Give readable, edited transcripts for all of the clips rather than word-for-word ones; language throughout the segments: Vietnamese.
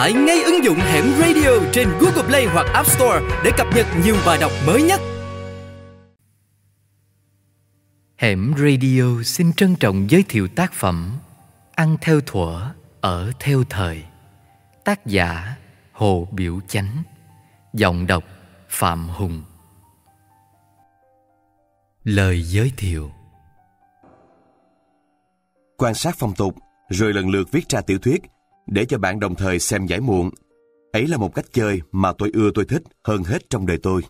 tải ngay ứng dụng Hẻm Radio trên Google Play hoặc App Store để cập nhật nhiều bài đọc mới nhất. Hẻm Radio xin trân trọng giới thiệu tác phẩm Ăn theo thuở, ở theo thời. Tác giả Hồ Biểu Chánh. Giọng đọc Phạm Hùng. Lời giới thiệu: quan sát phong tục, rồi lần lượt viết ra tiểu thuyết để cho bạn đồng thời xem giải muộn. Ấy là một cách chơi mà tôi thích hơn hết trong đời tôi.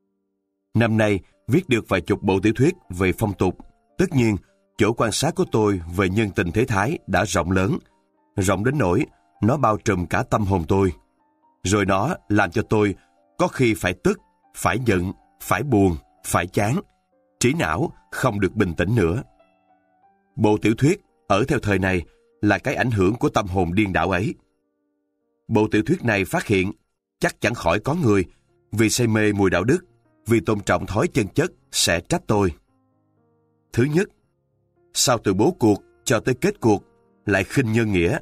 Năm nay, viết được vài chục bộ tiểu thuyết về phong tục. Tất nhiên, chỗ quan sát của tôi về nhân tình thế thái đã rộng lớn. Rộng đến nỗi nó bao trùm cả tâm hồn tôi. Rồi nó làm cho tôi có khi phải tức, phải giận, phải buồn, phải chán. Trí não không được bình tĩnh nữa. Bộ tiểu thuyết ở theo thời này là cái ảnh hưởng của tâm hồn điên đảo ấy. Bộ tiểu thuyết này phát hiện chắc chẳng khỏi có người vì say mê mùi đạo đức, vì tôn trọng thói chân chất sẽ trách tôi. Thứ nhất, sao từ bố cuộc cho tới kết cuộc lại khinh nhân nghĩa,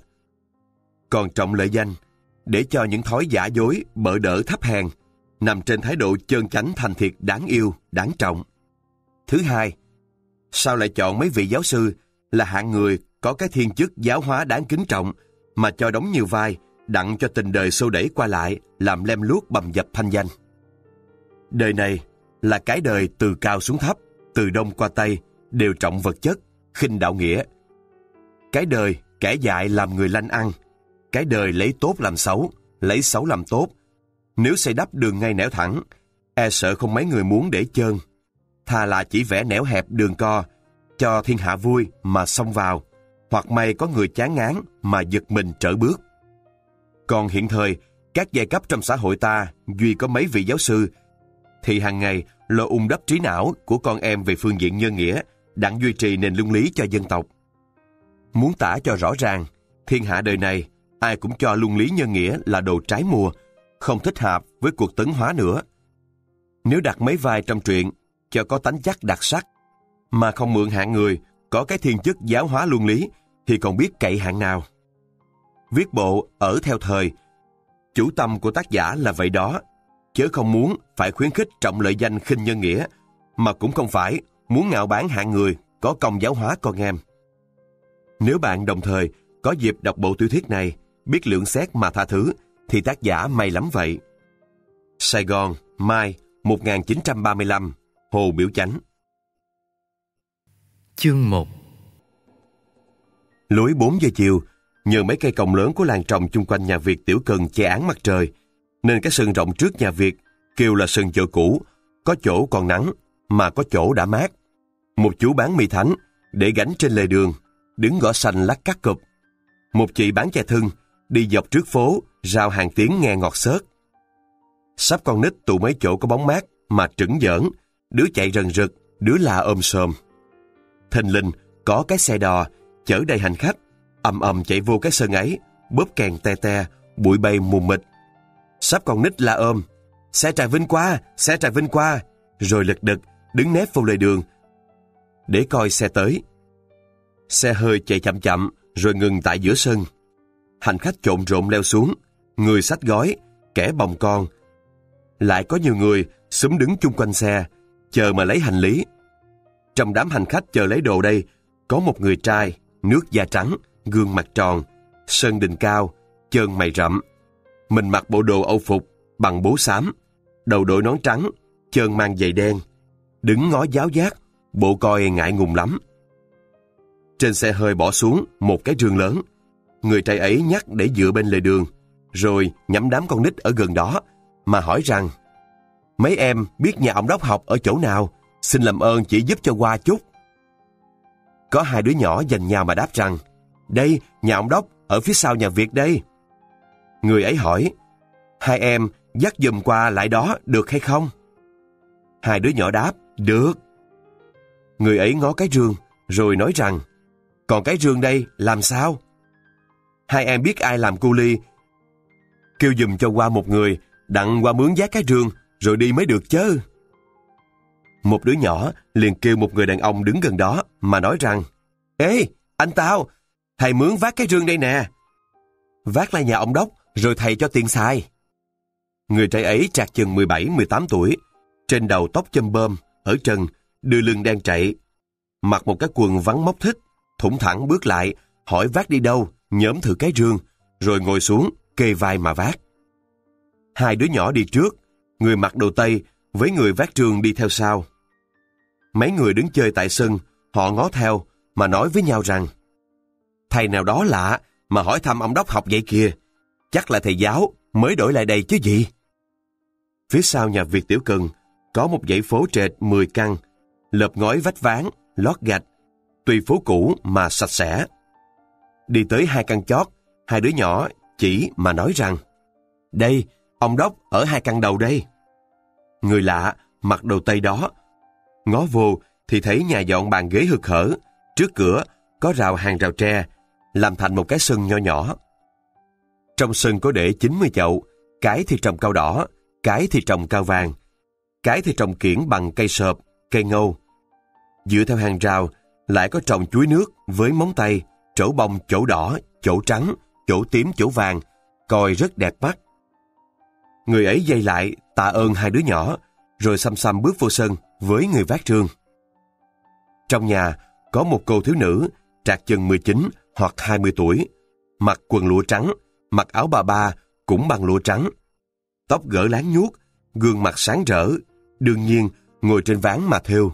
còn trọng lợi danh, để cho những thói giả dối, bợ đỡ thấp hèn nằm trên thái độ chân chánh thành thiệt đáng yêu, đáng trọng. Thứ hai, sao lại chọn mấy vị giáo sư là hạng người có cái thiên chức giáo hóa đáng kính trọng mà cho đóng nhiều vai, đặng cho tình đời xô đẩy qua lại, làm lem luốc bầm dập thanh danh. Đời này là cái đời từ cao xuống thấp, từ đông qua tây, đều trọng vật chất, khinh đạo nghĩa. Cái đời kẻ dại làm người lanh ăn, cái đời lấy tốt làm xấu, lấy xấu làm tốt. Nếu xây đắp đường ngay nẻo thẳng, e sợ không mấy người muốn để chơn. Thà là chỉ vẽ nẻo hẹp đường co, cho thiên hạ vui mà xông vào, hoặc may có người chán ngán mà giật mình trở bước. Còn hiện thời, các giai cấp trong xã hội ta duy có mấy vị giáo sư, thì hàng ngày lo ung đắp trí não của con em về phương diện nhân nghĩa, đặng duy trì nền luân lý cho dân tộc. Muốn tả cho rõ ràng, thiên hạ đời này ai cũng cho luân lý nhân nghĩa là đồ trái mùa, không thích hợp với cuộc tấn hóa nữa. Nếu đặt mấy vai trong truyện cho có tánh chắc đặc sắc, mà không mượn hạng người có cái thiên chức giáo hóa luân lý, thì còn biết cậy hạng nào. Viết bộ ở theo thời, chủ tâm của tác giả là vậy đó, chớ không muốn phải khuyến khích trọng lợi danh khinh nhân nghĩa, mà cũng không phải muốn ngạo báng hạng người có công giáo hóa con em. Nếu bạn đồng thời có dịp đọc bộ tiểu thuyết này, biết lượng xét mà tha thứ, thì tác giả may lắm vậy. Sài Gòn, Mai, 1935, Hồ Biểu Chánh. Chương 1. Lối 4 giờ chiều, nhờ mấy cây còng lớn của làng trồng chung quanh nhà Việt Tiểu Cần che án mặt trời, nên cái sân rộng trước nhà Việt kêu là sân chợ cũ, có chỗ còn nắng, mà có chỗ đã mát. Một chú bán mì thánh, để gánh trên lề đường, đứng gõ sành lắc cắt cụp. Một chị bán chè thưng, đi dọc trước phố, rao hàng tiếng nghe ngọt xớt. Sắp con nít tụ mấy chỗ có bóng mát, mà trửng giỡn, đứa chạy rần rực, đứa la ôm xòm. Thình lình, có cái xe đò, chở đầy hành khách, ầm ầm chạy vô cái sân ấy, bóp kèn te te, bụi bay mù mịt. Sắp con nít la ôm, xe Trà Vinh qua, xe Trà Vinh qua, rồi lật đật, đứng nép vô lề đường, để coi xe tới. Xe hơi chạy chậm chậm, rồi ngừng tại giữa sân. Hành khách trộn rộn leo xuống, người xách gói, kẻ bồng con. Lại có nhiều người xúm đứng chung quanh xe, chờ mà lấy hành lý. Trong đám hành khách chờ lấy đồ đây, có một người trai, nước da trắng, gương mặt tròn, sơn đỉnh cao, chân mày rậm. Mình mặc bộ đồ âu phục bằng bố xám, đầu đội nón trắng, chân mang giày đen, đứng ngó giáo giác, bộ coi ngại ngùng lắm. Trên xe hơi bỏ xuống một cái rương lớn. Người trai ấy nhắc để dựa bên lề đường, rồi nhắm đám con nít ở gần đó mà hỏi rằng: mấy em biết nhà ông Đốc học ở chỗ nào, xin làm ơn chỉ giúp cho qua chút. Có hai đứa nhỏ giành nhau mà đáp rằng: đây, nhà ông Đốc ở phía sau nhà Việt đây. Người ấy hỏi: hai em dắt giùm qua lại đó được hay không? Hai đứa nhỏ đáp: được. Người ấy ngó cái rương, rồi nói rằng: còn cái rương đây làm sao? Hai em biết ai làm cu ly, kêu giùm cho qua một người, đặng qua mướn vác cái rương, rồi đi mới được chớ. Một đứa nhỏ liền kêu một người đàn ông đứng gần đó mà nói rằng: ê, anh tao, thầy mướn vác cái rương đây nè. Vác lại nhà ông Đốc, rồi thầy cho tiền xài. Người trai ấy trạc chừng 17-18 tuổi, trên đầu tóc châm bơm, ở trần, đưa lưng đang chạy, mặc một cái quần vắn móc thích, thủng thẳng bước lại, hỏi vác đi đâu, nhớm thử cái rương, rồi ngồi xuống, kê vai mà vác. Hai đứa nhỏ đi trước, người mặc đồ Tây với người vác rương đi theo sau. Mấy người đứng chơi tại sân, họ ngó theo mà nói với nhau rằng: thầy nào đó lạ mà hỏi thăm ông đốc học vậy kìa, chắc là thầy giáo mới đổi lại đây chứ gì. Phía sau nhà Việt Tiểu Cần có một dãy phố trệt 10 căn, lợp ngói vách ván, lót gạch, tuy phố cũ mà sạch sẽ. Đi tới 2 căn chót, hai đứa nhỏ chỉ mà nói rằng: đây, ông đốc ở 2 căn đầu đây. Người lạ mặc đồ Tây đó ngó vô thì thấy nhà dọn bàn ghế hực hở, trước cửa có rào hàng rào tre, làm thành một cái sân nho nhỏ. Trong sân có để 90 chậu, cái thì trồng cau đỏ, cái thì trồng cau vàng, cái thì trồng kiểng bằng cây sợp, cây ngâu. Dựa theo hàng rào lại có trồng chuối nước với móng tay, chỗ bông, chỗ đỏ, chỗ trắng, chỗ tím, chỗ vàng, coi rất đẹp mắt. Người ấy dây lại tạ ơn hai đứa nhỏ, rồi xăm xăm bước vô sân với người vác rương. Trong nhà có một cô thiếu nữ trạc chừng 19 hoặc 20 tuổi, mặc quần lụa trắng, mặc áo bà ba cũng bằng lụa trắng, tóc gỡ láng nhuốc, gương mặt sáng rỡ, đương nhiên ngồi trên ván mà thêu.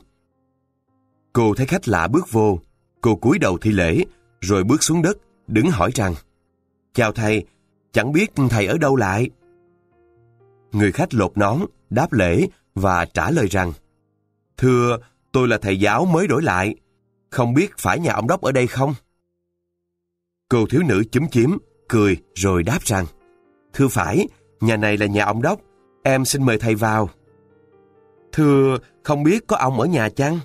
Cô thấy khách lạ bước vô, cô cúi đầu thi lễ, rồi bước xuống đất, đứng hỏi rằng: chào thầy, chẳng biết thầy ở đâu lại? Người khách lột nón, đáp lễ và trả lời rằng: thưa, tôi là thầy giáo mới đổi lại, không biết phải nhà ông đốc ở đây không? Cô thiếu nữ chúm chím, cười rồi đáp rằng: thưa phải, nhà này là nhà ông đốc, em xin mời thầy vào. Thưa, không biết có ông ở nhà chăng?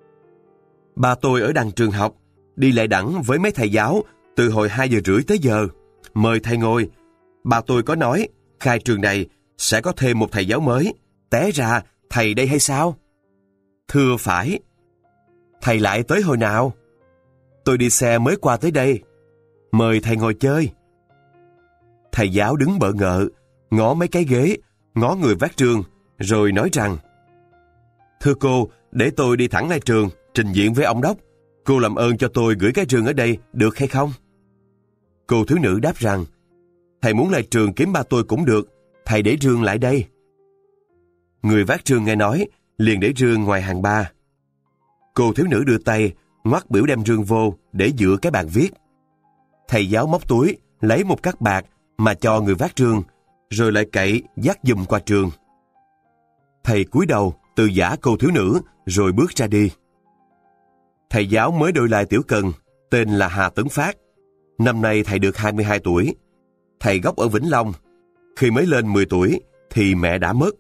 Ba tôi ở đằng trường học, đi lại đẳng với mấy thầy giáo từ hồi 2 giờ rưỡi tới giờ. Mời thầy ngồi. Ba tôi có nói khai trường này sẽ có thêm một thầy giáo mới, té ra thầy đây hay sao? Thưa phải. Thầy lại tới hồi nào? Tôi đi xe mới qua tới đây. Mời thầy ngồi chơi. Thầy giáo đứng bợ ngợ, ngó mấy cái ghế, ngó người vác rương, rồi nói rằng: thưa cô, để tôi đi thẳng lại trường, trình diện với ông đốc. Cô làm ơn cho tôi gửi cái rương ở đây, được hay không? Cô thiếu nữ đáp rằng: thầy muốn lại trường kiếm ba tôi cũng được, thầy để rương lại đây. Người vác rương nghe nói, liền để rương ngoài hàng ba. Cô thiếu nữ đưa tay, ngoắc biểu đem rương vô để dựa cái bàn viết. Thầy giáo móc túi, lấy một cắc bạc mà cho người vác rương, rồi lại cậy dắt giùm qua trường. Thầy cúi đầu từ giã cô thiếu nữ, rồi bước ra đi. Thầy giáo mới đổi lại Tiểu Cần, tên là Hà Tấn Phát. Năm nay thầy được 22 tuổi. Thầy gốc ở Vĩnh Long. Khi mới lên 10 tuổi thì mẹ đã mất.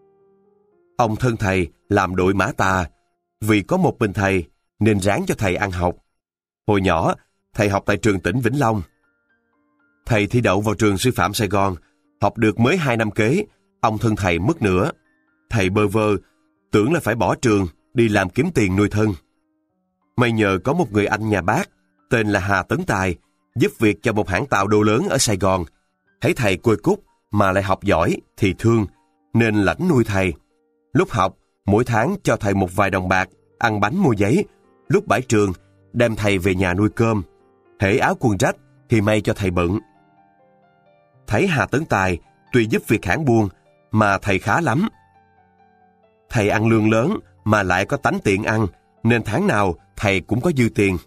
Ông thân thầy làm đội mã tà, vì có một mình thầy nên ráng cho thầy ăn học. Hồi nhỏ, thầy học tại trường tỉnh Vĩnh Long. Thầy thi đậu vào trường sư phạm Sài Gòn, học được mới 2 năm kế, ông thân thầy mất nữa. Thầy bơ vơ, tưởng là phải bỏ trường, đi làm kiếm tiền nuôi thân. May nhờ có một người anh nhà bác, tên là Hà Tấn Tài, giúp việc cho một hãng tàu đồ lớn ở Sài Gòn. Thấy thầy côi cút mà lại học giỏi thì thương, nên lãnh nuôi thầy. Lúc học, mỗi tháng cho thầy một vài đồng bạc, ăn bánh mua giấy. Lúc bãi trường, đem thầy về nhà nuôi cơm. Hễ áo quần rách thì may cho thầy bận. Thấy Hà Tấn Tài tuy giúp việc hãng buôn mà thầy khá lắm. Thầy ăn lương lớn mà lại có tánh tiện ăn, nên tháng nào thầy cũng có dư tiền.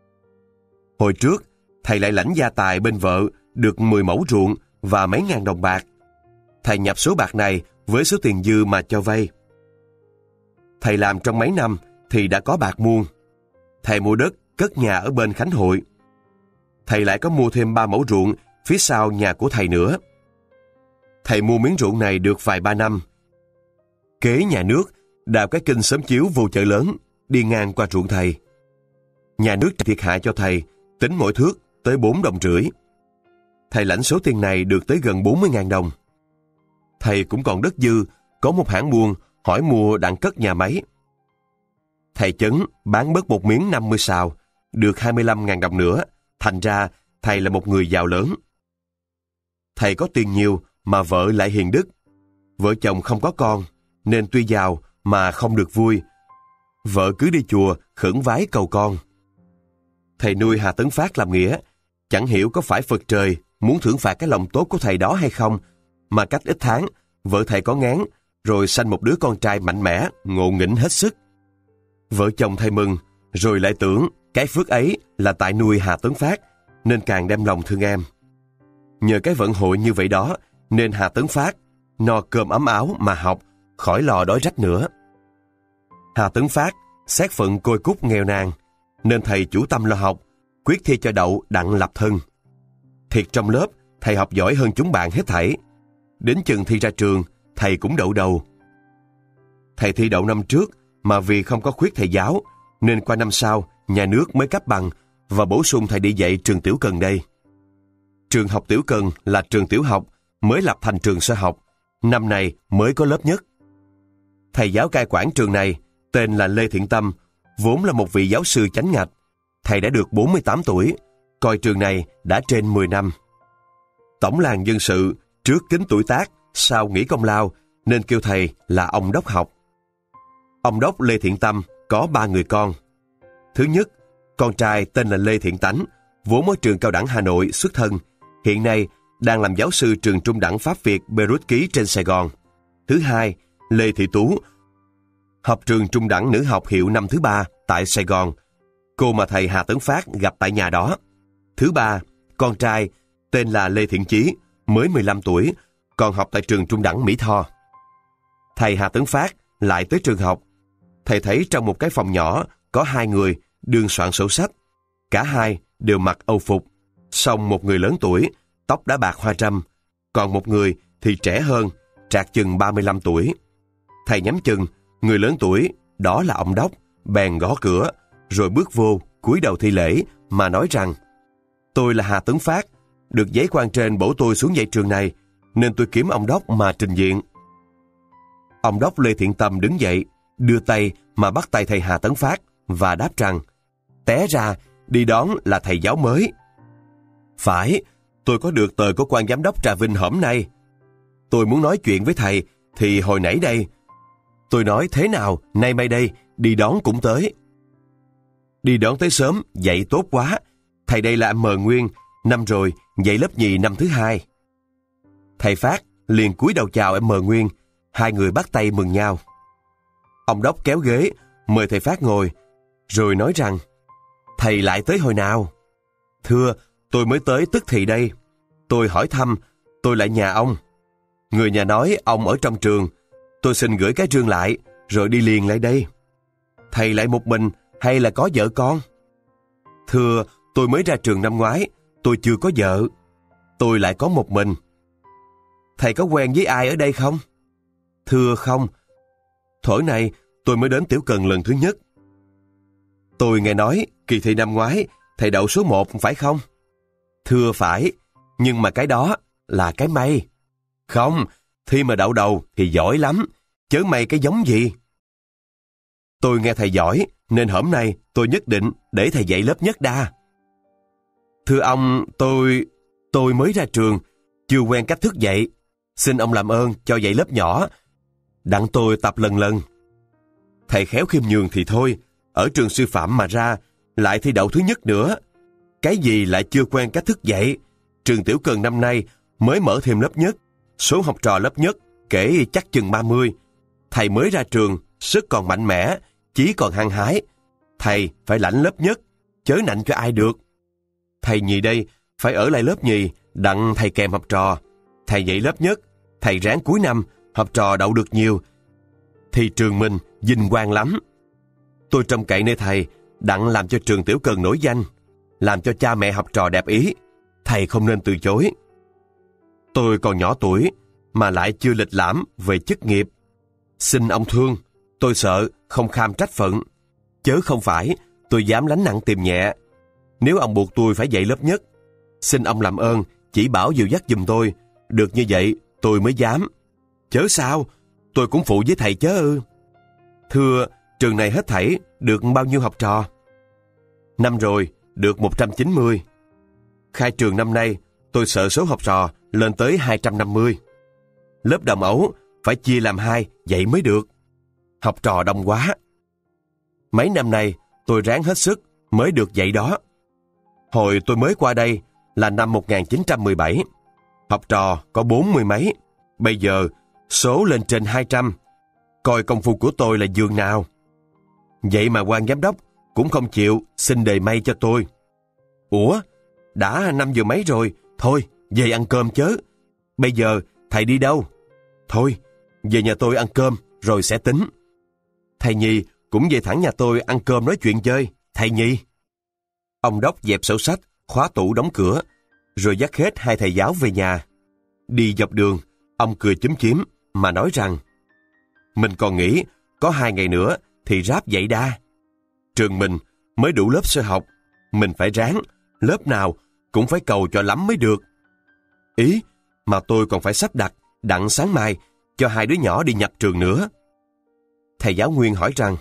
Hồi trước, thầy lại lãnh gia tài bên vợ được 10 mẫu ruộng và mấy ngàn đồng bạc. Thầy nhập số bạc này với số tiền dư mà cho vay. Thầy làm trong mấy năm thì đã có bạc muôn. Thầy mua đất, cất nhà ở bên Khánh Hội. Thầy lại có mua thêm 3 mẫu ruộng phía sau nhà của thầy nữa. Thầy mua miếng ruộng này được vài ba năm. Kế nhà nước đào cái kênh xóm chiếu vô chợ lớn, đi ngang qua ruộng thầy. Nhà nước thiệt hại cho thầy, tính mỗi thước tới 4,5 đồng. Thầy lãnh số tiền này được tới gần 40.000 đồng. Thầy cũng còn đất dư, có một hãng buôn hỏi mua đặng cất nhà máy. Thầy chấn bán bớt một miếng 50 sào, được 25.000 đồng nữa, thành ra thầy là một người giàu lớn. Thầy có tiền nhiều mà vợ lại hiền đức. Vợ chồng không có con, nên tuy giàu mà không được vui. Vợ cứ đi chùa khẩn vái cầu con. Thầy nuôi Hà Tấn Phát làm nghĩa, chẳng hiểu có phải Phật trời muốn thưởng phạt cái lòng tốt của thầy đó hay không, mà cách ít tháng, vợ thầy có ngán, rồi sanh một đứa con trai mạnh mẽ, ngộ nghĩnh hết sức. Vợ chồng thầy mừng, rồi lại tưởng cái phước ấy là tại nuôi Hà Tấn Phát, nên càng đem lòng thương em. Nhờ cái vận hội như vậy đó, nên Hà Tấn Phát no cơm ấm áo mà học, khỏi lo đói rách nữa. Hà Tấn Phát xét phận côi cút nghèo nàn, nên thầy chủ tâm lo học, quyết thi cho đậu đặng lập thân. Thiệt trong lớp, thầy học giỏi hơn chúng bạn hết thảy. Đến chừng thi ra trường, thầy cũng đậu đầu. Thầy thi đậu năm trước, mà vì không có khuyết thầy giáo, nên qua năm sau, nhà nước mới cấp bằng và bổ sung thầy đi dạy trường Tiểu Cần đây. Trường học Tiểu Cần là trường tiểu học, mới lập thành trường sơ học, năm nay mới có lớp nhất. Thầy giáo cai quản trường này, tên là Lê Thiện Tâm, vốn là một vị giáo sư chánh ngạch. Thầy đã được 48 tuổi, coi trường này đã trên 10 năm. Tổng làng dân sự, trước kính tuổi tác, sau nghĩ công lao, nên kêu thầy là ông đốc học. Ông đốc Lê Thiện Tâm có 3 người con. Thứ nhất, con trai tên là Lê Thiện Tánh, vốn ở trường cao đẳng Hà Nội xuất thân, hiện nay đang làm giáo sư trường trung đẳng Pháp Việt Beirut Ký trên Sài Gòn. Thứ hai, Lê Thị Tú, học trường trung đẳng nữ học hiệu năm thứ 3 tại Sài Gòn, cô mà thầy Hà Tấn Phát gặp tại nhà đó. Thứ ba, con trai tên là Lê Thiện Chí, mới 15 tuổi, còn học tại trường trung đẳng Mỹ Tho. Thầy Hà Tấn Phát lại tới trường học. Thầy thấy trong một cái phòng nhỏ có 2 người đương soạn sổ sách. Cả hai đều mặc âu phục, song một người lớn tuổi, tóc đã bạc hoa râm, còn một người thì trẻ hơn, trạc chừng 35 tuổi. Thầy nhắm chừng, người lớn tuổi, đó là ông đốc, bèn gõ cửa, rồi bước vô, cúi đầu thi lễ, mà nói rằng: "Tôi là Hà Tấn Phát, được giấy quan trên bổ tôi xuống dạy trường này, nên tôi kiếm ông đốc mà trình diện." Ông đốc Lê Thiện Tâm đứng dậy, đưa tay mà bắt tay thầy Hà Tấn Phát, và đáp rằng: "Té ra, đi đón là thầy giáo mới." "Phải, tôi có được tờ của quan giám đốc Trà Vinh hổm nay. Tôi muốn nói chuyện với thầy, thì hồi nãy đây. Tôi nói thế nào, nay mai đây, đi đón cũng tới." "Đi đón tới sớm, dạy tốt quá. Thầy đây là anh Mờ Nguyên, năm rồi, dạy lớp nhì năm thứ 2. Thầy Phát liền cúi đầu chào em Mờ Nguyên, hai người bắt tay mừng nhau. Ông đốc kéo ghế, mời thầy Phát ngồi, rồi nói rằng: "Thầy lại tới hồi nào?" "Thưa, tôi mới tới tức thì đây. Tôi hỏi thăm, tôi lại nhà ông. Người nhà nói ông ở trong trường. Tôi xin gửi cái rương lại, rồi đi liền lại đây. Thầy lại một mình hay là có vợ con?" "Thưa, tôi mới ra trường năm ngoái, tôi chưa có vợ. Tôi lại có một mình." "Thầy có quen với ai ở đây không?" "Thưa không. Thuở này tôi mới đến Tiểu Cần lần thứ nhất." "Tôi nghe nói kỳ thi năm ngoái thầy đậu số 1 phải không?" "Thưa phải, nhưng mà cái đó là cái may." "Không, thi mà đậu đầu thì giỏi lắm, chớ may cái giống gì." "Tôi nghe thầy giỏi, nên hôm nay tôi nhất định để thầy dạy lớp nhất đa." "Thưa ông, tôi mới ra trường, chưa quen cách thức dạy. Xin ông làm ơn cho dạy lớp nhỏ, đặng tôi tập lần lần." Thầy khéo khiêm nhường thì thôi, ở trường sư phạm mà ra, lại thi đậu thứ nhất nữa. Cái gì lại chưa quen cách thức dạy. Trường Tiểu Cần năm nay mới mở thêm lớp nhất, số học trò lớp nhất kể chắc chừng 30. Thầy mới ra trường, sức còn mạnh mẽ, chí còn hăng hái. Thầy phải lãnh lớp nhất, chớ nạnh cho ai được. Thầy nhì đây phải ở lại lớp nhì, đặng thầy kèm học trò. Thầy dạy lớp nhất, thầy ráng cuối năm, học trò đậu được nhiều, thì trường mình vinh quang lắm. Tôi trông cậy nơi thầy, đặng làm cho trường Tiểu Cần nổi danh, làm cho cha mẹ học trò đẹp ý. Thầy không nên từ chối. Tôi còn nhỏ tuổi, mà lại chưa lịch lãm về chức nghiệp. Xin ông thương, tôi sợ không kham trách phận, chớ không phải tôi dám lánh nặng tìm nhẹ. Nếu ông buộc tôi phải dạy lớp nhất, xin ông làm ơn chỉ bảo dìu dắt giùm tôi. Được như vậy tôi mới dám. Chớ sao, tôi cũng phụ với thầy chớ ư." "Thưa, trường này hết thảy được bao nhiêu học trò?" "Năm rồi được 190. Khai trường năm nay tôi sợ số học trò lên tới 250. Lớp đồng ấu phải chia làm 2 dạy mới được. Học trò đông quá. Mấy năm nay tôi ráng hết sức mới được dạy đó. Hồi tôi mới qua đây là năm 1917. Học trò có 40 mấy. Bây giờ số lên trên 200. Coi công phu của tôi là giường nào. Vậy mà quan giám đốc cũng không chịu xin đề may cho tôi. Ủa, đã 5 giờ mấy rồi, thôi về ăn cơm chớ. Bây giờ thầy đi đâu? Thôi, về nhà tôi ăn cơm rồi sẽ tính. Thầy Nhì cũng về thẳng nhà tôi ăn cơm nói chuyện chơi, thầy Nhì. Ông Đốc dẹp sổ sách, khóa tủ đóng cửa, rồi dắt hết 2 thầy giáo về nhà. Đi dọc đường, ông cười chúm chím mà nói rằng mình còn nghĩ có 2 ngày nữa thì ráp dạy đa. Trường mình mới đủ lớp sơ học, mình phải ráng, lớp nào cũng phải cầu cho lắm mới được. Ý, mà tôi còn phải sắp đặt đặng sáng mai cho 2 đứa nhỏ đi nhập trường nữa. Thầy giáo Nguyên hỏi rằng,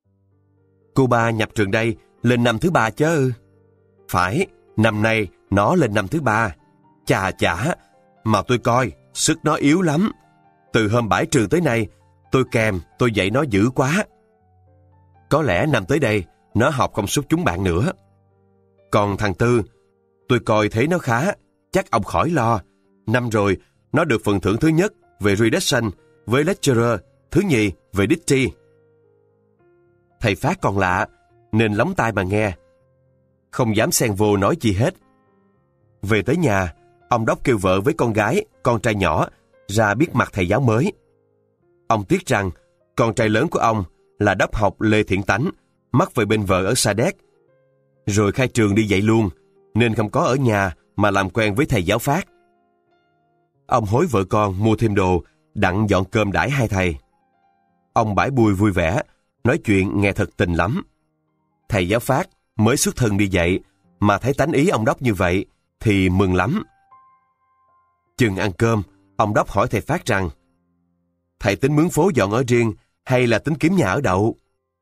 cô ba nhập trường đây lên năm thứ 3 chứ? Phải, năm nay nó lên năm thứ 3. Chà, mà tôi coi sức nó yếu lắm. Từ hôm bãi trường tới nay, tôi dạy nó dữ quá. Có lẽ năm tới đây nó học không sút chúng bạn nữa. Còn thằng Tư, tôi coi thấy nó khá, chắc ông khỏi lo. Năm rồi nó được phần thưởng thứ nhất về redaction với lecturer, thứ nhì về dictee. Thầy Phát còn lạ nên lóng tai mà nghe, không dám xen vô nói gì hết. Về tới nhà, ông Đốc kêu vợ với con gái, con trai nhỏ ra biết mặt thầy giáo mới. Ông tiếc rằng con trai lớn của ông là đốc học Lê Thiện Tánh mắc về bên vợ ở Sa Đéc, rồi khai trường đi dạy luôn, nên không có ở nhà mà làm quen với thầy giáo Phát. Ông hối vợ con mua thêm đồ đặng dọn cơm đãi 2 thầy. Ông bãi bùi vui vẻ, nói chuyện nghe thật tình lắm. Thầy giáo Phát mới xuất thân đi dạy mà thấy tánh ý ông Đốc như vậy thì mừng lắm. Chừng ăn cơm, ông Đốc hỏi thầy Phát rằng, thầy tính mướn phố dọn ở riêng hay là tính kiếm nhà ở đậu?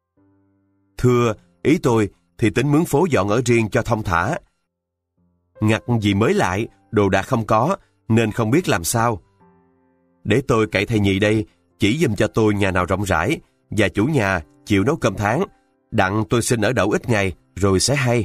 Thưa, ý tôi thì tính mướn phố dọn ở riêng cho thông thả. Ngặt gì mới lại, đồ đạc không có, nên không biết làm sao. Để tôi cậy thầy Nhì đây, chỉ giùm cho tôi nhà nào rộng rãi, và chủ nhà chịu nấu cơm tháng, đặng tôi xin ở đậu ít ngày, rồi sẽ hay.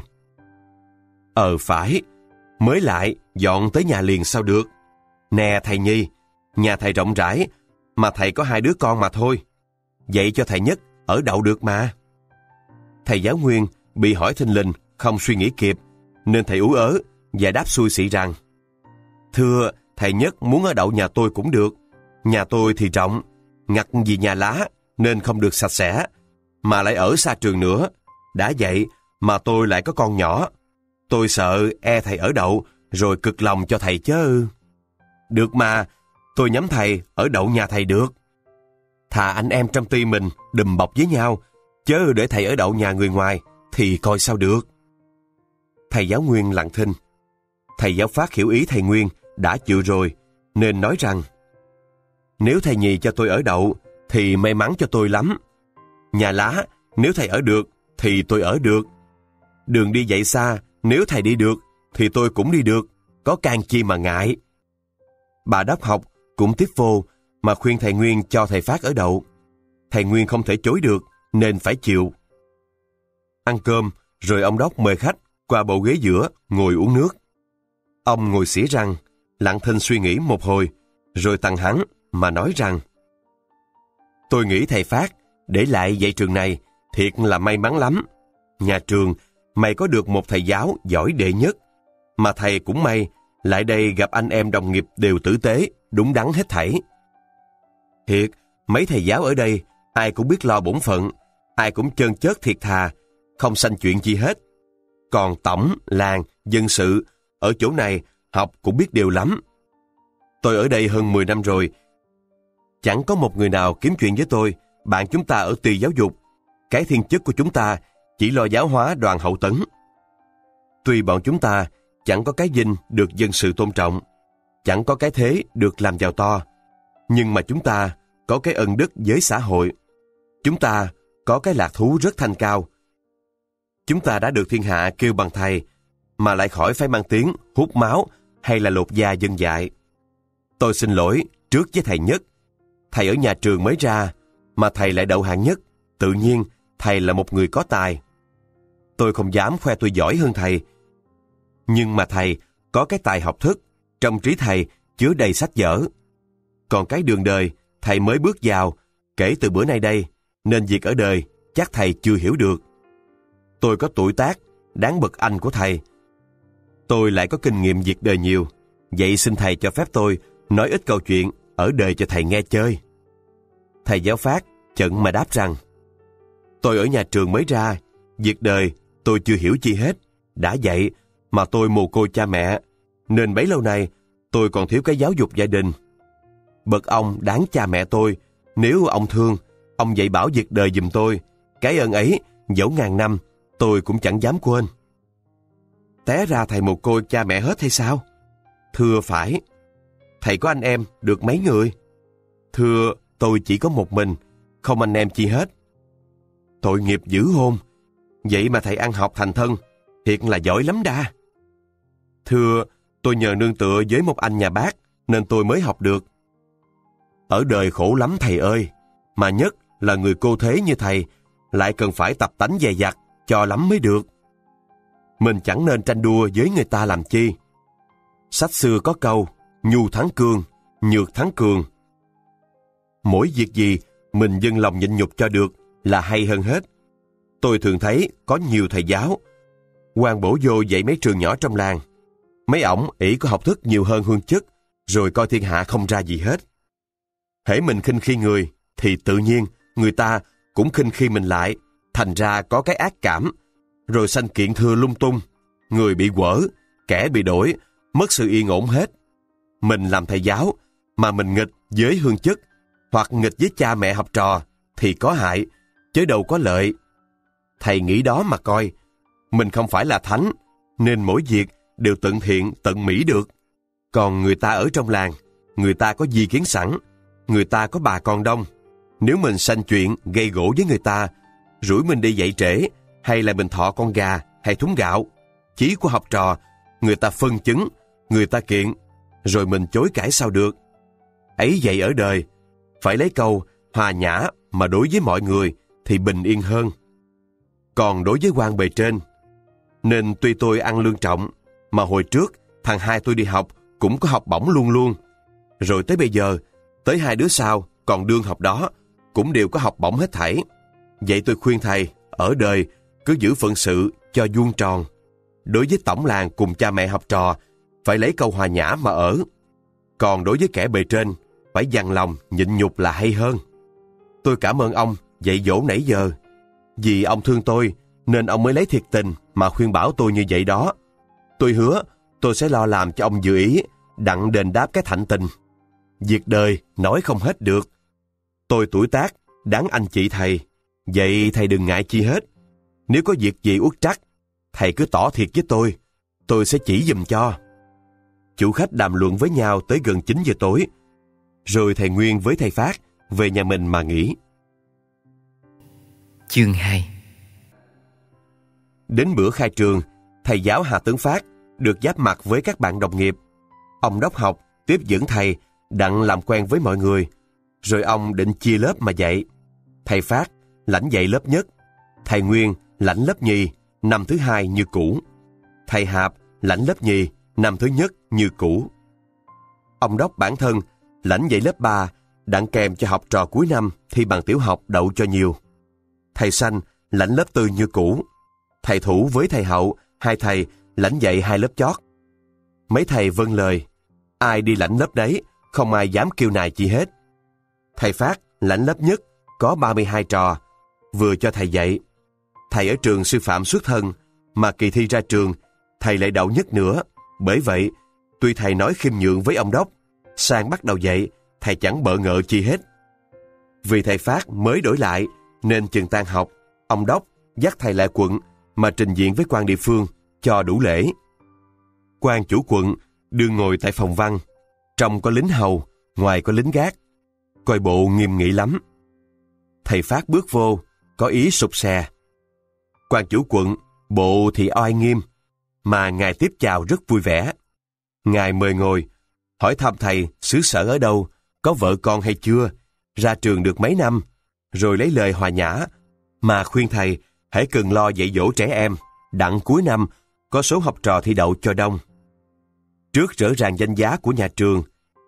Phải, mới lại, dọn tới nhà liền sao được. Nè thầy Nhi, nhà thầy rộng rãi, mà thầy có 2 đứa con mà thôi. Vậy cho thầy Nhất ở đậu được mà. Thầy giáo Nguyên bị hỏi thình lình, không suy nghĩ kịp, nên thầy ú ớ và đáp xui xị rằng, thưa, thầy Nhất muốn ở đậu nhà tôi cũng được. Nhà tôi thì rộng, ngặt vì nhà lá, nên không được sạch sẽ, mà lại ở xa trường nữa. Đã vậy mà tôi lại có con nhỏ. Tôi sợ thầy ở đậu, rồi cực lòng cho thầy chứ. Được mà, tôi nhắm thầy ở đậu nhà thầy được. Thà anh em trong ty mình đùm bọc với nhau, chớ để thầy ở đậu nhà người ngoài, thì coi sao được. Thầy giáo Nguyên lặng thinh. Thầy giáo Phát hiểu ý thầy Nguyên đã chịu rồi, nên nói rằng, nếu thầy Nhì cho tôi ở đậu, thì may mắn cho tôi lắm. Nhà lá, nếu thầy ở được, thì tôi ở được. Đường đi dạy xa, nếu thầy đi được, thì tôi cũng đi được, có can chi mà ngại. Bà đốc học cũng tiếp vô, mà khuyên thầy Nguyên cho thầy Phát ở đậu. Thầy Nguyên không thể chối được, nên phải chịu. Ăn cơm, rồi ông Đốc mời khách qua bộ ghế giữa, ngồi uống nước. Ông ngồi xỉa răng, lặng thinh suy nghĩ một hồi, rồi tằng hắng mà nói rằng, tôi nghĩ thầy Phát để lại dạy trường này thiệt là may mắn lắm. Nhà trường mày có được một thầy giáo giỏi đệ nhất, mà thầy cũng may lại đây gặp anh em đồng nghiệp đều tử tế, đúng đắn hết thảy. Thiệt, mấy thầy giáo ở đây ai cũng biết lo bổn phận, ai cũng chân chớt thiệt thà, không sanh chuyện gì hết. Còn tổng, làng, dân sự ở chỗ này học cũng biết điều lắm. Tôi ở đây hơn 10 năm rồi, chẳng có một người nào kiếm chuyện với tôi. Bạn chúng ta ở ty giáo dục, cái thiên chức của chúng ta chỉ lo giáo hóa đoàn hậu tấn. Tuy bọn chúng ta chẳng có cái dinh được dân sự tôn trọng, chẳng có cái thế được làm giàu to, nhưng mà chúng ta có cái ân đức với xã hội. Chúng ta có cái lạc thú rất thanh cao. Chúng ta đã được thiên hạ kêu bằng thầy, mà lại khỏi phải mang tiếng hút máu hay là lột da dân dại. Tôi xin lỗi trước với thầy Nhất. Thầy ở nhà trường mới ra, mà thầy lại đậu hạng nhất. Tự nhiên, thầy là một người có tài. Tôi không dám khoe tôi giỏi hơn thầy. Nhưng mà thầy có cái tài học thức, trong trí thầy chứa đầy sách vở. Còn cái đường đời, thầy mới bước vào, kể từ bữa nay đây, nên việc ở đời chắc thầy chưa hiểu được. Tôi có tuổi tác, đáng bậc anh của thầy. Tôi lại có kinh nghiệm việc đời nhiều, vậy xin thầy cho phép tôi nói ít câu chuyện ở đời cho thầy nghe chơi. Thầy giáo Phát chận mà đáp rằng, tôi ở nhà trường mới ra, việc đời tôi chưa hiểu chi hết. Đã vậy mà tôi mồ côi cha mẹ, nên bấy lâu nay tôi còn thiếu cái giáo dục gia đình. Bậc ông đáng cha mẹ tôi, nếu ông thương, ông dạy bảo việc đời giùm tôi. Cái ơn ấy, dẫu ngàn năm, tôi cũng chẳng dám quên. Té ra thầy mồ côi cha mẹ hết hay sao? Thưa phải. Thầy có anh em được mấy người? Thưa, tôi chỉ có một mình, không anh em chi hết. Tội nghiệp dữ hôn. Vậy mà thầy ăn học thành thân, thiệt là giỏi lắm đa. Thưa, tôi nhờ nương tựa với một anh nhà bác, nên tôi mới học được. Ở đời khổ lắm thầy ơi, mà nhất là người cô thế như thầy, lại cần phải tập tánh dè dặt, cho lắm mới được. Mình chẳng nên tranh đua với người ta làm chi. Sách xưa có câu, nhu thắng cương, nhược thắng cường. Mỗi việc gì, mình dâng lòng nhịn nhục cho được là hay hơn hết. Tôi thường thấy có nhiều thầy giáo quan bổ vô dạy mấy trường nhỏ trong làng. Mấy ổng ỷ có học thức nhiều hơn hương chức, rồi coi thiên hạ không ra gì hết. Hễ mình khinh khi người, thì tự nhiên người ta cũng khinh khi mình lại, thành ra có cái ác cảm, rồi sanh kiện thưa lung tung, người bị quở, kẻ bị đổi, mất sự yên ổn hết. Mình làm thầy giáo, mà mình nghịch với hương chức, hoặc nghịch với cha mẹ học trò, thì có hại, chứ đâu có lợi. Thầy nghĩ đó mà coi, mình không phải là thánh, nên mỗi việc đều tận thiện, tận mỹ được. Còn người ta ở trong làng, người ta có di kiến sẵn, người ta có bà con đông. Nếu mình sanh chuyện gây gổ với người ta, rủi mình đi dậy trễ, hay là mình thọ con gà hay thúng gạo, chí của học trò, người ta phân chứng, người ta kiện, rồi mình chối cãi sao được. Ấy vậy ở đời, phải lấy câu hòa nhã mà đối với mọi người thì bình yên hơn. Còn đối với quan bề trên, nên tuy tôi ăn lương trọng, mà hồi trước thằng hai tôi đi học cũng có học bổng luôn luôn. Rồi tới bây giờ, tới hai đứa sau còn đương học đó, cũng đều có học bổng hết thảy. Vậy tôi khuyên thầy, ở đời cứ giữ phận sự cho vuông tròn. Đối với tổng làng cùng cha mẹ học trò, phải lấy câu hòa nhã mà ở. Còn đối với kẻ bề trên, phải dằn lòng nhịn nhục là hay hơn. Tôi cảm ơn ông dạy dỗ nãy giờ. Vì ông thương tôi, nên ông mới lấy thiệt tình mà khuyên bảo tôi như vậy đó. Tôi hứa tôi sẽ lo làm cho ông dự ý, đặng đền đáp cái thạnh tình. Việc đời nói không hết được. Tôi tuổi tác đáng anh chị thầy, vậy thầy đừng ngại chi hết. Nếu có việc gì uất trắc, thầy cứ tỏ thiệt với tôi sẽ chỉ giùm cho. Chủ khách đàm luận với nhau tới gần 9 giờ tối, rồi thầy Nguyên với thầy Phát về nhà mình mà nghỉ. Chương 2. Đến bữa khai trường, thầy giáo Hà Tấn Phát được giáp mặt với các bạn đồng nghiệp. Ông đốc học tiếp dẫn thầy đặng làm quen với mọi người, rồi ông định chia lớp mà dạy. Thầy Phát lãnh dạy lớp nhất, thầy Nguyên lãnh lớp nhì, năm thứ hai như cũ. Thầy Hạp lãnh lớp nhì, năm thứ nhất như cũ. Ông đốc bản thân lãnh dạy lớp 3, đặng kèm cho học trò cuối năm thi bằng tiểu học đậu cho nhiều. Thầy Sanh lãnh lớp 4 như cũ. Thầy Thủ với thầy Hậu, hai thầy lãnh dạy hai lớp chót. Mấy thầy vâng lời, ai đi lãnh lớp đấy, không ai dám kêu nài chi hết. Thầy Phát lãnh lớp nhất, có 32 trò, vừa cho thầy dạy. Thầy ở trường sư phạm xuất thân, mà kỳ thi ra trường, thầy lại đậu nhất nữa. Bởi vậy, tuy thầy nói khiêm nhượng với ông đốc, sang bắt đầu dạy, thầy chẳng bợ ngợ chi hết. Vì thầy Phát mới đổi lại, nên chừng tan học, ông đốc dắt thầy lại quận mà trình diện với quan địa phương cho đủ lễ. Quan chủ quận đương ngồi tại phòng văn, trong có lính hầu, ngoài có lính gác, coi bộ nghiêm nghị lắm. Thầy Phát bước vô, có ý sụp xè. Quan chủ quận bộ thì oai nghiêm, mà ngài tiếp chào rất vui vẻ. Ngài mời ngồi, hỏi thăm thầy xứ sở ở đâu, có vợ con hay chưa, ra trường được mấy năm, rồi lấy lời hòa nhã mà khuyên thầy hãy cần lo dạy dỗ trẻ em, đặng cuối năm có số học trò thi đậu cho đông. Trước rỡ ràng danh giá của nhà trường,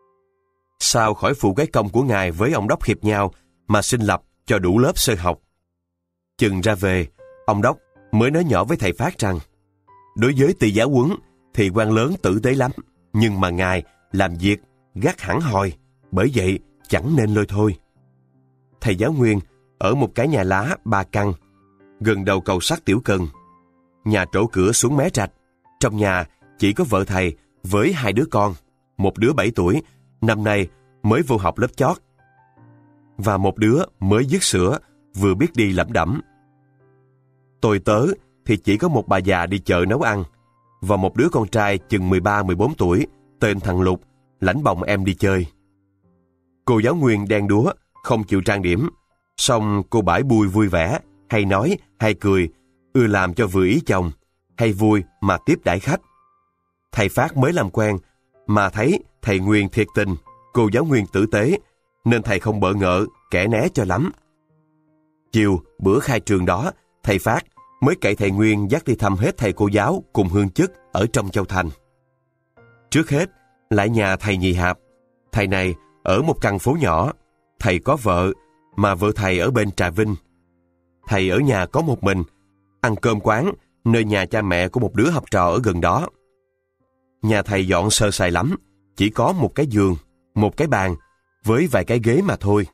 sao khỏi phụ cái công của ngài với ông đốc hiệp nhau mà xin lập cho đủ lớp sơ học. Chừng ra về, ông đốc mới nói nhỏ với thầy Phát rằng, đối với ty giáo huấn thì quan lớn tử tế lắm, nhưng mà ngài làm việc gắt hẳn hoi, bởi vậy chẳng nên lôi thôi. Thầy giáo Nguyên ở một cái nhà lá 3 căn, gần đầu cầu sắt Tiểu Cần. Nhà trổ cửa xuống mé rạch. Trong nhà chỉ có vợ thầy với 2 đứa con, một đứa 7 tuổi, năm nay mới vô học lớp chót, và một đứa mới dứt sữa, vừa biết đi lẩm đẩm. Tôi tớ thì chỉ có một bà già đi chợ nấu ăn, và một đứa con trai chừng 13-14 tuổi, tên thằng Lục, lãnh bồng em đi chơi. Cô giáo Nguyên đen đúa, không chịu trang điểm, song cô bãi bui vui vẻ, hay nói, hay cười, ưa làm cho vừa ý chồng, hay vui mà tiếp đãi khách. Thầy Phát mới làm quen, mà thấy thầy Nguyên thiệt tình, cô giáo Nguyên tử tế, nên thầy không bỡ ngỡ, kẻ né cho lắm. Chiều, bữa khai trường đó, thầy Phát mới cậy thầy Nguyên dắt đi thăm hết thầy cô giáo cùng hương chức ở trong Châu Thành. Trước hết, lại nhà thầy Nhị Hạp. Thầy này ở một căn phố nhỏ, thầy có vợ, mà vợ thầy ở bên Trà Vinh. Thầy ở nhà có một mình, ăn cơm quán, nơi nhà cha mẹ của một đứa học trò ở gần đó. Nhà thầy dọn sơ sài lắm, chỉ có một cái giường, một cái bàn, với vài cái ghế mà thôi.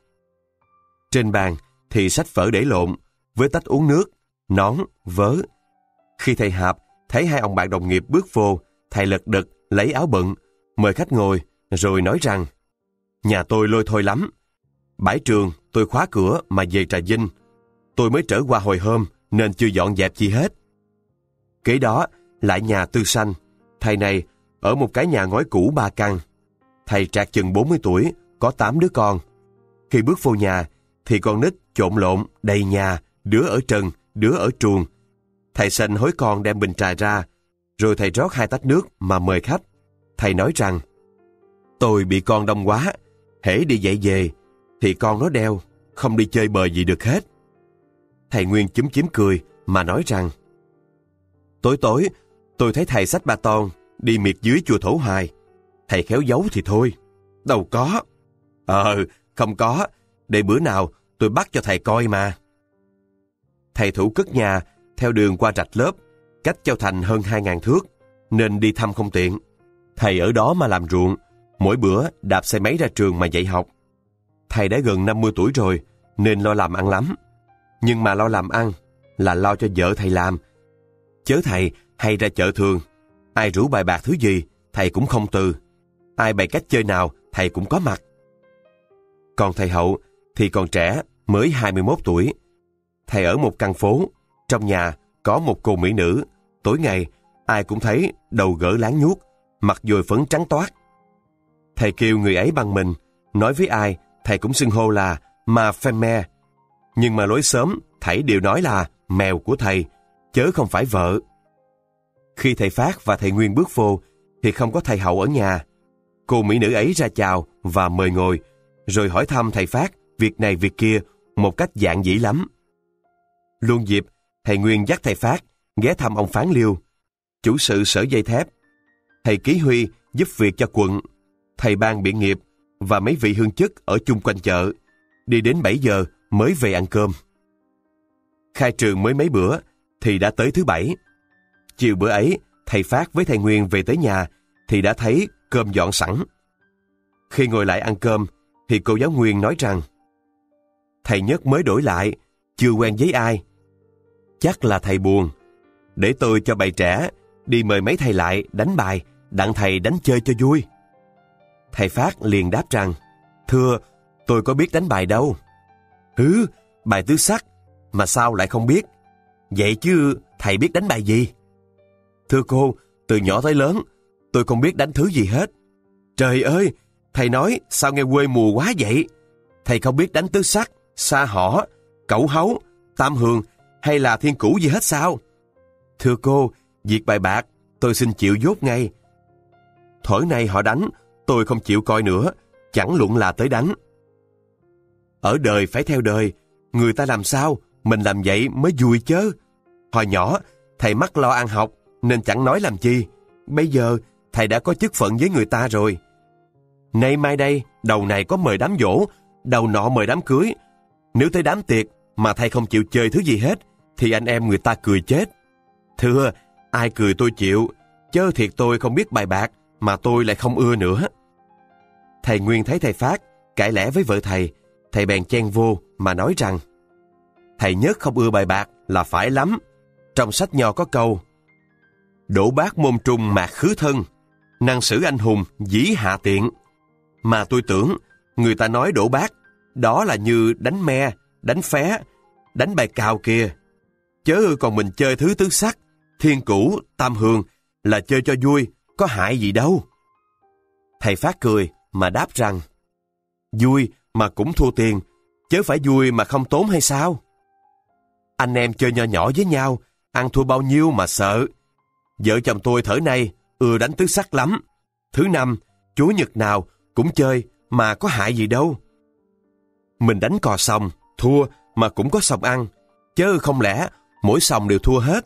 Trên bàn thì sách vở để lộn, với tách uống nước, nón, vớ. Khi thầy Hạp thấy 2 ông bạn đồng nghiệp bước vô, thầy lật đật lấy áo bận, mời khách ngồi, rồi nói rằng, nhà tôi lôi thôi lắm. Bãi trường tôi khóa cửa mà về Trà Vinh. Tôi mới trở qua hồi hôm nên chưa dọn dẹp gì hết. Kế đó lại nhà Tư Sanh. Thầy này ở một cái nhà ngói cũ 3 căn. Thầy trạc chừng 40 tuổi, có 8 đứa con. Khi bước vô nhà thì con nít trộn lộn đầy nhà, đứa ở trần, đứa ở truồng. Thầy Sanh hối con đem bình trà ra, rồi thầy rót 2 tách nước mà mời khách. Thầy nói rằng, tôi bị con đông quá, hễ đi dạy về thì con nó đeo, không đi chơi bời gì được hết. Thầy Nguyên chúm chím cười mà nói rằng, tối tối tôi thấy thầy xách ba ton đi miệt dưới chùa Thổ Hoài. Thầy khéo giấu thì thôi. Đâu có. Không có, để bữa nào tôi bắt cho thầy coi mà. Thầy thủ cất nhà theo đường qua rạch lớp, cách Châu Thành hơn 2.000 thước, nên đi thăm không tiện. Thầy ở đó mà làm ruộng, mỗi bữa đạp xe máy ra trường mà dạy học. Thầy đã gần 50 tuổi rồi, nên lo làm ăn lắm. Nhưng mà lo làm ăn là lo cho vợ thầy làm. Chớ thầy hay ra chợ thường, ai rủ bài bạc thứ gì, thầy cũng không từ. Ai bày cách chơi nào, thầy cũng có mặt. Còn thầy Hậu thì còn trẻ, mới 21 tuổi. Thầy ở một căn phố, trong nhà có một cô mỹ nữ, tối ngày ai cũng thấy đầu gỡ láng nhuốc, mặt dồi phấn trắng toát. Thầy kêu người ấy bằng mình, nói với ai thầy cũng xưng hô là ma femme, nhưng mà lối xóm thảy đều nói là mèo của thầy, chớ không phải vợ. Khi thầy Phát và thầy Nguyên bước vô thì không có thầy Hậu ở nhà. Cô mỹ nữ ấy ra chào và mời ngồi, rồi hỏi thăm thầy Phát việc này việc kia một cách dạn dĩ lắm. Luôn dịp thầy Nguyên dắt thầy Phát ghé thăm ông Phán Liêu, chủ sự sở dây thép. Thầy Ký Huy giúp việc cho quận, thầy Ban biện nghiệp và mấy vị hương chức ở chung quanh chợ. Đi đến 7 giờ mới về ăn cơm. Khai trường mới mấy bữa thì đã tới thứ Bảy. Chiều bữa ấy, thầy Phát với thầy Nguyên về tới nhà thì đã thấy cơm dọn sẵn. Khi ngồi lại ăn cơm thì cô giáo Nguyên nói rằng, thầy Nhất mới đổi lại, chưa quen với ai. Chắc là thầy buồn. Để tôi cho bầy trẻ đi mời mấy thầy lại đánh bài, đặng thầy đánh chơi cho vui. Thầy Phát liền đáp rằng, thưa, tôi có biết đánh bài đâu. Hứ, bài tứ sắc, mà sao lại không biết? Vậy chứ thầy biết đánh bài gì? Thưa cô, từ nhỏ tới lớn, tôi không biết đánh thứ gì hết. Trời ơi, thầy nói sao nghe quê mùa quá vậy? Thầy không biết đánh tứ sắc, sa hỏ, cẩu hấu, tam hường hay là thiên cửu gì hết sao? Thưa cô, việc bài bạc tôi xin chịu dốt ngay. Thuở này họ đánh, Tôi không chịu coi nữa, chẳng luận là tới đánh. Ở đời phải theo đời, người ta làm sao, mình làm vậy mới vui chớ. Hồi nhỏ, thầy mắc lo ăn học, nên chẳng nói làm chi. Bây giờ, thầy đã có chức phận với người ta rồi. Nay mai đây, đầu này có mời đám giỗ, đầu nọ mời đám cưới. Nếu tới đám tiệc mà thầy không chịu chơi thứ gì hết, thì anh em người ta cười chết. Thưa, ai cười tôi chịu, chớ thiệt tôi không biết bài bạc, mà tôi lại không ưa nữa. Thầy Nguyên thấy thầy Phát cãi lẽ với vợ thầy bèn chen vô mà nói rằng: thầy Nhất không ưa bài bạc là phải lắm. Trong sách Nho có câu: đổ bát môn trung mạc khứ thân, năng sử anh hùng dĩ hạ tiện. Mà tôi tưởng người ta nói đổ bát, đó là như đánh me, đánh phé, đánh bài cào kìa. Chớ còn mình chơi thứ tứ sắc, thiên cửu, tam hương là chơi cho vui, có hại gì đâu. Thầy Phát cười mà đáp rằng: vui mà cũng thua tiền, chớ phải vui mà không tốn hay sao? Anh em chơi nho nhỏ với nhau, ăn thua bao nhiêu mà sợ. Vợ chồng tôi thở nay ưa đánh tứ sắc lắm. Thứ năm, Chủ nhật nào cũng chơi mà có hại gì đâu. Mình đánh cò sòng, thua mà cũng có sòng ăn, chớ không lẽ mỗi sòng đều thua hết.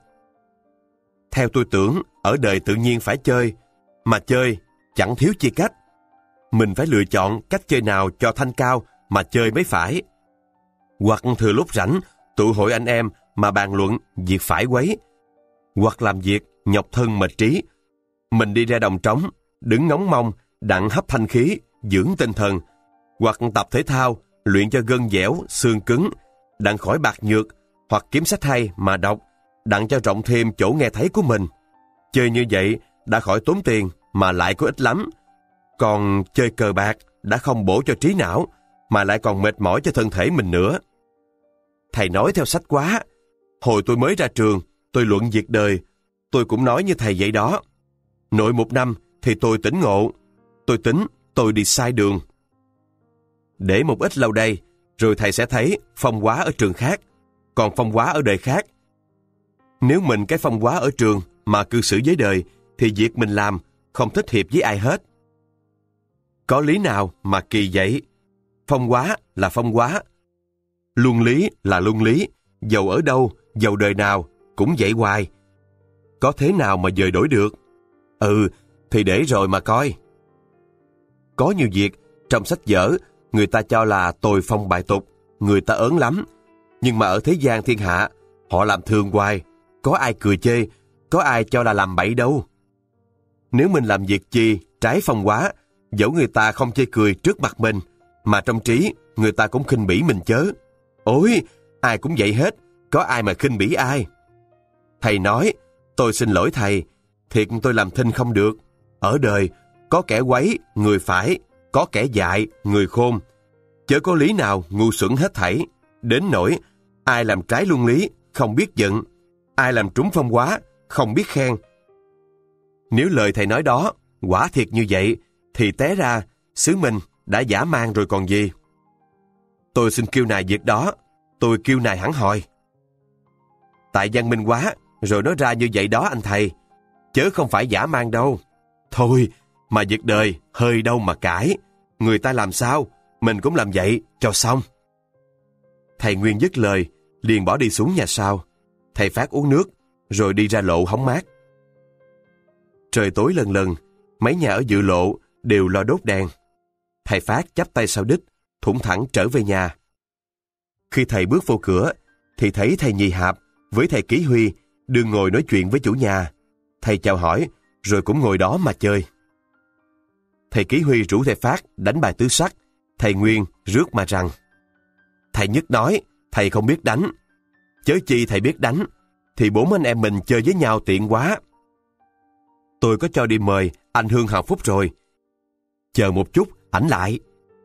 Theo tôi tưởng, ở đời tự nhiên phải chơi, mà chơi chẳng thiếu chi cách. Mình phải lựa chọn cách chơi nào cho thanh cao mà chơi mới phải. Hoặc thừa lúc rảnh, tụ hội anh em mà bàn luận việc phải quấy. Hoặc làm việc nhọc thân mệt trí. Mình đi ra đồng trống, đứng ngóng mông, đặng hấp thanh khí, dưỡng tinh thần. Hoặc tập thể thao, luyện cho gân dẻo, xương cứng, đặng khỏi bạc nhược. Hoặc kiếm sách hay mà đọc, đặng cho rộng thêm chỗ nghe thấy của mình. Chơi như vậy đã khỏi tốn tiền mà lại có ích lắm. Còn chơi cờ bạc đã không bổ cho trí não, mà lại còn mệt mỏi cho thân thể mình nữa. Thầy nói theo sách quá. Hồi tôi mới ra trường, tôi luận việc đời, tôi cũng nói như thầy vậy đó. Nội một năm thì tôi tỉnh ngộ. Tôi tính tôi đi sai đường. Để một ít lâu đây, rồi thầy sẽ thấy phong hóa ở trường khác, còn phong hóa ở đời khác. Nếu mình cái phong hóa ở trường mà cư xử với đời, thì việc mình làm không thích hiệp với ai hết. Có lý nào mà kỳ vậy? Phong hóa là phong hóa, luân lý là luân lý, dầu ở đâu, dầu đời nào cũng vậy hoài. Có thế nào mà dời đổi được? Thì để rồi mà coi. Có nhiều việc trong sách vở người ta cho là tồi phong bại tục, người ta ớn lắm. Nhưng mà ở thế gian thiên hạ, họ làm thường hoài, có ai cười chê, có ai cho là làm bậy đâu. Nếu mình làm việc chi trái phong hóa, dẫu người ta không chê cười trước mặt mình, mà trong trí người ta cũng khinh bỉ mình chớ. Ôi, ai cũng vậy hết, có ai mà khinh bỉ ai. Thầy nói: tôi xin lỗi thầy, thiệt tôi làm thinh không được. Ở đời, có kẻ quấy, người phải, có kẻ dại, người khôn. Chớ có lý nào ngu xuẩn hết thảy, đến nỗi ai làm trái luân lý, không biết giận, ai làm trúng phong hóa, không biết khen. Nếu lời thầy nói đó quả thiệt như vậy, thì té ra xứ mình đã dã man rồi còn gì. Tôi xin kêu nài việc đó, tôi kêu nài hẳn hoi. Tại văn minh quá, rồi nói ra như vậy đó anh thầy, chớ không phải dã man đâu. Thôi, mà việc đời hơi đâu mà cãi, người ta làm sao, mình cũng làm vậy cho xong. Thầy Nguyên dứt lời, liền bỏ đi xuống nhà sau. Thầy Phát uống nước, rồi đi ra lộ hóng mát. Trời tối lần lần, mấy nhà ở dự lộ đều lo đốt đèn. Thầy Phát chắp tay sau đít, thủng thẳng trở về nhà. Khi thầy bước vô cửa, thì thấy thầy Nhì Hạp với thầy Ký Huy đương ngồi nói chuyện với chủ nhà. Thầy chào hỏi, rồi cũng ngồi đó mà chơi. Thầy Ký Huy rủ thầy Phát đánh bài tứ sắc. Thầy Nguyên rước mà rằng: thầy Nhất nói thầy không biết đánh. Chớ chi thầy biết đánh, thì bốn anh em mình chơi với nhau tiện quá. Tôi có cho đi mời anh Hương Hào Phúc rồi. Chờ một chút, ảnh lại.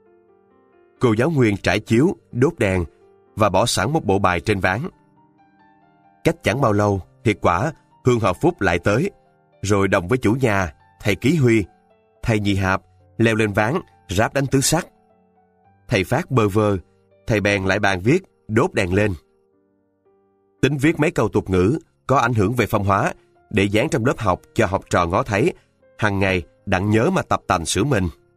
Cô giáo Nguyên trải chiếu, đốt đèn và bỏ sẵn một bộ bài trên ván. Cách chẳng bao lâu, thiệt quả Hương Hào Phúc lại tới, rồi đồng với chủ nhà, thầy Ký Huy, thầy Nhì Hạp leo lên ván ráp đánh tứ sắc. Thầy Phát bơ vơ, thầy bèn lại bàn viết, đốt đèn lên. Tính viết mấy câu tục ngữ có ảnh hưởng về phong hóa, để dán trong lớp học cho học trò ngó thấy, hằng ngày đặng nhớ mà tập tành sửa mình.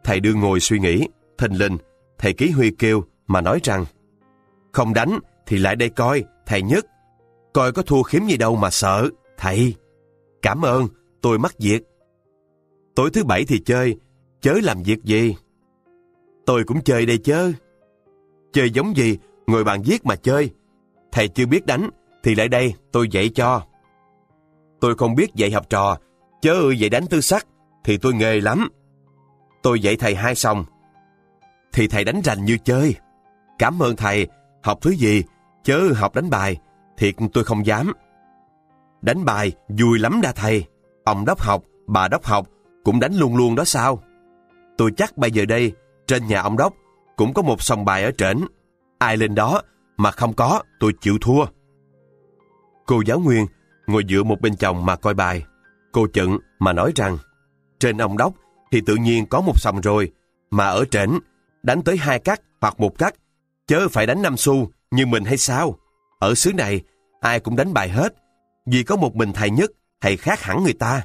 Thầy đưa ngồi suy nghĩ, thình lình, thầy Ký Huy kêu mà nói rằng: "Không đánh thì lại đây coi, thầy Nhất. Coi có thua khiếm gì đâu mà sợ, thầy. Cảm ơn, tôi mắc việc. Tối thứ Bảy thì chơi, chớ làm việc gì." "Tôi cũng chơi đây chớ." "Chơi giống gì, ngồi bàn viết mà chơi. Thầy chưa biết đánh, thì lại đây tôi dạy cho." "Tôi không biết dạy học trò, chớ dạy đánh tứ sắc, thì tôi nghề lắm. Tôi dạy thầy 2 sòng, thì thầy đánh rành như chơi. Cảm ơn thầy, học thứ gì, chớ học đánh bài, thiệt tôi không dám." "Đánh bài vui lắm đa thầy, ông đốc học, bà đốc học cũng đánh luôn luôn đó sao? Tôi chắc bây giờ đây, trên nhà ông đốc cũng có một sòng bài ở trển. Ai lên đó mà không có, tôi chịu thua." Cô giáo Nguyên ngồi dựa một bên chồng mà coi bài. Cô Chận mà nói rằng: "Trên ông đốc thì tự nhiên có một sòng rồi, mà ở trển đánh tới 2 cắt hoặc 1 cắt, chớ phải đánh 5 xu như mình hay sao? Ở xứ này ai cũng đánh bài hết, vì có một mình thầy Nhất, thầy khác hẳn người ta."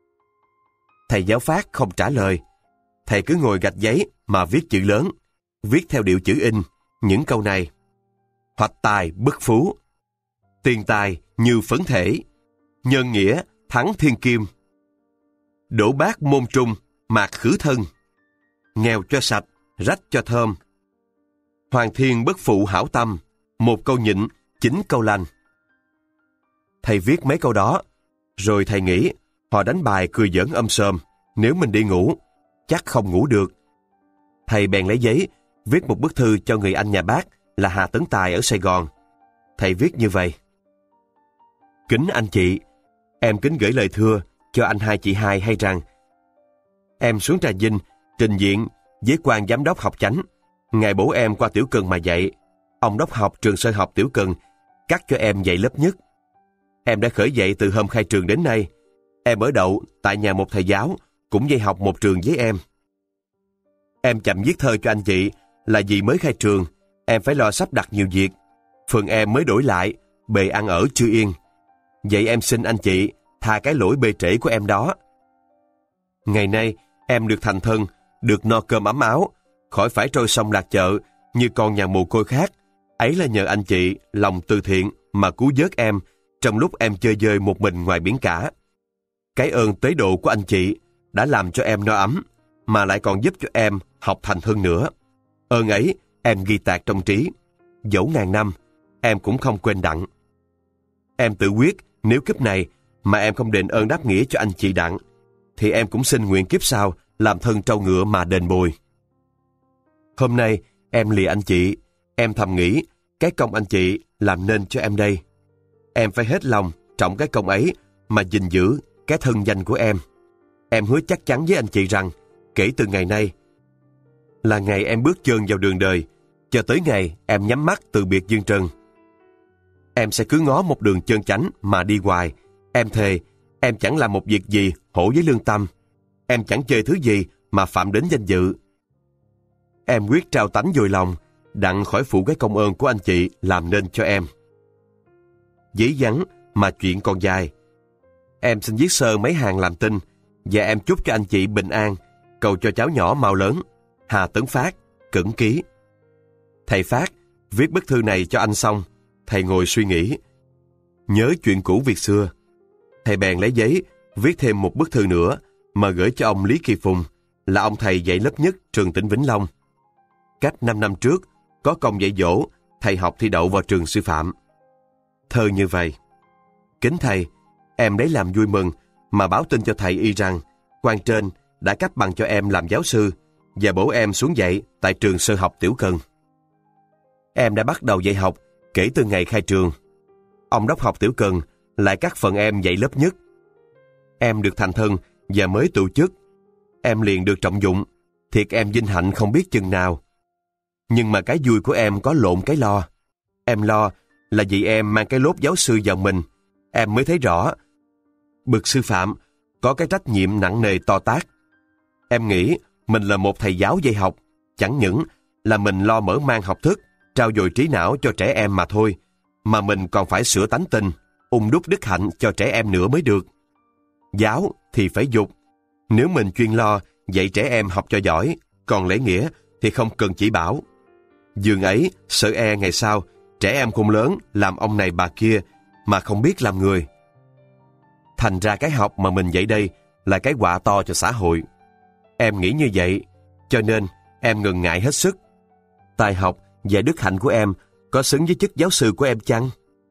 Thầy giáo Phát không trả lời. Thầy cứ ngồi gạch giấy mà viết chữ lớn, viết theo điệu chữ in những câu này: "Hoạch tài bức phú, tiền tài như phấn thể, nhân nghĩa thắng thiên kim, đổ bát môn trung mạc khử thân, nghèo cho sạch rách cho thơm, hoàng thiên bất phụ hảo tâm, một câu nhịn 9 câu lành." Thầy viết mấy câu đó, rồi thầy nghĩ họ đánh bài cười giỡn sòm, nếu mình đi ngủ, chắc không ngủ được. Thầy bèn lấy giấy, viết một bức thư cho người anh nhà bác là Hà Tấn Tài ở Sài Gòn. Thầy viết như vậy: "Kính anh chị, em kính gửi lời thưa cho anh hai chị hai hay rằng em xuống Trà Vinh trình diện với quan giám đốc học chánh. Ngài bổ em qua Tiểu Cần mà dạy. Ông đốc học trường sơ học Tiểu Cần cắt cho em dạy lớp nhất. Em đã khởi dạy từ hôm khai trường đến nay. Em ở đậu tại nhà một thầy giáo cũng dạy học một trường với em. Em chậm viết thơ cho anh chị là vì mới khai trường, em phải lo sắp đặt nhiều việc. Phường em mới đổi lại, bề ăn ở chưa yên. Vậy em xin anh chị tha cái lỗi bề trễ của em đó. Ngày nay em được thành thân, được no cơm ấm áo, khỏi phải trôi sông lạc chợ như con nhà mồ côi khác. Ấy là nhờ anh chị lòng từ thiện mà cứu vớt em trong lúc em chơi dơi một mình ngoài biển cả. Cái ơn tế độ của anh chị đã làm cho em no ấm, mà lại còn giúp cho em học thành hơn nữa. Ơn ấy em ghi tạc trong trí, dẫu ngàn năm em cũng không quên đặng. Em tự quyết nếu kiếp này mà em không đền ơn đáp nghĩa cho anh chị đặng, thì em cũng xin nguyện kiếp sau làm thân trâu ngựa mà đền bồi. Hôm nay em lìa anh chị, em thầm nghĩ cái công anh chị làm nên cho em đây. Em phải hết lòng trọng cái công ấy mà gìn giữ cái thân danh của em. Em hứa chắc chắn với anh chị rằng kể từ ngày nay là ngày em bước chân vào đường đời, cho tới ngày em nhắm mắt từ biệt dương trần, em sẽ cứ ngó một đường chân chánh mà đi hoài. Em thề em chẳng làm một việc gì hổ với lương tâm. Em chẳng chơi thứ gì mà phạm đến danh dự. Em quyết trao tánh dồi lòng, đặng khỏi phụ cái công ơn của anh chị làm nên cho em. Giấy vắn mà chuyện còn dài. Em xin viết sơ mấy hàng làm tin, và em chúc cho anh chị bình an, cầu cho cháu nhỏ mau lớn. Hà Tấn Phát, Cẩn Ký. Thầy Phát viết bức thư này cho anh xong, thầy ngồi suy nghĩ. Nhớ chuyện cũ việc xưa, thầy bèn lấy giấy viết thêm một bức thư nữa mà gửi cho ông Lý Kỳ Phùng, là ông thầy dạy lớp nhất trường tỉnh Vĩnh Long. Cách 5 năm trước, có công dạy dỗ, thầy học thi đậu vào trường sư phạm. Thơ như vậy: Kính thầy, em lấy làm vui mừng mà báo tin cho thầy y rằng quan trên đã cấp bằng cho em làm giáo sư và bổ em xuống dạy tại trường sơ học Tiểu Cần. Em đã bắt đầu dạy học kể từ ngày khai trường. Ông đốc học Tiểu Cần lại cắt phần em dạy lớp nhất. Em được thành thân và mới tụ chức. Em liền được trọng dụng, thiệt em vinh hạnh không biết chừng nào. Nhưng mà cái vui của em có lộn cái lo. Em lo là vì em mang cái lốt giáo sư vào mình, em mới thấy rõ bậc sư phạm có cái trách nhiệm nặng nề to tát. Em nghĩ mình là một thầy giáo dạy học, chẳng những là mình lo mở mang học thức, trao dồi trí não cho trẻ em mà thôi, mà mình còn phải sửa tánh tình, đúc đức hạnh cho trẻ em nữa mới được. Giáo thì phải dục. Nếu mình chuyên lo dạy trẻ em học cho giỏi, còn lễ nghĩa thì không cần chỉ bảo. Dường ấy, sợ e ngày sau, trẻ em khôn lớn làm ông này bà kia mà không biết làm người. Thành ra cái học mà mình dạy đây là cái họa to cho xã hội. Em nghĩ như vậy, cho nên em ngần ngại hết sức. Tài học và đức hạnh của em có xứng với chức giáo sư của em chăng?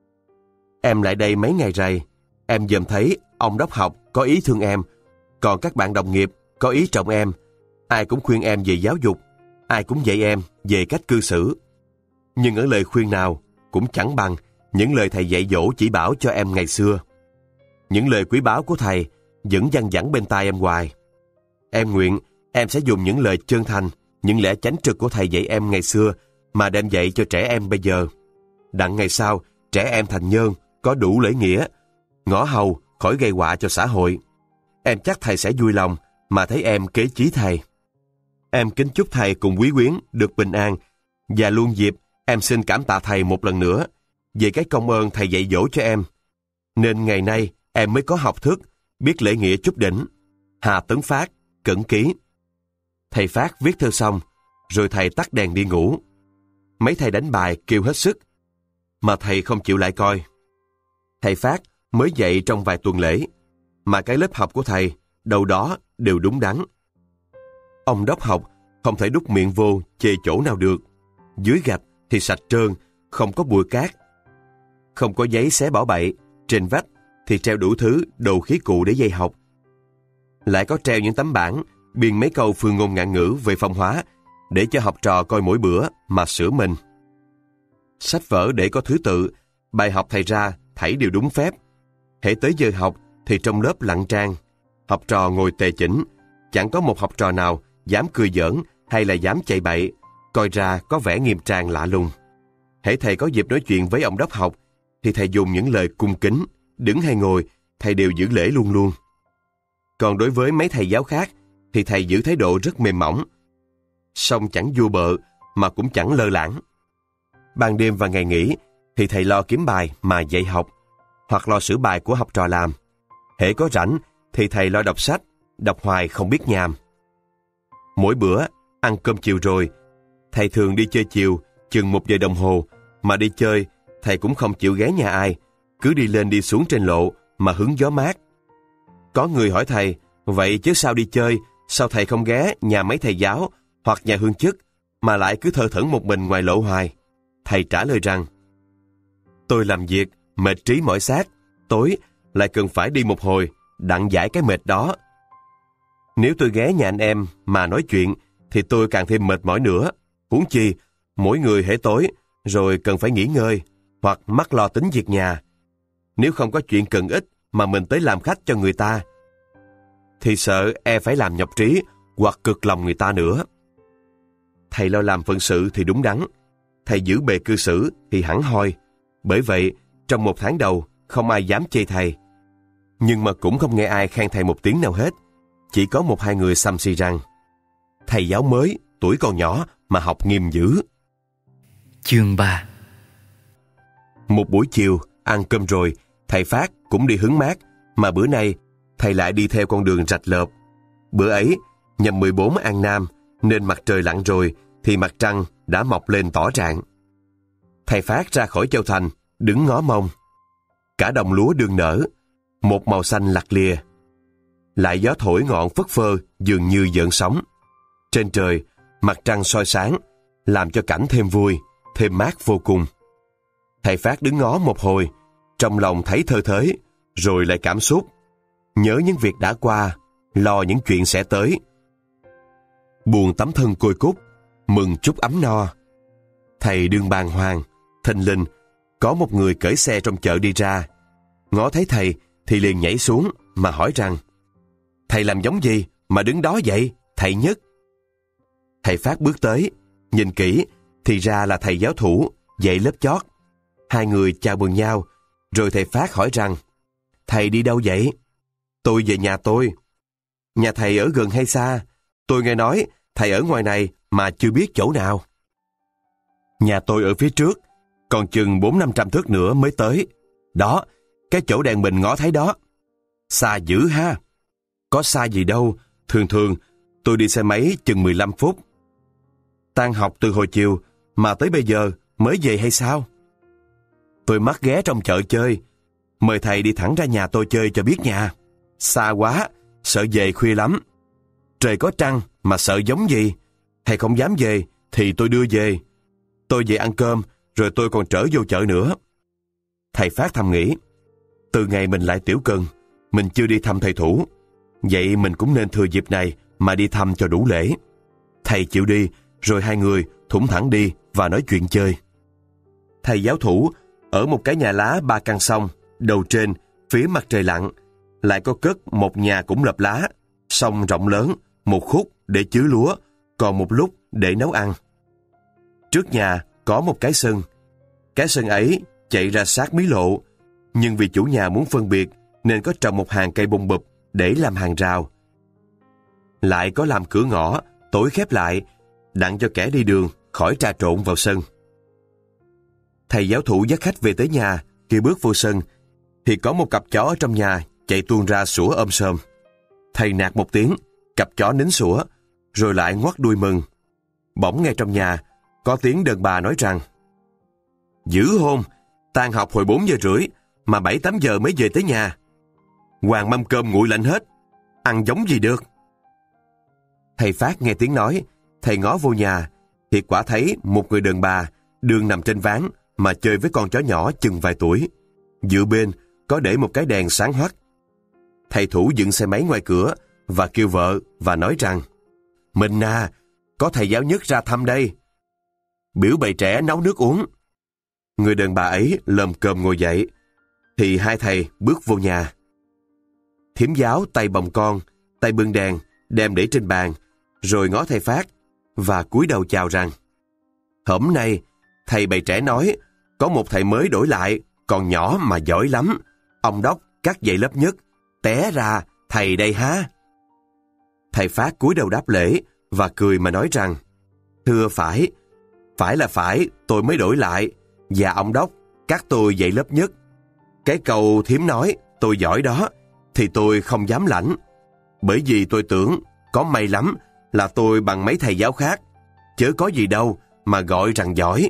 Em lại đây mấy ngày rày, em dòm thấy ông đốc học có ý thương em, còn các bạn đồng nghiệp có ý trọng em. Ai cũng khuyên em về giáo dục, ai cũng dạy em về cách cư xử. Nhưng ở lời khuyên nào cũng chẳng bằng những lời thầy dạy dỗ chỉ bảo cho em ngày xưa. Những lời quý báu của thầy vẫn văng vẳng bên tai em hoài. Em nguyện em sẽ dùng những lời chân thành, những lẽ chánh trực của thầy dạy em ngày xưa mà đem dạy cho trẻ em bây giờ. Đặng ngày sau, trẻ em thành nhân, có đủ lễ nghĩa, ngõ hầu khỏi gây họa cho xã hội. Em chắc thầy sẽ vui lòng mà thấy em kế chí thầy. Em kính chúc thầy cùng quý quyến được bình an, và luôn dịp em xin cảm tạ thầy một lần nữa về cái công ơn thầy dạy dỗ cho em. Nên ngày nay em mới có học thức, biết lễ nghĩa chút đỉnh. Hà Tấn Phát, Cẩn Ký. Thầy Phát viết thơ xong, rồi thầy tắt đèn đi ngủ. Mấy thầy đánh bài kêu hết sức, mà thầy không chịu lại coi. Thầy Phát mới dạy trong vài tuần lễ, mà cái lớp học của thầy đâu đó đều đúng đắn. Ông đốc học không thể đút miệng vô chê chỗ nào được. Dưới gạch thì sạch trơn, không có bụi cát. Không có giấy xé bỏ bậy, trên vách thì treo đủ thứ đồ khí cụ để dạy học. Lại có treo những tấm bảng biên mấy câu phương ngôn ngạn ngữ về phong hóa để cho học trò coi mỗi bữa mà sửa mình. Sách vở để có thứ tự, bài học thầy ra thảy đều đúng phép. Hễ tới giờ học thì trong lớp lặng trang, học trò ngồi tề chỉnh, chẳng có một học trò nào dám cười giỡn hay là dám chạy bậy, coi ra có vẻ nghiêm trang lạ lùng. Hễ thầy có dịp nói chuyện với ông đốc học thì thầy dùng những lời cung kính, đứng hay ngồi thầy đều giữ lễ luôn luôn. Còn đối với mấy thầy giáo khác thì thầy giữ thái độ rất mềm mỏng, song chẳng vua bợ mà cũng chẳng lơ lãng. Ban đêm và ngày nghỉ thì thầy lo kiếm bài mà dạy học, hoặc lo sửa bài của học trò làm. Hễ có rảnh thì thầy lo đọc sách, đọc hoài không biết nhàm. Mỗi bữa ăn cơm chiều rồi, thầy thường đi chơi chiều chừng 1 giờ đồng hồ, mà đi chơi thầy cũng không chịu ghé nhà ai, cứ đi lên đi xuống trên lộ mà hứng gió mát. Có người hỏi thầy, vậy chứ sao đi chơi, sao thầy không ghé nhà mấy thầy giáo hoặc nhà hương chức mà lại cứ thơ thẩn một mình ngoài lộ hoài? Thầy trả lời rằng, tôi làm việc mệt trí mỏi xác, tối lại cần phải đi một hồi đặng giải cái mệt đó. Nếu tôi ghé nhà anh em mà nói chuyện thì tôi càng thêm mệt mỏi nữa. Huống chi mỗi người hễ tối rồi cần phải nghỉ ngơi hoặc mắc lo tính việc nhà. Nếu không có chuyện cần ích mà mình tới làm khách cho người ta thì sợ e phải làm nhọc trí hoặc cực lòng người ta nữa. Thầy lo làm phận sự thì đúng đắn, thầy giữ bề cư xử thì hẳn hoi. Bởi vậy trong 1 tháng đầu không ai dám chê thầy, nhưng mà cũng không nghe ai khen thầy một tiếng nào hết. Chỉ có 1-2 người xăm xì rằng thầy giáo mới, tuổi còn nhỏ mà học nghiêm dữ. Chương 3. Một buổi chiều ăn cơm rồi, thầy Phát cũng đi hứng mát, mà bữa nay thầy lại đi theo con đường rạch lợp. Bữa ấy nhằm 14 An Nam, nên mặt trời lặn rồi thì mặt trăng đã mọc lên tỏ rạng. Thầy Phát ra khỏi Châu Thành, đứng ngó mông. Cả đồng lúa đương nở, một màu xanh lặt lìa. Lại gió thổi ngọn phất phơ dường như gợn sóng. Trên trời, mặt trăng soi sáng, làm cho cảnh thêm vui, thêm mát vô cùng. Thầy Phát đứng ngó một hồi, trong lòng thấy thơ thới, rồi lại cảm xúc. Nhớ những việc đã qua, lo những chuyện sẽ tới. Buồn tấm thân côi cút, mừng chút ấm no. Thầy đương bàng hoàng, thình lình có một người cởi xe trong chợ đi ra. Ngó thấy thầy thì liền nhảy xuống mà hỏi rằng, thầy làm giống gì mà đứng đó vậy, thầy Nhất? Thầy Phát bước tới, nhìn kỹ thì ra là thầy giáo thủ dạy lớp chót. Hai người chào mừng nhau, rồi thầy Phát hỏi rằng, thầy đi đâu vậy? Tôi về nhà tôi. Nhà thầy ở gần hay xa? Tôi nghe nói thầy ở ngoài này mà chưa biết chỗ nào. Nhà tôi ở phía trước, còn chừng 400-500 thước nữa mới tới. Đó, cái chỗ đèn mình ngó thấy đó. Xa dữ ha. Có xa gì đâu, thường thường Tôi đi xe máy chừng 15 phút. Tan học từ hồi chiều mà tới bây giờ mới về hay sao? Tôi mắc ghé trong chợ chơi. Mời thầy đi thẳng ra nhà tôi chơi cho biết nha. Xa quá, sợ về khuya lắm. Trời có trăng mà sợ giống gì. Thầy không dám về thì tôi đưa về. Tôi về ăn cơm rồi tôi còn trở vô chợ nữa. Thầy Phát thầm nghĩ, từ ngày mình lại tiểu cần, mình chưa đi thăm thầy Thủ. Vậy mình cũng nên thừa dịp này mà đi thăm cho đủ lễ. Thầy chịu đi, rồi hai người thủng thẳng đi và nói chuyện chơi. Thầy giáo Thủ ở một cái nhà lá 3 căn song, đầu trên, phía mặt trời lặn, lại có cất một nhà cũng lợp lá, song rộng lớn, một khúc để chứa lúa, còn một lúc để nấu ăn. Trước nhà có một cái sân. Cái sân ấy chạy ra sát mí lộ, nhưng vì chủ nhà muốn phân biệt nên có trồng một hàng cây bông bụp để làm hàng rào. Lại có làm cửa ngõ, tối khép lại, đặng cho kẻ đi đường khỏi trà trộn vào sân. Thầy giáo Thủ dắt khách về tới nhà, khi bước vô sân, thì có một cặp chó ở trong nhà chạy tuôn ra sủa ôm sòm. Thầy nạt một tiếng, cặp chó nín sủa, rồi lại ngoắt đuôi mừng. Bỗng nghe trong nhà có tiếng đàn bà nói rằng: "Dữ hôn, tan học hồi 4 giờ rưỡi mà 7-8 giờ mới về tới nhà. Hoàng mâm cơm nguội lạnh hết, ăn giống gì được." Thầy Phát nghe tiếng nói, thầy ngó vô nhà, thì quả thấy một người đàn bà đương nằm trên ván mà chơi với con chó nhỏ chừng vài tuổi. Giữa bên có để một cái đèn sáng hoắt. Thầy Thủ dựng xe máy ngoài cửa và kêu vợ và nói rằng: "Mình à, có thầy giáo Nhất ra thăm đây. Biểu bầy trẻ nấu nước uống." Người đàn bà ấy lồm cồm ngồi dậy, thì hai thầy bước vô nhà. Thím giáo tay bồng con, tay bưng đèn, đem để trên bàn, rồi ngó thầy Phát và cúi đầu chào rằng: "Hôm nay, thầy bầy trẻ nói, có một thầy mới đổi lại, còn nhỏ mà giỏi lắm. Ông Đốc cắt dạy lớp Nhất, té ra thầy đây há." Thầy Phát cúi đầu đáp lễ và cười mà nói rằng: "Thưa phải là phải, tôi mới đổi lại, và ông Đốc cắt tôi dạy lớp Nhất. Cái câu thím nói tôi giỏi đó thì tôi không dám lãnh, bởi vì tôi tưởng có may lắm là tôi bằng mấy thầy giáo khác, chớ có gì đâu mà gọi rằng giỏi."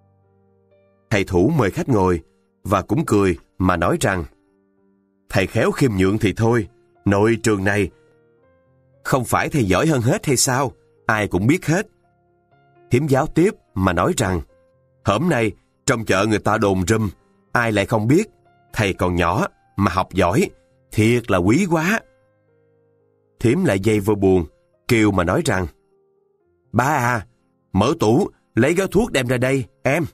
Thầy Thủ mời khách ngồi và cũng cười mà nói rằng: "Thầy khéo khiêm nhượng thì thôi, nội trường này không phải thầy giỏi hơn hết hay sao? Ai cũng biết hết." Thím giáo tiếp mà nói rằng: "Hôm nay trong chợ người ta đồn rùm, ai lại không biết, thầy còn nhỏ mà học giỏi, thiệt là quý quá." Thím lại dây vô buồng, kêu mà nói rằng: "Ba à, mở tủ, lấy gói thuốc đem ra đây, em."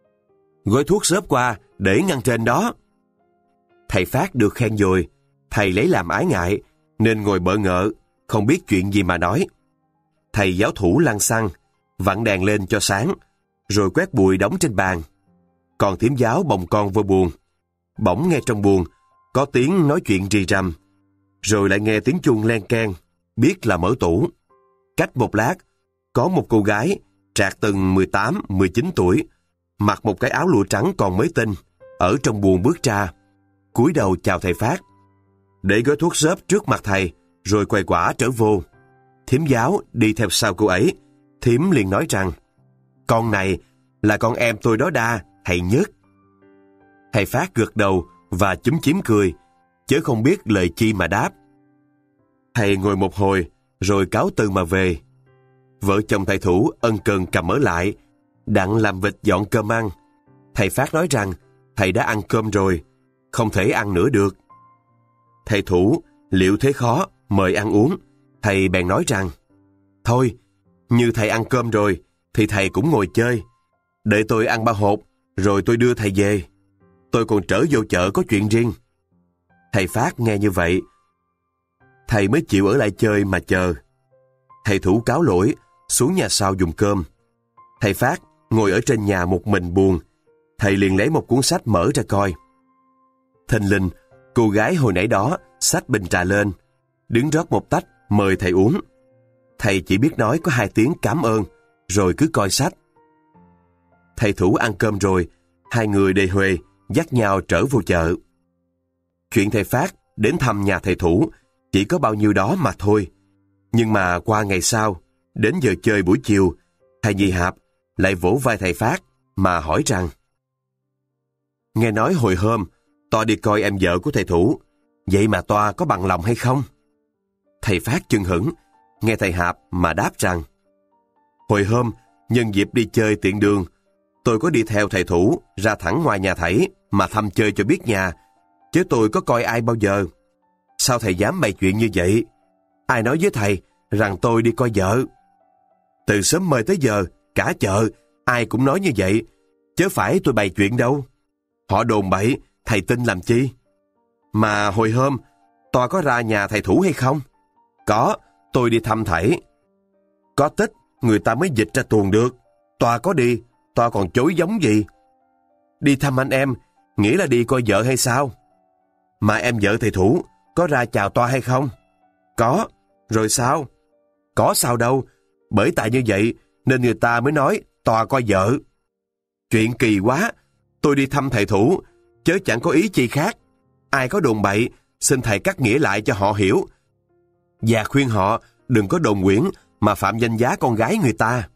Gói thuốc xớp qua, để ngăn trên đó. Thầy Phát được khen rồi, thầy lấy làm ái ngại, nên ngồi bợ ngợ, không biết chuyện gì mà nói. Thầy giáo Thủ lăn xăng, vặn đèn lên cho sáng, rồi quét bụi đóng trên bàn. Còn thím giáo bồng con vô buồng. Bỗng nghe trong buồng có tiếng nói chuyện rì rầm, rồi lại nghe tiếng chuông len keng, biết là mở tủ. Cách một lát, có một cô gái trạc từng 18-19 tuổi, mặc một cái áo lụa trắng còn mới tinh, ở trong buồng bước ra, cúi đầu chào thầy Phát, để gói thuốc xớp trước mặt thầy, rồi quay quả trở vô. Thím giáo đi theo sau cô ấy. Thím liền nói rằng: "Con này là con em tôi đó đa, thầy Nhất." Thầy Phát gật đầu và chúm chím cười, chớ không biết lời chi mà đáp. Thầy ngồi một hồi, rồi cáo từ mà về. Vợ chồng thầy Thủ ân cần cầm ở lại, đặng làm vịt dọn cơm ăn. Thầy Phát nói rằng thầy đã ăn cơm rồi, không thể ăn nữa được. Thầy Thủ liệu thế khó mời ăn uống, thầy bèn nói rằng: "Thôi, như thầy ăn cơm rồi, thì thầy cũng ngồi chơi. Đợi tôi ăn 3 hộp, rồi tôi đưa thầy về. Tôi còn trở vô chợ có chuyện riêng." Thầy Phát nghe như vậy, thầy mới chịu ở lại chơi mà chờ. Thầy Thủ cáo lỗi, xuống nhà sau dùng cơm. Thầy Phát ngồi ở trên nhà một mình buồn. Thầy liền lấy một cuốn sách mở ra coi. Thình lình, cô gái hồi nãy đó xách bình trà lên, đứng rót một tách mời thầy uống. Thầy chỉ biết nói có 2 tiếng cảm ơn, rồi cứ coi sách. Thầy Thủ ăn cơm rồi, hai người đề huề dắt nhau trở vô chợ. Chuyện thầy Phát đến thăm nhà thầy Thủ chỉ có bao nhiêu đó mà thôi. Nhưng mà qua ngày sau, đến giờ chơi buổi chiều, thầy Nhị Hạp lại vỗ vai thầy Phát mà hỏi rằng: Nghe nói hồi hôm, Toa đi coi em vợ của thầy Thủ, vậy mà Toa có bằng lòng hay không? Thầy Phát chưng hửng, nghe thầy Hạp mà đáp rằng: Hồi hôm, nhân dịp đi chơi tiện đường, tôi có đi theo thầy Thủ ra thẳng ngoài nhà thầy mà thăm chơi cho biết nhà, chứ tôi có coi ai bao giờ. Sao thầy dám bày chuyện như vậy? Ai nói với thầy rằng tôi đi coi vợ? Từ sớm mời tới giờ, cả chợ, ai cũng nói như vậy, chứ phải tôi bày chuyện đâu. Họ đồn bậy, thầy tin làm chi? Mà hồi hôm, Toa có ra nhà thầy Thủ hay không? Có, tôi đi thăm thầy. Có tích, người ta mới dịch ra tuồng được. Toa có đi, Toa còn chối giống gì? Đi thăm anh em, nghĩa là đi coi vợ hay sao? Mà em vợ thầy Thủ có ra chào Toa hay không? Có, rồi sao? Có sao đâu, bởi tại như vậy nên người ta mới nói Toa coi vợ. Chuyện kỳ quá, tôi đi thăm thầy Thủ, chớ chẳng có ý chi khác. Ai có đồn bậy, xin thầy cắt nghĩa lại cho họ hiểu. Và khuyên họ đừng có đồn quyển mà phạm danh giá con gái người ta.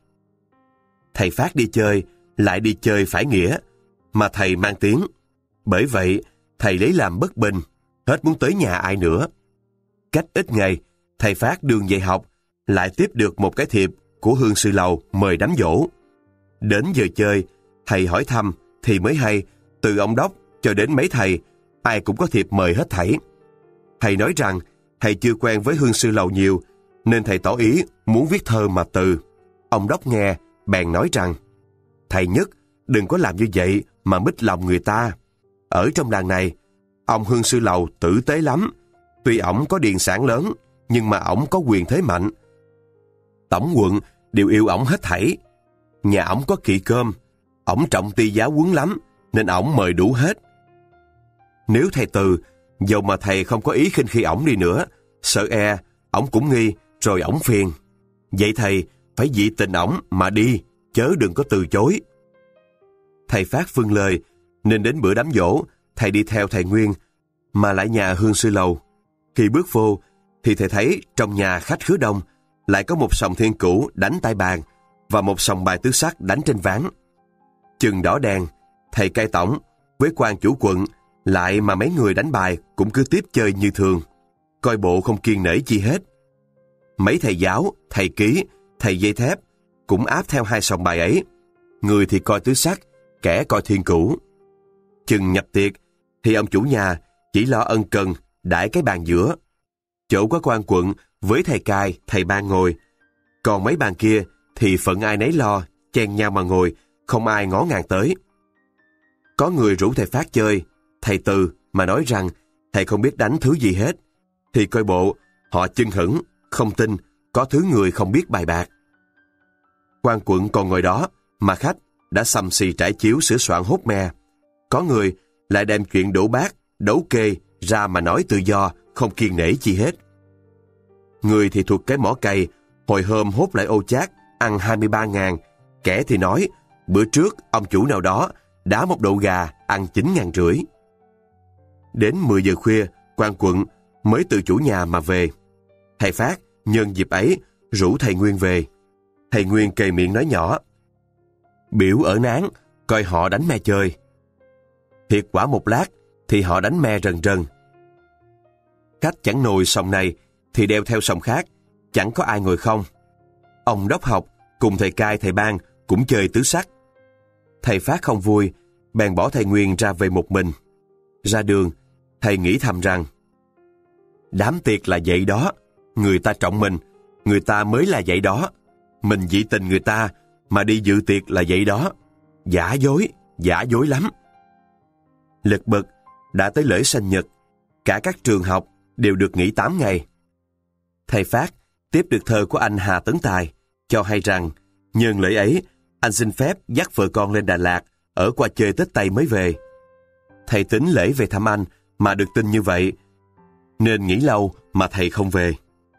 Thầy Phát đi chơi, lại đi chơi phải nghĩa, mà thầy mang tiếng. Bởi vậy, thầy lấy làm bất bình, hết muốn tới nhà ai nữa. Cách ít ngày, thầy Phát đường dạy học, lại tiếp được một cái thiệp của Hương Sư Lầu mời đám giỗ. Đến giờ chơi, thầy hỏi thăm thì mới hay, từ ông đốc cho đến mấy thầy, ai cũng có thiệp mời hết thảy. Thầy nói rằng thầy chưa quen với Hương Sư Lầu nhiều, nên thầy tỏ ý muốn viết thơ mà từ. Ông đốc nghe, bèn nói rằng: Thầy Nhất, đừng có làm như vậy mà mít lòng người ta. Ở trong làng này, ông Hương Sư Lầu tử tế lắm. Tuy ổng có điền sản lớn, nhưng mà ổng có quyền thế mạnh. Tổng quận đều yêu ổng hết thảy. Nhà ổng có kỵ cơm, ổng trọng ti giáo huấn lắm, nên ổng mời đủ hết. Nếu thầy Từ, dầu mà thầy không có ý khinh khi ổng đi nữa, sợ e, ổng cũng nghi, rồi ổng phiền. Vậy thầy phải dị tình ổng mà đi, chớ đừng có từ chối. Thầy Phát vâng lời, nên đến bữa đám giỗ, thầy đi theo thầy Nguyên, mà lại nhà Hương Sư Lầu. Khi bước vô, thì thầy thấy trong nhà khách khứa đông, lại có một sòng thiên cửu đánh tay bàn, và một sòng bài tứ sắc đánh trên ván. Chừng đỏ đèn, thầy cai tổng với quan chủ quận lại mà mấy người đánh bài cũng cứ tiếp chơi như thường, coi bộ không kiêng nể chi hết. Mấy thầy giáo, thầy ký, thầy dây thép cũng áp theo hai sòng bài ấy, người thì coi tứ sắc, kẻ coi thiên cửu. Chừng nhập tiệc thì ông chủ nhà chỉ lo ân cần đãi cái bàn giữa, chỗ có quan quận với thầy cai, thầy ban ngồi, còn mấy bàn kia thì phận ai nấy lo, chen nhau mà ngồi, không ai ngó ngàng tới. Có người rủ thầy Phát chơi, thầy Từ mà nói rằng thầy không biết đánh thứ gì hết, thì coi bộ họ chưng hửng, không tin có thứ người không biết bài bạc. Quan quận còn ngồi đó mà khách đã xầm xì trải chiếu sửa soạn hốt me. Có người lại đem chuyện đổ bát, đấu kê ra mà nói tự do, không kiêng nể chi hết. Người thì thuộc cái mỏ cày, hồi hôm hốt lại ô chát, ăn 23.000, kẻ thì nói bữa trước ông chủ nào đó đá một độ gà ăn 9.500. Đến 10 giờ khuya, quan quận mới từ chủ nhà mà về. Thầy Phát nhân dịp ấy rủ thầy Nguyên về. Thầy Nguyên kề miệng nói nhỏ: Biểu ở nán, coi họ đánh me chơi. Thiệt quả một lát thì họ đánh me rần rần. Khách chẳng nồi sòng này thì đeo theo sòng khác, chẳng có ai ngồi không. Ông đốc học cùng thầy cai, thầy ban cũng chơi tứ sắc. Thầy Phát không vui, bèn bỏ thầy Nguyên ra về một mình. Ra đường, thầy nghĩ thầm rằng: Đám tiệc là vậy đó, người ta trọng mình, người ta mới là vậy đó. Mình dị tình người ta mà đi dự tiệc là vậy đó. Giả dối lắm. Lật bật đã tới lễ sinh nhật, cả các trường học đều được nghỉ 8 ngày. Thầy Phát tiếp được thơ của anh Hà Tấn Tài, cho hay rằng nhân lễ ấy, anh xin phép dắt vợ con lên Đà Lạt, ở qua chơi Tết Tây mới về. Thầy tính lễ về thăm anh, mà được tin như vậy, nên nghĩ lâu mà thầy không về.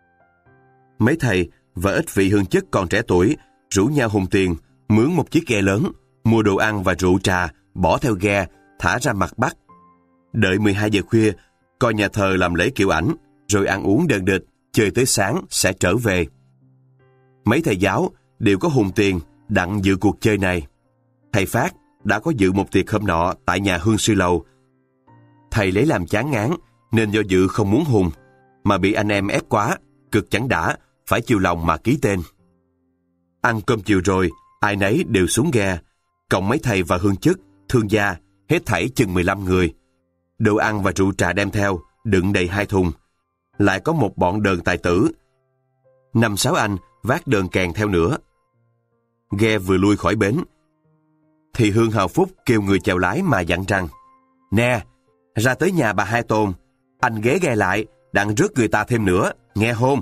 Mấy thầy và ít vị hương chức còn trẻ tuổi rủ nhau hùng tiền, mướn một chiếc ghe lớn, mua đồ ăn và rượu trà, bỏ theo ghe, thả ra mặt Bắc. Đợi 12 giờ khuya, coi nhà thờ làm lễ kiệu ảnh, rồi ăn uống đờn địch, chơi tới sáng sẽ trở về. Mấy thầy giáo đều có hùn tiền đặng dự cuộc chơi này. Thầy Phát đã có dự một tiệc hôm nọ tại nhà Hương Sư Lầu. Thầy lấy làm chán ngán nên do dự không muốn hùn, mà bị anh em ép quá, cực chẳng đã, phải chiều lòng mà ký tên. Ăn cơm chiều rồi, ai nấy đều xuống ghe, cộng mấy thầy và hương chức, thương gia, hết thảy chừng 15 người. Đồ ăn và rượu trà đem theo, đựng đầy 2 thùng. Lại có một bọn đờn tài tử. 5-6 anh vác đờn kèn theo nữa. Ghe vừa lui khỏi bến, thì Hương Hào Phúc kêu người chèo lái mà dặn rằng: "Nè, ra tới nhà bà Hai Tôn, anh ghé ghe lại, đặng rước người ta thêm nữa, nghe hôn.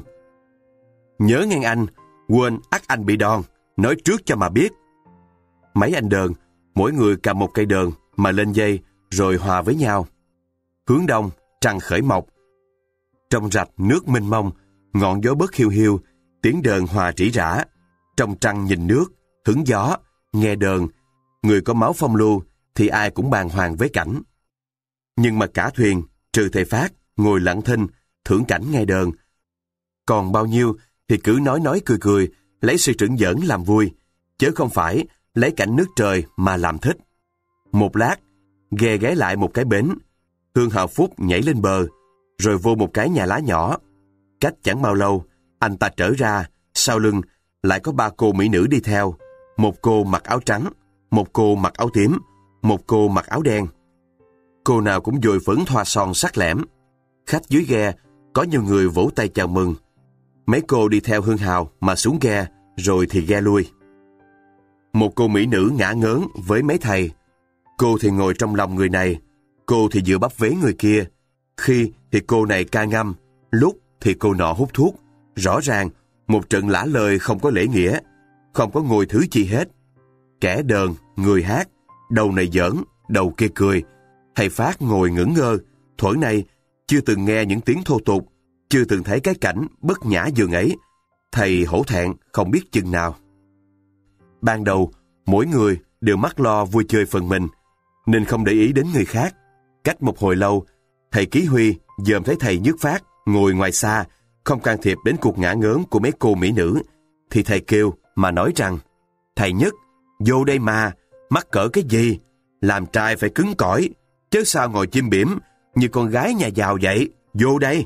Nhớ nghe anh, quên ắt anh bị đòn, nói trước cho mà biết." Mấy anh đờn, mỗi người cầm một cây đờn mà lên dây rồi hòa với nhau. Hướng đông, trăng khởi mọc. Trong rạch nước mênh mông, ngọn gió bớt hiu hiu, tiếng đờn hòa rỉ rả. Trong trăng nhìn nước, hứng gió, nghe đờn, người có máu phong lưu thì ai cũng bàng hoàng với cảnh. Nhưng mà cả thuyền, trừ thầy Phát, ngồi lặng thinh, thưởng cảnh nghe đờn. Còn bao nhiêu thì cứ nói cười cười, lấy sự trửng giỡn làm vui, chứ không phải lấy cảnh nước trời mà làm thích. Một lát, ghe ghé lại một cái bến. Hương Hào Phúc nhảy lên bờ, rồi vô một cái nhà lá nhỏ. Cách chẳng bao lâu, anh ta trở ra, sau lưng lại có 3 cô mỹ nữ đi theo. Một cô mặc áo trắng, một cô mặc áo tím, một cô mặc áo đen. Cô nào cũng dội phấn thoa son sắc lẻm. Khách dưới ghe, có nhiều người vỗ tay chào mừng. Mấy cô đi theo Hương Hào mà xuống ghe, rồi thì ghe lui. Một cô mỹ nữ ngả ngớn với mấy thầy. Cô thì ngồi trong lòng người này, cô thì dựa bắp vế người kia. Khi thì cô này ca ngâm, lúc thì cô nọ hút thuốc. Rõ ràng, một trận lả lời không có lễ nghĩa, không có ngồi thứ chi hết. Kẻ đờn, người hát, đầu này giỡn, đầu kia cười. Thầy Phát ngồi ngẩn ngơ, thuở này chưa từng nghe những tiếng thô tục, chưa từng thấy cái cảnh bất nhã dường ấy. Thầy hổ thẹn không biết chừng nào. Ban đầu, mỗi người đều mắc lo vui chơi phần mình, nên không để ý đến người khác. Cách một hồi lâu, thầy Ký Huy dòm thấy thầy Nhất Phát ngồi ngoài xa, không can thiệp đến cuộc ngả ngớn của mấy cô mỹ nữ, thì thầy kêu mà nói rằng: "Thầy Nhất, vô đây mà, mắc cỡ cái gì? Làm trai phải cứng cỏi, chứ sao ngồi chim biểm như con gái nhà giàu vậy, vô đây."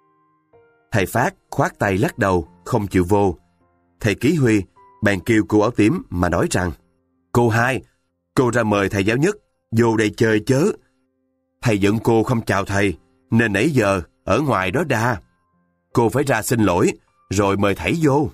Thầy Phát khoát tay lắc đầu, không chịu vô. Thầy Ký Huy bèn kêu cô áo tím mà nói rằng: "Cô Hai, cô ra mời thầy giáo Nhất vô đây chơi chớ. Thầy giận cô không chào thầy, nên nãy giờ ở ngoài đó đa. Cô phải ra xin lỗi, rồi mời thầy vô."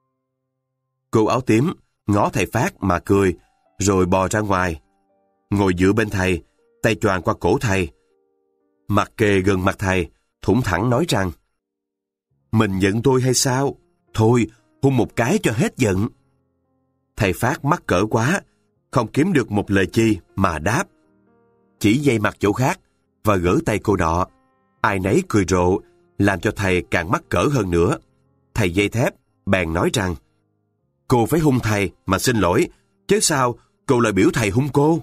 Cô áo tím ngó thầy Phát mà cười, rồi bò ra ngoài. Ngồi dựa bên thầy, tay choàng qua cổ thầy. Mặt kề gần mặt thầy, thủng thẳng nói rằng: "Mình giận tôi hay sao? Thôi, hôn một cái cho hết giận." Thầy Phát mắc cỡ quá, không kiếm được một lời chi mà đáp. Chỉ dây mặt chỗ khác và gỡ tay cô nọ. Ai nấy cười rộ, làm cho thầy càng mắc cỡ hơn nữa. Thầy dây thép bèn nói rằng: "Cô phải hung thầy mà xin lỗi, chứ sao cô lại biểu thầy hung cô?"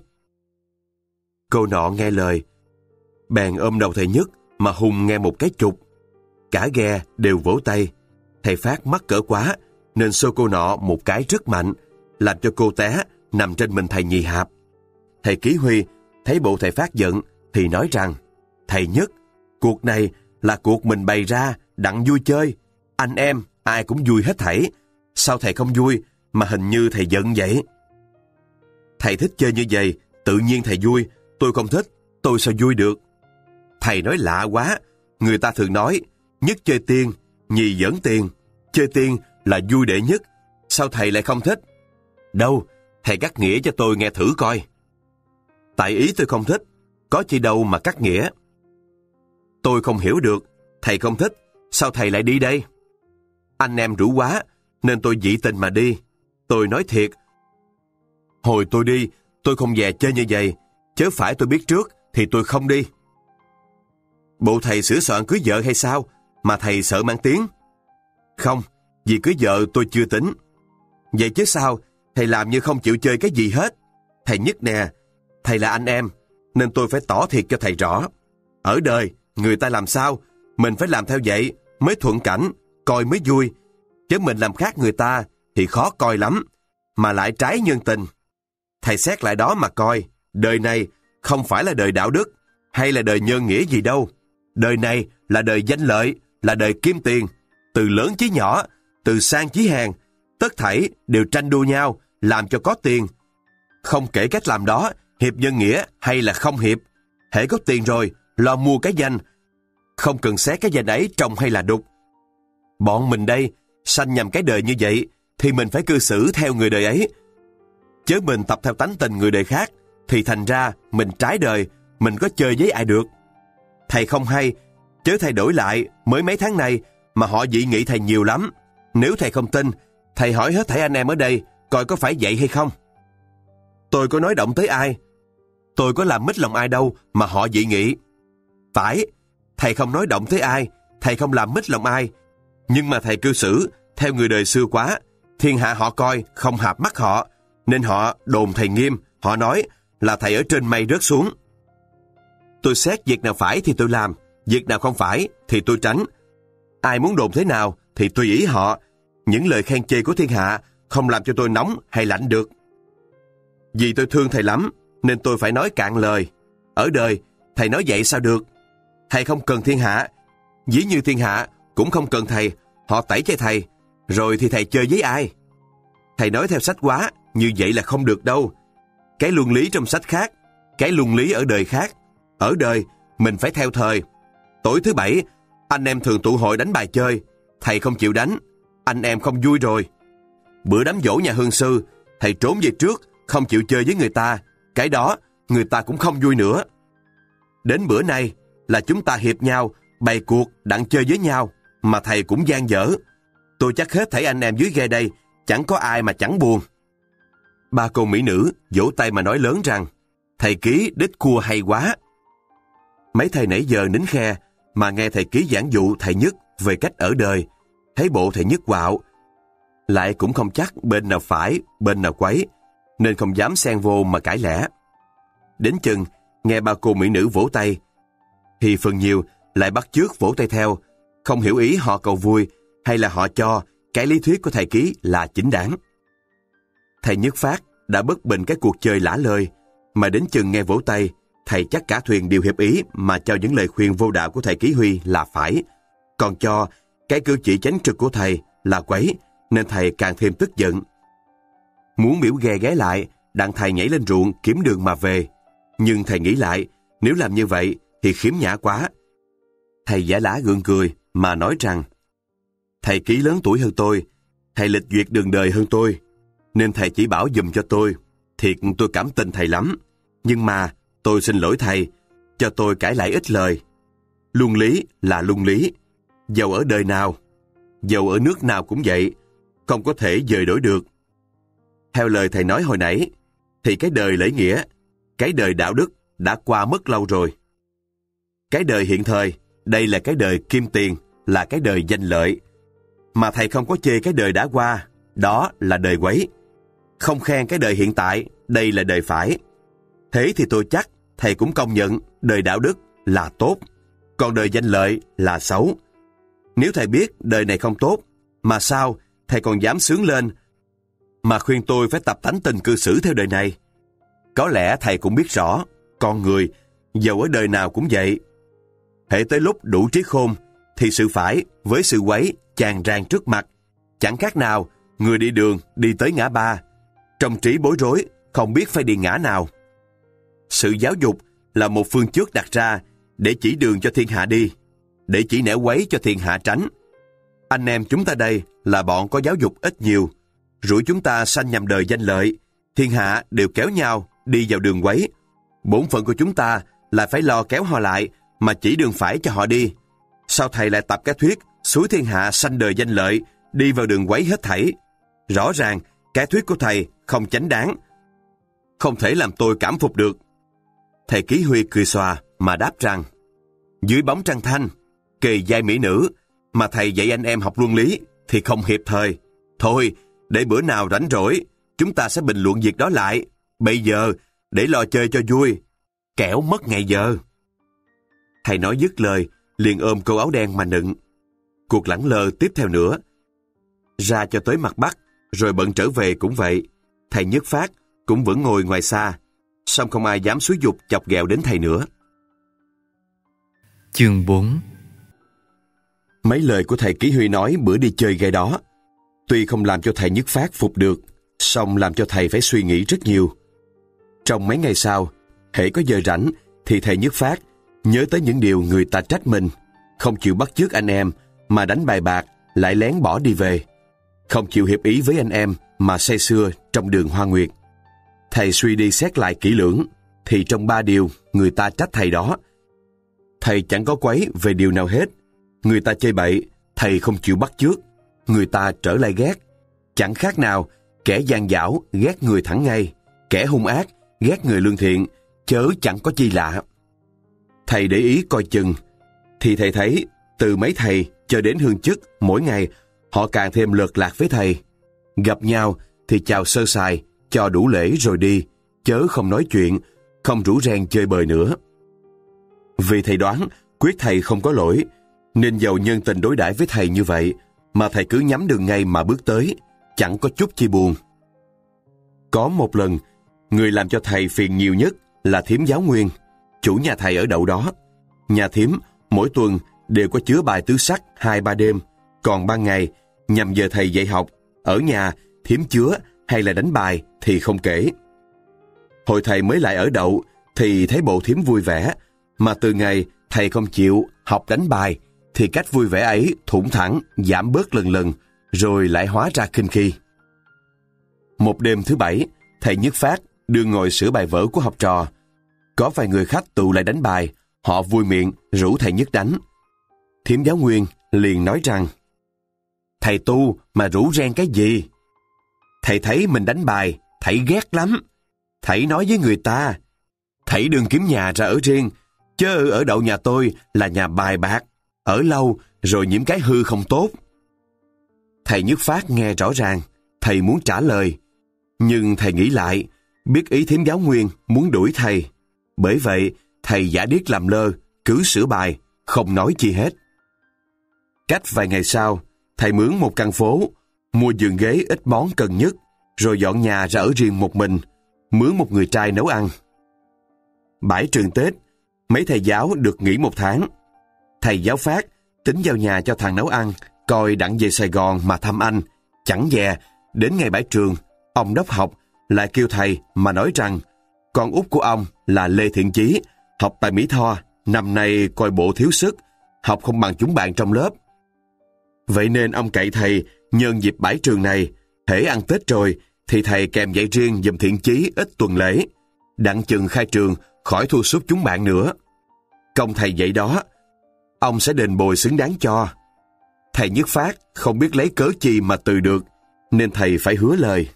Cô nọ nghe lời, bèn ôm đầu thầy Nhất mà hung nghe một cái chục. Cả ghe đều vỗ tay. Thầy Phát mắc cỡ quá nên xô cô nọ một cái rất mạnh, làm cho cô té nằm trên mình thầy Nhì Hạp. Thầy Ký Huy thấy bộ thầy Phát giận thì nói rằng: "Thầy Nhất, cuộc này là cuộc mình bày ra đặng vui chơi, anh em ai cũng vui hết thảy. Sao thầy không vui mà hình như thầy giận vậy? Thầy thích chơi như vậy, tự nhiên thầy vui, tôi không thích, tôi sao vui được? Thầy nói lạ quá, người ta thường nói nhất chơi tiên, nhì giỡn tiền, chơi tiên là vui đệ nhất, sao thầy lại không thích? Đâu, thầy cắt nghĩa cho tôi nghe thử coi." "Tại ý tôi không thích, có chi đâu mà cắt nghĩa." "Tôi không hiểu được, thầy không thích, sao thầy lại đi đây?" "Anh em rủ quá, nên tôi dị tình mà đi. Tôi nói thiệt, hồi tôi đi, tôi không về chơi như vậy, chớ phải tôi biết trước thì tôi không đi." "Bộ thầy sửa soạn cưới vợ hay sao, mà thầy sợ mang tiếng?" "Không, vì cưới vợ tôi chưa tính." "Vậy chứ sao, thầy làm như không chịu chơi cái gì hết. Thầy Nhất nè, thầy là anh em, nên tôi phải tỏ thiệt cho thầy rõ. Ở đời, người ta làm sao, mình phải làm theo vậy, mới thuận cảnh, coi mới vui. Chứ mình làm khác người ta thì khó coi lắm, mà lại trái nhân tình. Thầy xét lại đó mà coi, đời này không phải là đời đạo đức hay là đời nhân nghĩa gì đâu. Đời này là đời danh lợi, là đời kim tiền. Từ lớn chí nhỏ, từ sang chí hèn, tất thảy đều tranh đua nhau làm cho có tiền. Không kể cách làm đó hiệp nhân nghĩa hay là không hiệp. Hễ có tiền rồi, lo mua cái danh. Không cần xét cái danh ấy trong hay là đục. Bọn mình đây, sanh nhằm cái đời như vậy, thì mình phải cư xử theo người đời ấy. Chớ mình tập theo tánh tình người đời khác, thì thành ra mình trái đời, mình có chơi với ai được. Thầy không hay, chớ thầy đổi lại mới mấy tháng này mà họ dị nghị thầy nhiều lắm. Nếu thầy không tin, thầy hỏi hết thảy anh em ở đây, coi có phải vậy hay không. Tôi có nói động tới ai? Tôi có làm mít lòng ai đâu mà họ dị nghị. Phải, thầy không nói động tới ai, thầy không làm mít lòng ai. Nhưng mà thầy cư xử theo người đời xưa quá, thiên hạ họ coi không hợp mắt họ, nên họ đồn thầy nghiêm, họ nói là thầy ở trên mây rớt xuống. Tôi xét việc nào phải thì tôi làm, việc nào không phải thì tôi tránh. Ai muốn đồn thế nào thì tùy ý họ. Những lời khen chê của thiên hạ không làm cho tôi nóng hay lạnh được. Vì tôi thương thầy lắm, nên tôi phải nói cạn lời. Ở đời, thầy nói vậy sao được? Thầy không cần thiên hạ, dĩ như thiên hạ cũng không cần thầy, họ tẩy chay thầy, rồi thì thầy chơi với ai? Thầy nói theo sách quá, như vậy là không được đâu. Cái luân lý trong sách khác, cái luân lý ở đời khác. Ở đời, mình phải theo thời. Tối thứ Bảy, anh em thường tụ hội đánh bài chơi, thầy không chịu đánh, anh em không vui rồi. Bữa đám giỗ nhà hương sư, thầy trốn về trước, không chịu chơi với người ta, cái đó người ta cũng không vui nữa. Đến bữa nay là chúng ta hiệp nhau, bày cuộc đặng chơi với nhau, mà thầy cũng gian dở. Tôi chắc hết thảy anh em dưới ghe đây, chẳng có ai mà chẳng buồn. Ba cô mỹ nữ vỗ tay mà nói lớn rằng, thầy Ký đích cua hay quá. Mấy thầy nãy giờ nín khe, mà nghe thầy Ký giảng dụ thầy Nhất về cách ở đời, thấy bộ thầy Nhất quạo. Lại cũng không chắc bên nào phải, bên nào quấy, nên không dám xen vô mà cãi lẽ. Đến chừng, nghe ba cô mỹ nữ vỗ tay, thì phần nhiều lại bắt chước vỗ tay theo, không hiểu ý họ cầu vui, hay là họ cho cái lý thuyết của thầy Ký là chính đáng. Thầy Nhất Phát đã bất bình cái cuộc chơi lả lơi, mà đến chừng nghe vỗ tay, thầy chắc cả thuyền đều hiệp ý mà cho những lời khuyên vô đạo của thầy Ký Huy là phải, còn cho cái cử chỉ chánh trực của thầy là quấy, nên thầy càng thêm tức giận. Muốn biểu ghe ghé lại, đặng thầy nhảy lên ruộng kiếm đường mà về, nhưng thầy nghĩ lại, nếu làm như vậy thì khiếm nhã quá. Thầy giả lả gượng cười mà nói rằng, thầy Ký lớn tuổi hơn tôi, thầy lịch duyệt đường đời hơn tôi, nên thầy chỉ bảo giùm cho tôi. Thiệt tôi cảm tin thầy lắm, nhưng mà tôi xin lỗi thầy, cho tôi cãi lại ít lời. Luân lý là luân lý, dầu ở đời nào, dầu ở nước nào cũng vậy, không có thể dời đổi được. Theo lời thầy nói hồi nãy, thì cái đời lễ nghĩa, cái đời đạo đức đã qua mất lâu rồi. Cái đời hiện thời, đây là cái đời kim tiền, là cái đời danh lợi. Mà thầy không có chê cái đời đã qua, đó là đời quấy. Không khen cái đời hiện tại, đây là đời phải. Thế thì tôi chắc thầy cũng công nhận đời đạo đức là tốt, còn đời danh lợi là xấu. Nếu thầy biết đời này không tốt, mà sao thầy còn dám sướng lên mà khuyên tôi phải tập tánh tình cư xử theo đời này? Có lẽ thầy cũng biết rõ, con người, dầu ở đời nào cũng vậy. Hễ tới lúc đủ trí khôn, thì sự phải với sự quấy tràn tràn trước mặt. Chẳng khác nào người đi đường đi tới ngã ba, trong trí bối rối, không biết phải đi ngã nào. Sự giáo dục là một phương trước đặt ra để chỉ đường cho thiên hạ đi, để chỉ nẻo quấy cho thiên hạ tránh. Anh em chúng ta đây là bọn có giáo dục ít nhiều, rủi chúng ta sanh nhằm đời danh lợi, thiên hạ đều kéo nhau đi vào đường quấy. Bổn phận của chúng ta là phải lo kéo họ lại mà chỉ đường phải cho họ đi. Sao thầy lại tập cái thuyết xúi thiên hạ sanh đời danh lợi đi vào đường quấy hết thảy? Rõ ràng cái thuyết của thầy không chánh đáng, không thể làm tôi cảm phục được. Thầy Ký Huy cười xòa mà đáp rằng, dưới bóng trăng thanh, kề vai mỹ nữ, mà thầy dạy anh em học luân lý thì không hiệp thời. Thôi, để bữa nào rảnh rỗi, chúng ta sẽ bình luận việc đó lại. Bây giờ, để lo chơi cho vui, kẻo mất ngày giờ. Thầy nói dứt lời, liền ôm cô áo đen mà nựng. cuộc lẳng lơ tiếp theo nữa. Ra cho tới mặt Bắc, rồi bận trở về cũng vậy. Thầy Nhất Phát cũng vẫn ngồi ngoài xa, song không ai dám xúi giục chọc ghẹo đến thầy nữa. Chương 4. Mấy lời của thầy Ký Huy nói bữa đi chơi gai đó, tuy không làm cho thầy Nhất Phát phục được, song làm cho thầy phải suy nghĩ rất nhiều. Trong mấy ngày sau, hễ có giờ rảnh thì thầy Nhất Phát nhớ tới những điều người ta trách mình, không chịu bắt chước anh em mà đánh bài bạc, lại lén bỏ đi về, không chịu hiệp ý với anh em mà say sưa trong đường Hoa Nguyệt. Thầy suy đi xét lại kỹ lưỡng, thì trong 3 điều người ta trách thầy đó, thầy chẳng có quấy về điều nào hết. Người ta chê bậy, thầy không chịu bắt chước. Người ta trở lại ghét, chẳng khác nào kẻ gian dảo ghét người thẳng ngay, kẻ hung ác ghét người lương thiện, chớ chẳng có chi lạ. Thầy để ý coi chừng, thì thầy thấy từ mấy thầy cho đến hương chức, mỗi ngày họ càng thêm lợt lạc với thầy. Gặp nhau thì chào sơ sài, cho đủ lễ rồi đi, chớ không nói chuyện, không rủ ren chơi bời nữa. Vì thầy đoán quyết thầy không có lỗi, nên dầu nhân tình đối đãi với thầy như vậy, mà thầy cứ nhắm đường ngay mà bước tới, chẳng có chút chi buồn. Có một lần, người làm cho thầy phiền nhiều nhất là thím giáo Nguyên, chủ nhà thầy ở đậu đó. Nhà thím mỗi tuần đều có chứa bài tứ sắc 2-3 đêm, còn ban ngày nhằm giờ thầy dạy học, ở nhà thím chứa hay là đánh bài thì không kể. Hồi thầy mới lại ở đậu thì thấy bộ thím vui vẻ, mà từ ngày thầy không chịu học đánh bài thì cách vui vẻ ấy thủng thẳng giảm bớt lần lần, rồi lại hóa ra khinh khi. Một đêm thứ Bảy, thầy Nhất Phát đưa ngồi sửa bài vở của học trò. Có vài người khách tụ lại đánh bài, họ vui miệng rủ thầy Nhất đánh. Thím giáo Nguyên liền nói rằng, thầy tu mà rủ ren cái gì? Thầy thấy mình đánh bài, thầy ghét lắm. Thầy nói với người ta, thầy đừng kiếm nhà ra ở riêng, chớ ở đậu nhà tôi là nhà bài bạc, ở lâu rồi nhiễm cái hư không tốt. Thầy Nhất Phát nghe rõ ràng, thầy muốn trả lời, nhưng thầy nghĩ lại, biết ý thím giáo Nguyên muốn đuổi thầy. Bởi vậy, thầy giả điếc làm lơ, cứ sửa bài, không nói chi hết. Cách vài ngày sau, thầy mướn một căn phố, mua giường ghế ít món cần nhất, rồi dọn nhà ra ở riêng một mình, mướn một người trai nấu ăn. Bãi trường Tết, mấy thầy giáo được nghỉ 1 tháng. Thầy giáo Phát tính giao nhà cho thằng nấu ăn, coi đặng về Sài Gòn mà thăm anh. Chẳng dè, đến ngày bãi trường, ông đốc học lại kêu thầy mà nói rằng con út của ông là Lê Thiện Chí, học tại Mỹ Tho, năm nay coi bộ thiếu sức, học không bằng chúng bạn trong lớp. Vậy nên ông cậy thầy nhân dịp bãi trường này, hễ ăn Tết rồi thì thầy kèm dạy riêng giùm Thiện Chí ít tuần lễ, đặng chừng khai trường khỏi thua sút chúng bạn nữa. Công thầy dạy đó, ông sẽ đền bồi xứng đáng cho. Thầy Nhất Phát không biết lấy cớ chi mà từ được, nên thầy phải hứa lời.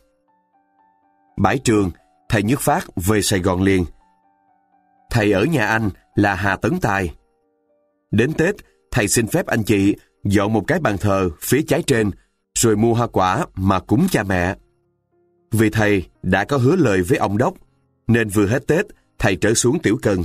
Bãi trường, thầy Nhất Phát về Sài Gòn liền. Thầy ở nhà anh là Hà Tấn Tài. Đến Tết, thầy xin phép anh chị dọn một cái bàn thờ phía trái trên, rồi mua hoa quả mà cúng cha mẹ. Vì thầy đã có hứa lời với ông đốc, nên vừa hết Tết, thầy trở xuống Tiểu Cần.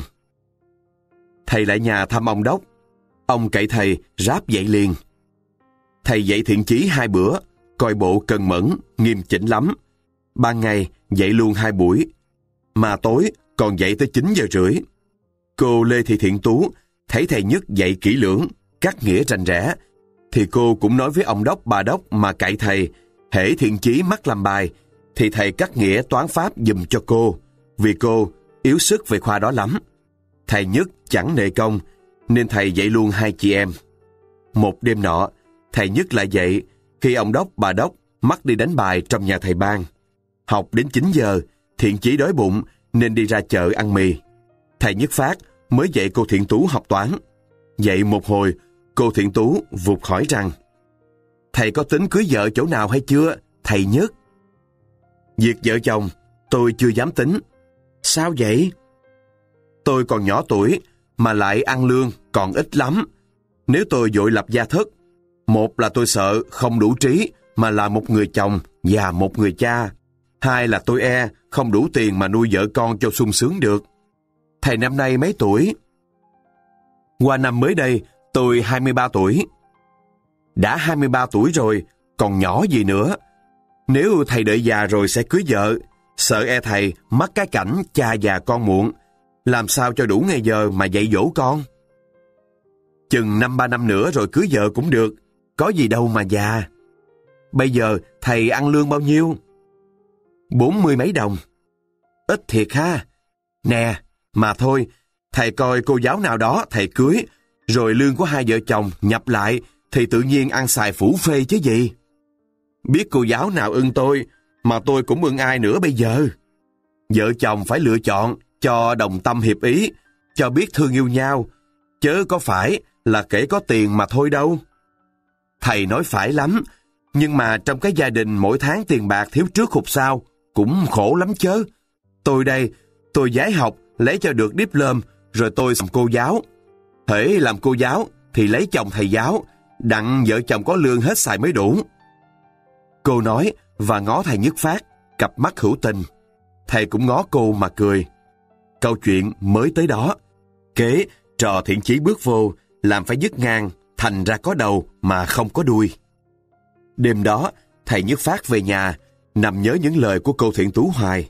Thầy lại nhà thăm ông đốc. Ông cậy thầy ráp dạy liền. Thầy dạy Thiện Chí 2 bữa, coi bộ cần mẫn, nghiêm chỉnh lắm. Ban ngày dạy luôn 2 buổi, mà tối còn dạy tới 9 giờ rưỡi. Cô Lê Thị Thiện Tú thấy thầy Nhất dạy kỹ lưỡng, cắt nghĩa rành rẽ, thì cô cũng nói với ông đốc bà đốc mà cậy thầy, hễ Thiện Chí mắc làm bài thì thầy cắt nghĩa toán pháp giùm cho cô, vì cô yếu sức về khoa đó lắm. Thầy Nhất chẳng nề công, nên thầy dạy luôn 2 chị em. Một đêm nọ, thầy Nhất lại dạy khi ông đốc bà đốc mắc đi đánh bài trong nhà thầy Ban. Học đến 9 giờ, Thiện Chí đói bụng nên đi ra chợ ăn mì. Thầy Nhất Phát mới dạy cô Thiện Tú học toán. Dạy một hồi, cô Thiện Tú vụt hỏi rằng, thầy có tính cưới vợ chỗ nào hay chưa, thầy Nhất? Việc vợ chồng, tôi chưa dám tính. Sao vậy? Tôi còn nhỏ tuổi, mà lại ăn lương còn ít lắm. Nếu tôi vội lập gia thất, một là tôi sợ không đủ trí mà là một người chồng và một người cha. 2 là tôi không đủ tiền mà nuôi vợ con cho sung sướng được. Thầy năm nay mấy tuổi? Qua năm mới đây, tôi 23 tuổi. Đã 23 tuổi rồi, còn nhỏ gì nữa. Nếu thầy đợi già rồi sẽ cưới vợ, sợ e thầy mắc cái cảnh cha già con muộn. Làm sao cho đủ ngày giờ mà dạy dỗ con? Chừng 2-3 năm nữa rồi cưới vợ cũng được, có gì đâu mà già. Bây giờ thầy ăn lương bao nhiêu? 40 mấy đồng. Ít thiệt ha. Nè, mà thôi, thầy coi cô giáo nào đó thầy cưới, rồi lương của hai vợ chồng nhập lại thì tự nhiên ăn xài phủ phê chứ gì. Biết cô giáo nào ưng tôi, mà tôi cũng ưng ai nữa bây giờ. Vợ chồng phải lựa chọn cho đồng tâm hiệp ý, cho biết thương yêu nhau, chớ có phải là kể có tiền mà thôi đâu. Thầy nói phải lắm, nhưng mà trong cái gia đình mỗi tháng tiền bạc thiếu trước hụt sau, cũng khổ lắm chớ. Tôi đây, tôi giái học, lấy cho được diplôm, rồi tôi làm cô giáo. Hễ làm cô giáo thì lấy chồng thầy giáo, đặng vợ chồng có lương hết xài mới đủ. Cô nói và ngó thầy Nhất Phát, cặp mắt hữu tình. Thầy cũng ngó cô mà cười. Câu chuyện mới tới đó. Kế trò thiện chí bước vô, làm phải dứt ngang, thành ra có đầu mà không có đuôi. Đêm đó, thầy Nhất Phát về nhà, nằm nhớ những lời của cô Thiện Tú hoài.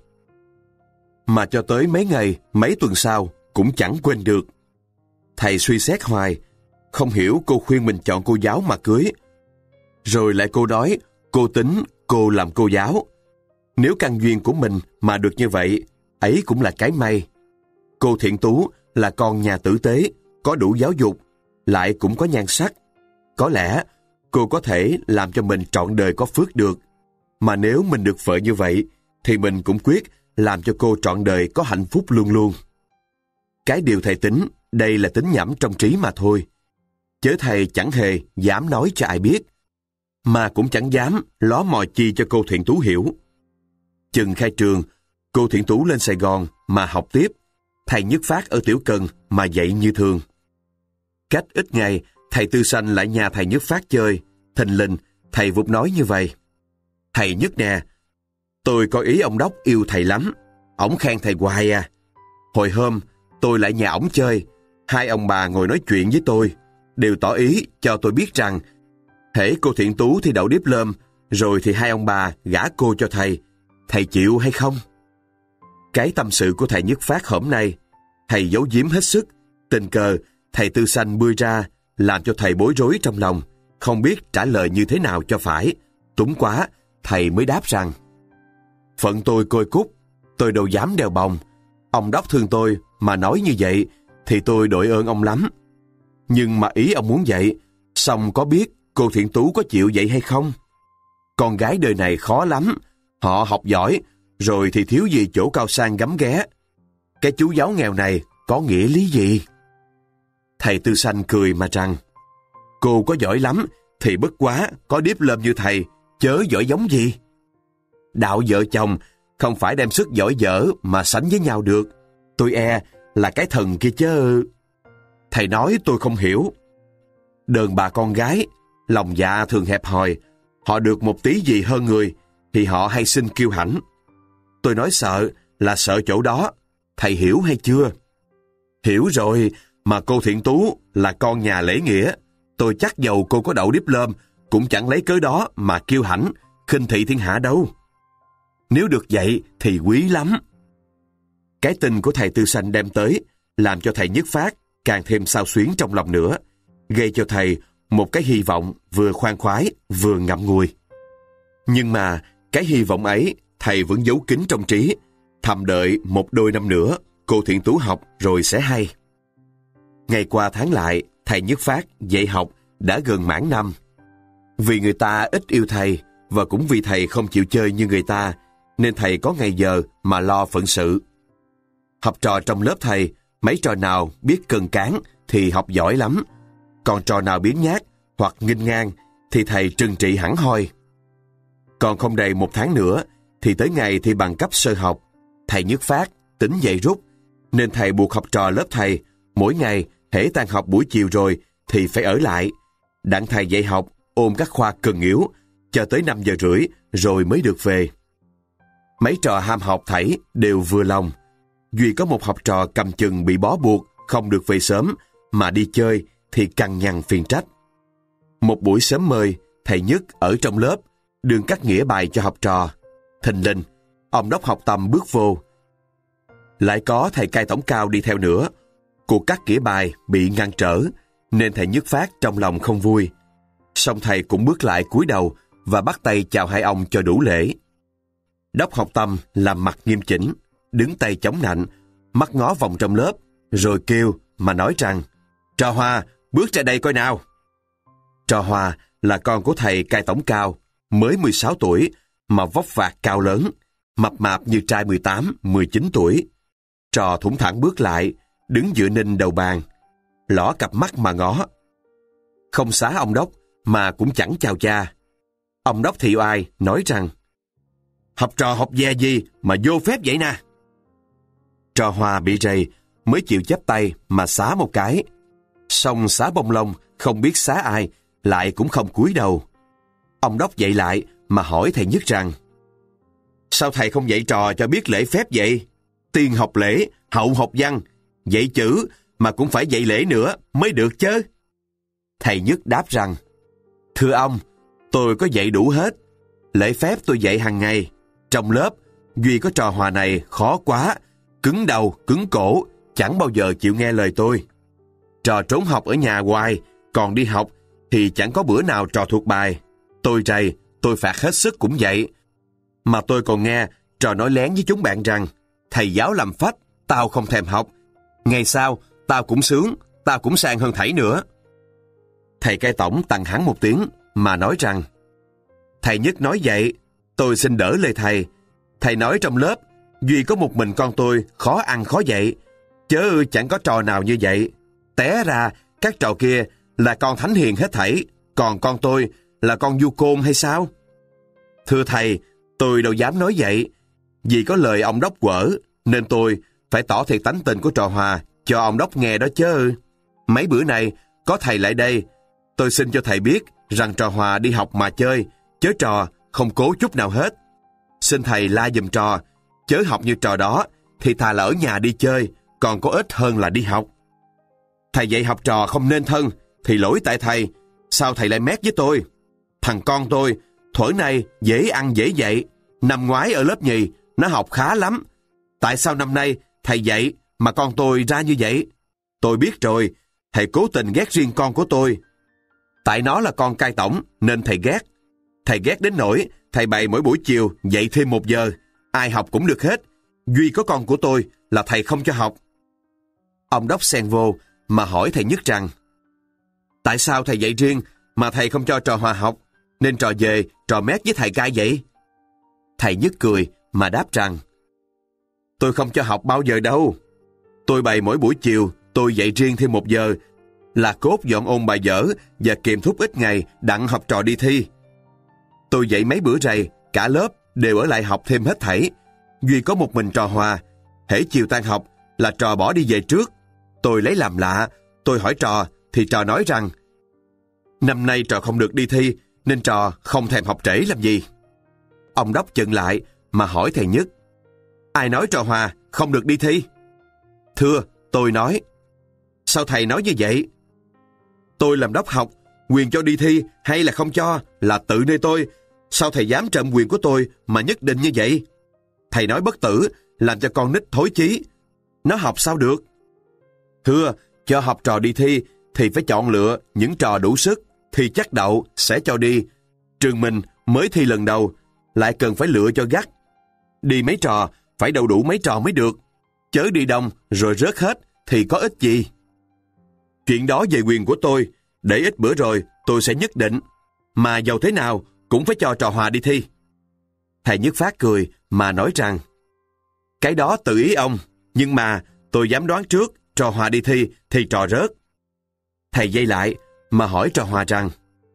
Mà cho tới mấy ngày, mấy tuần sau, cũng chẳng quên được. Thầy suy xét hoài, không hiểu cô khuyên mình chọn cô giáo mà cưới. Rồi lại cô nói, cô tính cô làm cô giáo. Nếu căn duyên của mình mà được như vậy, ấy cũng là cái may. Cô Thiện Tú là con nhà tử tế, có đủ giáo dục, lại cũng có nhan sắc. Có lẽ cô có thể làm cho mình trọn đời có phước được. Mà nếu mình được vợ như vậy, thì mình cũng quyết làm cho cô trọn đời có hạnh phúc luôn luôn. Cái điều thầy tính, đây là tính nhẩm trong trí mà thôi. Chớ thầy chẳng hề dám nói cho ai biết, mà cũng chẳng dám ló mò chi cho cô Thiện Tú hiểu. Chừng khai trường, cô Thiện Tú lên Sài Gòn mà học tiếp, thầy Nhất Phát ở Tiểu Cần mà dạy như thường. Cách ít ngày, thầy Tư Sanh lại nhà thầy Nhất Phát chơi, thình lình thầy vụt nói như vậy. Thầy Nhất nè, tôi có ý ông Đốc yêu thầy lắm, ổng khen thầy hoài à. Hồi hôm, tôi lại nhà ổng chơi, hai ông bà ngồi nói chuyện với tôi, đều tỏ ý cho tôi biết rằng hễ cô Thiện Tú thì đậu diplôm, rồi thì hai ông bà gả cô cho thầy chịu hay không? Cái tâm sự của thầy Nhất Phát hôm nay, thầy giấu giếm hết sức, tình cờ thầy Tư Sanh bươi ra, làm cho thầy bối rối trong lòng, không biết trả lời như thế nào cho phải. Túng quá, thầy mới đáp rằng: phận tôi côi cút, tôi đâu dám đeo bồng. Ông Đốc thương tôi mà nói như vậy thì tôi đội ơn ông lắm. Nhưng mà ý ông muốn vậy, xong có biết cô Thiện Tú có chịu vậy hay không? Con gái đời này khó lắm, họ học giỏi, rồi thì thiếu gì chỗ cao sang gắm ghé. Cái chú giáo nghèo này có nghĩa lý gì? Thầy Tư Sanh cười mà rằng: cô có giỏi lắm thì bất quá có diplôm như thầy, chớ giỏi giống gì. Đạo vợ chồng không phải đem sức giỏi dở mà sánh với nhau được. Tôi e là cái thần kia chứ. Thầy nói tôi không hiểu. Đờn bà con gái, lòng dạ thường hẹp hòi, họ được một tí gì hơn người thì họ hay xin kiêu hãnh. Tôi nói sợ là sợ chỗ đó. Thầy hiểu hay chưa? Hiểu rồi, mà cô Thiện Tú là con nhà lễ nghĩa. Tôi chắc dầu cô có đậu diplôm cũng chẳng lấy cớ đó mà kiêu hãnh, khinh thị thiên hạ đâu. Nếu được vậy thì quý lắm. Cái tin của thầy Tư Sanh đem tới làm cho thầy Nhất Phát càng thêm xao xuyến trong lòng nữa, gây cho thầy một cái hy vọng vừa khoan khoái vừa ngậm ngùi. Nhưng mà cái hy vọng ấy thầy vẫn giấu kín trong trí, thầm đợi một đôi năm nữa cô Thiện Tú học rồi sẽ hay. Ngày qua tháng lại, thầy Nhất Phát dạy học đã gần mãn năm. Vì người ta ít yêu thầy, và cũng vì thầy không chịu chơi như người ta, nên thầy có ngày giờ mà lo phận sự. Học trò trong lớp thầy, mấy trò nào biết cân cán thì học giỏi lắm, còn trò nào biếng nhác hoặc nghênh ngang thì thầy trừng trị hẳn hoi. Còn không đầy một tháng nữa thì tới ngày thi bằng cấp sơ học. Thầy Nhất Phát tính dạy rút, nên thầy buộc học trò lớp thầy mỗi ngày hễ tan học buổi chiều rồi thì phải ở lại, đặng thầy dạy học ôm các khoa cần yếu cho tới 5 giờ rưỡi rồi mới được về. Mấy trò ham học thảy đều vừa lòng, duy có một học trò cầm chừng bị bó buộc không được về sớm mà đi chơi thì cằn nhằn phiền trách. Một buổi sớm mời, thầy Nhất ở trong lớp, đương cắt nghĩa bài cho học trò. Thình lình, ông đốc học Tâm bước vô. Lại có thầy cai tổng cao đi theo nữa. Cuộc cắt nghĩa bài bị ngăn trở, nên thầy Nhất Phát trong lòng không vui. Song thầy cũng bước lại cúi đầu và bắt tay chào hai ông cho đủ lễ. Đốc học Tâm làm mặt nghiêm chỉnh, đứng tay chống nạnh, mắt ngó vòng trong lớp, rồi kêu mà nói rằng: Trò Hòa, bước ra đây coi nào. Trò Hòa là con của thầy cai tổng cao, mới 16 tuổi, mà vóc vạc cao lớn, mập mạp như trai 18, 19 tuổi. Trò thủng thẳng bước lại, đứng dựa ninh đầu bàn, lỏ cặp mắt mà ngó. Không xá ông đốc, mà cũng chẳng chào cha. Ông đốc thị oai nói rằng: Học trò học về gì mà vô phép vậy nè? Trò Hòa bị rầy, mới chịu chắp tay mà xá một cái. Xong xá bông lông, không biết xá ai, lại cũng không cúi đầu. Ông đốc dậy lại mà hỏi thầy Nhất rằng: Sao thầy không dạy trò cho biết lễ phép vậy? Tiên học lễ, hậu học văn, dạy chữ mà cũng phải dạy lễ nữa mới được chứ. Thầy Nhất đáp rằng: Thưa ông, tôi có dạy đủ hết. Lễ phép tôi dạy hàng ngày. Trong lớp, duy có Trò Hòa này khó quá, cứng đầu, cứng cổ, chẳng bao giờ chịu nghe lời tôi. Trò trốn học ở nhà hoài, còn đi học thì chẳng có bữa nào trò thuộc bài. Tôi rầy, tôi phạt hết sức cũng vậy. Mà tôi còn nghe trò nói lén với chúng bạn rằng: Thầy giáo làm phách, tao không thèm học. Ngày sau, tao cũng sướng, tao cũng sang hơn thảy nữa. Thầy cai tổng tằng hắn một tiếng mà nói rằng: Thầy Nhất nói vậy, tôi xin đỡ lời thầy. Thầy nói trong lớp, duy có một mình con tôi khó ăn khó dạy, chớ chẳng có trò nào như vậy. Té ra, các trò kia là con thánh hiền hết thảy, còn con tôi là con du côn hay sao? Thưa thầy, tôi đâu dám nói vậy. Vì có lời ông đốc quở, nên tôi phải tỏ thiệt tánh tình của Trò Hòa cho ông đốc nghe đó chứ. Mấy bữa nay, có thầy lại đây, tôi xin cho thầy biết rằng Trò Hòa đi học mà chơi, chớ trò không cố chút nào hết. Xin thầy la giùm trò, chớ học như trò đó, thì thà là ở nhà đi chơi, còn có ích hơn là đi học. Thầy dạy học trò không nên thân, thì lỗi tại thầy. Sao thầy lại mét với tôi? Thằng con tôi, thuở này dễ ăn dễ dạy. Năm ngoái ở lớp nhì, nó học khá lắm. Tại sao năm nay thầy dạy mà con tôi ra như vậy? Tôi biết rồi, thầy cố tình ghét riêng con của tôi. Tại nó là con cai tổng nên thầy ghét. Thầy ghét đến nỗi thầy bày mỗi buổi chiều dạy thêm 1 giờ, ai học cũng được hết. Duy có con của tôi là thầy không cho học. Ông đốc xen vô mà hỏi thầy Nhất rằng: Tại sao thầy dạy riêng mà thầy không cho Trò Hòa học, nên trò về trò mét với thầy cai vậy? Thầy Nhất cười mà đáp rằng: Tôi không cho học bao giờ đâu. Tôi bày mỗi buổi chiều tôi dạy riêng thêm 1 giờ, là cốt dọn ôn bài dở và kiềm thúc ít ngày đặng học trò đi thi. Tôi dạy mấy bữa rày, cả lớp đều ở lại học thêm hết thảy. Duy có một mình Trò Hòa, hễ chiều tan học là trò bỏ đi về trước. Tôi lấy làm lạ, tôi hỏi trò thì trò nói rằng: Năm nay trò không được đi thi, nên trò không thèm học trễ làm gì. Ông đốc chừng lại mà hỏi thầy Nhất: Ai nói Trò Hòa không được đi thi? Thưa, tôi nói. Sao thầy nói như vậy? Tôi làm đốc học, quyền cho đi thi hay là không cho là tự nơi tôi. Sao thầy dám trộm quyền của tôi mà nhất định như vậy? Thầy nói bất tử, làm cho con nít thối chí. Nó học sao được? Thưa, cho học trò đi thi thì phải chọn lựa những trò đủ sức, thì chắc đậu sẽ cho đi. Trường mình mới thi lần đầu, lại cần phải lựa cho gắt. Đi mấy trò, phải đậu đủ mấy trò mới được. Chớ đi đông rồi rớt hết thì có ích gì. Chuyện đó về quyền của tôi, để ít bữa rồi tôi sẽ nhất định. Mà dầu thế nào cũng phải cho Trò Hòa đi thi. Thầy Nhất Phát cười mà nói rằng: Cái đó tự ý ông, nhưng mà tôi dám đoán trước Trò Hòa đi thi thì trò rớt. Thầy dây lại mà hỏi Trò Hòa rằng: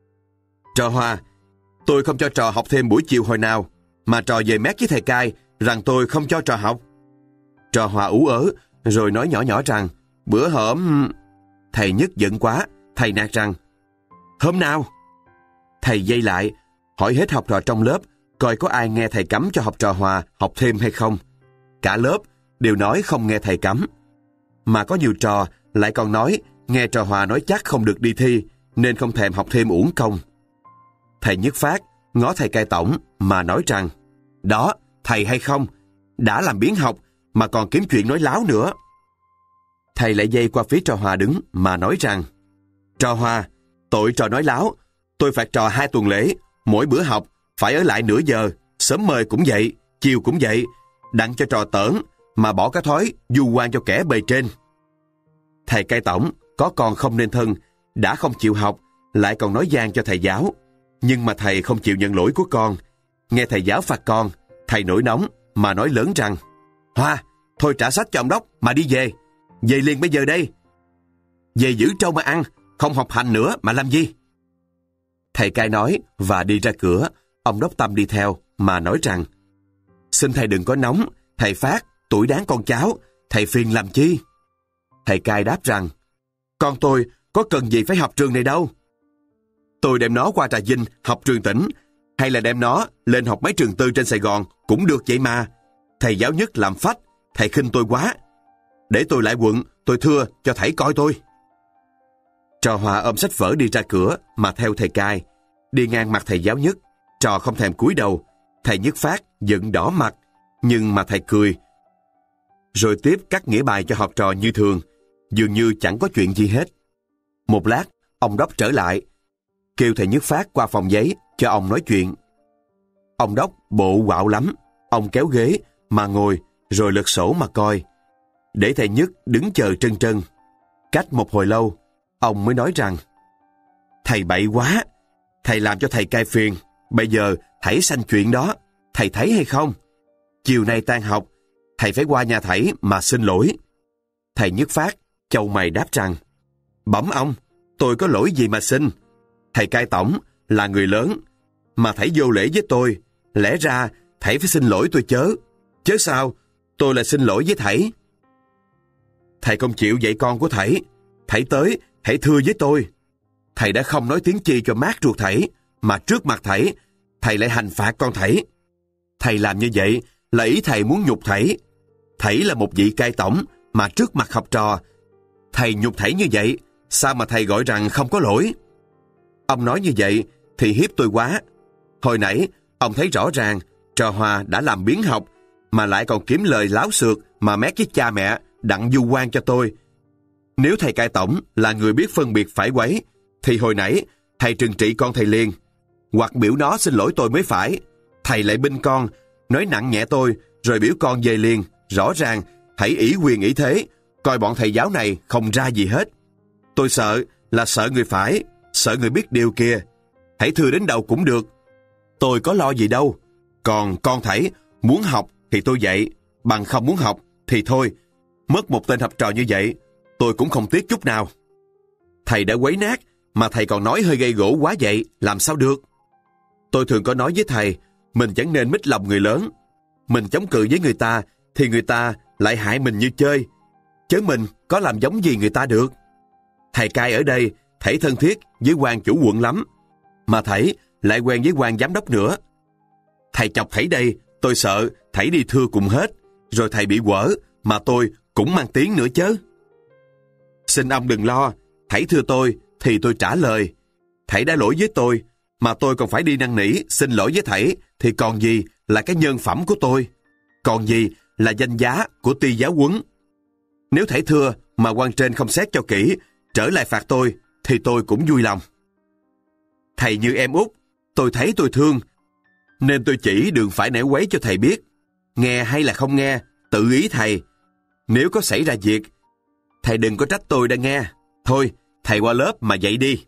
Trò Hòa, tôi không cho trò học thêm buổi chiều hồi nào, mà trò về mét với thầy cai rằng tôi không cho trò học. Trò Hòa ú ớ rồi nói nhỏ nhỏ rằng: Bữa hổm... Thầy Nhất giận quá, thầy nạt rằng: Hôm nào? Thầy dây lại hỏi hết học trò trong lớp coi có ai nghe thầy cấm cho học Trò Hòa học thêm hay không. Cả lớp đều nói không nghe thầy cấm. Mà có nhiều trò lại còn nói nghe Trò Hòa nói chắc không được đi thi, nên không thèm học thêm uổng công. Thầy Nhất Phát ngó thầy cai tổng mà nói rằng, đó, thầy hay không, đã làm biếng học mà còn kiếm chuyện nói láo nữa. Thầy lại dây qua phía trò Hòa đứng mà nói rằng, trò Hòa, tội trò nói láo, tôi phạt trò 2 tuần lễ, mỗi bữa học phải ở lại nửa giờ, sớm mời cũng vậy, chiều cũng vậy, đặng cho trò tởn mà bỏ cái thói du quan cho kẻ bề trên. Thầy cai tổng có con không nên thân, đã không chịu học, lại còn nói gian cho thầy giáo. Nhưng mà thầy không chịu nhận lỗi của con. Nghe thầy giáo phạt con, thầy nổi nóng mà nói lớn rằng, Hoa, thôi trả sách cho ông đốc mà đi về. Về liền bây giờ đây. Về giữ trâu mà ăn, không học hành nữa mà làm gì? Thầy cai nói và đi ra cửa. Ông đốc Tâm đi theo mà nói rằng, xin thầy đừng có nóng, thầy Phát, tuổi đáng con cháu, thầy phiền làm chi? Thầy cai đáp rằng, con tôi có cần gì phải học trường này đâu. Tôi đem nó qua Trà Vinh học trường tỉnh, hay là đem nó lên học mấy trường tư trên Sài Gòn cũng được vậy mà. Thầy giáo Nhất làm phách, thầy khinh tôi quá. Để tôi lại quận, tôi thưa cho thầy coi tôi. Trò Hòa ôm sách vở đi ra cửa mà theo thầy cai. Đi ngang mặt thầy giáo Nhất, trò không thèm cúi đầu. Thầy Nhất Phát giận đỏ mặt, nhưng mà thầy cười. Rồi tiếp cắt nghĩa bài cho học trò như thường, dường như chẳng có chuyện gì hết. Một lát, ông đốc trở lại, kêu thầy Nhất Phát qua phòng giấy cho ông nói chuyện. Ông đốc bộ quạo lắm, ông kéo ghế mà ngồi rồi lật sổ mà coi. Để thầy Nhất đứng chờ trân trân. Cách một hồi lâu, ông mới nói rằng, thầy bậy quá, thầy làm cho thầy cai phiền, bây giờ thảy sanh chuyện đó, thầy thấy hay không? Chiều nay tan học, thầy phải qua nhà thảy mà xin lỗi. Thầy Nhất Phát chau mày đáp rằng, bẩm ông, tôi có lỗi gì mà xin? Thầy cai tổng là người lớn, mà thảy vô lễ với tôi, lẽ ra thảy phải xin lỗi tôi chớ sao tôi lại xin lỗi với thảy? Thầy không chịu dạy con của thảy tới, thảy thưa với tôi. Thầy đã không nói tiếng chi cho mát ruột thảy, mà trước mặt thầy lại hành phạt con thảy. Thầy làm như vậy là ý thầy muốn nhục thảy. Thảy là một vị cai tổng, mà trước mặt học trò, thầy nhục thảy như vậy, sao mà thầy gọi rằng không có lỗi? Ông nói như vậy thì hiếp tôi quá. Hồi nãy, ông thấy rõ ràng, trò Hòa đã làm biếng học, mà lại còn kiếm lời láo xược mà mét với cha mẹ, đặng du quan cho tôi. Nếu thầy cai tổng là người biết phân biệt phải quấy, thì hồi nãy thầy trừng trị con thầy liền, hoặc biểu nó xin lỗi tôi mới phải. Thầy lại binh con, nói nặng nhẹ tôi, rồi biểu con về liền. Rõ ràng, thầy ỷ quyền ỷ thế, coi bọn thầy giáo này không ra gì hết. Tôi sợ là sợ người phải, sợ người biết điều kìa. Thầy thưa đến đâu cũng được, tôi có lo gì đâu. Còn con thầy muốn học thì tôi dạy, bằng không muốn học thì thôi. Mất một tên học trò như vậy, tôi cũng không tiếc chút nào. Thầy đã quấy nát, mà thầy còn nói hơi gây gổ quá vậy, làm sao được? Tôi thường có nói với thầy, mình chẳng nên mít lòng người lớn. Mình chống cự với người ta, thì người ta lại hại mình như chơi, chứ mình có làm giống gì người ta được. Thầy cai ở đây, thầy thân thiết với quan chủ quận lắm, mà thầy lại quen với quan giám đốc nữa. Thầy chọc thầy đây, tôi sợ thầy đi thưa cùng hết, rồi thầy bị quở, mà tôi cũng mang tiếng nữa chứ. Xin ông đừng lo, thầy thưa tôi thì tôi trả lời. Thầy đã lỗi với tôi, mà tôi còn phải đi năn nỉ xin lỗi với thầy, thì còn gì là cái nhân phẩm của tôi, còn gì là danh giá của ty giáo huấn. Nếu thầy thưa mà quan trên không xét cho kỹ, trở lại phạt tôi, thì tôi cũng vui lòng. Thầy như em út, tôi thấy tôi thương, nên tôi chỉ đường phải nẻo quấy cho thầy biết. Nghe hay là không nghe, tự ý thầy. Nếu có xảy ra việc, thầy đừng có trách tôi đã nghe. Thôi, thầy qua lớp mà dạy đi.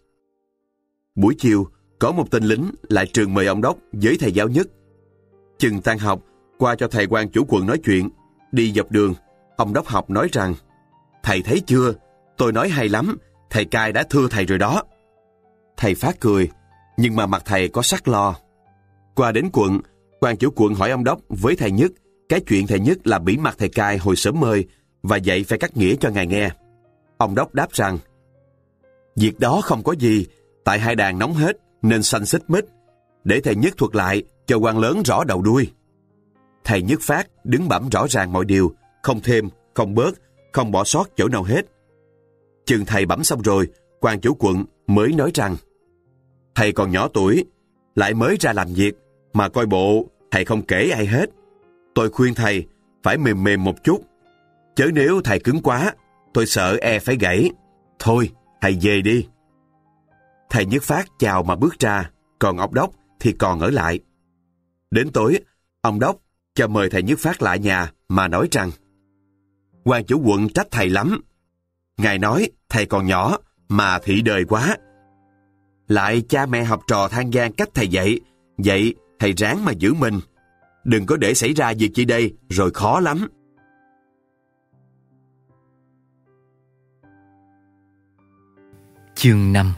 Buổi chiều, có một tên lính lại trường mời ông đốc với thầy giáo Nhất. Chừng tan học, qua cho thầy quan chủ quận nói chuyện. Đi dọc đường, ông đốc học nói rằng, thầy thấy chưa, tôi nói hay lắm, thầy cai đã thưa thầy rồi đó. Thầy Phát cười, nhưng mà mặt thầy có sắc lo. Qua đến quận, quan chủ quận hỏi ông đốc với thầy Nhất cái chuyện thầy Nhất là bỉ mặt thầy cai hồi sớm mời, và vậy phải cắt nghĩa cho ngài nghe. Ông đốc đáp rằng, việc đó không có gì, tại hai đàn nóng hết nên sanh xích mích, để thầy Nhất thuật lại cho quan lớn rõ đầu đuôi. Thầy Nhất Phát đứng bẩm rõ ràng mọi điều, không thêm, không bớt, không bỏ sót chỗ nào hết. Chừng thầy bẩm xong rồi, quan chủ quận mới nói rằng: Thầy còn nhỏ tuổi, lại mới ra làm việc, mà coi bộ thầy không kể ai hết. Tôi khuyên thầy phải mềm mềm một chút, chớ nếu thầy cứng quá, tôi sợ phải gãy. Thôi, thầy về đi. Thầy Nhất Phát chào mà bước ra, còn ông Đốc thì còn ở lại. Đến tối, ông Đốc cho mời thầy Nhất Phát lại nhà mà nói rằng: Quan chủ quận trách thầy lắm. Ngài nói thầy còn nhỏ mà thị đời quá. Lại cha mẹ học trò than gian cách thầy dạy, vậy thầy ráng mà giữ mình. Đừng có để xảy ra việc chi đây rồi khó lắm. Chương 5.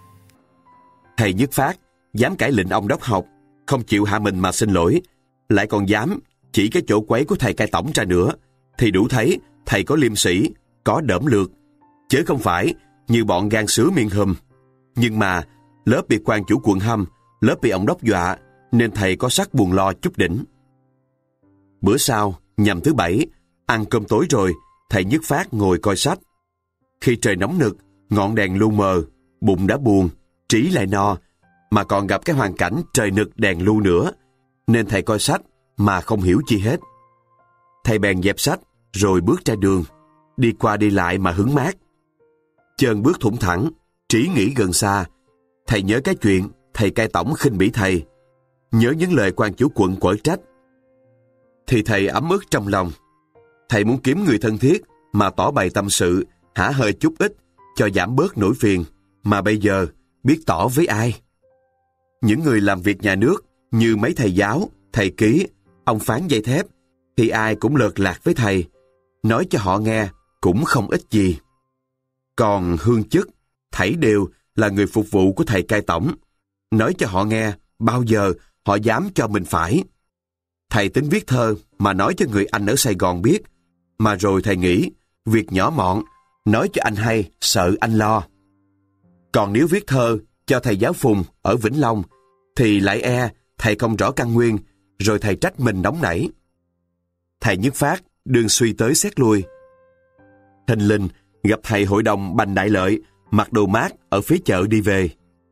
Thầy Nhất Phát dám cãi lệnh ông Đốc học, không chịu hạ mình mà xin lỗi, lại còn dám chỉ cái chỗ quấy của thầy cai tổng ra nữa, thì đủ thấy thầy có liêm sĩ, có đỡm lược, chứ không phải như bọn gan sứa miệng hùm. Nhưng mà lớp bị quan chủ quận hăm, lớp bị ông Đốc dọa, nên thầy có sắc buồn lo chút đỉnh. Bữa sau, nhằm thứ Bảy, ăn cơm tối rồi, thầy Nhất Phát ngồi coi sách. Khi trời nóng nực, ngọn đèn lu mờ, bụng đã buồn, trí lại no, mà còn gặp cái hoàn cảnh trời nực đèn lu nữa, nên thầy coi sách mà không hiểu chi hết. Thầy bèn dẹp sách, rồi bước ra đường, đi qua đi lại mà hứng mát. Chân bước thủng thẳng, trí nghĩ gần xa. Thầy nhớ cái chuyện thầy cai tổng khinh bỉ thầy, nhớ những lời quan chủ quận quở trách, thì thầy ấm ức trong lòng. Thầy muốn kiếm người thân thiết mà tỏ bày tâm sự, hả hơi chút ít cho giảm bớt nỗi phiền, mà bây giờ biết tỏ với ai? Những người làm việc nhà nước như mấy thầy giáo, thầy ký, ông phán dây thép, thì ai cũng lợt lạc với thầy, nói cho họ nghe cũng không ích gì. Còn hương chức, thảy đều là người phục vụ của thầy cai tổng, nói cho họ nghe bao giờ họ dám cho mình phải. Thầy tính viết thơ mà nói cho người anh ở Sài Gòn biết, mà rồi thầy nghĩ việc nhỏ mọn, nói cho anh hay sợ anh lo. Còn nếu viết thơ cho thầy giáo Phùng ở Vĩnh Long, thì lại thầy không rõ căn nguyên, rồi thầy trách mình nóng nảy. Thầy Nhất Phát đương suy tới xét lui. Thình lình gặp thầy hội đồng Bành Đại Lợi mặc đồ mát ở phía chợ đi về.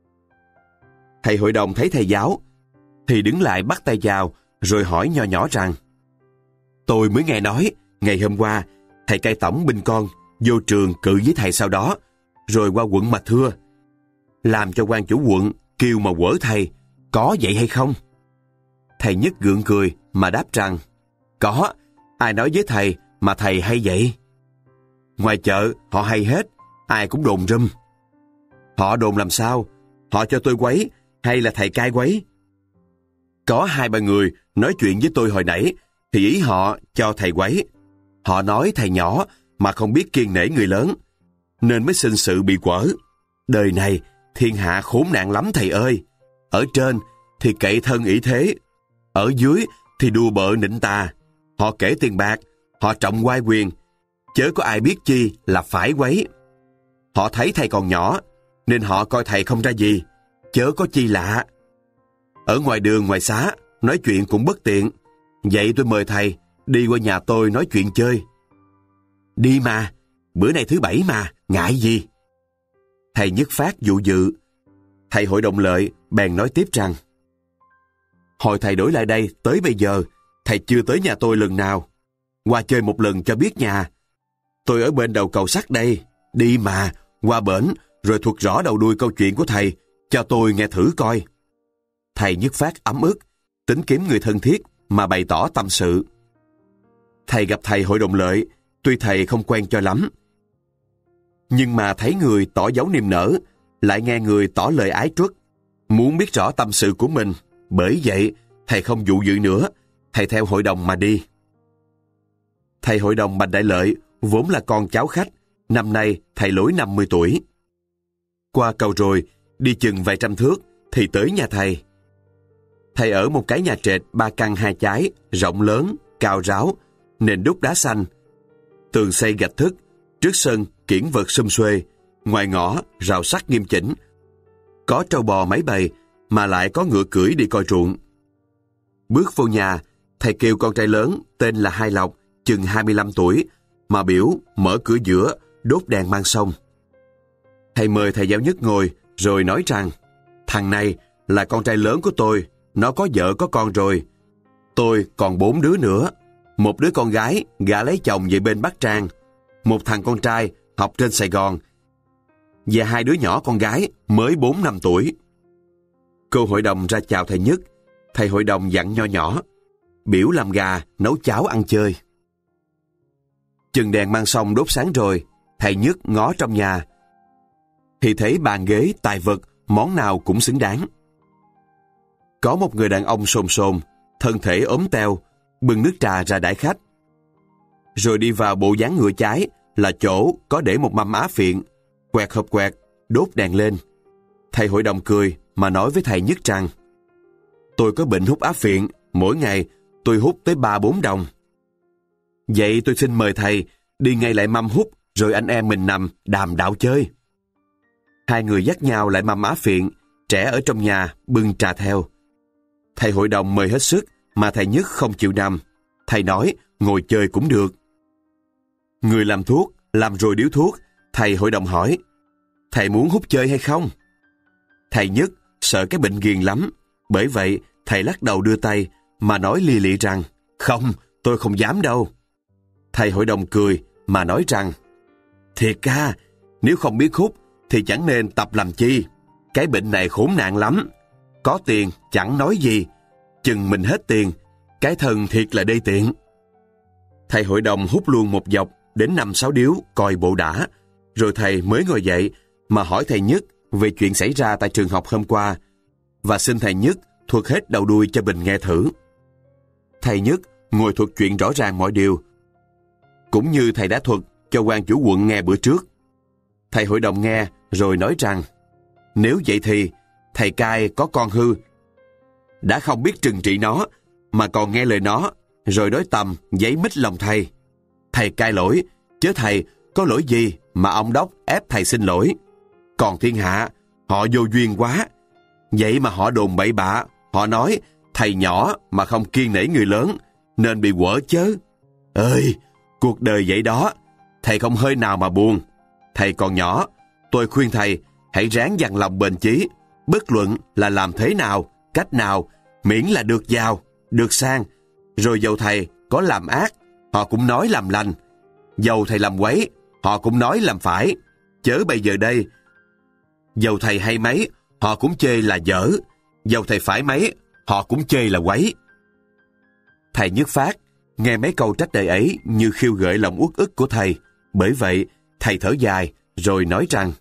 Thầy hội đồng thấy thầy giáo thì đứng lại bắt tay chào, rồi hỏi nho nhỏ rằng: Tôi mới nghe nói ngày hôm qua thầy cai tổng binh con vô trường cự với thầy sau đó, rồi qua quận mà thưa, làm cho quan chủ quận kêu mà quở thầy, có vậy hay không? Thầy Nhất gượng cười mà đáp rằng: Có, ai nói với thầy mà thầy hay vậy? Ngoài chợ họ hay hết, ai cũng đồn râm. Họ đồn làm sao? Họ cho tôi quấy hay là thầy cai quấy? Có 2-3 người nói chuyện với tôi hồi nãy, thì ý họ cho thầy quấy. Họ nói thầy nhỏ mà không biết kiêng nể người lớn, nên mới sinh sự bị quở. Đời này thiên hạ khốn nạn lắm thầy ơi. Ở trên thì cậy thân ỷ thế, ở dưới thì đùa bợ nịnh tà. Họ kể tiền bạc, họ trọng oai quyền, chớ có ai biết chi là phải quấy. Họ thấy thầy còn nhỏ, nên họ coi thầy không ra gì, chớ có chi lạ. Ở ngoài đường ngoài xá, nói chuyện cũng bất tiện. Vậy tôi mời thầy đi qua nhà tôi nói chuyện chơi. Đi mà, bữa nay thứ Bảy mà, ngại gì? Thầy Nhất Phát dụ dự. Thầy hội đồng Lợi bèn nói tiếp rằng: Hồi thầy đổi lại đây tới bây giờ, thầy chưa tới nhà tôi lần nào. Qua chơi một lần cho biết nhà. Tôi ở bên đầu cầu sắt đây, đi mà, qua bển, rồi thuật rõ đầu đuôi câu chuyện của thầy, cho tôi nghe thử coi. Thầy Nhất Phát ấm ức, tính kiếm người thân thiết mà bày tỏ tâm sự. Thầy gặp thầy hội đồng Lợi, tuy thầy không quen cho lắm, nhưng mà thấy người tỏ dấu niềm nở, lại nghe người tỏ lời ái truất, muốn biết rõ tâm sự của mình. Bởi vậy, thầy không dụ dự nữa, thầy theo hội đồng mà đi. Thầy hội đồng Bành Đại Lợi vốn là con cháu khách, năm nay thầy lối 50 tuổi. Qua cầu rồi, đi chừng vài trăm thước, thì tới nhà thầy. Thầy ở một cái nhà trệt 3 căn 2 chái, rộng lớn, cao ráo, nền đúc đá xanh, tường xây gạch thức, trước sân kiển vật sum xuê, ngoài ngõ rào sắt nghiêm chỉnh, có trâu bò mấy bầy, mà lại có ngựa cưỡi đi coi ruộng. Bước vô nhà, thầy kêu con trai lớn tên là Hai Lộc, chừng 25 tuổi, mà biểu mở cửa giữa, đốt đèn mang sông. Thầy mời thầy giáo nhất ngồi, rồi nói rằng, thằng này là con trai lớn của tôi, nó có vợ có con rồi. Tôi còn 4 đứa nữa. Một đứa con gái gả lấy chồng về bên Bắc Trang, một thằng con trai học trên Sài Gòn, và 2 đứa nhỏ con gái mới 4 năm tuổi. Cô hội đồng ra chào thầy Nhất. Thầy hội đồng dặn nho nhỏ, biểu làm gà, nấu cháo ăn chơi. Chừng đèn mang xong đốt sáng rồi, thầy Nhất ngó trong nhà, thì thấy bàn ghế, tài vật, món nào cũng xứng đáng. Có một người đàn ông xồm xồm, thân thể ốm teo, bưng nước trà ra đãi khách. Rồi đi vào bộ dáng ngựa trái là chỗ có để một mâm á phiện, quẹt hộp quẹt, đốt đèn lên. Thầy hội đồng cười mà nói với thầy Nhất rằng, tôi có bệnh hút á phiện, mỗi ngày tôi hút tới 3-4 đồng. Vậy tôi xin mời thầy đi ngay lại mâm hút, rồi anh em mình nằm đàm đạo chơi. Hai người dắt nhau lại mâm á phiện, trẻ ở trong nhà bưng trà theo. Thầy hội đồng mời hết sức, mà thầy Nhất không chịu nằm. Thầy nói ngồi chơi cũng được. Người làm thuốc, làm rồi điếu thuốc. Thầy hội đồng hỏi, thầy muốn hút chơi hay không? Thầy Nhất sợ cái bệnh ghiền lắm, bởi vậy thầy lắc đầu đưa tay, mà nói li lị rằng, không, tôi không dám đâu. Thầy hội đồng cười, mà nói rằng, thiệt ca, nếu không biết hút, thì chẳng nên tập làm chi. Cái bệnh này khốn nạn lắm. Có tiền chẳng nói gì, chừng mình hết tiền, cái thân thiệt là đê tiện. Thầy hội đồng hút luôn một dọc đến 5-6 điếu, coi bộ đã. Rồi thầy mới ngồi dậy mà hỏi thầy Nhất về chuyện xảy ra tại trường học hôm qua, và xin thầy Nhất thuật hết đầu đuôi cho Bình nghe thử. Thầy Nhất ngồi thuật chuyện rõ ràng mọi điều, cũng như thầy đã thuật cho quan chủ quận nghe bữa trước. Thầy hội đồng nghe rồi nói rằng, nếu vậy thì thầy cai có con hư, đã không biết trừng trị nó, mà còn nghe lời nó, rồi nói tầm giấy mít lòng thầy. Thầy cai lỗi, chứ thầy có lỗi gì mà ông đốc ép thầy xin lỗi. Còn thiên hạ, họ vô duyên quá. Vậy mà họ đồn bậy bạ, họ nói thầy nhỏ mà không kiêng nể người lớn, nên bị quở chớ. Ơi, cuộc đời vậy đó, thầy không hơi nào mà buồn. Thầy còn nhỏ, tôi khuyên thầy hãy ráng dằn lòng bền chí, bất luận là làm thế nào, cách nào, miễn là được giàu, được sang. Rồi dầu thầy có làm ác, họ cũng nói làm lành. Dầu thầy làm quấy, họ cũng nói làm phải. Chớ bây giờ đây, dầu thầy hay mấy, họ cũng chê là dở. Dầu thầy phải mấy, họ cũng chê là quấy. Thầy Nhất Phát nghe mấy câu trách đời ấy như khiêu gợi lòng uất ức của thầy. Bởi vậy, thầy thở dài rồi nói rằng,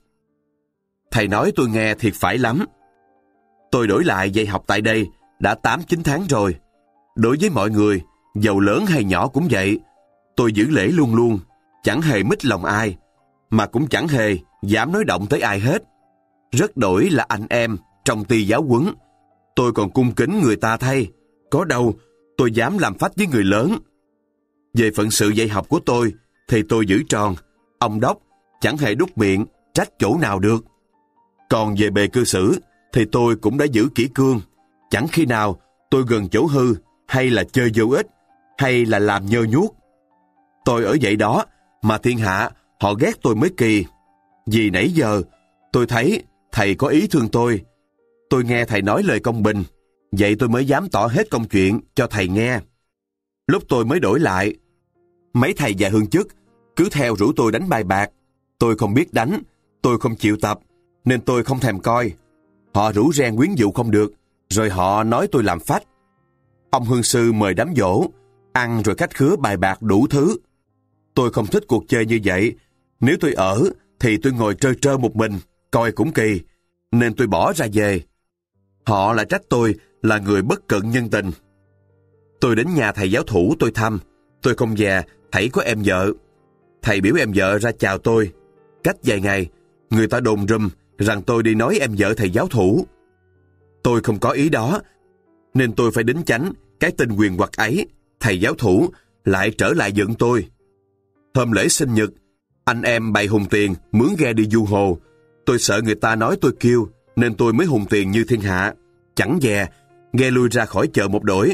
thầy nói tôi nghe thiệt phải lắm. Tôi đổi lại dạy học tại đây đã 8-9 tháng rồi. Đối với mọi người, giàu lớn hay nhỏ cũng vậy, tôi giữ lễ luôn luôn, chẳng hề mít lòng ai, mà cũng chẳng hề dám nói động tới ai hết. Rất đổi là anh em trong ty giáo huấn, tôi còn cung kính người ta thay, có đâu tôi dám làm phách với người lớn. Về phận sự dạy học của tôi thì tôi giữ tròn, ông đốc chẳng hề đút miệng trách chỗ nào được. Còn về bề cư xử thì tôi cũng đã giữ kỷ cương, chẳng khi nào tôi gần chỗ hư, hay là chơi vô ích, hay là làm nhơ nhuốc. Tôi ở vậy đó mà thiên hạ họ ghét tôi mới kỳ. Vì nãy giờ tôi thấy thầy có ý thương tôi nghe thầy nói lời công bình, vậy tôi mới dám tỏ hết công chuyện cho thầy nghe. Lúc tôi mới đổi lại, mấy thầy và hương chức cứ theo rủ tôi đánh bài bạc. Tôi không biết đánh, tôi không chịu tập, nên tôi không thèm coi. Họ rủ ren quyến dụ không được, rồi họ nói tôi làm phách. Ông hương sư mời đám giỗ, ăn rồi khách khứa bài bạc đủ thứ. Tôi không thích cuộc chơi như vậy. Nếu tôi ở thì tôi ngồi trơ trơ một mình, coi cũng kỳ, nên tôi bỏ ra về. Họ lại trách tôi là người bất cận nhân tình. Tôi đến nhà thầy giáo thủ tôi thăm, tôi không về, thấy có em vợ. Thầy biểu em vợ ra chào tôi. Cách vài ngày, người ta đồn rùm rằng tôi đi nói em vợ thầy giáo thủ. Tôi không có ý đó, nên tôi phải đính chánh cái tình quyền hoặc ấy. Thầy giáo thủ lại trở lại giận tôi. Hôm lễ sinh nhật, anh em bày hùng tiền mướn ghe đi du hồ. Tôi sợ người ta nói tôi kiêu, nên tôi mới hùng tiền như thiên hạ. Chẳng dè, ghe lui ra khỏi chợ một đổi,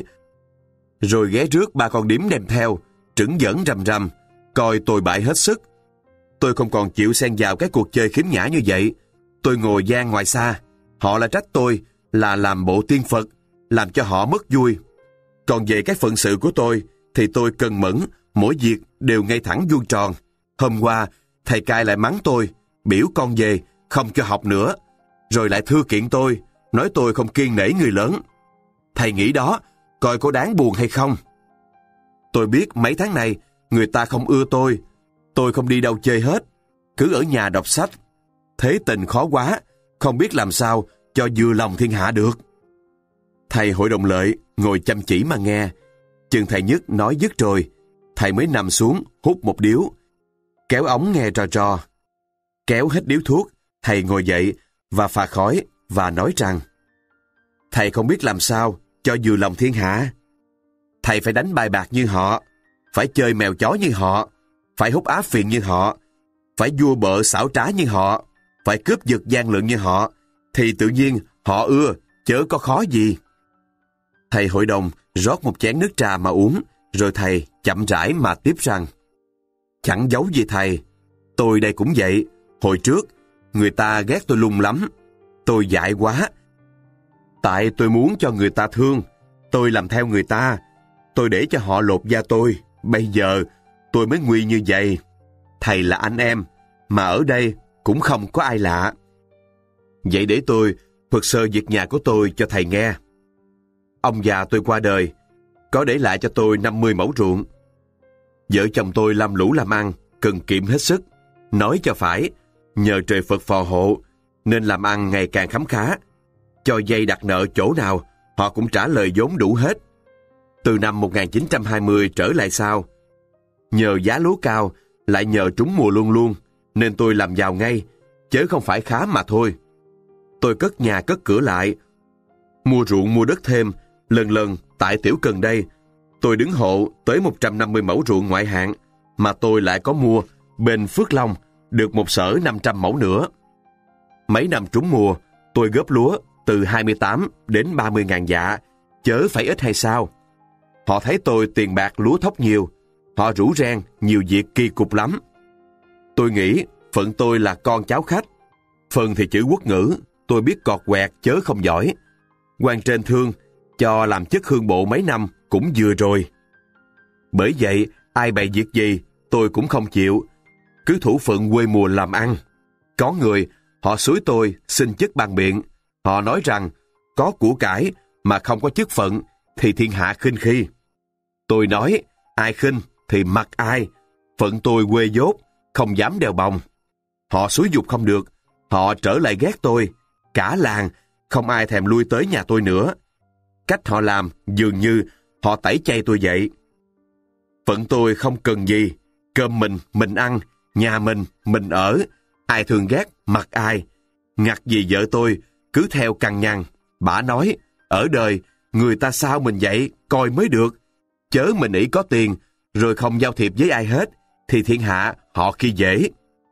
rồi ghé rước 3 con điếm đem theo, trửng giỡn rầm rầm, coi tôi bại hết sức. Tôi không còn chịu xen vào cái cuộc chơi khiếm nhã như vậy. Tôi ngồi gian ngoài xa. Họ lại trách tôi là làm bộ tiên Phật, làm cho họ mất vui. Còn về cái phận sự của tôi, thì tôi cần mẫn, mỗi việc đều ngay thẳng vuông tròn. Hôm qua, thầy cai lại mắng tôi, biểu con về, không cho học nữa. Rồi lại thưa kiện tôi, nói tôi không kiêng nể người lớn. Thầy nghĩ đó, coi có đáng buồn hay không? Tôi biết mấy tháng này, người ta không ưa tôi. Tôi không đi đâu chơi hết, cứ ở nhà đọc sách. Thế tình khó quá, không biết làm sao cho vừa lòng thiên hạ được. Thầy Hội đồng Lợi ngồi chăm chỉ mà nghe. Chừng thầy Nhất nói dứt rồi, thầy mới nằm xuống hút một điếu, kéo ống nghe trò trò. Kéo hết điếu thuốc, thầy ngồi dậy và phà khói và nói rằng: thầy không biết làm sao cho vừa lòng thiên hạ. Thầy phải đánh bài bạc như họ, phải chơi mèo chó như họ, phải hút á phiện như họ, phải vua bợ xảo trá như họ, phải cướp giật gian lận như họ, thì tự nhiên họ ưa, chớ có khó gì. Thầy hội đồng rót một chén nước trà mà uống, rồi thầy chậm rãi mà tiếp rằng: chẳng giấu gì thầy, tôi đây cũng vậy. Hồi trước, người ta ghét tôi lung lắm. Tôi dại quá. Tại tôi muốn cho người ta thương, tôi làm theo người ta. Tôi để cho họ lột da tôi. Bây giờ, tôi mới nguy như vậy. Thầy là anh em, mà ở đây cũng không có ai lạ. Vậy để tôi thuật sơ việc nhà của tôi cho thầy nghe. Ông già tôi qua đời, có để lại cho tôi 50 mẫu ruộng. Vợ chồng tôi làm lũ làm ăn, cần kiệm hết sức. Nói cho phải, nhờ trời Phật phò hộ, nên làm ăn ngày càng khấm khá. Cho vay đặt nợ chỗ nào, họ cũng trả lời vốn đủ hết. Từ năm 1920 trở lại sau, nhờ giá lúa cao, lại nhờ trúng mùa luôn luôn, nên tôi làm giàu ngay, chứ không phải khá mà thôi. Tôi cất nhà cất cửa lại, mua ruộng mua đất thêm. Lần lần tại Tiểu Cần đây, tôi đứng hộ tới 150 mẫu ruộng ngoại hạng, mà tôi lại có mua bên Phước Long được một xở 500 mẫu nữa. Mấy năm trúng mùa, tôi góp lúa từ 28 đến 30 ngàn dạ, chớ phải ít hay sao. Họ thấy tôi tiền bạc lúa thóc nhiều, họ rủ reng nhiều việc kỳ cục lắm. Tôi nghĩ phận tôi là con cháu khách, phần thì chữ quốc ngữ, tôi biết cọt quẹt chớ không giỏi. Quan trên thương, cho làm chức hương bộ mấy năm cũng vừa rồi. Bởi vậy, ai bày việc gì, tôi cũng không chịu, cứ thủ phận quê mùa làm ăn. Có người, họ xúi tôi xin chức bằng biện. Họ nói rằng, có của cải mà không có chức phận, thì thiên hạ khinh khi. Tôi nói, ai khinh thì mặc ai. Phận tôi quê dốt, không dám đeo bồng. Họ xúi giục không được, họ trở lại ghét tôi. Cả làng, không ai thèm lui tới nhà tôi nữa. Cách họ làm dường như họ tẩy chay tôi vậy. Phận tôi không cần gì, cơm mình ăn, nhà mình ở. Ai thương ghét mặc ai. Ngặt gì vợ tôi cứ theo cằn nhằn. Bả nói, ở đời người ta sao mình vậy coi mới được. Chớ mình ỷ có tiền rồi không giao thiệp với ai hết, thì thiên hạ họ khi dễ.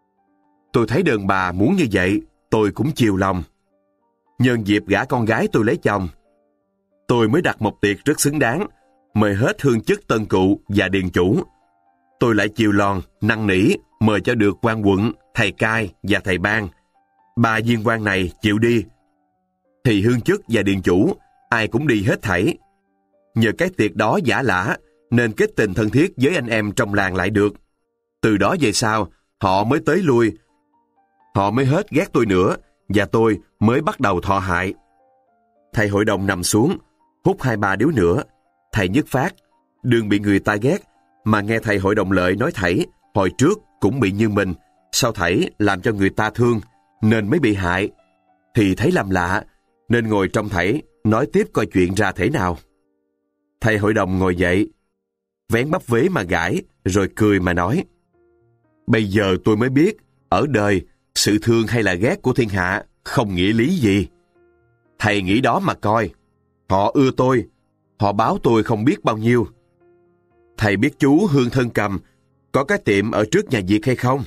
Tôi thấy đàn bà muốn như vậy, tôi cũng chiều lòng. Nhân dịp gả con gái tôi lấy chồng, tôi mới đặt một tiệc rất xứng đáng, mời hết hương chức tân cụ và điền chủ. Tôi lại chiều lòn, năn nỉ, mời cho được quan quận, thầy cai và thầy ban. 3 viên quan này chịu đi, thì hương chức và điền chủ ai cũng đi hết thảy. Nhờ cái tiệc đó giả lả, nên kết tình thân thiết với anh em trong làng lại được. Từ đó về sau, họ mới tới lui. Họ mới hết ghét tôi nữa, và tôi mới bắt đầu thọ hại. Thầy hội đồng nằm xuống, hút 2-3 điếu nữa. Thầy Nhất phát, đừng bị người ta ghét, mà nghe thầy hội đồng Lợi nói thảy, hồi trước cũng bị như mình, sao thảy làm cho người ta thương, nên mới bị hại. Thì thấy làm lạ, nên ngồi trong thảy, nói tiếp coi chuyện ra thế nào. Thầy hội đồng ngồi dậy, vén bắp vế mà gãi, rồi cười mà nói: bây giờ tôi mới biết, ở đời, sự thương hay là ghét của thiên hạ không nghĩa lý gì. Thầy nghĩ đó mà coi. Họ ưa tôi, họ báo tôi không biết bao nhiêu. Thầy biết chú Hương Thân Cầm có cái tiệm ở trước nhà Việt hay không?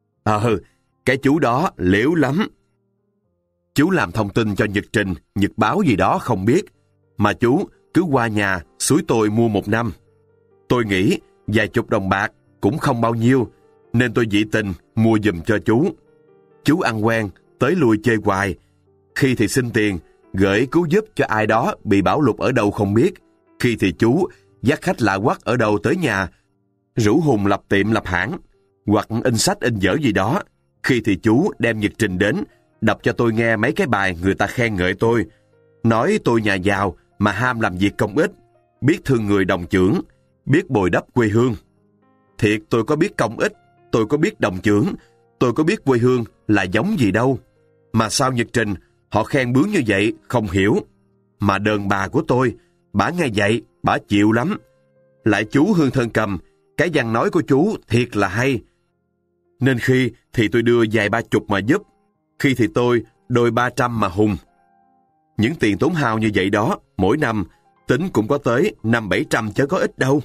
Cái chú đó liễu lắm. Chú làm thông tin cho Nhật Trình, Nhật Báo gì đó không biết, mà chú cứ qua nhà xúi tôi mua 1 năm. Tôi nghĩ vài chục đồng bạc cũng không bao nhiêu, nên tôi dị tình mua giùm cho chú. Chú ăn quen, tới lui chơi hoài. Khi thì xin tiền, gửi cứu giúp cho ai đó bị bão lụt ở đâu không biết. Khi thì chú dắt khách lạ quắc ở đâu tới nhà, rủ Hùng lập tiệm lập hãng, hoặc in sách in vở gì đó. Khi thì chú đem nhật trình đến, đọc cho tôi nghe mấy cái bài người ta khen ngợi tôi, nói tôi nhà giàu mà ham làm việc công ích, biết thương người đồng chưởng, biết bồi đắp quê hương. Thiệt tôi có biết công ích, tôi có biết đồng chưởng, tôi có biết quê hương là giống gì đâu. Mà sao nhật trình họ khen bướng như vậy không hiểu. Mà đờn bà của tôi, bả nghe vậy, bả chịu lắm. Lại chú Hương Thân Cầm, cái văn nói của chú thiệt là hay. Nên khi thì tôi đưa vài 30 mà giúp, khi thì tôi đôi 300 mà hùng. Những tiền tốn hao như vậy đó, mỗi năm tính cũng có tới 500-700 chứ có ít đâu.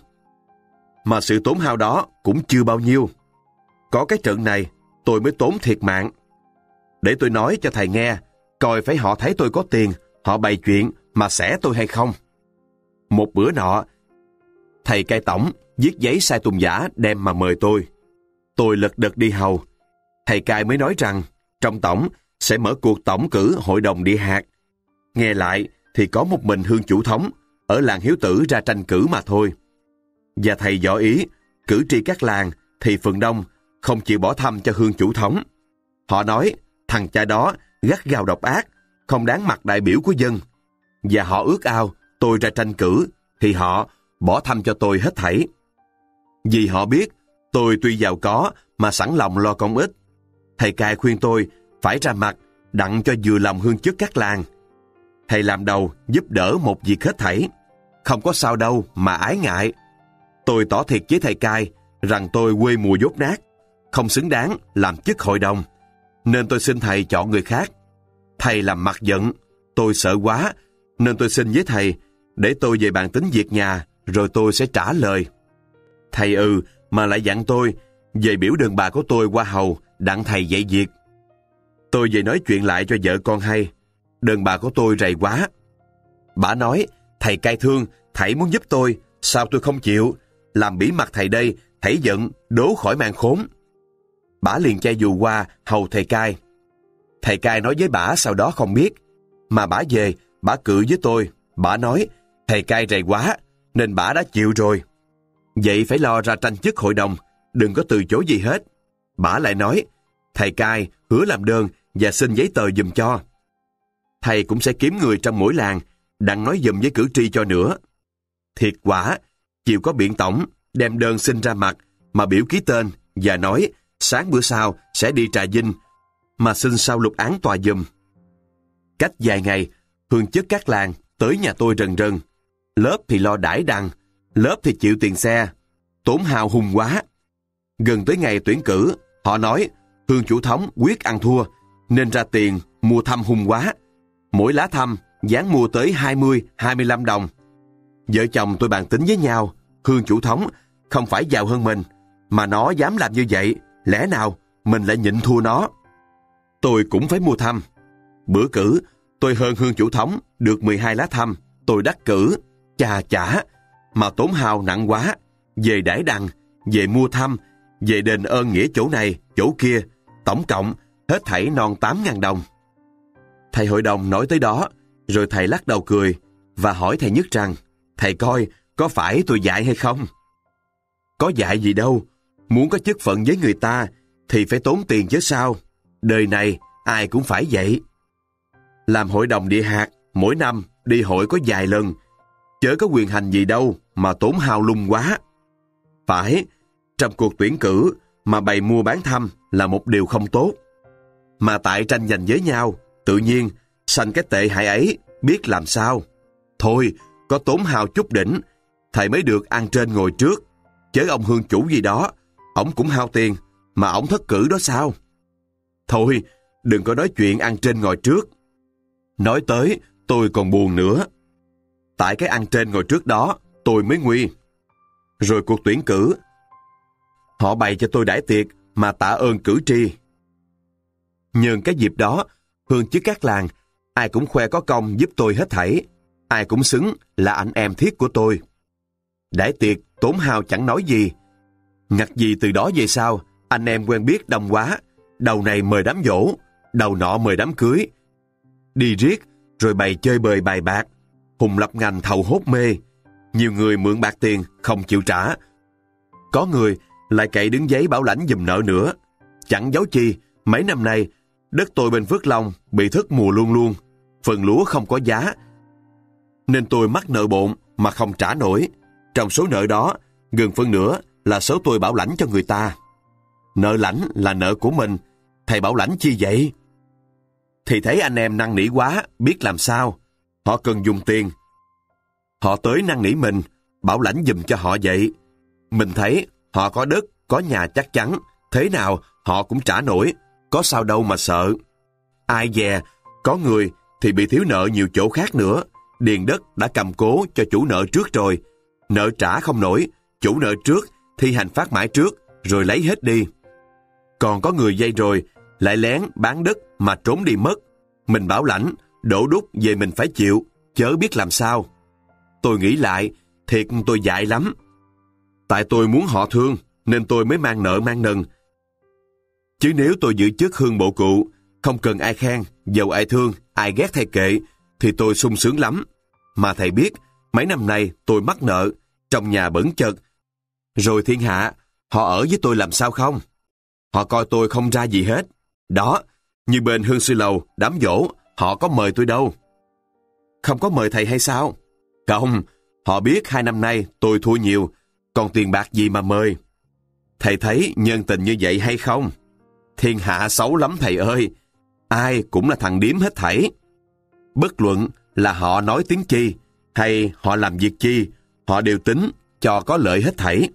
Mà sự tốn hao đó cũng chưa bao nhiêu. Có cái trận này, tôi mới tốn thiệt mạng. Để tôi nói cho thầy nghe, coi phải họ thấy tôi có tiền, họ bày chuyện mà xẻ tôi hay không. Một bữa nọ, thầy cai tổng viết giấy sai tùng giả đem mà mời tôi. Tôi lật đật đi hầu. Thầy cai mới nói rằng trong tổng sẽ mở cuộc tổng cử hội đồng địa hạt. Nghe lại thì có một mình Hương Chủ Thống ở làng Hiếu Tử ra tranh cử mà thôi. Và thầy dò ý cử tri các làng thì phần đông không chịu bỏ thăm cho Hương Chủ Thống. Họ nói thằng cha đó gắt gao độc ác, không đáng mặt đại biểu của dân. Và họ ước ao tôi ra tranh cử thì họ bỏ thăm cho tôi hết thảy. Vì họ biết tôi tuy giàu có mà sẵn lòng lo công ích. Thầy cai khuyên tôi phải ra mặt đặng cho vừa lòng hương chức các làng. Thầy làm đầu giúp đỡ một việc hết thảy, không có sao đâu mà ái ngại. Tôi tỏ thiệt với thầy cai rằng tôi quê mùa dốt nát, không xứng đáng làm chức hội đồng, nên tôi xin thầy chọn người khác. Thầy làm mặt giận, tôi sợ quá, nên tôi xin với thầy để tôi về bàn tính việc nhà, rồi tôi sẽ trả lời. Thầy mà lại dặn tôi về biểu đờn bà của tôi qua hầu đặng thầy dạy việc. Tôi về nói chuyện lại cho vợ con hay. Đờn bà của tôi rầy quá. Bả nói thầy cai thương, thầy muốn giúp tôi, sao tôi không chịu, làm bỉ mặt thầy đây, thầy giận đố khỏi mang khốn. Bả liền chay dù qua hầu thầy cai. Thầy cai nói với bả sau đó không biết, mà bả về bả cự với tôi. Bả nói thầy cai rầy quá nên bả đã chịu rồi. Vậy phải lo ra tranh chức hội đồng, đừng có từ chối gì hết. Bả lại nói thầy cai hứa làm đơn và xin giấy tờ giùm cho. Thầy cũng sẽ kiếm người trong mỗi làng đặng nói giùm với cử tri cho nữa. Thiệt quả, chiều có biện tổng đem đơn xin ra mặt mà biểu ký tên và nói sáng bữa sau sẽ đi Trà Vinh mà xin sao lục án tòa giùm. Cách vài ngày, hương chức các làng tới nhà tôi rần rần. Lớp thì lo đãi đằng, lớp thì chịu tiền xe, tốn hao hùng quá. Gần tới ngày tuyển cử, họ nói Hương Chủ Thống quyết ăn thua, nên ra tiền mua thăm hùng quá. Mỗi lá thăm dán mua tới 20-25 đồng. Vợ chồng tôi bàn tính với nhau, Hương Chủ Thống không phải giàu hơn mình, mà nó dám làm như vậy, lẽ nào mình lại nhịn thua nó. Tôi cũng phải mua thăm. Bữa cử, tôi hơn Hương Chủ Thống được 12 lá thăm, tôi đắc cử. Chà, mà tốn hao nặng quá, về đãi đằng, về mua thăm, về đền ơn nghĩa chỗ này, chỗ kia, tổng cộng hết thảy non 8.000 đồng. Thầy hội đồng nói tới đó, rồi thầy lắc đầu cười và hỏi thầy Nhất rằng thầy coi có phải tôi dại hay không? Có dại gì đâu, muốn có chức phận với người ta thì phải tốn tiền chứ sao. Đời này ai cũng phải vậy. Làm hội đồng địa hạt, mỗi năm đi hội có vài lần, chớ có quyền hành gì đâu mà tốn hao lung quá. Phải, trong cuộc tuyển cử mà bày mua bán thăm là một điều không tốt. Mà tại tranh giành với nhau, tự nhiên sanh cái tệ hại ấy, biết làm sao. Thôi, có tốn hao chút đỉnh, thầy mới được ăn trên ngồi trước. Chớ ông Hương Chủ gì đó, ổng cũng hao tiền, mà ổng thất cử đó sao? Thôi, đừng có nói chuyện ăn trên ngồi trước. Nói tới, tôi còn buồn nữa. Tại cái ăn trên ngồi trước đó, tôi mới nguy. Rồi cuộc tuyển cử, họ bày cho tôi đãi tiệc mà tạ ơn cử tri. Nhờ cái dịp đó, hương chức các làng, ai cũng khoe có công giúp tôi hết thảy. Ai cũng xứng là anh em thiết của tôi. Đãi tiệc tốn hao chẳng nói gì. Ngặt gì từ đó về sau, Anh em quen biết đông quá, đầu này mời đám giỗ, đầu nọ mời đám cưới. Đi riết, rồi bày chơi bời bài bạc, hùng lập ngành thầu hốt mê. Nhiều người mượn bạc tiền không chịu trả. Có người lại cậy đứng giấy bảo lãnh giùm nợ nữa. Chẳng giấu chi, mấy năm nay, đất tôi bên Phước Long bị thất mùa luôn luôn, phần lúa không có giá. Nên tôi mắc nợ bộn mà không trả nổi. Trong số nợ đó, gần phân nửa là số tôi bảo lãnh cho người ta. Nợ lãnh là nợ của mình, thầy bảo lãnh chi vậy? Thì thấy anh em năn nỉ quá, biết làm sao. Họ cần dùng tiền. Họ tới năn nỉ mình, bảo lãnh giùm cho họ vậy. Mình thấy họ có đất, có nhà chắc chắn, thế nào họ cũng trả nổi, có sao đâu mà sợ. Ai dè, có người thì bị thiếu nợ nhiều chỗ khác nữa. Điền đất đã cầm cố cho chủ nợ trước rồi. Nợ trả không nổi, chủ nợ trước, thi hành phát mãi trước, rồi lấy hết đi. Còn có người dây rồi, lại lén bán đất mà trốn đi mất. Mình bảo lãnh, đổ đúc về mình phải chịu, chớ biết làm sao. Tôi nghĩ lại, thiệt tôi dại lắm. Tại tôi muốn họ thương, nên tôi mới mang nợ mang nần. Chứ nếu tôi giữ chức hương bộ cụ, không cần ai khen, dầu ai thương, ai ghét thầy kệ, thì tôi sung sướng lắm. Mà thầy biết, mấy năm nay tôi mắc nợ, trong nhà bẩn chật. Rồi thiên hạ, họ ở với tôi làm sao không? Họ coi tôi không ra gì hết. Đó, như bên Hương Sư Lầu, đám giỗ, họ có mời tôi đâu. Không có mời thầy hay sao? Không, họ biết 2 năm nay tôi thua nhiều, còn tiền bạc gì mà mời. Thầy thấy nhân tình như vậy hay không? Thiên hạ xấu lắm thầy ơi, ai cũng là thằng điếm hết thảy. Bất luận là họ nói tiếng chi, hay họ làm việc chi, họ đều tính cho có lợi hết thảy.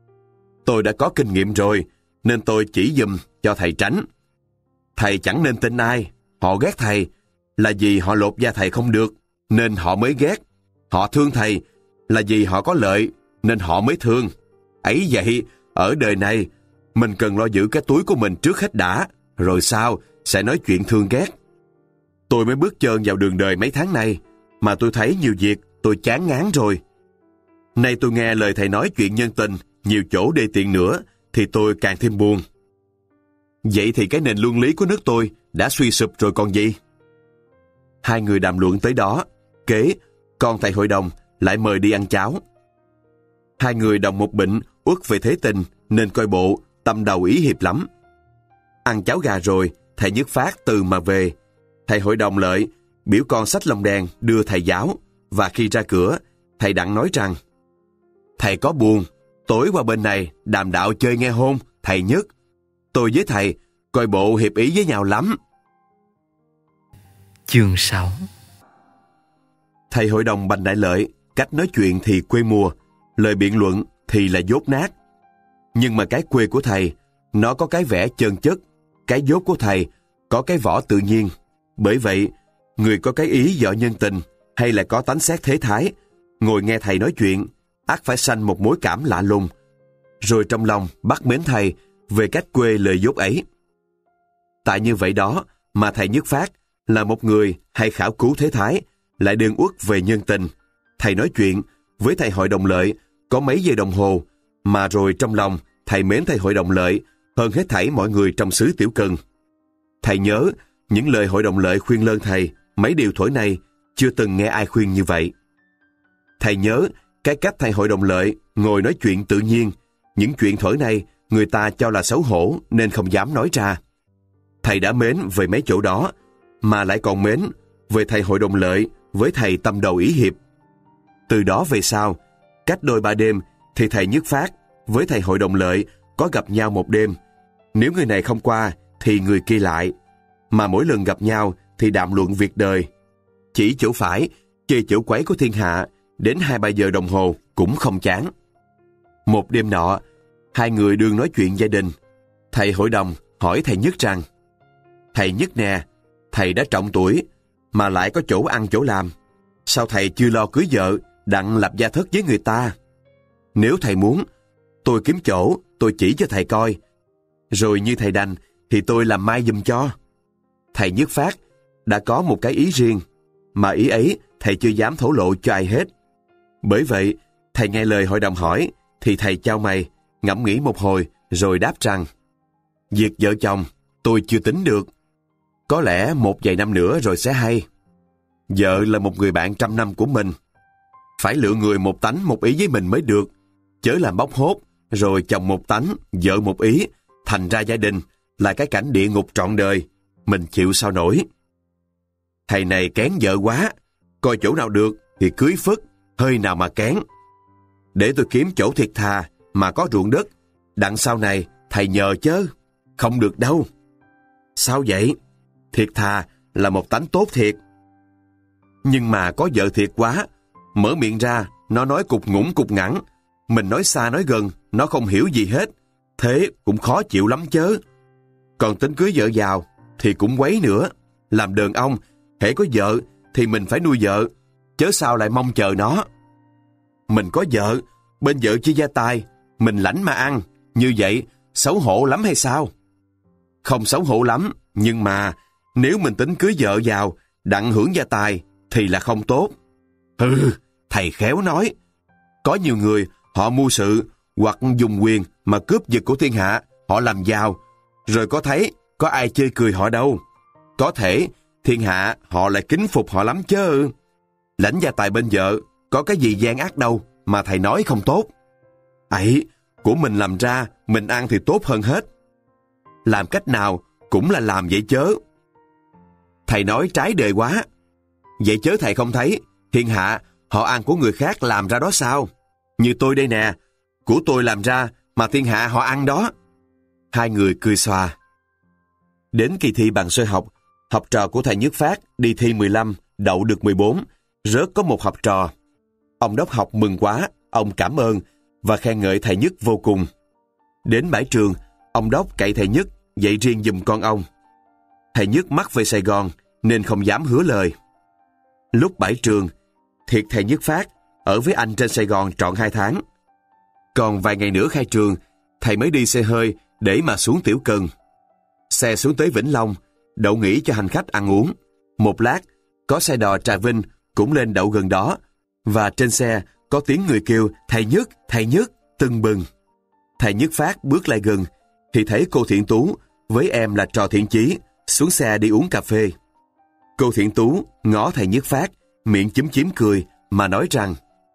Tôi đã có kinh nghiệm rồi, nên tôi chỉ giùm cho thầy tránh. Thầy chẳng nên tin ai, họ ghét thầy là vì họ lột da thầy không được, nên họ mới ghét. Họ thương thầy là vì họ có lợi, nên họ mới thương. Ấy vậy, ở đời này, mình cần lo giữ cái túi của mình trước hết đã, rồi sau sẽ nói chuyện thương ghét. Tôi mới bước chân vào đường đời mấy tháng nay, mà tôi thấy nhiều việc tôi chán ngán rồi. Nay tôi nghe lời thầy nói chuyện nhân tình, nhiều chỗ đê tiện nữa, thì tôi càng thêm buồn. Vậy thì cái nền luân lý của nước tôi đã suy sụp rồi còn gì? Hai người đàm luận tới đó, kế, con thầy hội đồng lại mời đi ăn cháo. Hai người đồng một bệnh uất về thế tình, nên coi bộ tâm đầu ý hiệp lắm. Ăn cháo gà rồi, thầy Nhất Phát từ mà về. Thầy hội đồng Lợi biểu con xách lồng đèn đưa thầy giáo, và khi ra cửa, thầy Đặng nói rằng: thầy có buồn, tối qua bên này đàm đạo chơi nghe hôn, thầy Nhất. Tôi với thầy coi bộ hiệp ý với nhau lắm. Chương 6. Thầy hội đồng Bành Đại Lợi, cách nói chuyện thì quê mùa, lời biện luận thì là dốt nát. Nhưng mà cái quê của thầy, nó có cái vẻ chân chất, cái dốt của thầy có cái vỏ tự nhiên. Bởi vậy, người có cái ý dọ nhân tình hay là có tánh xét thế thái, ngồi nghe thầy nói chuyện, ắt phải sanh một mối cảm lạ lùng, rồi trong lòng bắt mến thầy về cách quê lời dốt ấy. Tại như vậy đó mà thầy Nhất Phát là một người hay khảo cứu thế thái, lại đương uất về nhân tình. Thầy nói chuyện với thầy hội đồng Lợi có mấy giây đồng hồ, mà rồi trong lòng thầy mến thầy hội đồng Lợi hơn hết thảy mọi người trong xứ Tiểu Cần. Thầy nhớ những lời hội đồng Lợi khuyên lơn thầy mấy điều thuở này chưa từng nghe ai khuyên như vậy. Thầy nhớ cái cách thầy hội đồng Lợi ngồi nói chuyện tự nhiên, những chuyện thuở này người ta cho là xấu hổ nên không dám nói ra. Thầy đã mến về mấy chỗ đó, mà lại còn mến về thầy hội đồng Lợi với thầy tâm đầu ý hiệp. Từ đó về sau, cách đôi 3 đêm thì thầy Nhất Phát với thầy hội đồng Lợi có gặp nhau một đêm. Nếu người này không qua thì người kia lại, mà mỗi lần gặp nhau thì đàm luận việc đời. Chỉ chỗ phải, chê chỗ quấy của thiên hạ, đến 2-3 giờ đồng hồ cũng không chán. Một đêm nọ, hai người đương nói chuyện gia đình. Thầy hội đồng hỏi thầy Nhất rằng: thầy Nhất nè, thầy đã trọng tuổi, mà lại có chỗ ăn chỗ làm, sao thầy chưa lo cưới vợ, đặng lập gia thất với người ta? Nếu thầy muốn, tôi kiếm chỗ, tôi chỉ cho thầy coi. Rồi như thầy đành, thì tôi làm mai giùm cho. Thầy Nhất Phát đã có một cái ý riêng, mà ý ấy thầy chưa dám thổ lộ cho ai hết. Bởi vậy, thầy nghe lời hội đồng hỏi, thì thầy chau mày, ngẫm nghĩ một hồi, rồi đáp rằng: Việc vợ chồng tôi chưa tính được. Có lẽ một vài năm nữa rồi sẽ hay. Vợ là một người bạn trăm năm của mình. Phải lựa người một tánh một ý với mình mới được. Chớ làm bóc hốt, rồi chồng một tánh, vợ một ý, thành ra gia đình là cái cảnh địa ngục trọn đời. Mình chịu sao nổi. Thầy này kén vợ quá. Coi chỗ nào được thì cưới phất, hơi nào mà kén. Để tôi kiếm chỗ thiệt thà mà có ruộng đất. Đặng sau này thầy nhờ chớ. Không được đâu. Sao vậy? Thiệt thà là một tánh tốt thiệt. Nhưng mà có vợ thiệt quá, mở miệng ra, nó nói cục ngủng cục ngẳng. Mình nói xa nói gần, nó không hiểu gì hết. Thế cũng khó chịu lắm chớ. Còn tính cưới vợ giàu thì cũng quấy nữa. Làm đàn ông, hễ có vợ thì mình phải nuôi vợ, chớ sao lại mong chờ nó. Mình có vợ, bên vợ chia gia tài, mình lãnh mà ăn. Như vậy, xấu hổ lắm hay sao? Không xấu hổ lắm, nhưng mà nếu mình tính cưới vợ vào, đặng hưởng gia tài, thì là không tốt. Thầy khéo nói. Có nhiều người, họ mưu sự, hoặc dùng quyền mà cướp giật của thiên hạ, họ làm giàu, rồi có thấy, có ai chê cười họ đâu. Có thể, thiên hạ họ lại kính phục họ lắm chứ. Lãnh gia tài bên vợ, có cái gì gian ác đâu, mà thầy nói không tốt. Ấy, của mình làm ra, mình ăn thì tốt hơn hết. Làm cách nào cũng là làm vậy chớ. Thầy nói trái đời quá. Vậy chớ thầy không thấy, thiên hạ họ ăn của người khác làm ra đó sao? Như tôi đây nè, của tôi làm ra mà thiên hạ họ ăn đó. Hai người cười xòa. Đến kỳ thi bằng sơ học, học trò của thầy Nhất Phát đi thi 15, đậu được 14, rớt có một học trò. Ông đốc học mừng quá, ông cảm ơn và khen ngợi thầy Nhất vô cùng. Đến bãi trường, ông đốc cậy thầy Nhất dạy riêng giùm con ông. Thầy Nhất mắc về Sài Gòn nên không dám hứa lời. Lúc bãi trường, thiệt thầy Nhất Phát ở với anh trên Sài Gòn trọn 2 tháng. Còn vài ngày nữa khai trường, thầy mới đi xe hơi để mà xuống Tiểu Cần. Xe xuống tới Vĩnh Long, đậu nghỉ cho hành khách ăn uống. Một lát, có xe đò Trà Vinh cũng lên đậu gần đó, và trên xe có tiếng người kêu thầy Nhất, tưng bừng. Thầy Nhất Phát bước lại gần, thì thấy cô Thiện Tú với em là trò Thiện Chí xuống xe đi uống cà phê. Cô Thiện Tú ngó thầy Nhất Phát, miệng chúm chím cười mà nói rằng: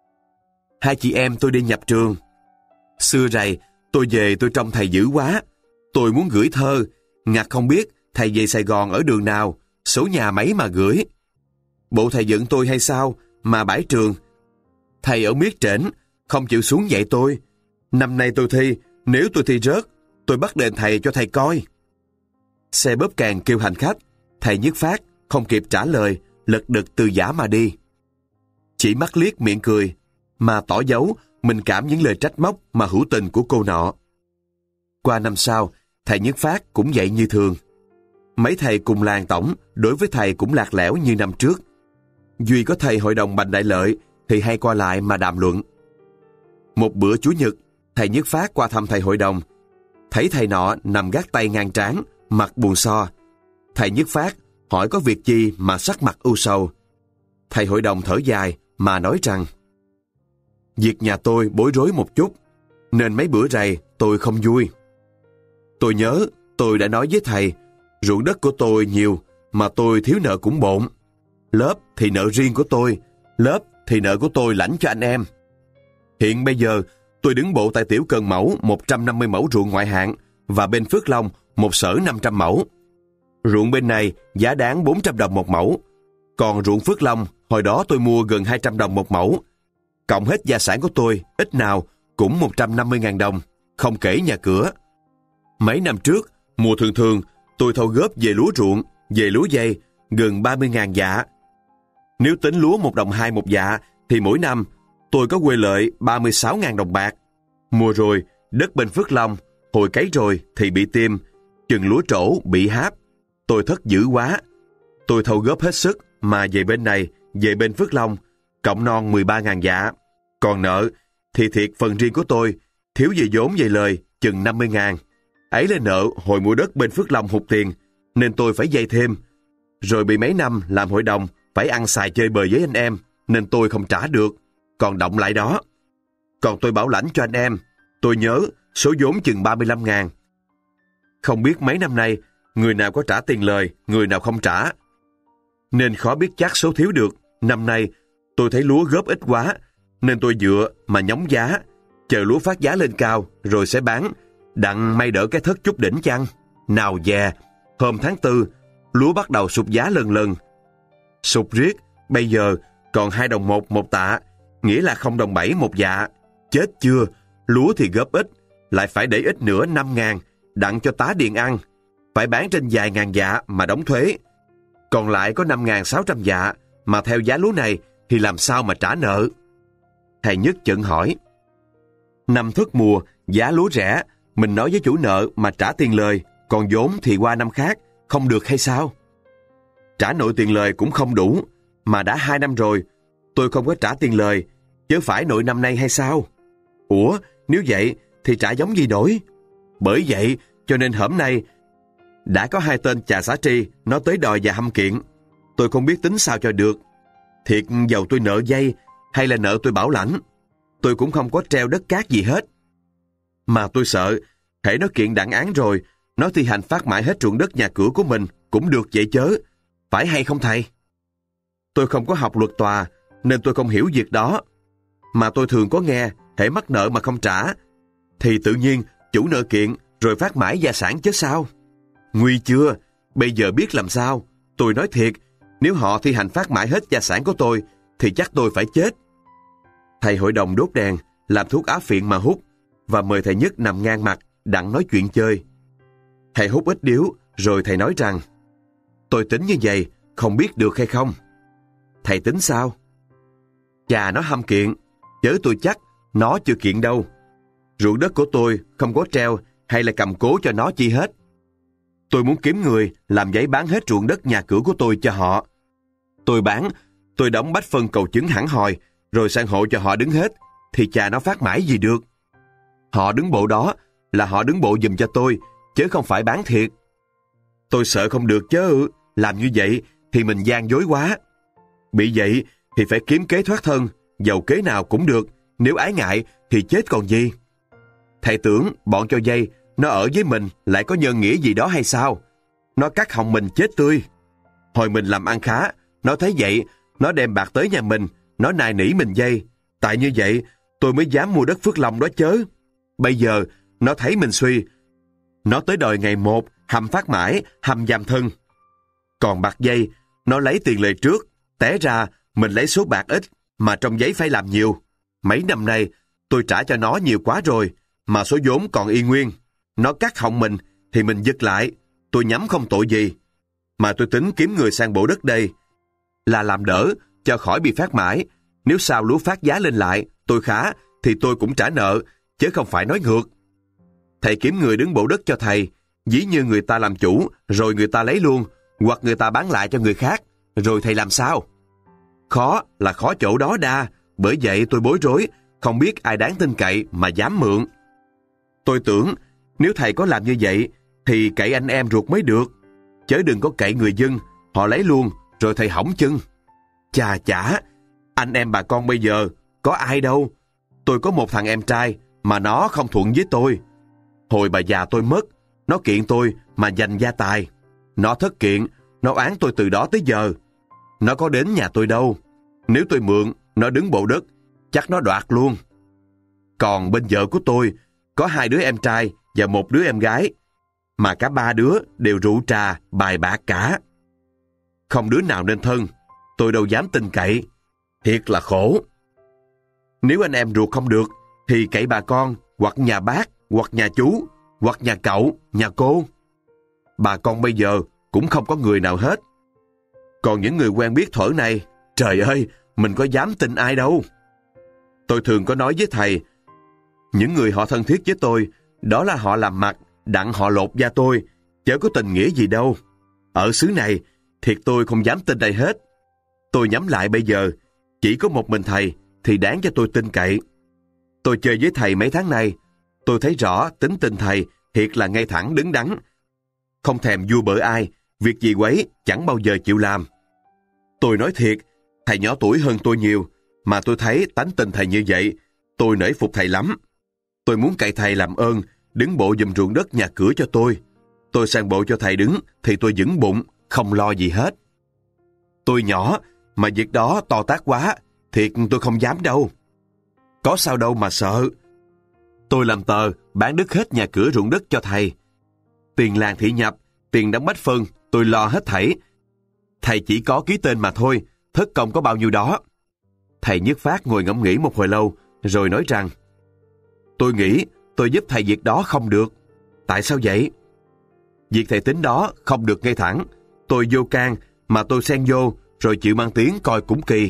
hai chị em tôi đi nhập trường. Xưa rày, tôi về tôi trông thầy dữ quá. Tôi muốn gửi thơ, ngặt không biết thầy về Sài Gòn ở đường nào, số nhà mấy mà gửi. Bộ thầy giận tôi hay sao mà bãi trường? Thầy ở miết trển, không chịu xuống dạy tôi. Năm nay tôi thi, nếu tôi thi rớt, tôi bắt đền thầy cho thầy coi. Xe bóp càng kêu hành khách, thầy Nhất Phát không kịp trả lời, lật đật từ giã mà đi. Chỉ mắt liếc miệng cười, mà tỏ dấu mình cảm những lời trách móc mà hữu tình của cô nọ. Qua năm sau, thầy Nhất Phát cũng dạy như thường. Mấy thầy cùng làng tổng đối với thầy cũng lạc lẽo như năm trước. Duy có thầy hội đồng Bành Đại Lợi thì hay qua lại mà đàm luận. Một bữa Chủ nhật, thầy Nhất Phát qua thăm thầy hội đồng. Thấy thầy nọ nằm gác tay ngang trán, mặt buồn so. Thầy Nhất Phát hỏi có việc chi mà sắc mặt ưu sầu. Thầy hội đồng thở dài mà nói rằng: việc nhà tôi bối rối một chút, nên mấy bữa rày tôi không vui. Tôi nhớ tôi đã nói với thầy, ruộng đất của tôi nhiều mà tôi thiếu nợ cũng bộn. Lớp thì nợ riêng của tôi, lớp thì nợ của tôi lãnh cho anh em. Hiện bây giờ tôi đứng bộ tại Tiểu Cần Mẫu 150 mẫu ruộng ngoại hạng, và bên Phước Long một sở 500 mẫu. Ruộng bên này giá đáng 400 đồng một mẫu, còn ruộng Phước Long hồi đó tôi mua gần 200 đồng một mẫu. Cộng hết gia sản của tôi ít nào cũng 150.000 đồng, không kể nhà cửa. Mấy năm trước, mùa thường thường, tôi thâu góp về lúa ruộng, về lúa dây, gần 30.000 dạ. Nếu tính lúa 1 đồng 2 một dạ, thì mỗi năm tôi có quê lợi 36.000 đồng bạc. Mùa rồi, đất bên Phước Long, hồi cấy rồi thì bị tim, chừng lúa trổ bị háp. Tôi thất dữ quá. Tôi thâu góp hết sức mà về bên này, về bên Phước Long, cộng non 13.000 dạ. Còn nợ thì thiệt phần riêng của tôi, thiếu về vốn về lời chừng 50.000. Ấy là nợ hồi mua đất bên Phước Long hụt tiền, nên tôi phải vay thêm. Rồi bị mấy năm làm hội đồng, phải ăn xài chơi bời với anh em, nên tôi không trả được, còn động lại đó. Còn tôi bảo lãnh cho anh em, tôi nhớ số vốn chừng 35.000. Không biết mấy năm nay, người nào có trả tiền lời, người nào không trả. Nên khó biết chắc số thiếu được. Năm nay, tôi thấy lúa góp ít quá, nên tôi dựa mà nhóng giá, chờ lúa phát giá lên cao, rồi sẽ bán, đặng may đỡ cái thất chút đỉnh chăng. Nào dè, hôm tháng 4, lúa bắt đầu sụt giá lần lần. Sụt riết, bây giờ còn 2 đồng 1 tạ, nghĩa là 0,7 đồng một dạ. Chết chưa, lúa thì góp ít, lại phải để ít nữa 5.000, đặng cho tá điền ăn. Phải bán trên vài ngàn dạ mà đóng thuế. Còn lại có 5.600 dạ, mà theo giá lúa này thì làm sao mà trả nợ? Thầy Nhất chợt hỏi. Năm thất mùa, giá lúa rẻ, mình nói với chủ nợ mà trả tiền lời, còn vốn thì qua năm khác, không được hay sao? Trả nội tiền lời cũng không đủ, mà đã 2 năm rồi, tôi không có trả tiền lời, chứ phải nội năm nay hay sao? Ủa, nếu vậy thì trả giống gì đổi? Bởi vậy, cho nên hổm nay, đã có 2 tên chà xá tri, nó tới đòi và hăm kiện. Tôi không biết tính sao cho được. Thiệt dầu tôi nợ dây, hay là nợ tôi bảo lãnh, tôi cũng không có treo đất cát gì hết. Mà tôi sợ, hễ nó kiện đặng án rồi, nó thi hành phát mãi hết ruộng đất nhà cửa của mình, cũng được vậy chớ. Phải hay không thầy? Tôi không có học luật tòa, nên tôi không hiểu việc đó. Mà tôi thường có nghe, hễ mắc nợ mà không trả, thì tự nhiên chủ nợ kiện rồi phát mãi gia sản chứ sao? Nguy chưa, bây giờ biết làm sao. Tôi nói thiệt, nếu họ thi hành phát mãi hết gia sản của tôi, thì chắc tôi phải chết. Thầy hội đồng đốt đèn, làm thuốc á phiện mà hút, và mời thầy Nhất nằm ngang mặt, đặng nói chuyện chơi. Thầy hút ít điếu, rồi thầy nói rằng, tôi tính như vậy, không biết được hay không? Thầy tính sao? Chà, nó hăm kiện, chớ tôi chắc nó chưa kiện đâu. Ruộng đất của tôi không có treo hay là cầm cố cho nó chi hết. Tôi muốn kiếm người làm giấy bán hết ruộng đất nhà cửa của tôi cho họ. Tôi bán, tôi đóng bách phân cầu chứng hẳn hoi, rồi sang hộ cho họ đứng hết, thì chà nó phát mãi gì được. Họ đứng bộ đó là họ đứng bộ giùm cho tôi, chứ không phải bán thiệt. Tôi sợ không được chứ, làm như vậy thì mình gian dối quá. Bị vậy thì phải kiếm kế thoát thân, dầu kế nào cũng được, nếu ái ngại thì chết còn gì. Thầy tưởng bọn cho dây, nó ở với mình lại có nhân nghĩa gì đó hay sao? Nó cắt họng mình chết tươi. Hồi mình làm ăn khá, nó thấy vậy, nó đem bạc tới nhà mình, nó nài nỉ mình dây. Tại như vậy, tôi mới dám mua đất Phước Long đó chớ. Bây giờ, nó thấy mình suy. Nó tới đòi ngày 1, hầm phát mãi, hầm giam thân. Còn bạc dây, nó lấy tiền lời trước, té ra mình lấy số bạc ít, mà trong giấy phải làm nhiều. Mấy năm nay, tôi trả cho nó nhiều quá rồi, mà số vốn còn y nguyên. Nó cắt họng mình, thì mình giật lại, tôi nhắm không tội gì. Mà tôi tính kiếm người sang bộ đất đây, là làm đỡ, cho khỏi bị phát mãi. Nếu sao lúa phát giá lên lại, tôi khá, thì tôi cũng trả nợ, chứ không phải nói ngược. Thầy kiếm người đứng bộ đất cho thầy, dĩ như người ta làm chủ, rồi người ta lấy luôn, hoặc người ta bán lại cho người khác, rồi thầy làm sao? Khó là khó chỗ đó đa, bởi vậy tôi bối rối, không biết ai đáng tin cậy mà dám mượn. Tôi tưởng, nếu thầy có làm như vậy, thì cậy anh em ruột mới được, chớ đừng có cậy người dân, họ lấy luôn, rồi thầy hỏng chân. Chà chả, anh em bà con bây giờ, có ai đâu. Tôi có một thằng em trai, mà nó không thuận với tôi. Hồi bà già tôi mất, nó kiện tôi mà giành gia tài. Nó thất kiện, nó oán tôi từ đó tới giờ. Nó có đến nhà tôi đâu. Nếu tôi mượn, nó đứng bộ đất, chắc nó đoạt luôn. Còn bên vợ của tôi, có 2 đứa em trai và 1 đứa em gái, mà cả 3 đứa đều rượu trà, bài bạc cả. Không đứa nào nên thân, tôi đâu dám tin cậy. Thiệt là khổ. Nếu anh em ruột không được, thì cậy bà con, hoặc nhà bác, hoặc nhà chú, hoặc nhà cậu, nhà cô. Bà con bây giờ cũng không có người nào hết. Còn những người quen biết thuở này, trời ơi, mình có dám tin ai đâu. Tôi thường có nói với thầy, những người họ thân thiết với tôi, đó là họ làm mặt, đặng họ lột da tôi, chớ có tình nghĩa gì đâu. Ở xứ này, thiệt tôi không dám tin ai hết. Tôi nhắm lại bây giờ, chỉ có một mình thầy, thì đáng cho tôi tin cậy. Tôi chơi với thầy mấy tháng nay, tôi thấy rõ tính tình thầy thiệt là ngay thẳng đứng đắn. Không thèm vua bợ ai, việc gì quấy chẳng bao giờ chịu làm. Tôi nói thiệt, thầy nhỏ tuổi hơn tôi nhiều, mà tôi thấy tánh tình thầy như vậy, tôi nể phục thầy lắm. Tôi muốn cậy thầy làm ơn, đứng bộ giùm ruộng đất nhà cửa cho tôi. Tôi sang bộ cho thầy đứng thì tôi vững bụng, không lo gì hết. Tôi nhỏ, mà việc đó to tát quá, thiệt tôi không dám đâu. Có sao đâu mà sợ. Tôi làm tờ, bán đứt hết nhà cửa ruộng đất cho thầy. Tiền làng thị nhập, tiền đóng bách phân, tôi lo hết thảy. Thầy chỉ có ký tên mà thôi, thất công có bao nhiêu đó. Thầy Nhất Phát ngồi ngẫm nghĩ một hồi lâu, rồi nói rằng: tôi nghĩ tôi giúp thầy việc đó không được. Tại sao vậy? Việc thầy tính đó không được ngay thẳng. Tôi vô can, mà tôi xen vô, rồi chịu mang tiếng coi cũng kỳ.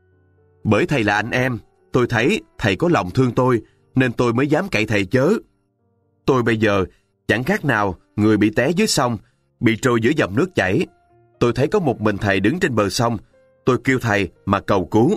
Bởi thầy là anh em, tôi thấy thầy có lòng thương tôi, nên tôi mới dám cậy thầy chớ. Tôi bây giờ chẳng khác nào người bị té dưới sông, bị trôi giữa dòng nước chảy. Tôi thấy có một mình thầy đứng trên bờ sông, tôi kêu thầy mà cầu cứu.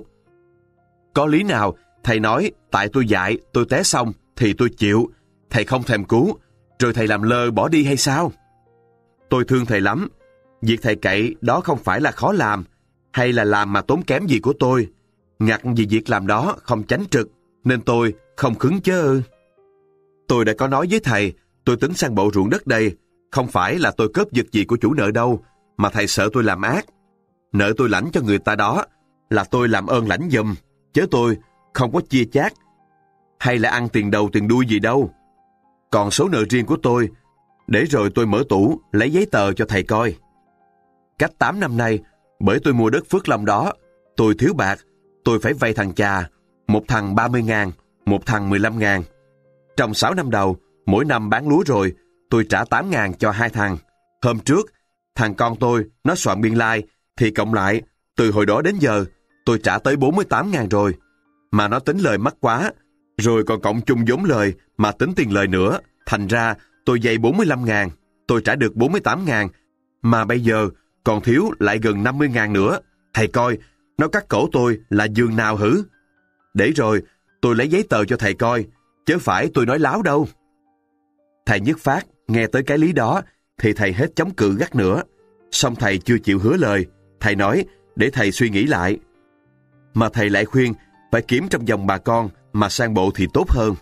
Có lý nào thầy nói tại tôi dại, tôi té sông thì tôi chịu, thầy không thèm cứu, rồi thầy làm lơ bỏ đi hay sao? Tôi thương thầy lắm. Việc thầy cậy đó không phải là khó làm, hay là làm mà tốn kém gì của tôi. Ngặt vì việc làm đó không chánh trực, nên tôi không khứng chớ. Tôi đã có nói với thầy, tôi tính sang bộ ruộng đất đây, không phải là tôi cướp giật gì của chủ nợ đâu, mà thầy sợ tôi làm ác. Nợ tôi lãnh cho người ta đó, là tôi làm ơn lãnh giùm, chứ tôi không có chia chác, hay là ăn tiền đầu tiền đuôi gì đâu. Còn số nợ riêng của tôi, để rồi tôi mở tủ, lấy giấy tờ cho thầy coi. Cách 8 năm nay, bởi tôi mua đất Phước Long đó, tôi thiếu bạc, tôi phải vay thằng cha, một thằng 30.000, một thằng 15.000. Trong 6 năm đầu, mỗi năm bán lúa rồi, tôi trả 8.000 cho 2 thằng. Hôm trước, thằng con tôi, nó soạn biên lai, thì cộng lại, từ hồi đó đến giờ, tôi trả tới 48.000 rồi. Mà nó tính lời mắc quá, rồi còn cộng chung vốn lời mà tính tiền lời nữa. Thành ra, tôi vay 45.000, tôi trả được 48.000, mà bây giờ còn thiếu lại gần 50.000 nữa. Thầy coi, nó cắt cổ tôi là giường nào hử? Để rồi, tôi lấy giấy tờ cho thầy coi, chứ phải tôi nói láo đâu. Thầy Nhất Phát nghe tới cái lý đó, thì thầy hết chống cự gắt nữa. Xong thầy chưa chịu hứa lời, thầy nói để thầy suy nghĩ lại. Mà thầy lại khuyên phải kiếm trong dòng bà con mà sang bộ thì tốt hơn.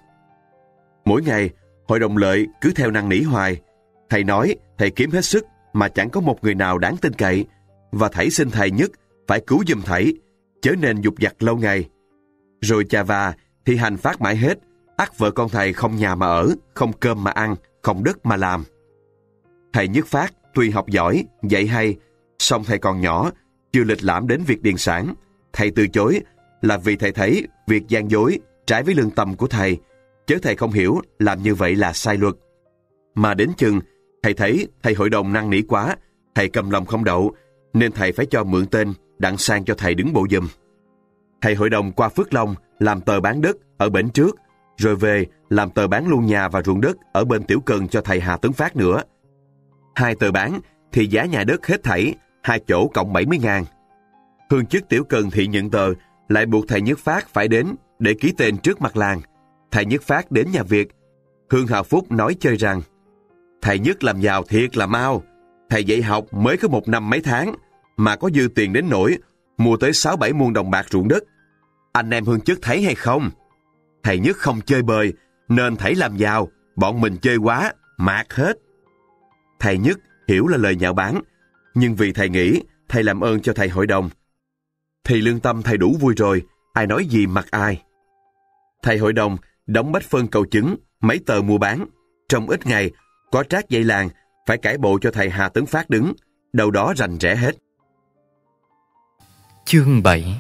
Mỗi ngày, hội đồng lợi cứ theo năn nỉ hoài. Thầy nói thầy kiếm hết sức mà chẳng có một người nào đáng tin cậy, và thảy xin thầy Nhất phải cứu giùm thảy, chớ nên dục vặt lâu ngày. Rồi chà và thì hành phát mãi hết, ắt vợ con thầy không nhà mà ở, không cơm mà ăn, không đất mà làm. Thầy Nhất Phát tuy học giỏi, dạy hay, song thầy còn nhỏ, chưa lịch lãm đến việc điền sản. Thầy từ chối là vì thầy thấy việc gian dối trái với lương tâm của thầy, chớ thầy không hiểu làm như vậy là sai luật. Mà đến chừng thầy thấy thầy hội đồng năn nỉ quá, thầy cầm lòng không đậu, nên thầy phải cho mượn tên đặng sang cho thầy đứng bộ giùm. Thầy hội đồng qua Phước Long làm tờ bán đất ở bển trước, rồi về làm tờ bán luôn nhà và ruộng đất ở bên Tiểu Cần cho thầy Hà Tấn Phát nữa. 2 tờ bán thì giá nhà đất hết thảy 2 chỗ cộng 70.000. Hương chức Tiểu Cần thị nhận tờ, lại buộc thầy Nhất Phát phải đến để ký tên trước mặt làng. Thầy Nhất Phát đến nhà Việt. Hương Hào Phúc nói chơi rằng: thầy Nhất làm giàu thiệt là mau. Thầy dạy học mới có 1 năm mấy tháng mà có dư tiền đến nỗi mua tới 6-7 muôn đồng bạc ruộng đất. Anh em Hương chức thấy hay không? Thầy Nhất không chơi bời nên thảy làm giàu, bọn mình chơi quá, mạt hết. Thầy Nhất hiểu là lời nhạo báng, nhưng vì thầy nghĩ thầy làm ơn cho thầy hội đồng, thì lương tâm thầy đủ vui rồi, ai nói gì mặc ai. Thầy hội đồng đóng bách phân cầu chứng, mấy tờ mua bán. Trong ít ngày, có trác dây làng phải cải bộ cho thầy Hà Tấn Phát đứng, đâu đó rành rẽ hết. Chương 7.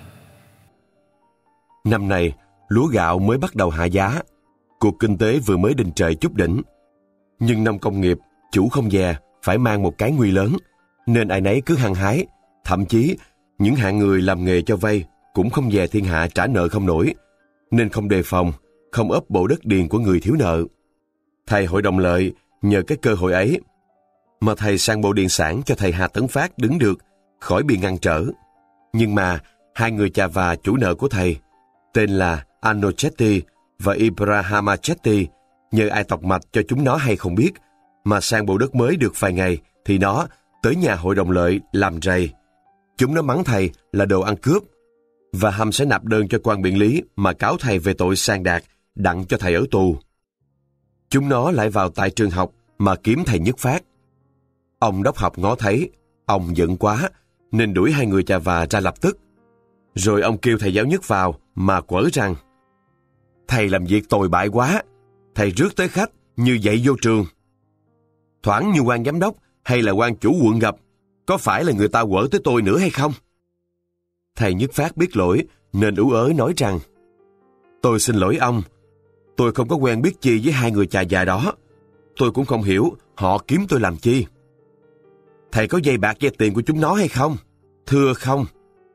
Năm nay, lúa gạo mới bắt đầu hạ giá. Cuộc kinh tế vừa mới đình trệ chút đỉnh. Nhưng nông công nghiệp, chủ không dè, phải mang một cái nguy lớn, nên ai nấy cứ hăng hái. Thậm chí, những hạng người làm nghề cho vay cũng không dè thiên hạ trả nợ không nổi, nên không đề phòng, không ấp bộ đất điền của người thiếu nợ. Thầy hội đồng lợi nhờ cái cơ hội ấy mà thầy sang bộ điền sản cho thầy Hà Tấn Phát đứng được, khỏi bị ngăn trở. Nhưng mà 2 người cha và chủ nợ của thầy, tên là Anochetti và Ibrahamachetti, nhờ ai tọc mạch cho chúng nó hay không biết, mà sang bộ đất mới được vài ngày thì nó tới nhà hội đồng lợi làm rầy. Chúng nó mắng thầy là đồ ăn cướp, và hăm sẽ nạp đơn cho quan biện lý mà cáo thầy về tội sang đạt, đặng cho thầy ở tù. Chúng nó lại vào tại trường học mà kiếm thầy Nhất Phát. Ông đốc học ngó thấy, ông giận quá, nên đuổi hai người chà và ra lập tức. Rồi ông kêu thầy giáo nhất vào mà quở rằng: thầy làm việc tồi bại quá, thầy rước tới khách như vậy vô trường. Thoảng như quan giám đốc hay là quan chủ quận gặp, có phải là người ta quở tới tôi nữa hay không? Thầy Nhất Phát biết lỗi nên ú ớ nói rằng: tôi xin lỗi ông, tôi không có quen biết chi với hai người chà già đó, tôi cũng không hiểu họ kiếm tôi làm chi. Thầy có vay bạc vay tiền của chúng nó hay không? Thưa không.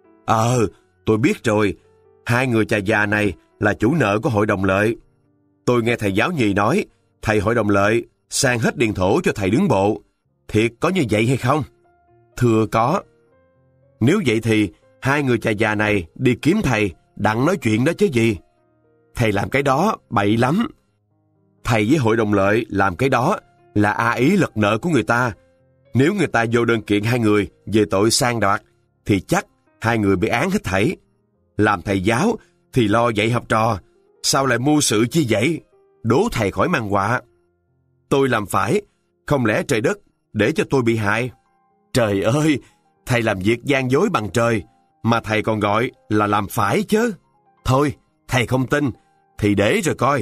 Tôi biết rồi, hai người chà già này là chủ nợ của hội đồng lợi. Tôi nghe thầy giáo nhì nói, thầy hội đồng lợi sang hết điền thổ cho thầy đứng bộ. Thiệt có như vậy hay không? Thưa có. Nếu vậy thì hai người chà già này đi kiếm thầy đặng nói chuyện đó chứ gì. Thầy làm cái đó bậy lắm. Thầy với hội đồng lợi làm cái đó là a ý lật nợ của người ta. Nếu người ta vô đơn kiện hai người về tội sang đoạt, thì chắc hai người bị án hết thảy. Làm thầy giáo thì lo dạy học trò, sao lại mưu sự chi vậy? Đố thầy khỏi mang họa. Tôi làm phải, không lẽ trời đất để cho tôi bị hại? Trời ơi, thầy làm việc gian dối bằng trời, mà thầy còn gọi là làm phải chứ. Thôi, thầy không tin, thì để rồi coi.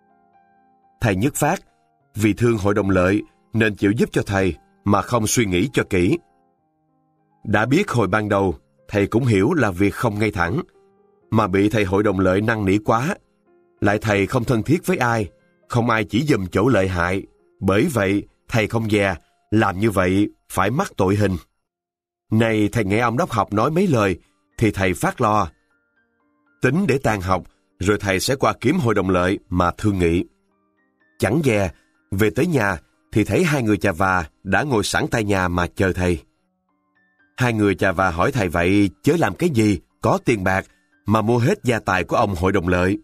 Thầy Nhất Phát, vì thương hội đồng lợi nên chịu giúp cho thầy mà không suy nghĩ cho kỹ. Đã biết hồi ban đầu, thầy cũng hiểu là việc không ngay thẳng, mà bị thầy hội đồng lợi năn nỉ quá. Lại thầy không thân thiết với ai, không ai chỉ dùm chỗ lợi hại. Bởi vậy, thầy không dè, làm như vậy phải mắc tội hình. Này thầy nghe ông đốc học nói mấy lời, thì thầy phát lo. Tính để tan học, rồi thầy sẽ qua kiếm hội đồng lợi mà thương nghị. Chẳng dè, về tới nhà thì thấy hai người chà và đã ngồi sẵn tại nhà mà chờ thầy. Hai người chà và hỏi thầy vậy chớ làm cái gì có tiền bạc mà mua hết gia tài của ông hội đồng lợi.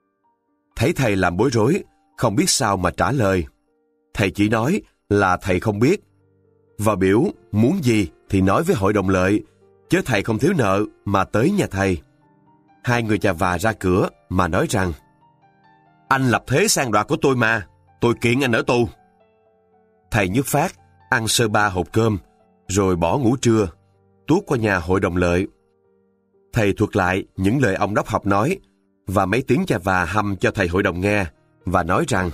Thấy thầy làm bối rối, không biết sao mà trả lời. Thầy chỉ nói là thầy không biết, và biểu muốn gì thì nói với hội đồng lợi, chứ thầy không thiếu nợ mà tới nhà thầy. Hai người chà và ra cửa mà nói rằng: anh lập thế sang đoạt của tôi mà, tôi kiện anh ở tù. Thầy Nhất Phát ăn sơ ba hộp cơm, rồi bỏ ngủ trưa, tuốt qua nhà hội đồng lợi. Thầy thuật lại những lời ông đốc học nói, và mấy tiếng chà và hăm cho thầy hội đồng nghe, và nói rằng: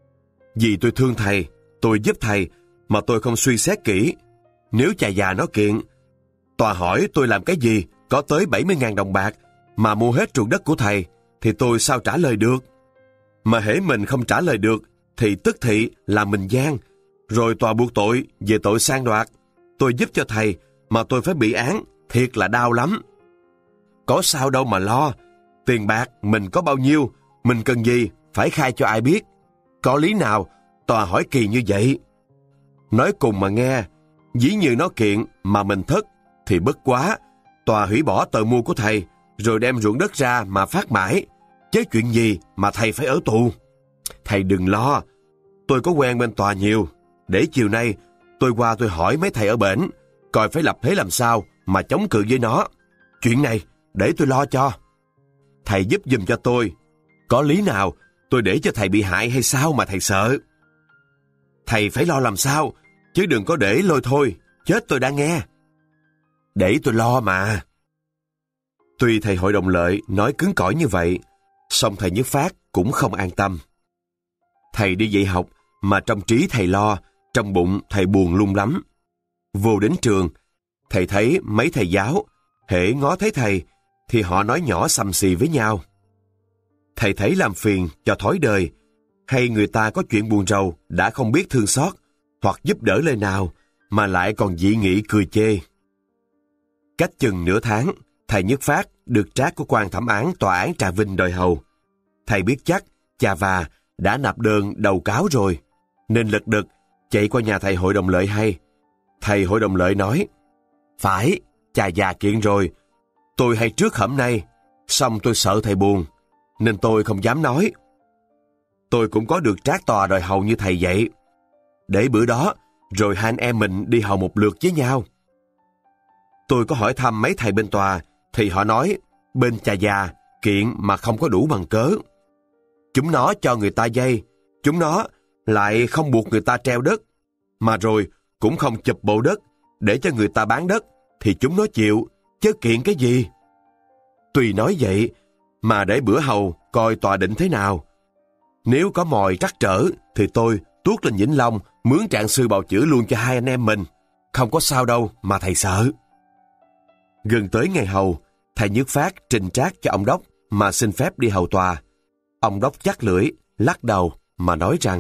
vì tôi thương thầy, tôi giúp thầy, mà tôi không suy xét kỹ. Nếu chà già nó kiện, tòa hỏi tôi làm cái gì có tới 70.000 đồng bạc mà mua hết ruộng đất của thầy, thì tôi sao trả lời được? Mà hễ mình không trả lời được, thì tức thị là mình gian, rồi tòa buộc tội về tội sang đoạt. Tôi giúp cho thầy, mà tôi phải bị án, thiệt là đau lắm. Có sao đâu mà lo, tiền bạc mình có bao nhiêu, mình cần gì phải khai cho ai biết. Có lý nào tòa hỏi kỳ như vậy? Nói cùng mà nghe, dĩ như nó kiện mà mình thất, thì bất quá, tòa hủy bỏ tờ mua của thầy, rồi đem ruộng đất ra mà phát mãi. Chứ chuyện gì mà thầy phải ở tù? Thầy đừng lo, tôi có quen bên tòa nhiều, để chiều nay tôi qua tôi hỏi mấy thầy ở bển, coi phải lập thế làm sao mà chống cự với nó. Chuyện này để tôi lo cho. Thầy giúp giùm cho tôi. Có lý nào tôi để cho thầy bị hại hay sao mà thầy sợ? Thầy phải lo làm sao, chứ đừng có để lôi thôi, chết tôi đã nghe. Để tôi lo mà. Tuy thầy hội đồng lợi nói cứng cỏi như vậy, song thầy Nhất Phát cũng không an tâm. Thầy đi dạy học, mà trong trí thầy lo, trong bụng thầy buồn lung lắm. Vô đến trường, thầy thấy mấy thầy giáo, hễ ngó thấy thầy, thì họ nói nhỏ xầm xì với nhau. Thầy thấy làm phiền cho thói đời, hay người ta có chuyện buồn rầu đã không biết thương xót, hoặc giúp đỡ lời nào, mà lại còn dị nghị cười chê. Cách chừng nửa tháng, thầy Nhất Phát được trác của quan thẩm án tòa án Trà Vinh đòi hầu. Thầy biết chắc chà và đã nạp đơn đầu cáo rồi, nên lật đật chạy qua nhà thầy hội đồng lợi hay. Thầy hội đồng lợi nói: phải, chà già kiện rồi, tôi hay trước hổm nay, song tôi sợ thầy buồn, nên tôi không dám nói. Tôi cũng có được trác tòa đòi hầu như thầy vậy. Để bữa đó, rồi hai anh em mình đi hầu một lượt với nhau. Tôi có hỏi thăm mấy thầy bên tòa, thì họ nói bên chà già kiện mà không có đủ bằng cớ. Chúng nó cho người ta vay, chúng nó lại không buộc người ta treo đất, mà rồi cũng không chụp bộ đất để cho người ta bán đất, thì chúng nó chịu, chớ kiện cái gì. Tuy nói vậy, mà để bữa hầu coi tòa định thế nào. Nếu có mồi trắc trở, thì tôi tuốt lên Vĩnh Long mướn trạng sư bào chữa luôn cho hai anh em mình. Không có sao đâu mà thầy sợ. Gần tới ngày hầu, thầy Nhất Phát trình trác cho ông Đốc mà xin phép đi hầu tòa. Ông Đốc chắc lưỡi, lắc đầu mà nói rằng: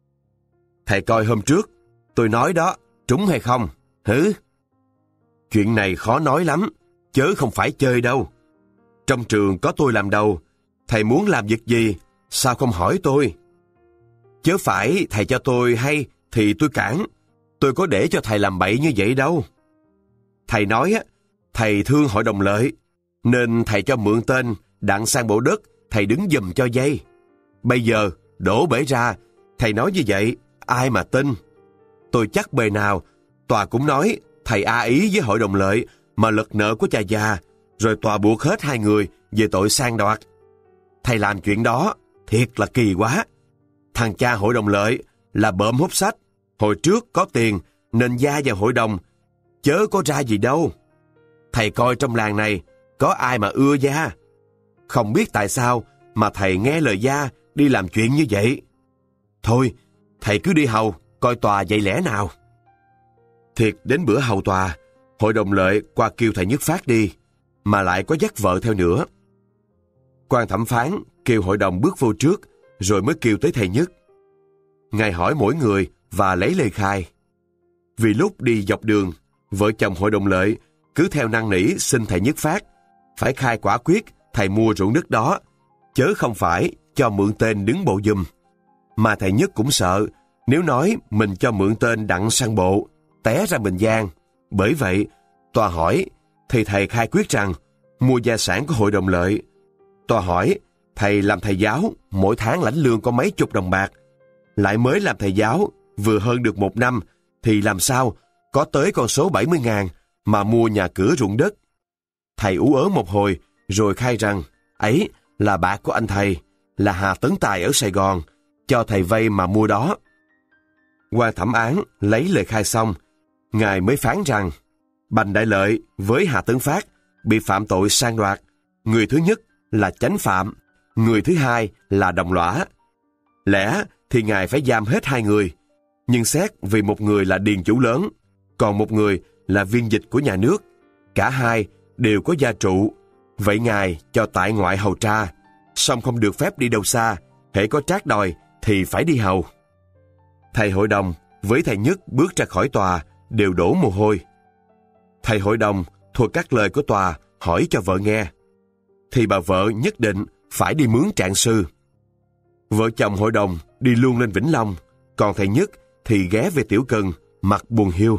Thầy coi hôm trước, tôi nói đó, trúng hay không? Hử? Chuyện này khó nói lắm, chớ không phải chơi đâu. Trong trường có tôi làm đầu, thầy muốn làm việc gì, sao không hỏi tôi? Chớ phải thầy cho tôi hay thì tôi cản, tôi có để cho thầy làm bậy như vậy đâu. Thầy nói á, thầy thương hội đồng lợi, nên thầy cho mượn tên đặng sang bộ đất, thầy đứng giùm cho dây. Bây giờ đổ bể ra, thầy nói như vậy, ai mà tin? Tôi chắc bề nào, tòa cũng nói thầy a ý với hội đồng lợi mà lật nợ của cha già, rồi tòa buộc hết hai người về tội sang đoạt. Thầy làm chuyện đó, thiệt là kỳ quá. Thằng cha hội đồng lợi là bợm hút sách, hồi trước có tiền nên gia vào hội đồng, chớ có ra gì đâu. Thầy coi trong làng này có ai mà ưa gia. Không biết tại sao mà thầy nghe lời gia đi làm chuyện như vậy. Thôi, thầy cứ đi hầu, coi tòa vậy lẽ nào. Thiệt đến bữa hầu tòa, hội đồng lợi qua kêu thầy Nhất Phát đi, mà lại có dắt vợ theo nữa. Quan thẩm phán kêu hội đồng bước vô trước, rồi mới kêu tới thầy Nhất. Ngài hỏi mỗi người và lấy lời khai. Vì lúc đi dọc đường, vợ chồng hội đồng lợi cứ theo năn nỉ xin thầy Nhất Phát phải khai quả quyết thầy mua ruộng đất đó, chớ không phải cho mượn tên đứng bộ giùm. Mà thầy Nhất cũng sợ, nếu nói mình cho mượn tên đặng sang bộ, té ra Bình Giang. Bởi vậy, tòa hỏi, thì thầy khai quyết rằng mua gia sản của hội đồng lợi. Tòa hỏi, thầy làm thầy giáo, mỗi tháng lãnh lương có mấy chục đồng bạc. Lại mới làm thầy giáo, vừa hơn được 1 năm, thì làm sao có tới con số 70.000 mà mua nhà cửa ruộng đất. Thầy ú ớ một hồi, rồi khai rằng, ấy là bạc của anh thầy, là Hà Tấn Tài ở Sài Gòn, cho thầy vay mà mua đó. Quan thẩm án lấy lời khai xong, ngài mới phán rằng, Bành Đại Lợi với Hà Tấn Phát bị phạm tội sang đoạt. Người thứ nhất là chánh phạm, người thứ hai là đồng lõa. Lẽ thì ngài phải giam hết hai người, nhưng xét vì một người là điền chủ lớn, còn một người là viên dịch của nhà nước, cả hai đều có gia trụ. Vậy ngài cho tại ngoại hầu tra, song không được phép đi đâu xa, hễ có trác đòi thì phải đi hầu. Thầy hội đồng với thầy Nhất bước ra khỏi tòa đều đổ mồ hôi. Thầy hội đồng thuộc các lời của tòa hỏi cho vợ nghe, thì bà vợ nhất định phải đi mướn trạng sư. Vợ chồng hội đồng đi luôn lên Vĩnh Long, còn thầy Nhất thì ghé về Tiểu Cần, mặt buồn hiu.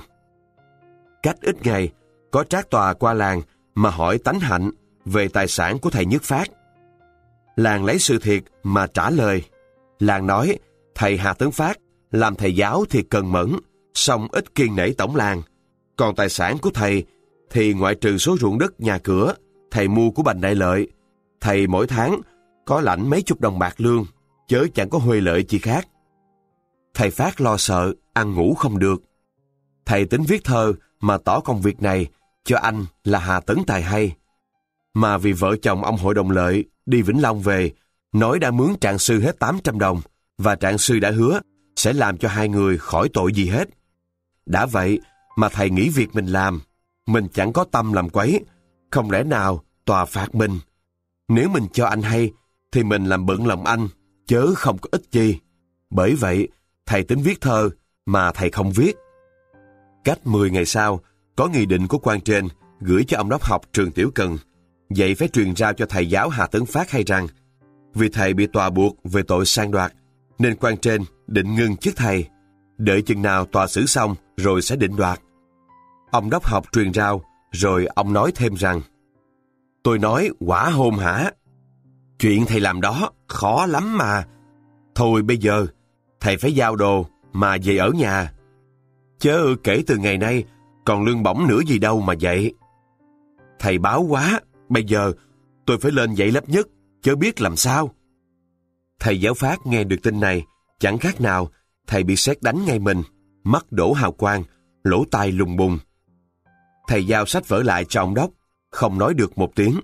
Cách ít ngày, có trác tòa qua làng mà hỏi tánh hạnh về tài sản của thầy Nhất Phát. Làng lấy sự thiệt mà trả lời. Làng nói thầy Hà Tấn Phát làm thầy giáo thì cần mẫn, song ít kiên nể tổng làng. Còn tài sản của thầy thì ngoại trừ số ruộng đất nhà cửa thầy mua của Bành Đại Lợi, thầy mỗi tháng có lãnh mấy chục đồng bạc lương, chớ chẳng có huê lợi chi khác. Thầy Phát lo sợ, ăn ngủ không được. Thầy tính viết thơ mà tỏ công việc này cho anh là Hà Tấn Tài hay. Mà vì vợ chồng ông hội đồng lợi đi Vĩnh Long về, nói đã mướn trạng sư hết 800 đồng, và trạng sư đã hứa sẽ làm cho hai người khỏi tội gì hết. Đã vậy mà thầy nghĩ việc mình làm, mình chẳng có tâm làm quấy, không lẽ nào tòa phạt mình. Nếu mình cho anh hay, thì mình làm bận lòng anh, chớ không có ích chi. Bởi vậy, thầy tính viết thơ, mà thầy không viết. Cách 10 ngày sau, có nghị định của quan trên gửi cho ông đốc học trường Tiểu Cần. Vậy phải truyền giao cho thầy giáo Hà Tấn Phát hay rằng, vì thầy bị tòa buộc về tội sang đoạt, nên quan trên định ngưng chức thầy, đợi chừng nào tòa xử xong rồi sẽ định đoạt. Ông đốc học truyền giao, rồi ông nói thêm rằng, tôi nói quả hôn hả? Chuyện thầy làm đó khó lắm mà. Thôi bây giờ, thầy phải giao đồ mà về ở nhà. Chớ kể từ ngày nay, còn lương bổng nữa gì đâu mà vậy. Thầy báo quá, bây giờ tôi phải lên dạy lớp nhất, chớ biết làm sao. Thầy giáo Phát nghe được tin này, chẳng khác nào thầy bị sét đánh ngay mình, mắt đổ hào quang, lỗ tai lùng bùng. Thầy giao sách vở lại cho ông đốc, không nói được một tiếng.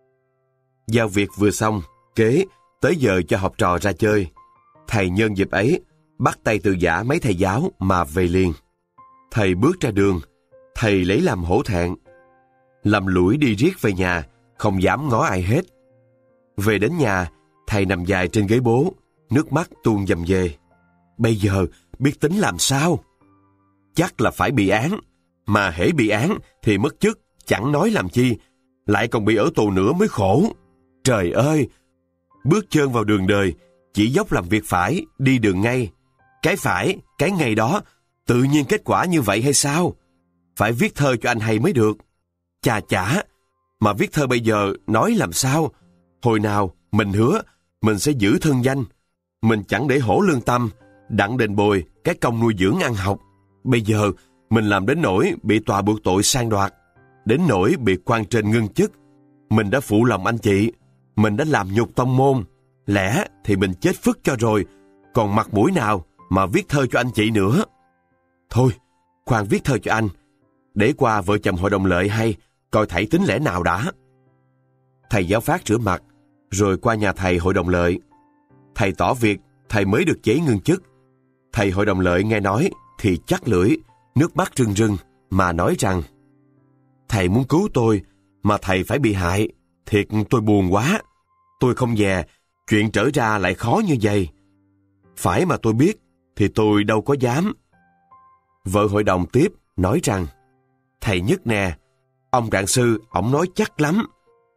Giao việc vừa xong, kế tới giờ cho học trò ra chơi. Thầy nhân dịp ấy bắt tay từ giã mấy thầy giáo mà về liền. Thầy bước ra đường, thầy lấy làm hổ thẹn, lầm lũi đi riết về nhà, không dám ngó ai hết. Về đến nhà, thầy nằm dài trên ghế bố, nước mắt tuôn dầm về. Bây giờ biết tính làm sao? Chắc là phải bị án, mà hễ bị án thì mất chức, chẳng nói làm chi, lại còn bị ở tù nữa mới khổ. Trời ơi! Bước chân vào đường đời, chỉ dốc làm việc phải, đi đường ngay. Cái phải, cái ngay đó, tự nhiên kết quả như vậy hay sao? Phải viết thơ cho anh hay mới được. Chà chả, mà viết thơ bây giờ nói làm sao? Hồi nào mình hứa mình sẽ giữ thân danh, mình chẳng để hổ lương tâm, đặng đền bồi cái công nuôi dưỡng ăn học. Bây giờ mình làm đến nỗi bị tòa buộc tội sang đoạt, đến nỗi bị quan trên ngưng chức. Mình đã phụ lòng anh chị, mình đã làm nhục tông môn. Lẽ thì mình chết phức cho rồi, còn mặt mũi nào mà viết thơ cho anh chị nữa. Thôi, khoan viết thơ cho anh, để qua vợ chồng hội đồng lợi hay, coi thảy tính lẽ nào đã. Thầy giáo Phát rửa mặt, rồi qua nhà thầy hội đồng lợi. Thầy tỏ việc thầy mới được chế ngưng chức. Thầy hội đồng lợi nghe nói thì chắc lưỡi, nước mắt rưng rưng, mà nói rằng: thầy muốn cứu tôi, mà thầy phải bị hại. Thiệt tôi buồn quá. Tôi không dè, chuyện trở ra lại khó như vậy. Phải mà tôi biết, thì tôi đâu có dám. Vợ hội đồng tiếp, nói rằng: thầy Nhất nè, ông trạng sư, ổng nói chắc lắm.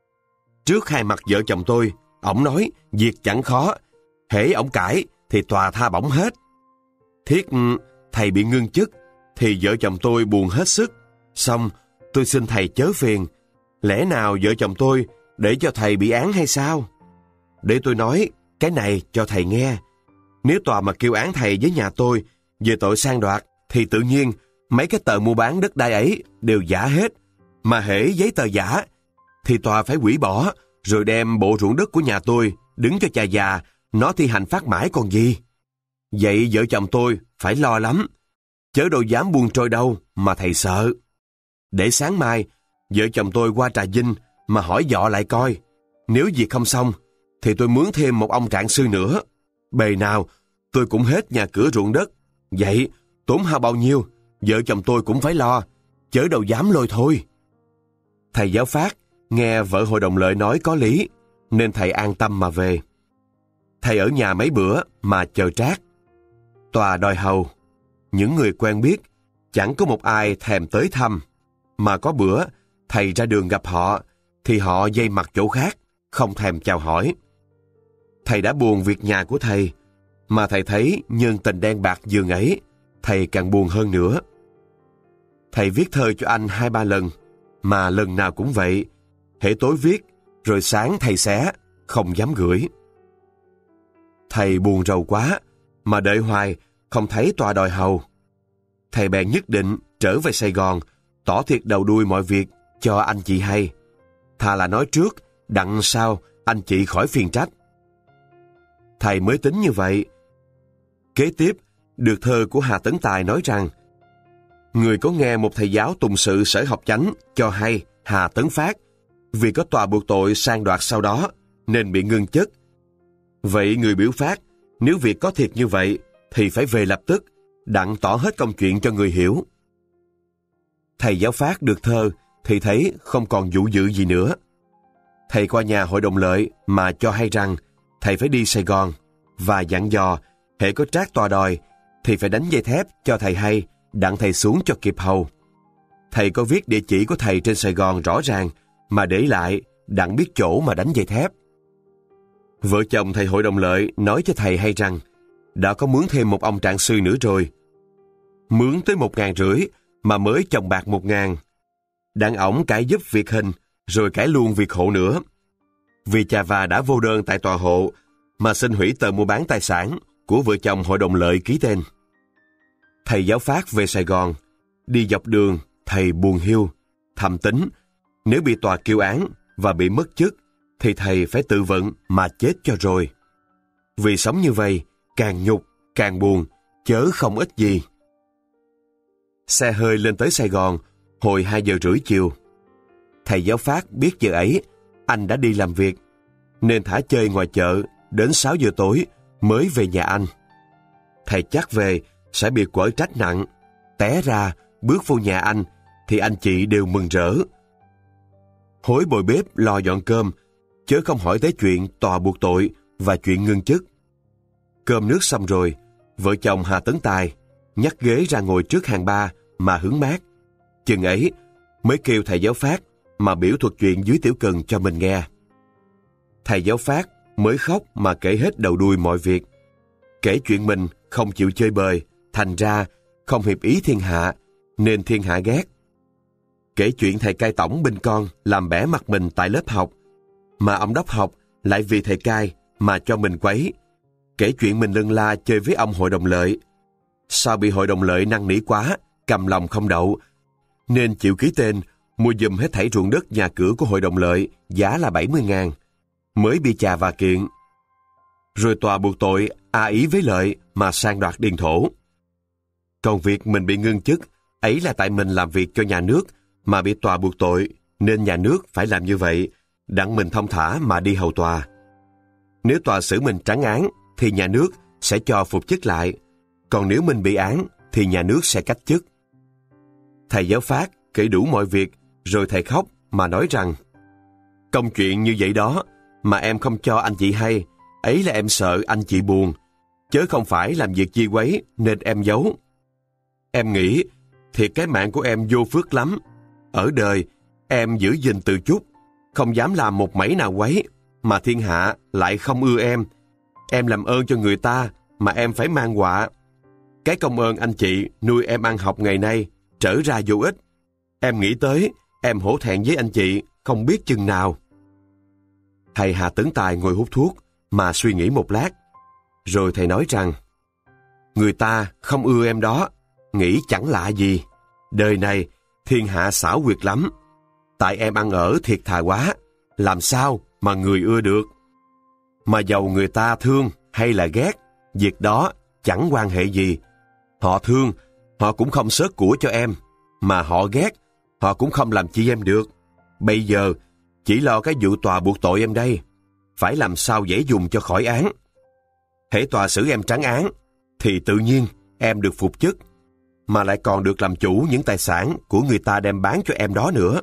Trước hai mặt vợ chồng tôi, ổng nói việc chẳng khó, hễ ổng cãi thì tòa tha bổng hết. Thiết thầy bị ngưng chức, thì vợ chồng tôi buồn hết sức. Xong, tôi xin thầy chớ phiền. Lẽ nào vợ chồng tôi để cho thầy bị án hay sao? Để tôi nói cái này cho thầy nghe. Nếu tòa mà kêu án thầy với nhà tôi về tội sang đoạt, thì tự nhiên mấy cái tờ mua bán đất đai ấy đều giả hết. Mà hễ giấy tờ giả, thì tòa phải hủy bỏ, rồi đem bộ ruộng đất của nhà tôi đứng cho cha già, nó thi hành phát mãi còn gì. Vậy vợ chồng tôi phải lo lắm, chớ đâu dám buông trôi đâu mà thầy sợ. Để sáng mai, vợ chồng tôi qua Trà Vinh mà hỏi dọ lại coi. Nếu việc không xong, thì tôi mướn thêm một ông trạng sư nữa. Bề nào, tôi cũng hết nhà cửa ruộng đất. Vậy, tốn hao bao nhiêu, vợ chồng tôi cũng phải lo, chớ đâu dám lôi thôi. Thầy giáo Phát nghe vợ hội đồng lợi nói có lý, nên thầy an tâm mà về. Thầy ở nhà mấy bữa mà chờ trác. Tòa đòi hầu, những người quen biết, chẳng có một ai thèm tới thăm. Mà có bữa, thầy ra đường gặp họ, thì họ dây mặt chỗ khác, không thèm chào hỏi. Thầy đã buồn việc nhà của thầy, mà thầy thấy nhân tình đen bạc giường ấy, thầy càng buồn hơn nữa. Thầy viết thơ cho anh 2-3 lần, mà lần nào cũng vậy. Hễ tối viết, rồi sáng thầy xé, không dám gửi. Thầy buồn rầu quá, mà đợi hoài, không thấy tòa đòi hầu. Thầy bèn nhất định trở về Sài Gòn, tỏ thiệt đầu đuôi mọi việc cho anh chị hay. Thà là nói trước, đặng sau anh chị khỏi phiền trách. Thầy mới tính như vậy. Kế tiếp, được thơ của Hà Tấn Tài nói rằng: người có nghe một thầy giáo tùng sự Sở Học Chánh cho hay Hà Tấn Phát, vì có tòa buộc tội sang đoạt sau đó, nên bị ngưng chức. Vậy người biểu Phát, nếu việc có thiệt như vậy, thì phải về lập tức, đặng tỏ hết công chuyện cho người hiểu. Thầy giáo Phát được thơ, thì thấy không còn vụ dự gì nữa. Thầy qua nhà hội đồng lợi mà cho hay rằng thầy phải đi Sài Gòn, và dặn dò hễ có trác tòa đòi thì phải đánh dây thép cho thầy hay, đặng thầy xuống cho kịp hầu. Thầy có viết địa chỉ của thầy trên Sài Gòn rõ ràng, mà để lại đặng biết chỗ mà đánh dây thép. Vợ chồng thầy hội đồng lợi nói cho thầy hay rằng đã có mướn thêm một ông trạng sư nữa rồi. Mướn tới 1.500 mà mới chồng bạc 1.000. Đặng ổng cải giúp việc hình, rồi cải luôn việc hộ nữa. Vì cha và đã vô đơn tại tòa hộ, mà xin hủy tờ mua bán tài sản của vợ chồng hội đồng lợi ký tên. Thầy giáo Phát về Sài Gòn, đi dọc đường thầy buồn hiu, thầm tính nếu bị tòa kêu án và bị mất chức, thì thầy phải tự vận mà chết cho rồi. Vì sống như vậy, càng nhục, càng buồn, chớ không ích gì. xe hơi lên tới Sài Gòn hồi 2 giờ rưỡi chiều. Thầy giáo Phát biết giờ ấy anh đã đi làm việc, nên thả chơi ngoài chợ đến 6 giờ tối mới về nhà anh. Thầy chắc về sẽ bị quở trách nặng, té ra bước vô nhà anh thì anh chị đều mừng rỡ. Hối bồi bếp lo dọn cơm, chớ không hỏi tới chuyện tòa buộc tội và chuyện ngưng chức. Cơm nước xong rồi, vợ chồng Hà Tấn Tài nhắc ghế ra ngồi trước hàng ba mà hứng mát. Chừng ấy mới kêu thầy giáo Phát mà biểu thuật chuyện dưới tiểu cần cho mình nghe. Thầy giáo Phát mới khóc mà kể hết đầu đuôi mọi việc. Kể chuyện mình không chịu chơi bời, thành ra không hiệp ý thiên hạ, nên thiên hạ ghét. Kể chuyện thầy cai tổng binh con làm bẽ mặt mình tại lớp học, mà ông đốc học lại vì thầy cai mà cho mình quấy. Kể chuyện mình lân la chơi với ông hội đồng lợi. Sao bị hội đồng lợi năn nỉ quá, cầm lòng không đậu, nên chịu ký tên mua giùm hết thảy ruộng đất nhà cửa của hội đồng lợi, giá là 70.000, mới bị chà và kiện. Rồi tòa buộc tội ý với lợi mà sang đoạt điền thổ. Còn việc mình bị ngưng chức, ấy là tại mình làm việc cho nhà nước mà bị tòa buộc tội, nên nhà nước phải làm như vậy, đặng mình thông thả mà đi hầu tòa. Nếu tòa xử mình trắng án, thì nhà nước sẽ cho phục chức lại, còn nếu mình bị án, thì nhà nước sẽ cách chức. Thầy giáo Phát kể đủ mọi việc, rồi thầy khóc mà nói rằng: công chuyện như vậy đó mà em không cho anh chị hay, ấy là em sợ anh chị buồn, chớ không phải làm việc chi quấy nên em giấu. Em nghĩ thiệt cái mạng của em vô phước lắm. Ở đời em giữ gìn từ chút, không dám làm một mảy nào quấy, mà thiên hạ lại không ưa em. Em làm ơn cho người ta mà em phải mang họa. Cái công ơn anh chị nuôi em ăn học ngày nay trở ra vô ích. Em nghĩ tới em hổ thẹn với anh chị không biết chừng nào. Thầy Hà Tấn Tài ngồi hút thuốc mà suy nghĩ một lát, rồi thầy nói rằng: người ta không ưa em đó, nghĩ chẳng lạ gì. Đời này thiên hạ xảo quyệt lắm. Tại em ăn ở thiệt thà quá, làm sao mà người ưa được. Mà dầu người ta thương hay là ghét, việc đó chẳng quan hệ gì. Họ thương, họ cũng không xớt của cho em, mà họ ghét, họ cũng không làm chi em được. Bây giờ chỉ lo cái vụ tòa buộc tội em đây, phải làm sao dễ dùng cho khỏi án. Hễ tòa xử em trắng án, thì tự nhiên em được phục chức, mà lại còn được làm chủ những tài sản của người ta đem bán cho em đó nữa.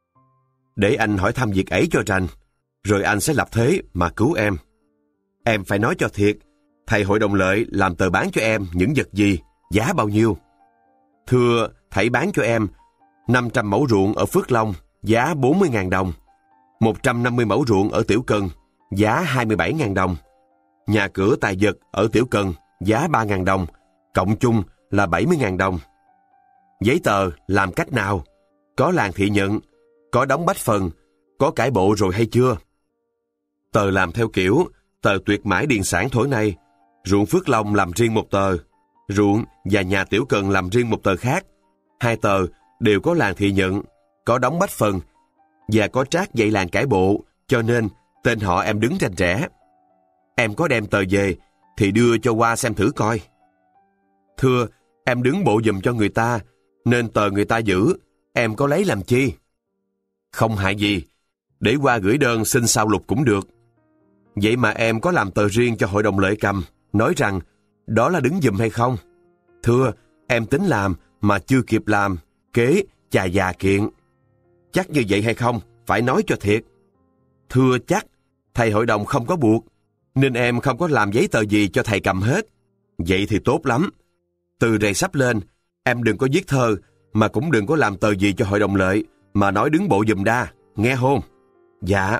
Để anh hỏi thăm việc ấy cho rành, rồi anh sẽ lập thế mà cứu em. Em phải nói cho thiệt, thầy hội đồng lợi làm tờ bán cho em những vật gì, giá bao nhiêu. Thưa, thầy bán cho em 500 mẫu ruộng ở Phước Long, giá 40.000 đồng. 150 mẫu ruộng ở Tiểu Cần, giá 27.000 đồng. Nhà cửa tài vật ở Tiểu Cần, giá 3.000 đồng, cộng chung là 70.000 đồng. Giấy tờ làm cách nào? Có làng thị nhận, có đóng bách phần, có cải bộ rồi hay chưa? Tờ làm theo kiểu tờ tuyệt mãi điền sản thổi này. Ruộng Phước Long làm riêng một tờ, ruộng và nhà Tiểu Cần làm riêng một tờ khác. Hai tờ đều có làng thị nhận, có đóng bách phần và có trác dạy làng cải bộ, cho nên tên họ em đứng rành rẽ. Em có đem tờ về thì đưa cho qua xem thử coi. Thưa, em đứng bộ giùm cho người ta, nên tờ người ta giữ, em có lấy làm chi? Không hại gì, để qua gửi đơn xin sao lục cũng được. Vậy mà em có làm tờ riêng cho hội đồng lợi cầm, nói rằng đó là đứng giùm hay không? Thưa, em tính làm mà chưa kịp làm, kế chà già kiện. Chắc như vậy hay không? Phải nói cho thiệt. Thưa chắc, thầy hội đồng không có buộc, nên em không có làm giấy tờ gì cho thầy cầm hết. Vậy thì tốt lắm. Từ rày sắp lên, em đừng có viết thơ, mà cũng đừng có làm tờ gì cho hội đồng lợi, mà nói đứng bộ giùm đa, nghe hôn? Dạ.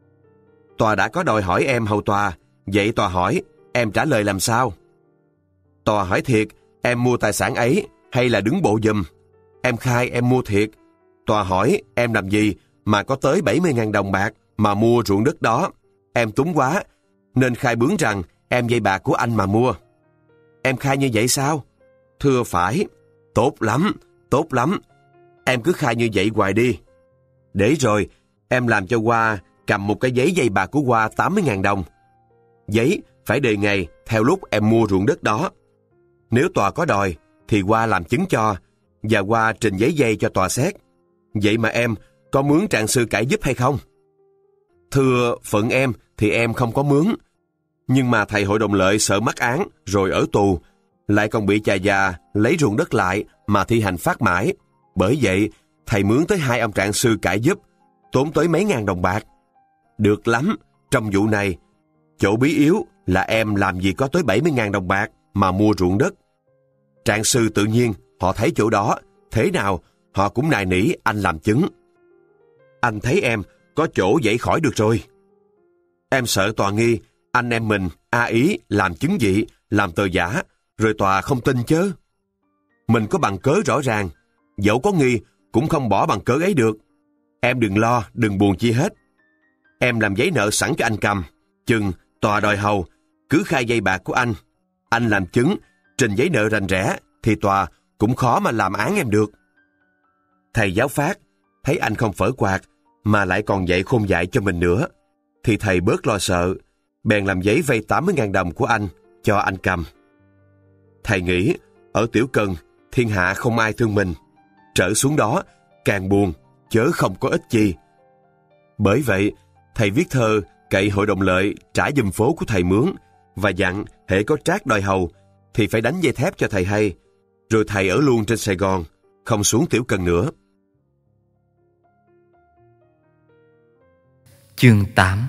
Tòa đã có đòi hỏi em hầu tòa, vậy tòa hỏi, em trả lời làm sao? Tòa hỏi thiệt, em mua tài sản ấy, hay là đứng bộ giùm? Em khai em mua thiệt. Tòa hỏi, em làm gì mà có tới 70.000 đồng bạc mà mua ruộng đất đó? Em túng quá, nên khai bướng rằng em vay bạc của anh mà mua. Em khai như vậy sao? Thưa phải. Tốt lắm, tốt lắm. Em cứ khai như vậy hoài đi. Để rồi, em làm cho Hoa cầm một cái giấy vay bạc của Hoa 80.000 đồng. Giấy phải đề ngày theo lúc em mua ruộng đất đó. Nếu tòa có đòi, thì Hoa làm chứng cho, và qua trình giấy dây cho tòa xét. Vậy mà em có mướn trạng sư cãi giúp hay không? Thưa, phận em thì em không có mướn. Nhưng mà thầy hội đồng lợi sợ mắc án rồi ở tù, lại còn bị cha già lấy ruộng đất lại mà thi hành phát mãi. Bởi vậy, thầy mướn tới 2 ông trạng sư cãi giúp, tốn tới mấy ngàn đồng bạc. Được lắm, trong vụ này, chỗ bí yếu là em làm gì có tới 70.000 đồng bạc mà mua ruộng đất. Trạng sư tự nhiên họ thấy chỗ đó, thế nào họ cũng nài nỉ anh làm chứng. Anh thấy em có chỗ dậy khỏi được rồi. Em sợ tòa nghi anh em mình ý làm chứng dị, làm tờ giả, rồi tòa không tin chớ. Mình có bằng cớ rõ ràng, dẫu có nghi cũng không bỏ bằng cớ ấy được. Em đừng lo, đừng buồn chi hết. Em làm giấy nợ sẵn cho anh cầm, chừng tòa đòi hầu, cứ khai dây bạc của anh làm chứng, trình giấy nợ rành rẽ, thì tòa cũng khó mà làm án em được. Thầy giáo Phát thấy anh không phở quạt, mà lại còn dạy khôn dạy cho mình nữa, thì thầy bớt lo sợ, bèn làm giấy vay 80.000 đồng của anh cho anh cầm. Thầy nghĩ ở Tiểu Cần thiên hạ không ai thương mình, trở xuống đó càng buồn chớ không có ích chi. Bởi vậy thầy viết thơ cậy hội đồng lợi trả giùm phố của thầy mướn, và dặn hễ có trác đòi hầu thì phải đánh dây thép cho thầy hay, rồi thầy ở luôn trên Sài Gòn, không xuống Tiểu Cần nữa. Chương 8.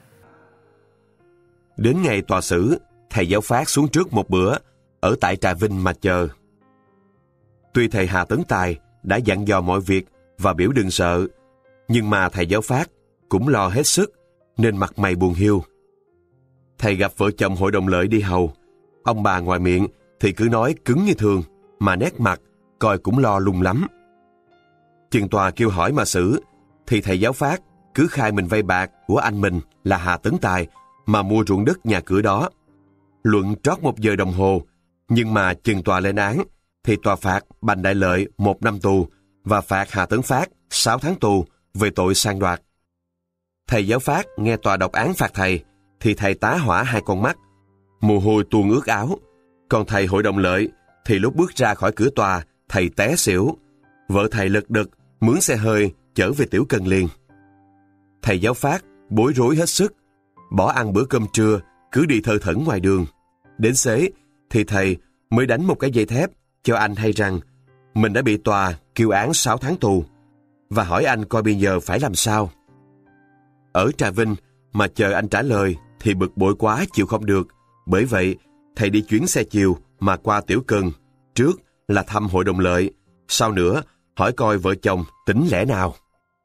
Đến ngày tòa xử, thầy giáo Phát xuống trước một bữa, ở tại Trà Vinh mà chờ. Tuy thầy Hà Tấn Tài đã dặn dò mọi việc và biểu đừng sợ, nhưng mà thầy giáo Phát cũng lo hết sức, nên mặt mày buồn hiu. Thầy gặp vợ chồng hội đồng lợi đi hầu, ông bà ngoài miệng thì cứ nói cứng như thường, mà nét mặt coi cũng lo lung lắm. Chừng tòa kêu hỏi mà xử, thì thầy giáo Phát cứ khai mình vay bạc của anh mình là Hà Tấn Tài mà mua ruộng đất nhà cửa đó. Luận trót 1 giờ đồng hồ, nhưng mà chừng tòa lên án thì tòa phạt Bành Đại Lợi 1 năm tù và phạt Hà Tấn Phát 6 tháng tù về tội sang đoạt. Thầy giáo Phát nghe tòa đọc án phạt thầy thì thầy tá hỏa 2 con mắt, mồ hôi tuôn ướt áo. Còn thầy hội đồng lợi thì lúc bước ra khỏi cửa tòa, thầy té xỉu. Vợ thầy lật đật mướn xe hơi chở về Tiểu Cần liền. Thầy giáo Phát bối rối hết sức, bỏ ăn bữa cơm trưa, cứ đi thơ thẩn ngoài đường. Đến xế thì thầy mới đánh một cái dây thép cho anh hay rằng mình đã bị tòa kêu án 6 tháng tù, và hỏi anh coi bây giờ phải làm sao. Ở Trà Vinh mà chờ anh trả lời thì bực bội quá chịu không được. Bởi vậy thầy đi chuyến xe chiều mà qua Tiểu Cần, trước là thăm hội đồng lợi, sau nữa hỏi coi vợ chồng tính lẽ nào.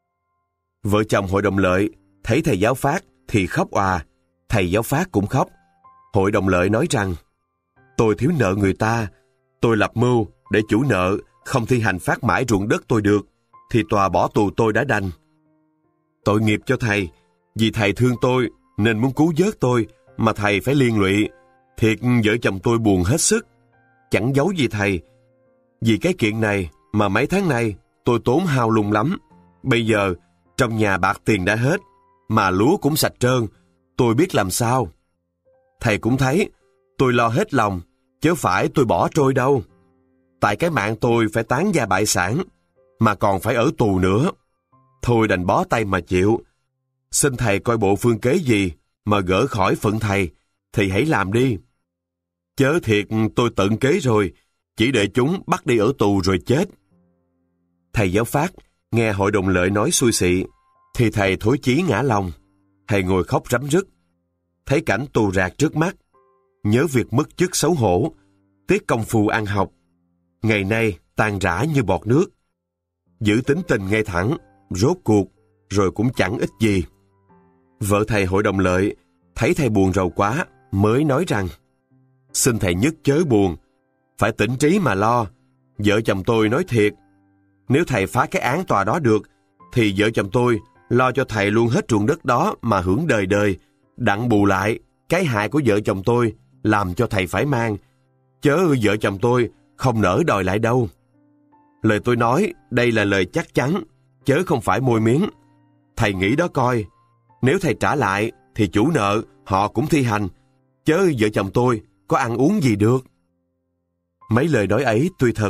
Vợ chồng hội đồng lợi thấy thầy giáo Phát thì khóc òa, thầy giáo Phát cũng khóc. Hội đồng lợi nói rằng: tôi thiếu nợ người ta, tôi lập mưu để chủ nợ không thi hành phát mãi ruộng đất tôi được, thì tòa bỏ tù tôi đã đành. Tội nghiệp cho thầy, vì thầy thương tôi nên muốn cứu vớt tôi mà thầy phải liên lụy. Thiệt vợ chồng tôi buồn hết sức, chẳng giấu gì thầy. Vì cái kiện này mà mấy tháng nay tôi tốn hao lung lắm. Bây giờ trong nhà bạc tiền đã hết, mà lúa cũng sạch trơn, tôi biết làm sao. Thầy cũng thấy tôi lo hết lòng, chứ phải tôi bỏ trôi đâu. Tại cái mạng tôi phải tán gia bại sản, mà còn phải ở tù nữa. Thôi đành bó tay mà chịu. Xin thầy coi bộ phương kế gì mà gỡ khỏi phận thầy, thì hãy làm đi. Chớ thiệt tôi tận kế rồi, chỉ để chúng bắt đi ở tù rồi chết. Thầy giáo Phát nghe hội đồng lợi nói xui xị, thì thầy thối chí ngã lòng. Thầy ngồi khóc rắm rứt. Thấy cảnh tù rạc trước mắt, nhớ việc mất chức xấu hổ, tiếc công phu ăn học, ngày nay tan rã như bọt nước. Giữ tính tình ngay thẳng, rốt cuộc, rồi cũng chẳng ích gì. Vợ thầy hội đồng lợi thấy thầy buồn rầu quá, mới nói rằng: xin thầy nhất chớ buồn, phải tỉnh trí mà lo. Vợ chồng tôi nói thiệt, nếu thầy phá cái án tòa đó được, thì vợ chồng tôi lo cho thầy luôn hết ruộng đất đó mà hưởng đời đời, đặng bù lại cái hại của vợ chồng tôi làm cho thầy phải mang, chớ vợ chồng tôi không nỡ đòi lại đâu. Lời tôi nói đây là lời chắc chắn, chớ không phải môi miếng. Thầy nghĩ đó coi, nếu thầy trả lại thì chủ nợ họ cũng thi hành, chớ vợ chồng tôi có ăn uống gì được. Mấy lời nói ấy tuy thật,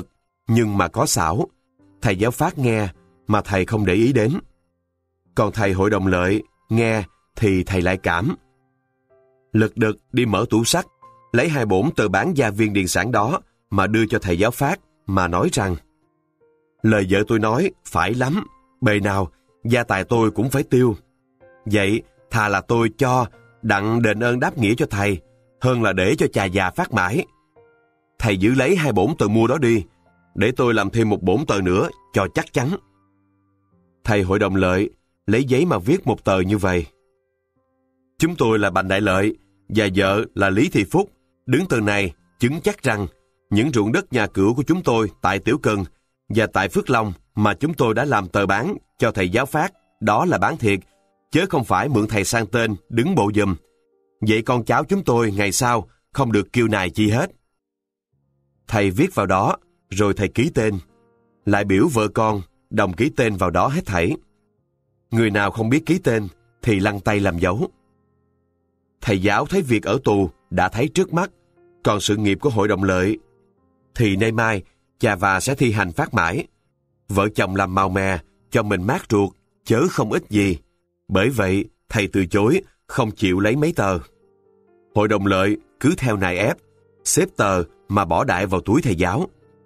nhưng mà có xảo. Thầy giáo Phát nghe mà thầy không để ý đến. Còn thầy hội đồng lợi nghe thì thầy lại cảm. Lật đật đi mở tủ sắt, lấy 2 bổn tờ bán gia viên điện sản đó mà đưa cho thầy giáo Phát, mà nói rằng: lời vợ tôi nói phải lắm, bề nào gia tài tôi cũng phải tiêu. Vậy thà là tôi cho đặng đền ơn đáp nghĩa cho thầy, hơn là để cho chà già phát mãi. Thầy giữ lấy 2 bổn tờ mua đó đi, để tôi làm thêm 1 bổn tờ nữa cho chắc chắn. Thầy hội đồng lợi lấy giấy mà viết 1 tờ như vậy: chúng tôi là Bành Đại Lợi và vợ là Lý Thị Phúc, đứng tờ này chứng chắc rằng những ruộng đất nhà cửa của chúng tôi tại Tiểu Cần và tại Phước Long mà chúng tôi đã làm tờ bán cho thầy giáo Phát, đó là bán thiệt, chớ không phải mượn thầy sang tên đứng bộ giùm. Vậy con cháu chúng tôi ngày sau không được kêu nài chi hết. Thầy viết vào đó, rồi thầy ký tên, lại biểu vợ con đồng ký tên vào đó hết thảy. Người nào không biết ký tên thì lăn tay làm dấu. Thầy giáo thấy việc ở tù đã thấy trước mắt, còn sự nghiệp của hội đồng lợi thì nay mai cha và sẽ thi hành phát mãi. Vợ chồng làm màu mè cho mình mát ruột, chớ không ít gì. Bởi vậy thầy từ chối, không chịu lấy mấy tờ. Hội đồng lợi cứ theo nài ép, xếp tờ mà bỏ đại vào túi thầy giáo.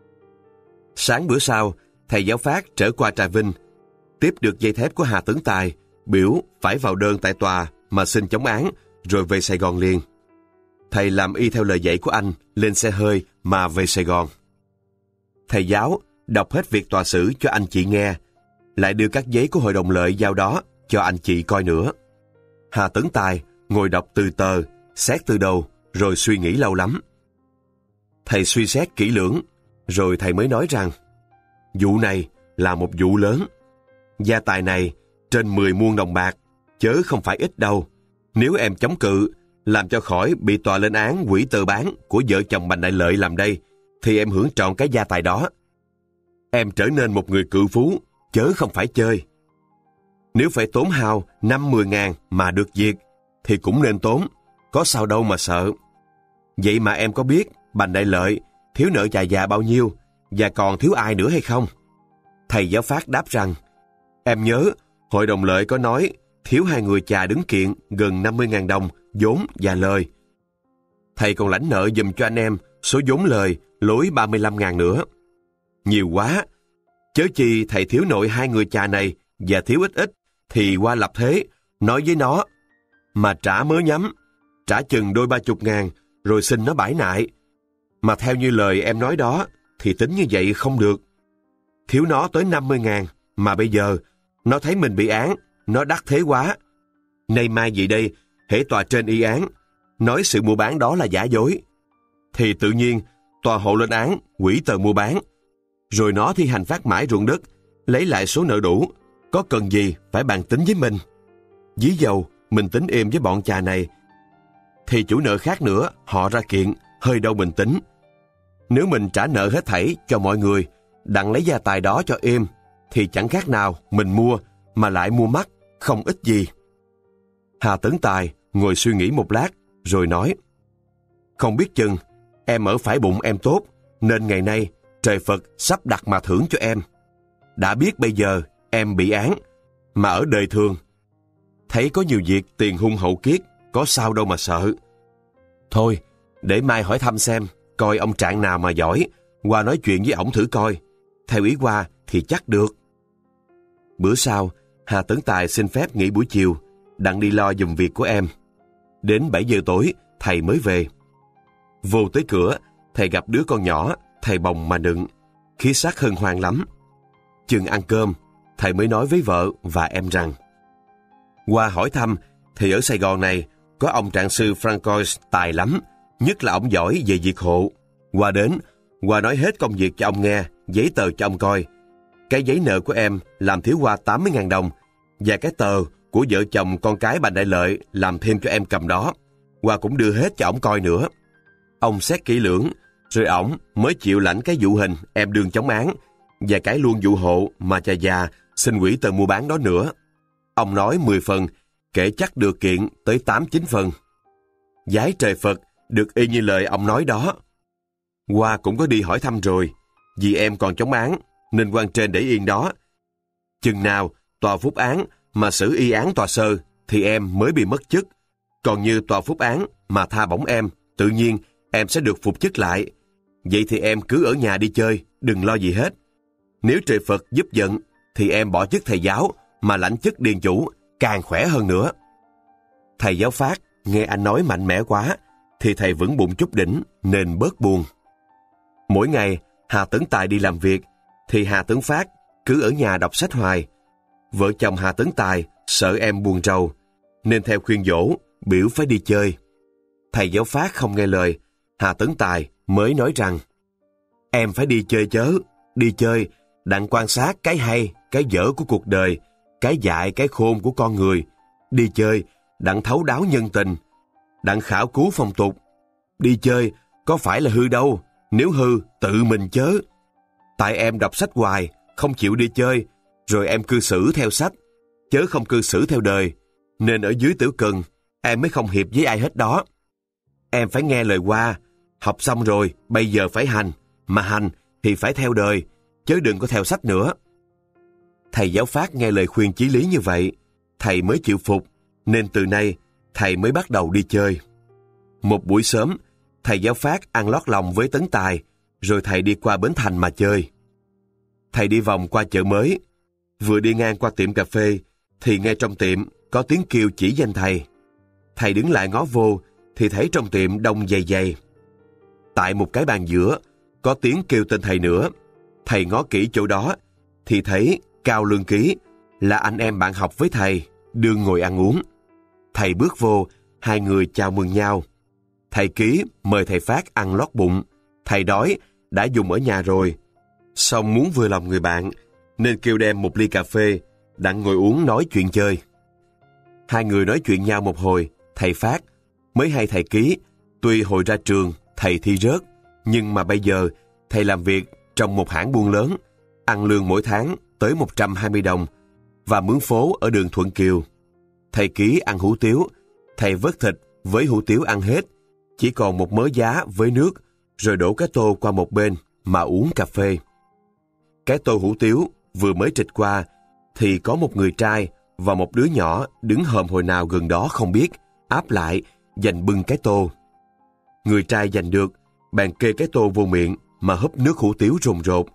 Sáng bữa sau, thầy giáo Phát trở qua Trà Vinh, tiếp được dây thép của Hà Tấn Tài, biểu phải vào đơn tại tòa mà xin chống án, rồi về Sài Gòn liền. Thầy làm y theo lời dạy của anh, lên xe hơi mà về Sài Gòn. Thầy giáo đọc hết việc tòa xử cho anh chị nghe, lại đưa các giấy của hội đồng lợi giao đó cho anh chị coi nữa. Hà Tấn Tài ngồi đọc từ tờ, xét từ đầu, rồi suy nghĩ lâu lắm. Thầy suy xét kỹ lưỡng, rồi thầy mới nói rằng: vụ này là một vụ lớn. Gia tài này trên 10 muôn đồng bạc, chớ không phải ít đâu. Nếu em chống cự, làm cho khỏi bị tòa lên án hủy tờ bán của vợ chồng Bành Đại Lợi làm đây, thì em hưởng trọn cái gia tài đó. Em trở nên một người cự phú, chớ không phải chơi. Nếu phải tốn hao 5-10 ngàn mà được việc, thì cũng nên tốn, có sao đâu mà sợ. Vậy mà em có biết Bành Đại Lợi thiếu nợ chà già bao nhiêu, và còn thiếu ai nữa hay không? Thầy giáo Phát đáp rằng: em nhớ hội đồng lợi có nói thiếu 2 người chà đứng kiện gần 50.000 đồng vốn và lời. Thầy còn lãnh nợ giùm cho anh em số vốn lời lối 35.000 nữa. Nhiều quá, chớ chi thầy thiếu nội 2 người chà này và thiếu ít thì qua lập thế, nói với nó mà trả mớ nhắm, trả chừng đôi 30 ngàn rồi xin nó bãi nại. Mà theo như lời em nói đó thì tính như vậy không được. Thiếu nó tới 50 ngàn mà bây giờ nó thấy mình bị án, nó đắc thế quá. Nay mai gì đây, hễ tòa trên y án nói sự mua bán đó là giả dối, thì tự nhiên tòa hộ lên án hủy tờ mua bán, rồi nó thi hành phát mãi ruộng đất, lấy lại số nợ đủ, có cần gì phải bàn tính với mình. Dí dầu mình tính êm với bọn chà này, thì chủ nợ khác nữa họ ra kiện, hơi đâu mình tính. Nếu mình trả nợ hết thảy cho mọi người, đặng lấy gia tài đó cho êm, thì chẳng khác nào mình mua mà lại mua mắc, không ít gì. Hà Tấn Tài ngồi suy nghĩ một lát, rồi nói: không biết chừng em ở phải bụng em tốt, nên ngày nay trời Phật sắp đặt mà thưởng cho em. Đã biết bây giờ em bị án, mà ở đời thường thấy có nhiều việc tiền hung hậu kiết, có sao đâu mà sợ. Thôi, để mai hỏi thăm xem, coi ông trạng nào mà giỏi, qua nói chuyện với ổng thử coi. Theo ý qua thì chắc được. Bữa sau, Hà Tấn Tài xin phép nghỉ buổi chiều, đặng đi lo giùm việc của em. Đến 7 giờ tối, thầy mới về. Vô tới cửa, thầy gặp đứa con nhỏ, thầy bồng mà nựng, khí sắc hân hoan lắm. Chừng ăn cơm, thầy mới nói với vợ và em rằng: qua hỏi thăm thì ở Sài Gòn này có ông trạng sư Francois tài lắm, nhất là ông giỏi về việc hộ. Qua đến, qua nói hết công việc cho ông nghe, giấy tờ cho ông coi. Cái giấy nợ của em làm thiếu qua 80.000 đồng, và cái tờ của vợ chồng con cái Bành Đại Lợi làm thêm cho em cầm đó, qua cũng đưa hết cho ổng coi nữa. Ông xét kỹ lưỡng, rồi ổng mới chịu lãnh cái vụ hình em đương chống án, và cái luôn vụ hộ mà cha già xin hủy tờ mua bán đó nữa. Ông nói 10 phần, kể chắc được kiện tới 8-9 phần. Giái trời Phật, được y như lời ông nói đó. Hoa cũng có đi hỏi thăm rồi. vì em còn chống án, nên quan trên để yên đó. Chừng nào tòa phúc án mà xử y án tòa sơ, thì em mới bị mất chức. Còn như tòa phúc án mà tha bổng em, tự nhiên em sẽ được phục chức lại. Vậy thì em cứ ở nhà đi chơi, đừng lo gì hết. Nếu trời Phật giúp giận, thì em bỏ chức thầy giáo mà lãnh chức điền chủ, càng khỏe hơn nữa. Thầy giáo Phát nghe anh nói mạnh mẽ quá, thì thầy vững bụng chút đỉnh nên bớt buồn. Mỗi ngày Hà Tấn Tài đi làm việc, thì Hà Tấn Phát cứ ở nhà đọc sách hoài. Vợ chồng Hà Tấn Tài sợ em buồn rầu, nên theo khuyên dỗ, biểu phải đi chơi. Thầy giáo Phát không nghe lời, Hà Tấn Tài mới nói rằng: em phải đi chơi chớ, đi chơi đặng quan sát cái hay, cái dở của cuộc đời, cái dại, cái khôn của con người. Đi chơi đặng thấu đáo nhân tình, đặng khảo cứu phong tục. Đi chơi có phải là hư đâu, nếu hư tự mình chớ. Tại em đọc sách hoài, không chịu đi chơi, rồi em cư xử theo sách, chớ không cư xử theo đời, nên ở dưới Tiểu Cần em mới không hiệp với ai hết đó. Em phải nghe lời Hoa, học xong rồi bây giờ phải hành, mà hành thì phải theo đời, chớ đừng có theo sách nữa. Thầy giáo Phát nghe lời khuyên chí lý như vậy, thầy mới chịu phục, nên từ nay thầy mới bắt đầu đi chơi. Một buổi sớm, thầy giáo Phát ăn lót lòng với Tấn Tài, rồi thầy đi qua Bến Thành mà chơi. Thầy đi vòng qua chợ mới, vừa đi ngang qua tiệm cà phê, thì nghe trong tiệm có tiếng kêu chỉ danh thầy. Thầy đứng lại ngó vô, thì thấy trong tiệm đông dày dày. Tại một cái bàn giữa, có tiếng kêu tên thầy nữa. Thầy ngó kỹ chỗ đó, thì thấy Cao Lương Ký là anh em bạn học với thầy, đương ngồi ăn uống. Thầy bước vô, hai người chào mừng nhau. Thầy Ký mời thầy Phát ăn lót bụng. Thầy đói, đã dùng ở nhà rồi. Xong muốn vừa lòng người bạn, nên kêu đem một ly cà phê, đặng ngồi uống nói chuyện chơi. Hai người nói chuyện nhau một hồi, thầy Phát mới hay thầy Ký, tuy hồi ra trường thầy thi rớt, nhưng mà bây giờ thầy làm việc trong một hãng buôn lớn, ăn lương mỗi tháng tới 120 đồng, và mướn phố ở đường Thuận Kiều. Thầy Ký ăn hủ tiếu, thầy vớt thịt với hủ tiếu ăn hết, chỉ còn một mớ giá với nước, rồi đổ cái tô qua một bên mà uống cà phê. Cái tô hủ tiếu vừa mới trịch qua, thì có một người trai và một đứa nhỏ đứng hòm hồi nào gần đó không biết, áp lại, giành bưng cái tô. Người trai giành được, bèn kê cái tô vô miệng mà húp nước hủ tiếu rồn rột,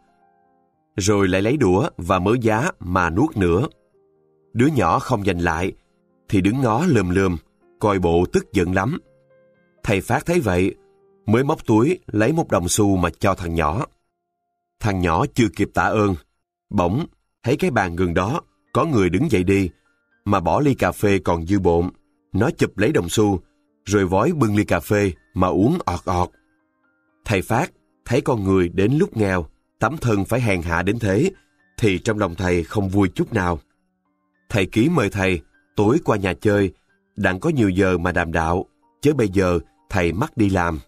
rồi lại lấy đũa và mớ giá mà nuốt nữa. Đứa nhỏ không giành lại, thì đứng ngó lườm lườm, coi bộ tức giận lắm. Thầy Phát thấy vậy, mới móc túi lấy một đồng xu mà cho thằng nhỏ. Thằng nhỏ chưa kịp tạ ơn, bỗng thấy cái bàn gần đó có người đứng dậy đi, mà bỏ ly cà phê còn dư bộn. Nó chụp lấy đồng xu, rồi vói bưng ly cà phê mà uống ọt ọt. Thầy Phát thấy con người đến lúc nghèo, tấm thân phải hèn hạ đến thế, thì trong lòng thầy không vui chút nào. Thầy Ký mời thầy tối qua nhà chơi, đặng có nhiều giờ mà đàm đạo, chứ bây giờ thầy mắc đi làm.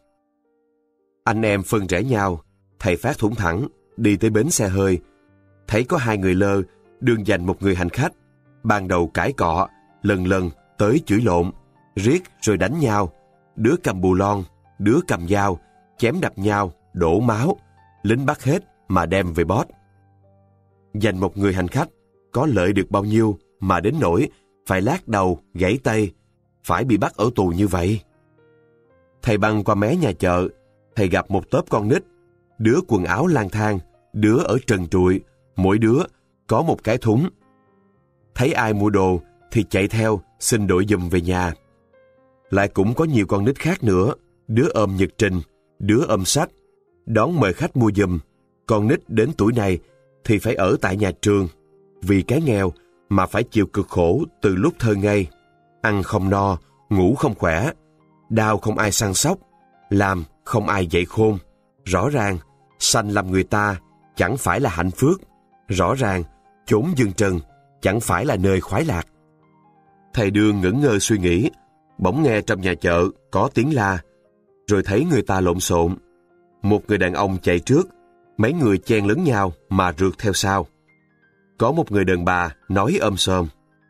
Anh em phân rẽ nhau, thầy Phát thủng thẳng đi tới bến xe hơi, thấy có hai người lơ đương giành một người hành khách. Ban đầu cãi cọ, lần lần tới chửi lộn, riết rồi đánh nhau, đứa cầm bù lon, đứa cầm dao, chém đập nhau, đổ máu, lính bắt hết mà đem về bót. Giành một người hành khách có lợi được bao nhiêu mà đến nỗi phải lát đầu, gãy tay, phải bị bắt ở tù như vậy. Thầy băng qua mé nhà chợ, thầy gặp một tốp con nít, đứa quần áo lang thang, đứa ở trần trụi, mỗi đứa có một cái thúng. Thấy ai mua đồ thì chạy theo xin đổi giùm về nhà. Lại cũng có nhiều con nít khác nữa, đứa ôm nhật trình, đứa ôm sách, đón mời khách mua giùm. Con nít đến tuổi này thì phải ở tại nhà trường, vì cái nghèo mà phải chịu cực khổ từ lúc thơ ngây. Ăn không no, ngủ không khỏe, đau không ai săn sóc, làm không ai dạy khôn. Rõ ràng, sanh làm người ta chẳng phải là hạnh phước. Rõ ràng, chốn dương trần chẳng phải là nơi khoái lạc. Thầy Đương ngẩn ngơ suy nghĩ, bỗng nghe trong nhà chợ có tiếng la, rồi thấy người ta lộn xộn. Một người đàn ông chạy trước, mấy người chen lấn nhau mà rượt theo sau. Có một người đàn bà nói ôm xòm: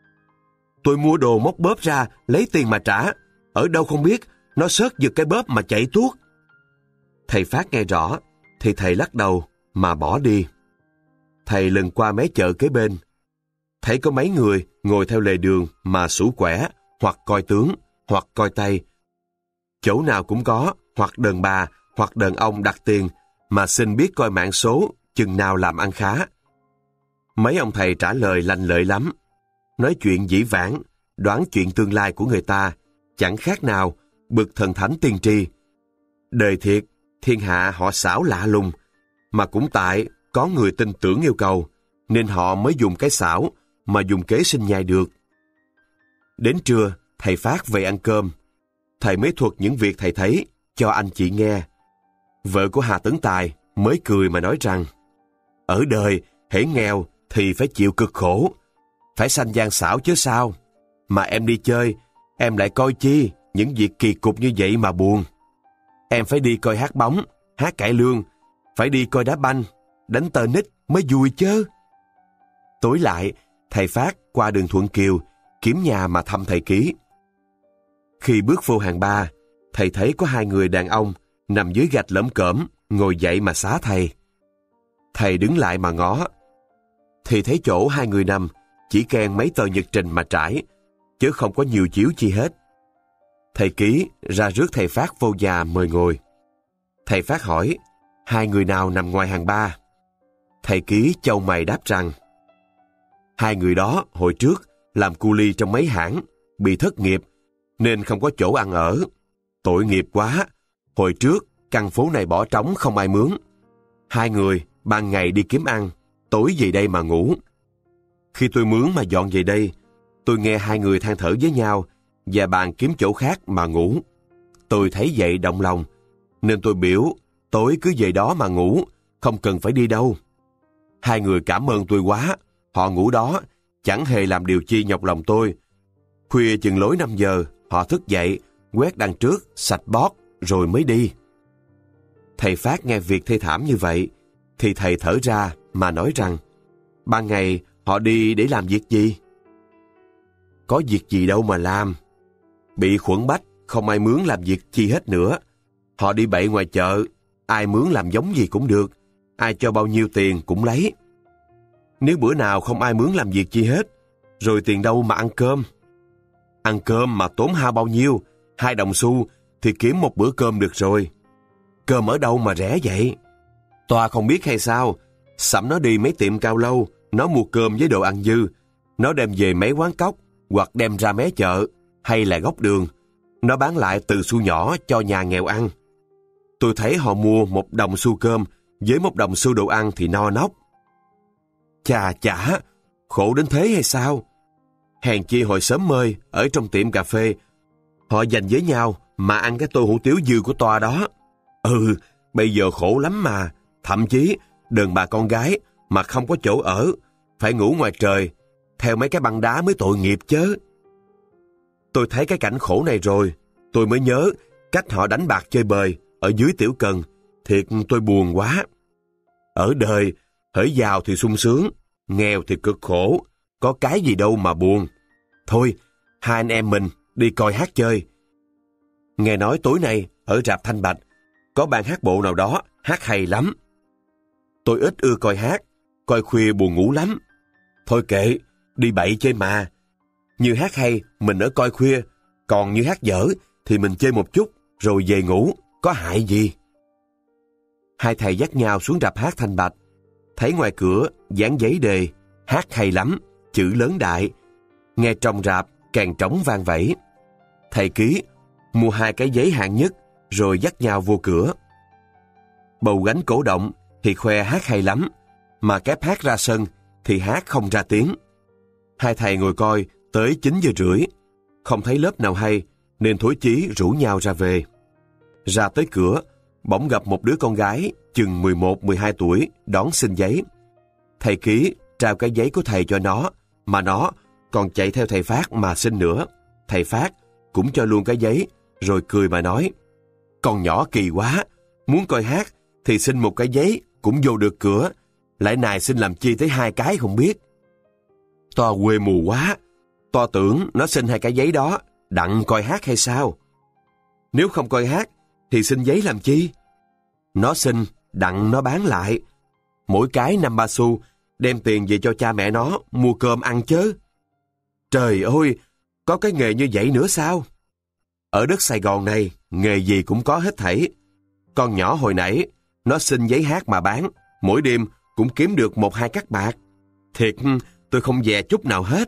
"Tôi mua đồ móc bóp ra, lấy tiền mà trả. Ở đâu không biết, nó xớt giật cái bóp mà chạy tuốt." Thầy Phát nghe rõ, thì thầy lắc đầu, mà bỏ đi. Thầy lần qua mé chợ kế bên, thấy có mấy người ngồi theo lề đường mà sủ quẻ, hoặc coi tướng, hoặc coi tay. Chỗ nào cũng có, hoặc đàn bà, hoặc đàn ông đặt tiền, mà xin biết coi mạng số, chừng nào làm ăn khá. Mấy ông thầy trả lời lanh lợi lắm, nói chuyện dĩ vãng, đoán chuyện tương lai của người ta, chẳng khác nào bậc thần thánh tiên tri. Đời thiệt, thiên hạ họ xảo lạ lùng, mà cũng tại có người tin tưởng yêu cầu, nên họ mới dùng cái xảo mà dùng kế sinh nhai được. Đến trưa, thầy Phát về ăn cơm. Thầy mới thuật những việc thầy thấy cho anh chị nghe. Vợ của Hà Tấn Tài mới cười mà nói rằng, ở đời, hễ nghèo thì phải chịu cực khổ, phải sanh gian xảo chứ sao. Mà em đi chơi, em lại coi chi những việc kỳ cục như vậy mà buồn. Em phải đi coi hát bóng, hát cải lương, phải đi coi đá banh, đánh tennis mới vui chứ. Tối lại, thầy Phát qua đường Thuận Kiều, kiếm nhà mà thăm thầy Ký. Khi bước vô hàng ba, thầy thấy có 2 người đàn ông nằm dưới gạch lởm cởm, ngồi dậy mà xá thầy. Thầy đứng lại mà ngó, thì thấy chỗ 2 người nằm chỉ kèn mấy tờ nhật trình mà trải, chứ không có nhiều chiếu chi hết. Thầy Ký ra rước thầy Phát vô nhà mời ngồi. Thầy Phát hỏi, 2 người nào nằm ngoài hàng ba? Thầy Ký chau mày đáp rằng, 2 người đó hồi trước làm cu li trong mấy hãng, bị thất nghiệp, nên không có chỗ ăn ở. Tội nghiệp quá, hồi trước căn phố này bỏ trống không ai mướn. 2 người ban ngày đi kiếm ăn, tối về đây mà ngủ. Khi tôi mướn mà dọn về đây, tôi nghe 2 người than thở với nhau và bàn kiếm chỗ khác mà ngủ. Tôi thấy vậy động lòng, nên tôi biểu tối cứ về đó mà ngủ, không cần phải đi đâu. 2 người cảm ơn tôi quá, họ ngủ đó, chẳng hề làm điều chi nhọc lòng tôi. Khuya chừng lối 5 giờ, họ thức dậy, quét đằng trước, sạch bót, rồi mới đi. Thầy Phát nghe việc thê thảm như vậy, thì thầy thở ra mà nói rằng, ban ngày họ đi để làm việc gì? Có việc gì đâu mà làm. Bị khuẩn bách, không ai mướn làm việc chi hết nữa. Họ đi bậy ngoài chợ, ai mướn làm giống gì cũng được, ai cho bao nhiêu tiền cũng lấy. Nếu bữa nào không ai mướn làm việc chi hết, rồi tiền đâu mà ăn cơm? Ăn cơm mà tốn hao bao nhiêu, 2 đồng xu thì kiếm một bữa cơm được rồi. Cơm ở đâu mà rẻ vậy? Toa không biết hay sao, sẵm nó đi mấy tiệm cao lâu, nó mua cơm với đồ ăn dư, nó đem về mấy quán cóc, hoặc đem ra mé chợ, hay là góc đường, nó bán lại từ xu nhỏ cho nhà nghèo ăn. Tôi thấy họ mua 1 đồng xu cơm với 1 đồng xu đồ ăn thì no nóc. Chà chả, khổ đến thế hay sao? Hèn chi hồi sớm mơi, ở trong tiệm cà phê, họ dành với nhau mà ăn cái tô hủ tiếu dư của Toa đó. Bây giờ khổ lắm mà, thậm chí đàn bà con gái mà không có chỗ ở, phải ngủ ngoài trời, theo mấy cái băng đá mới tội nghiệp chứ. Tôi thấy cái cảnh khổ này rồi, tôi mới nhớ cách họ đánh bạc chơi bời ở dưới Tiểu Cần, thiệt tôi buồn quá. Ở đời, hễ giàu thì sung sướng, nghèo thì cực khổ, có cái gì đâu mà buồn. Thôi, 2 anh em mình đi coi hát chơi. Nghe nói tối nay ở rạp Thanh Bạch có ban hát bộ nào đó hát hay lắm. Tôi ít ưa coi hát, coi khuya buồn ngủ lắm. Thôi kệ, đi bậy chơi mà. Như hát hay mình ở coi khuya, còn như hát dở thì mình chơi một chút rồi về ngủ, có hại gì. 2 thầy dắt nhau xuống rạp hát Thanh Bạch, thấy ngoài cửa dán giấy đề hát hay lắm, chữ lớn đại. Nghe trong rạp kèn trống vang vẫy. Thầy Ký mua 2 cái giấy hạng nhất rồi dắt nhau vô cửa. Bầu gánh cổ động thì khoe hát hay lắm, mà kép hát ra sân thì hát không ra tiếng. 2 thầy ngồi coi tới 9 giờ rưỡi, không thấy lớp nào hay nên thối chí rủ nhau ra về. Ra tới cửa, bỗng gặp một đứa con gái chừng 11-12 tuổi đón xin giấy. Thầy Ký trao cái giấy của thầy cho nó, mà nó còn chạy theo thầy Phát mà xin nữa. Thầy Phát cũng cho luôn cái giấy, rồi cười mà nói, con nhỏ kỳ quá, muốn coi hát thì xin một cái giấy cũng vô được cửa, lại nài xin làm chi tới 2 cái không biết. Toa quê mù quá, Toa tưởng nó xin 2 cái giấy đó đặng coi hát hay sao? Nếu không coi hát thì xin giấy làm chi? Nó xin đặng nó bán lại, mỗi cái 5-3 xu, đem tiền về cho cha mẹ nó mua cơm ăn chớ. Trời ơi, có cái nghề như vậy nữa sao? Ở đất Sài Gòn này, nghề gì cũng có hết thảy. Con nhỏ hồi nãy, nó xin giấy hát mà bán, mỗi đêm cũng kiếm được 1-2 cắc bạc. Thiệt, tôi không dè chút nào hết.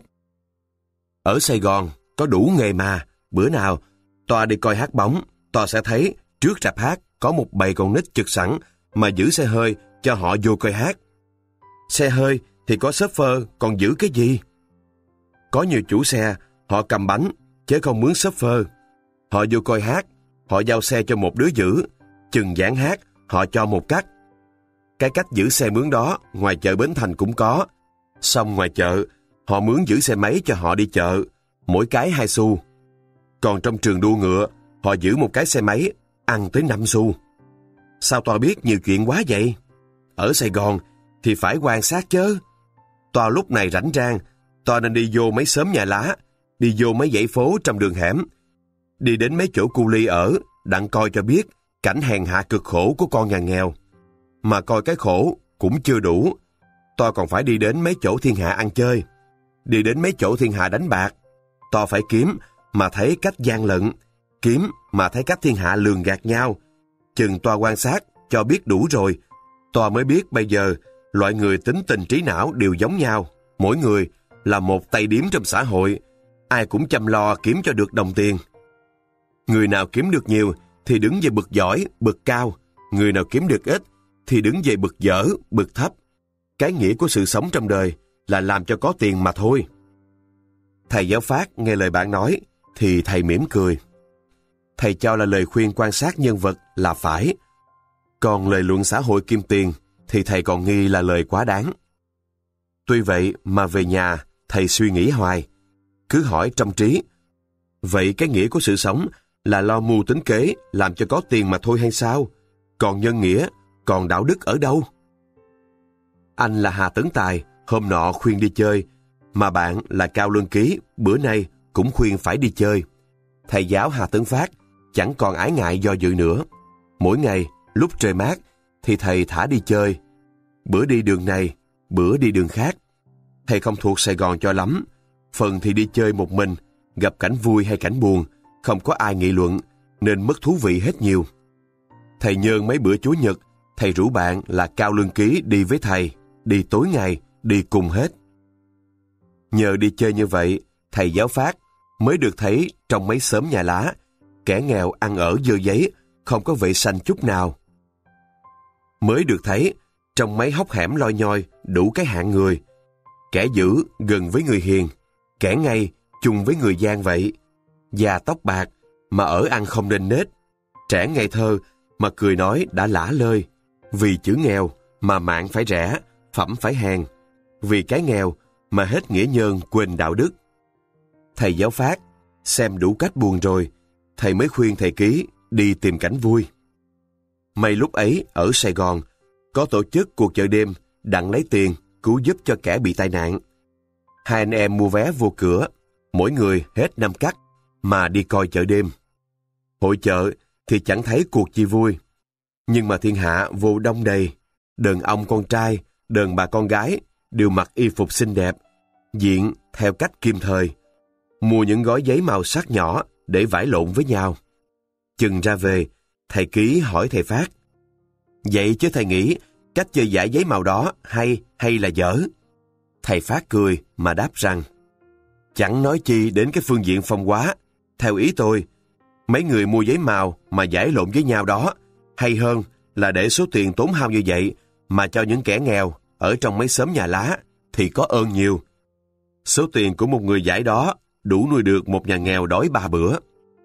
Ở Sài Gòn, có đủ nghề mà. Bữa nào, Toa đi coi hát bóng, Toa sẽ thấy trước rạp hát có một bầy con nít trực sẵn mà giữ xe hơi cho họ vô coi hát. Xe hơi thì có chauffeur, còn giữ cái gì? Có nhiều chủ xe, họ cầm bánh, chứ không mướn chauffeur. Họ vô coi hát, họ giao xe cho một đứa giữ, chừng giảng hát, họ cho một cắt. Cái cách giữ xe mướn đó, ngoài chợ Bến Thành cũng có. Xong ngoài chợ, họ mướn giữ xe máy cho họ đi chợ, mỗi cái 2 xu. Còn trong trường đua ngựa, họ giữ một cái xe máy, ăn tới 5 xu. Sao Toa biết nhiều chuyện quá vậy? Ở Sài Gòn thì phải quan sát chớ. Toa lúc này rảnh rang, Toa nên đi vô mấy xóm nhà lá, đi vô mấy dãy phố trong đường hẻm, đi đến mấy chỗ cu li ở, đặng coi cho biết cảnh hèn hạ cực khổ của con nhà nghèo. Mà coi cái khổ cũng chưa đủ, Toa còn phải đi đến mấy chỗ thiên hạ ăn chơi, đi đến mấy chỗ thiên hạ đánh bạc. Toa phải kiếm mà thấy cách gian lận, kiếm mà thấy cách thiên hạ lường gạt nhau. Chừng Toa quan sát cho biết đủ rồi, Toa mới biết bây giờ loại người tính tình trí não đều giống nhau. Mỗi người là một tay điếm trong xã hội, ai cũng chăm lo kiếm cho được đồng tiền. Người nào kiếm được nhiều thì đứng về bậc giỏi, bậc cao. Người nào kiếm được ít thì đứng về bậc dở, bậc thấp. Cái nghĩa của sự sống trong đời là làm cho có tiền mà thôi. Thầy giáo Phát nghe lời bạn nói thì thầy mỉm cười. Thầy cho là lời khuyên quan sát nhân vật là phải. Còn lời luận xã hội kim tiền thì thầy còn nghi là lời quá đáng. Tuy vậy mà về nhà thầy suy nghĩ hoài, cứ hỏi trong trí. Vậy cái nghĩa của sự sống là lo mưu tính kế làm cho có tiền mà thôi hay sao? Còn nhân nghĩa, còn đạo đức ở đâu? Anh là Hà Tấn Tài, hôm nọ khuyên đi chơi, mà bạn là Cao Luân Ký, bữa nay cũng khuyên phải đi chơi. Thầy giáo Hà Tấn Phát chẳng còn ái ngại do dự nữa. Mỗi ngày, lúc trời mát, thì thầy thả đi chơi. Bữa đi đường này, bữa đi đường khác. Thầy không thuộc Sài Gòn cho lắm. Phần thì đi chơi một mình, gặp cảnh vui hay cảnh buồn, không có ai nghị luận, nên mất thú vị hết nhiều. Thầy nhơn mấy bữa Chủ nhật, thầy rủ bạn là Cao Luân Ký đi với thầy, đi tối ngày, đi cùng hết. Nhờ đi chơi như vậy, thầy giáo Phát mới được thấy trong mấy xóm nhà lá, kẻ nghèo ăn ở dơ giấy, không có vệ sinh chút nào. Mới được thấy trong mấy hốc hẻm loi nhoi đủ cái hạng người, kẻ dữ gần với người hiền, kẻ ngay chung với người gian vậy, già tóc bạc mà ở ăn không nên nết, trẻ ngây thơ mà cười nói đã lả lơi, vì chữ nghèo mà mạng phải rẻ, phẩm phải hèn, vì cái nghèo mà hết nghĩa nhân quên đạo đức. Thầy giáo Phát xem đủ cách buồn rồi, thầy mới khuyên thầy Ký đi tìm cảnh vui. May lúc ấy ở Sài Gòn có tổ chức cuộc chợ đêm đặng lấy tiền cứu giúp cho kẻ bị tai nạn. Hai anh em mua vé vô cửa, mỗi người hết 5 cắc mà đi coi chợ đêm. Hội chợ thì chẳng thấy cuộc chi vui, nhưng mà thiên hạ vô đông đầy, đàn ông con trai, đàn bà con gái đều mặc y phục xinh đẹp, diện theo cách kim thời, mua những gói giấy màu sắc nhỏ để vải lộn với nhau. Chừng ra về, thầy Ký hỏi thầy Phát: "Vậy chứ thầy nghĩ cách chơi giải giấy màu đó hay là dở?" Thầy Phát cười mà đáp rằng: "Chẳng nói chi đến cái phương diện phong hóa. Theo ý tôi, mấy người mua giấy màu mà giải lộn với nhau đó, hay hơn là để số tiền tốn hao như vậy mà cho những kẻ nghèo ở trong mấy xóm nhà lá thì có ơn nhiều. Số tiền của một người giải đó đủ nuôi được một nhà nghèo đói 3 bữa."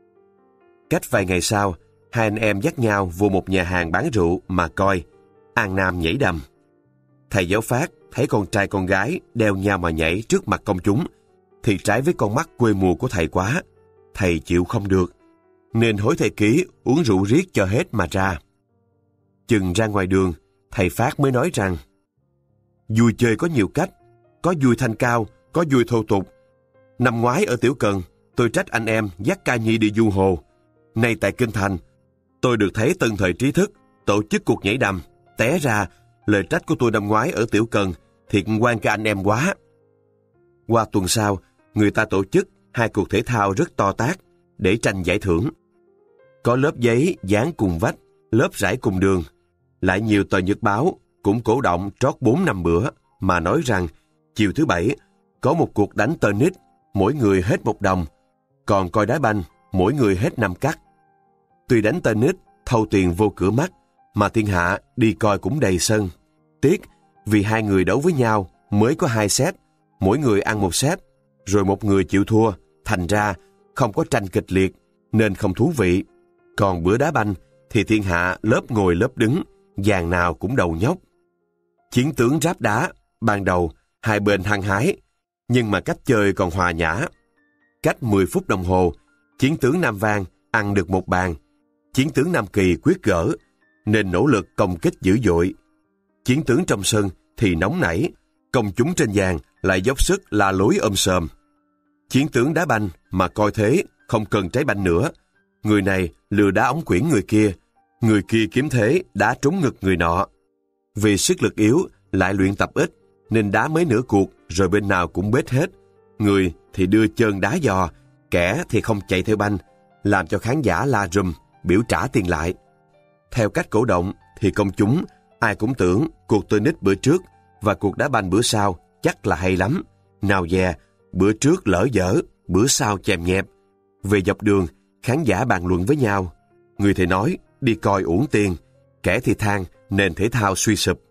Cách vài ngày sau, hai anh em dắt nhau vô một nhà hàng bán rượu mà coi, an nam nhảy đầm. Thầy giáo Phát thấy con trai con gái đeo nhau mà nhảy trước mặt công chúng, thì trái với con mắt quê mùa của thầy quá. Thầy chịu không được, nên hối thầy Ký uống rượu riết cho hết mà ra. Chừng ra ngoài đường, thầy Phát mới nói rằng: "Vui chơi có nhiều cách, có vui thanh cao, có vui thô tục. Năm ngoái ở Tiểu Cần, tôi trách anh em dắt ca nhi đi du hồ. Nay tại Kinh Thành, tôi được thấy Tân Thời Trí Thức tổ chức cuộc nhảy đầm, té ra lời trách của tôi năm ngoái ở Tiểu Cần thiệt quan cả anh em quá. Qua tuần sau, người ta tổ chức 2 cuộc thể thao rất to tát để tranh giải thưởng. Có lớp giấy dán cùng vách, lớp rải cùng đường. Lại nhiều tờ nhật báo cũng cổ động trót 4-5 bữa mà nói rằng chiều thứ Bảy có một cuộc đánh tennis, mỗi người hết 1 đồng, còn coi đá banh mỗi người hết 5 cắt. Tuy đánh tennis thâu tiền vô cửa mắt, mà thiên hạ đi coi cũng đầy sân. Tiếc vì 2 người đấu với nhau mới có 2 set, mỗi người ăn 1 set, rồi một người chịu thua, thành ra không có tranh kịch liệt nên không thú vị. Còn bữa đá banh thì thiên hạ lớp ngồi lớp đứng, dàn nào cũng đầu nhóc. Chiến tướng ráp đá, ban đầu 2 bên hăng hái, nhưng mà cách chơi còn hòa nhã. Cách 10 phút đồng hồ, chiến tướng Nam Vang ăn được 1 bàn, chiến tướng Nam Kỳ quyết gỡ, nên nỗ lực công kích dữ dội. Chiến tướng trong sân thì nóng nảy, công chúng trên vàng lại dốc sức la lối sòm. Chiến tướng đá banh mà coi thế không cần trái banh nữa. Người này lừa đá ống quyển người kia kiếm thế đá trúng ngực người nọ. Vì sức lực yếu lại luyện tập ít, nên đá mấy nửa cuộc rồi bên nào cũng bết hết. Người thì đưa chân đá giò, kẻ thì không chạy theo banh, làm cho khán giả la rùm, biểu trả tiền lại. Theo cách cổ động thì công chúng ai cũng tưởng cuộc tennis bữa trước và cuộc đá banh bữa sau chắc là hay lắm. Nào dè, bữa trước lỡ dở, bữa sau chèm nhẹp. Về dọc đường, khán giả bàn luận với nhau. Người thì nói đi coi uổng tiền, kẻ thì than nền thể thao suy sụp.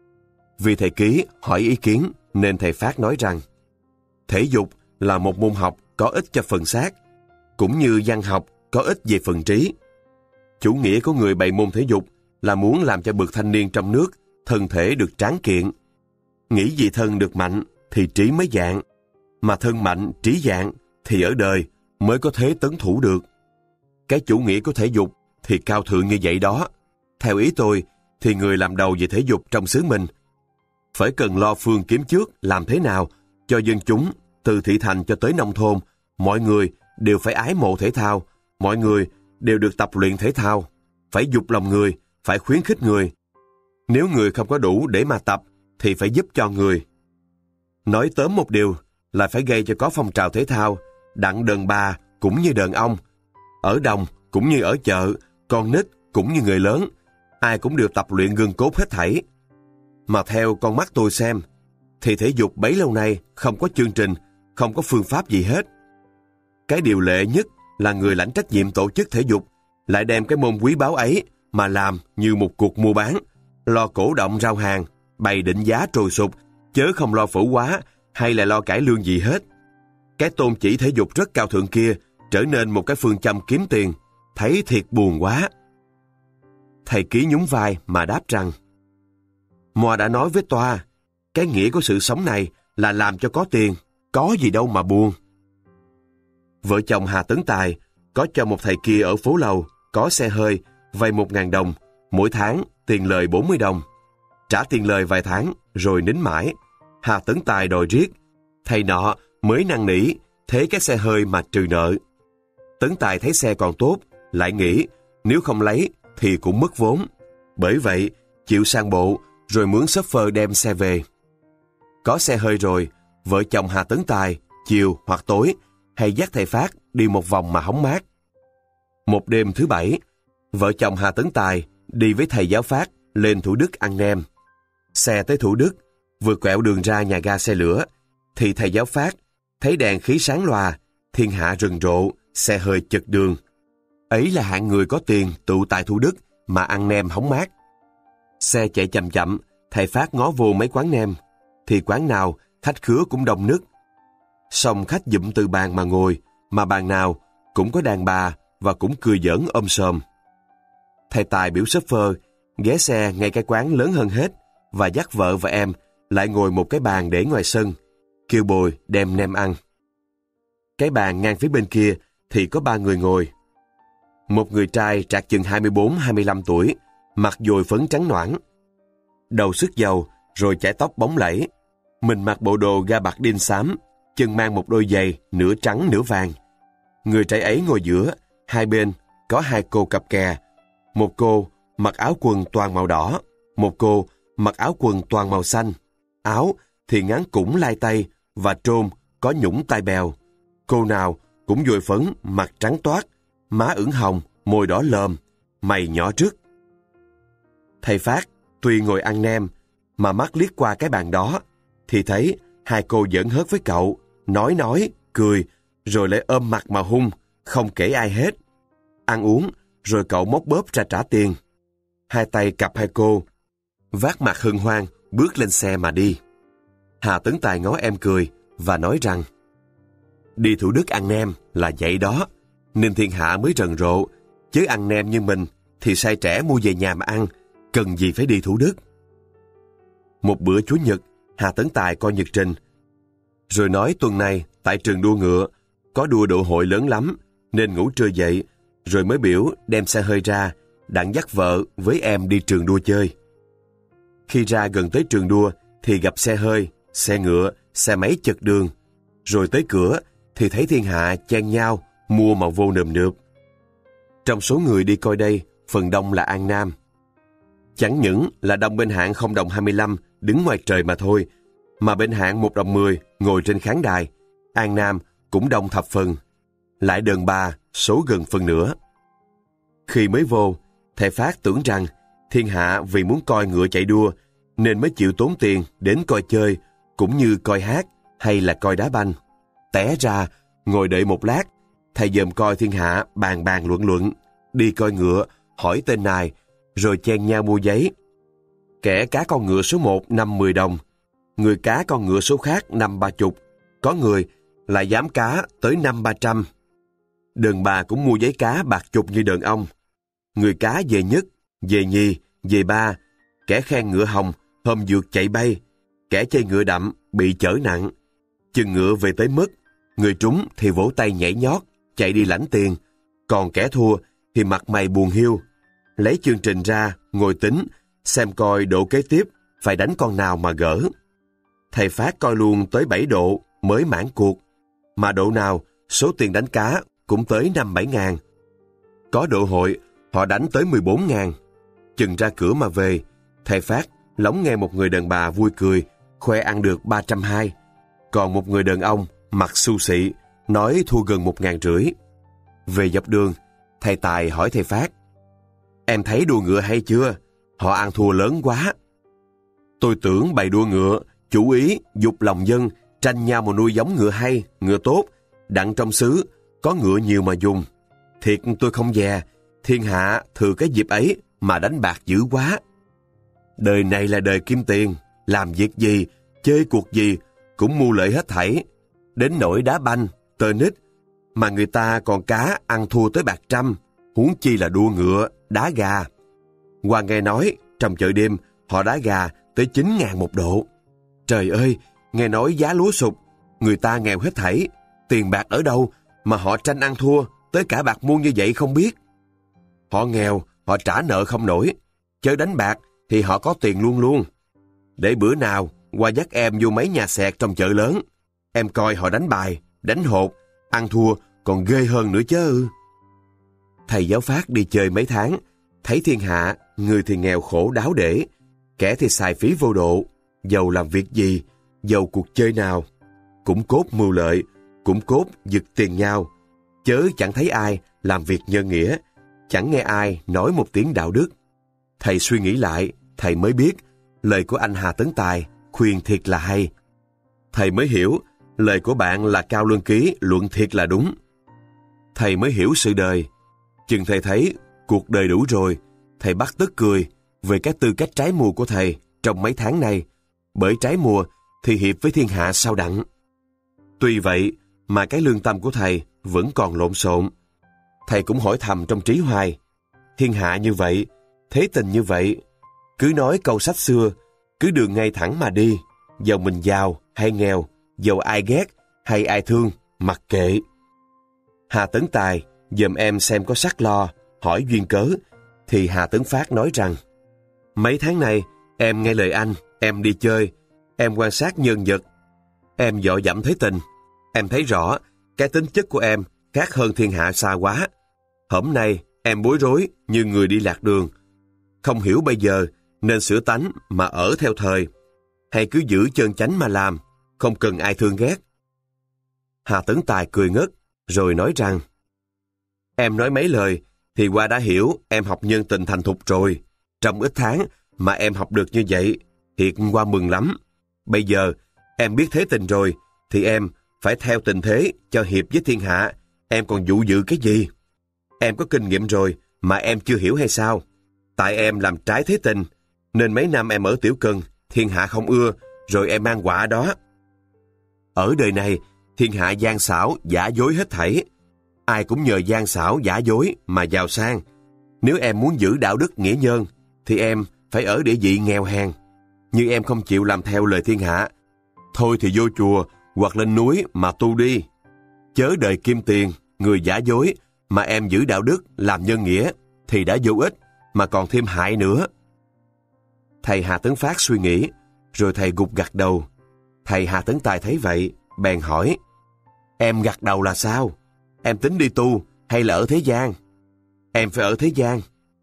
Vì thầy Ký hỏi ý kiến nên thầy Phát nói rằng thể dục là một môn học có ích cho phần xác, cũng như văn học có ích về phần trí. Chủ nghĩa của người bày môn thể dục là muốn làm cho bậc thanh niên trong nước thân thể được tráng kiện. Nghĩ gì thân được mạnh thì trí mới vạn, mà thân mạnh trí vạn thì ở đời mới có thế tấn thủ được. Cái chủ nghĩa của thể dục thì cao thượng như vậy đó. Theo ý tôi thì người làm đầu về thể dục trong xứ mình phải cần lo phương kiếm trước làm thế nào cho dân chúng từ thị thành cho tới nông thôn, mọi người đều phải ái mộ thể thao, mọi người đều được tập luyện thể thao, phải dục lòng người, phải khuyến khích người. Nếu người không có đủ để mà tập thì phải giúp cho người. Nói tóm một điều là phải gây cho có phong trào thể thao, đặng đàn bà cũng như đàn ông, ở đồng cũng như ở chợ, con nít cũng như người lớn, ai cũng đều tập luyện gân cốt hết thảy. Mà theo con mắt tôi xem, thì thể dục bấy lâu nay không có chương trình, không có phương pháp gì hết. Cái điều lệ nhất là người lãnh trách nhiệm tổ chức thể dục lại đem cái môn quý báu ấy mà làm như một cuộc mua bán, lo cổ động rao hàng, bày định giá trồi sụp, chớ không lo phổ quá hay là lo cải lương gì hết. Cái tôn chỉ thể dục rất cao thượng kia trở nên một cái phương châm kiếm tiền, thấy thiệt buồn quá. Thầy Ký nhún vai mà đáp rằng, Moa đã nói với toa, cái nghĩa của sự sống này là làm cho có tiền, có gì đâu mà buồn. Vợ chồng Hà Tấn Tài có cho một thầy kia ở phố Lầu có xe hơi vay 1.000 đồng, mỗi tháng tiền lời 40 đồng. Trả tiền lời vài tháng rồi nín mãi. Hà Tấn Tài đòi riết, thầy nọ mới năn nỉ thế cái xe hơi mà trừ nợ. Tấn Tài thấy xe còn tốt, lại nghĩ nếu không lấy thì cũng mất vốn. Bởi vậy chịu sang bộ rồi mướn shopper đem xe về. Có xe hơi rồi, vợ chồng Hà Tấn Tài chiều hoặc tối hay dắt thầy Phát đi một vòng mà hóng mát. Một đêm thứ Bảy, vợ chồng Hà Tấn Tài đi với thầy giáo Phát lên Thủ Đức ăn nem. Xe tới Thủ Đức, vừa quẹo đường ra nhà ga xe lửa, thì thầy giáo Phát thấy đèn khí sáng loà, thiên hạ rần rộ, xe hơi chật đường. Ấy là hạng người có tiền tụ tại Thủ Đức mà ăn nem hóng mát. Xe chạy chậm chậm, thầy Phát ngó vô mấy quán nem, thì quán nào khách khứa cũng đông nức. Xong khách dụm từ bàn mà ngồi, mà bàn nào cũng có đàn bà và cũng cười giỡn sòm. Thầy Tài biểu shopper ghé xe ngay cái quán lớn hơn hết và dắt vợ và em lại ngồi một cái bàn để ngoài sân, kêu bồi đem nem ăn. Cái bàn ngang phía bên kia thì có 3 người ngồi. Một người trai trạc chừng 24-25 tuổi, mặt dồi phấn trắng noãn, đầu sức dầu rồi chải tóc bóng lẫy, mình mặc bộ đồ ga bạc đin xám, chân mang một đôi giày nửa trắng nửa vàng. Người trai ấy ngồi giữa, hai bên có 2 cô cặp kè, một cô mặc áo quần toàn màu đỏ, một cô mặc áo quần toàn màu xanh. Áo thì ngắn củng lai tay và trôm có nhũng tai bèo. Cô nào cũng dội phấn, mặt trắng toát, má ửng hồng, môi đỏ lờm, mày nhỏ trước. Thầy Phát tuy ngồi ăn nem, mà mắt liếc qua cái bàn đó, thì thấy hai cô giỡn hớt với cậu, nói, cười, rồi lại ôm mặt mà hung, không kể ai hết. Ăn uống, rồi cậu móc bóp ra trả tiền. Hai tay cặp hai cô, vác mặt hân hoan, bước lên xe mà đi. Hà Tấn Tài ngó em cười và nói rằng, đi Thủ Đức ăn nem là vậy đó, nên thiên hạ mới rần rộ, chứ ăn nem như mình thì sai trẻ mua về nhà mà ăn, cần gì phải đi Thủ Đức. Một bữa Chủ nhật, Hà Tấn Tài coi nhật trình, rồi nói tuần này tại trường đua ngựa có đua độ hội lớn lắm, nên ngủ trưa dậy, rồi mới biểu đem xe hơi ra, đặng dắt vợ với em đi trường đua chơi. Khi ra gần tới trường đua thì gặp xe hơi, xe ngựa, xe máy chật đường. Rồi tới cửa thì thấy thiên hạ chen nhau mua mà vô nườm nượp. Trong số người đi coi đây, phần đông là An Nam. Chẳng những là đông bên hạng 0 đồng 25 đứng ngoài trời mà thôi, mà bên hạng 1 đồng 10 ngồi trên khán đài, An Nam cũng đông thập phần. Lại đờn bà số gần phần nữa. Khi mới vô, thầy Phát tưởng rằng thiên hạ vì muốn coi ngựa chạy đua nên mới chịu tốn tiền đến coi chơi, cũng như coi hát hay là coi đá banh. Té ra, ngồi đợi một lát, thầy dòm coi thiên hạ bàn luận, đi coi ngựa, hỏi tên nài, rồi chen nhau mua giấy. Kẻ cá con ngựa số 1 5-10 đồng, người cá con ngựa số khác 5-30, có người lại dám cá tới 500-300. Đờn bà cũng mua giấy cá bạc chục như đờn ông. Người cá về nhất, về nhì, về ba, kẻ khen ngựa hồng, hôm dược chạy bay, kẻ chơi ngựa đậm, bị chở nặng. Chừng ngựa về tới mức, người trúng thì vỗ tay nhảy nhót, chạy đi lãnh tiền, còn kẻ thua thì mặt mày buồn hiu. Lấy chương trình ra, ngồi tính, xem coi độ kế tiếp phải đánh con nào mà gỡ. Thầy Phát coi luôn tới 7 độ mới mãn cuộc, mà độ nào số tiền đánh cá cũng tới 5-7 ngàn. Có độ hội, họ đánh tới 14 ngàn. Chừng ra cửa mà về, thầy Phát lóng nghe một người đàn bà vui cười, khoe ăn được 320. Còn một người đàn ông mặt xu xị, nói thua gần 1.500. Về dọc đường, thầy Tài hỏi thầy Phát, em thấy đua ngựa hay chưa? Họ ăn thua lớn quá. Tôi tưởng bày đua ngựa, chủ ý dục lòng dân, tranh nhau mà nuôi giống ngựa hay, ngựa tốt, đặng trong xứ có ngựa nhiều mà dùng. Thiệt tôi không dè, thiên hạ thừa cái dịp ấy mà đánh bạc dữ quá. Đời này là đời kim tiền, làm việc gì, chơi cuộc gì cũng mưu lợi hết thảy. Đến nỗi đá banh, tennis, mà người ta còn cá ăn thua tới bạc trăm, huống chi là đua ngựa, đá gà. Qua nghe nói, trong chợ đêm, họ đá gà tới 9.000 một độ. Trời ơi, nghe nói giá lúa sụp, người ta nghèo hết thảy, tiền bạc ở đâu mà họ tranh ăn thua tới cả bạc muôn như vậy không biết. Họ nghèo, họ trả nợ không nổi, chơi đánh bạc thì họ có tiền luôn luôn. Để bữa nào qua dắt em vô mấy nhà xẹt trong chợ lớn, em coi họ đánh bài, đánh hột, ăn thua còn ghê hơn nữa chứ. Thầy giáo Phát đi chơi mấy tháng, thấy thiên hạ, người thì nghèo khổ đáo để, kẻ thì xài phí vô độ, dầu làm việc gì, dầu cuộc chơi nào, cũng cốt mưu lợi, cũng cốt giật tiền nhau, chớ chẳng thấy ai làm việc nhân nghĩa, chẳng nghe ai nói một tiếng đạo đức. Thầy suy nghĩ lại, thầy mới biết lời của anh Hà Tấn Tài khuyên thiệt là hay. Thầy mới hiểu lời của bạn là Cao Lương Ký luận thiệt là đúng. Thầy mới hiểu sự đời. Chừng thầy thấy cuộc đời đủ rồi, thầy bắt tức cười về cái tư cách trái mùa của thầy trong mấy tháng này, bởi trái mùa thì hiệp với thiên hạ sao đặng. Tuy vậy mà cái lương tâm của thầy vẫn còn lộn xộn. Thầy cũng hỏi thầm trong trí hoài, thiên hạ như vậy, thế tình như vậy, cứ nói câu sách xưa, cứ đường ngay thẳng mà đi, dầu mình giàu hay nghèo, dầu ai ghét hay ai thương, mặc kệ. Hà Tấn Tài dòm em xem có sắc lo, hỏi duyên cớ, thì Hà Tấn Phát nói rằng, mấy tháng này em nghe lời anh, em đi chơi, em quan sát nhân vật, em dọ dẫm thấy tình, em thấy rõ cái tính chất của em khác hơn thiên hạ xa quá. Hổm nay em bối rối như người đi lạc đường, không hiểu bây giờ nên sửa tánh mà ở theo thời, hay cứ giữ chân chánh mà làm, không cần ai thương ghét. Hà Tấn Tài cười ngất, rồi nói rằng, em nói mấy lời thì Hoa đã hiểu em học nhân tình thành thục rồi. Trong ít tháng mà em học được như vậy, thiệt Hoa mừng lắm. Bây giờ em biết thế tình rồi, thì em phải theo tình thế cho hiệp với thiên hạ. Em còn dụ dự cái gì? Em có kinh nghiệm rồi mà em chưa hiểu hay sao? Tại em làm trái thế tình, nên mấy năm em ở Tiểu Cần, thiên hạ không ưa, rồi em mang họa đó. Ở đời này, thiên hạ gian xảo, giả dối hết thảy. Ai cũng nhờ gian xảo, giả dối mà giàu sang. Nếu em muốn giữ đạo đức nghĩa nhân, thì em phải ở địa vị nghèo hèn. Nhưng em không chịu làm theo lời thiên hạ. Thôi thì vô chùa hoặc lên núi mà tu đi. Chớ đợi kim tiền, người giả dối, mà em giữ đạo đức làm nhân nghĩa, thì đã vô ích, mà còn thêm hại nữa. Thầy Hà Tấn Phát suy nghĩ, rồi thầy gục gặt đầu. Thầy Hà Tấn Tài thấy vậy, bèn hỏi, em gặt đầu là sao? Em tính đi tu hay là ở thế gian? Em phải ở thế gian.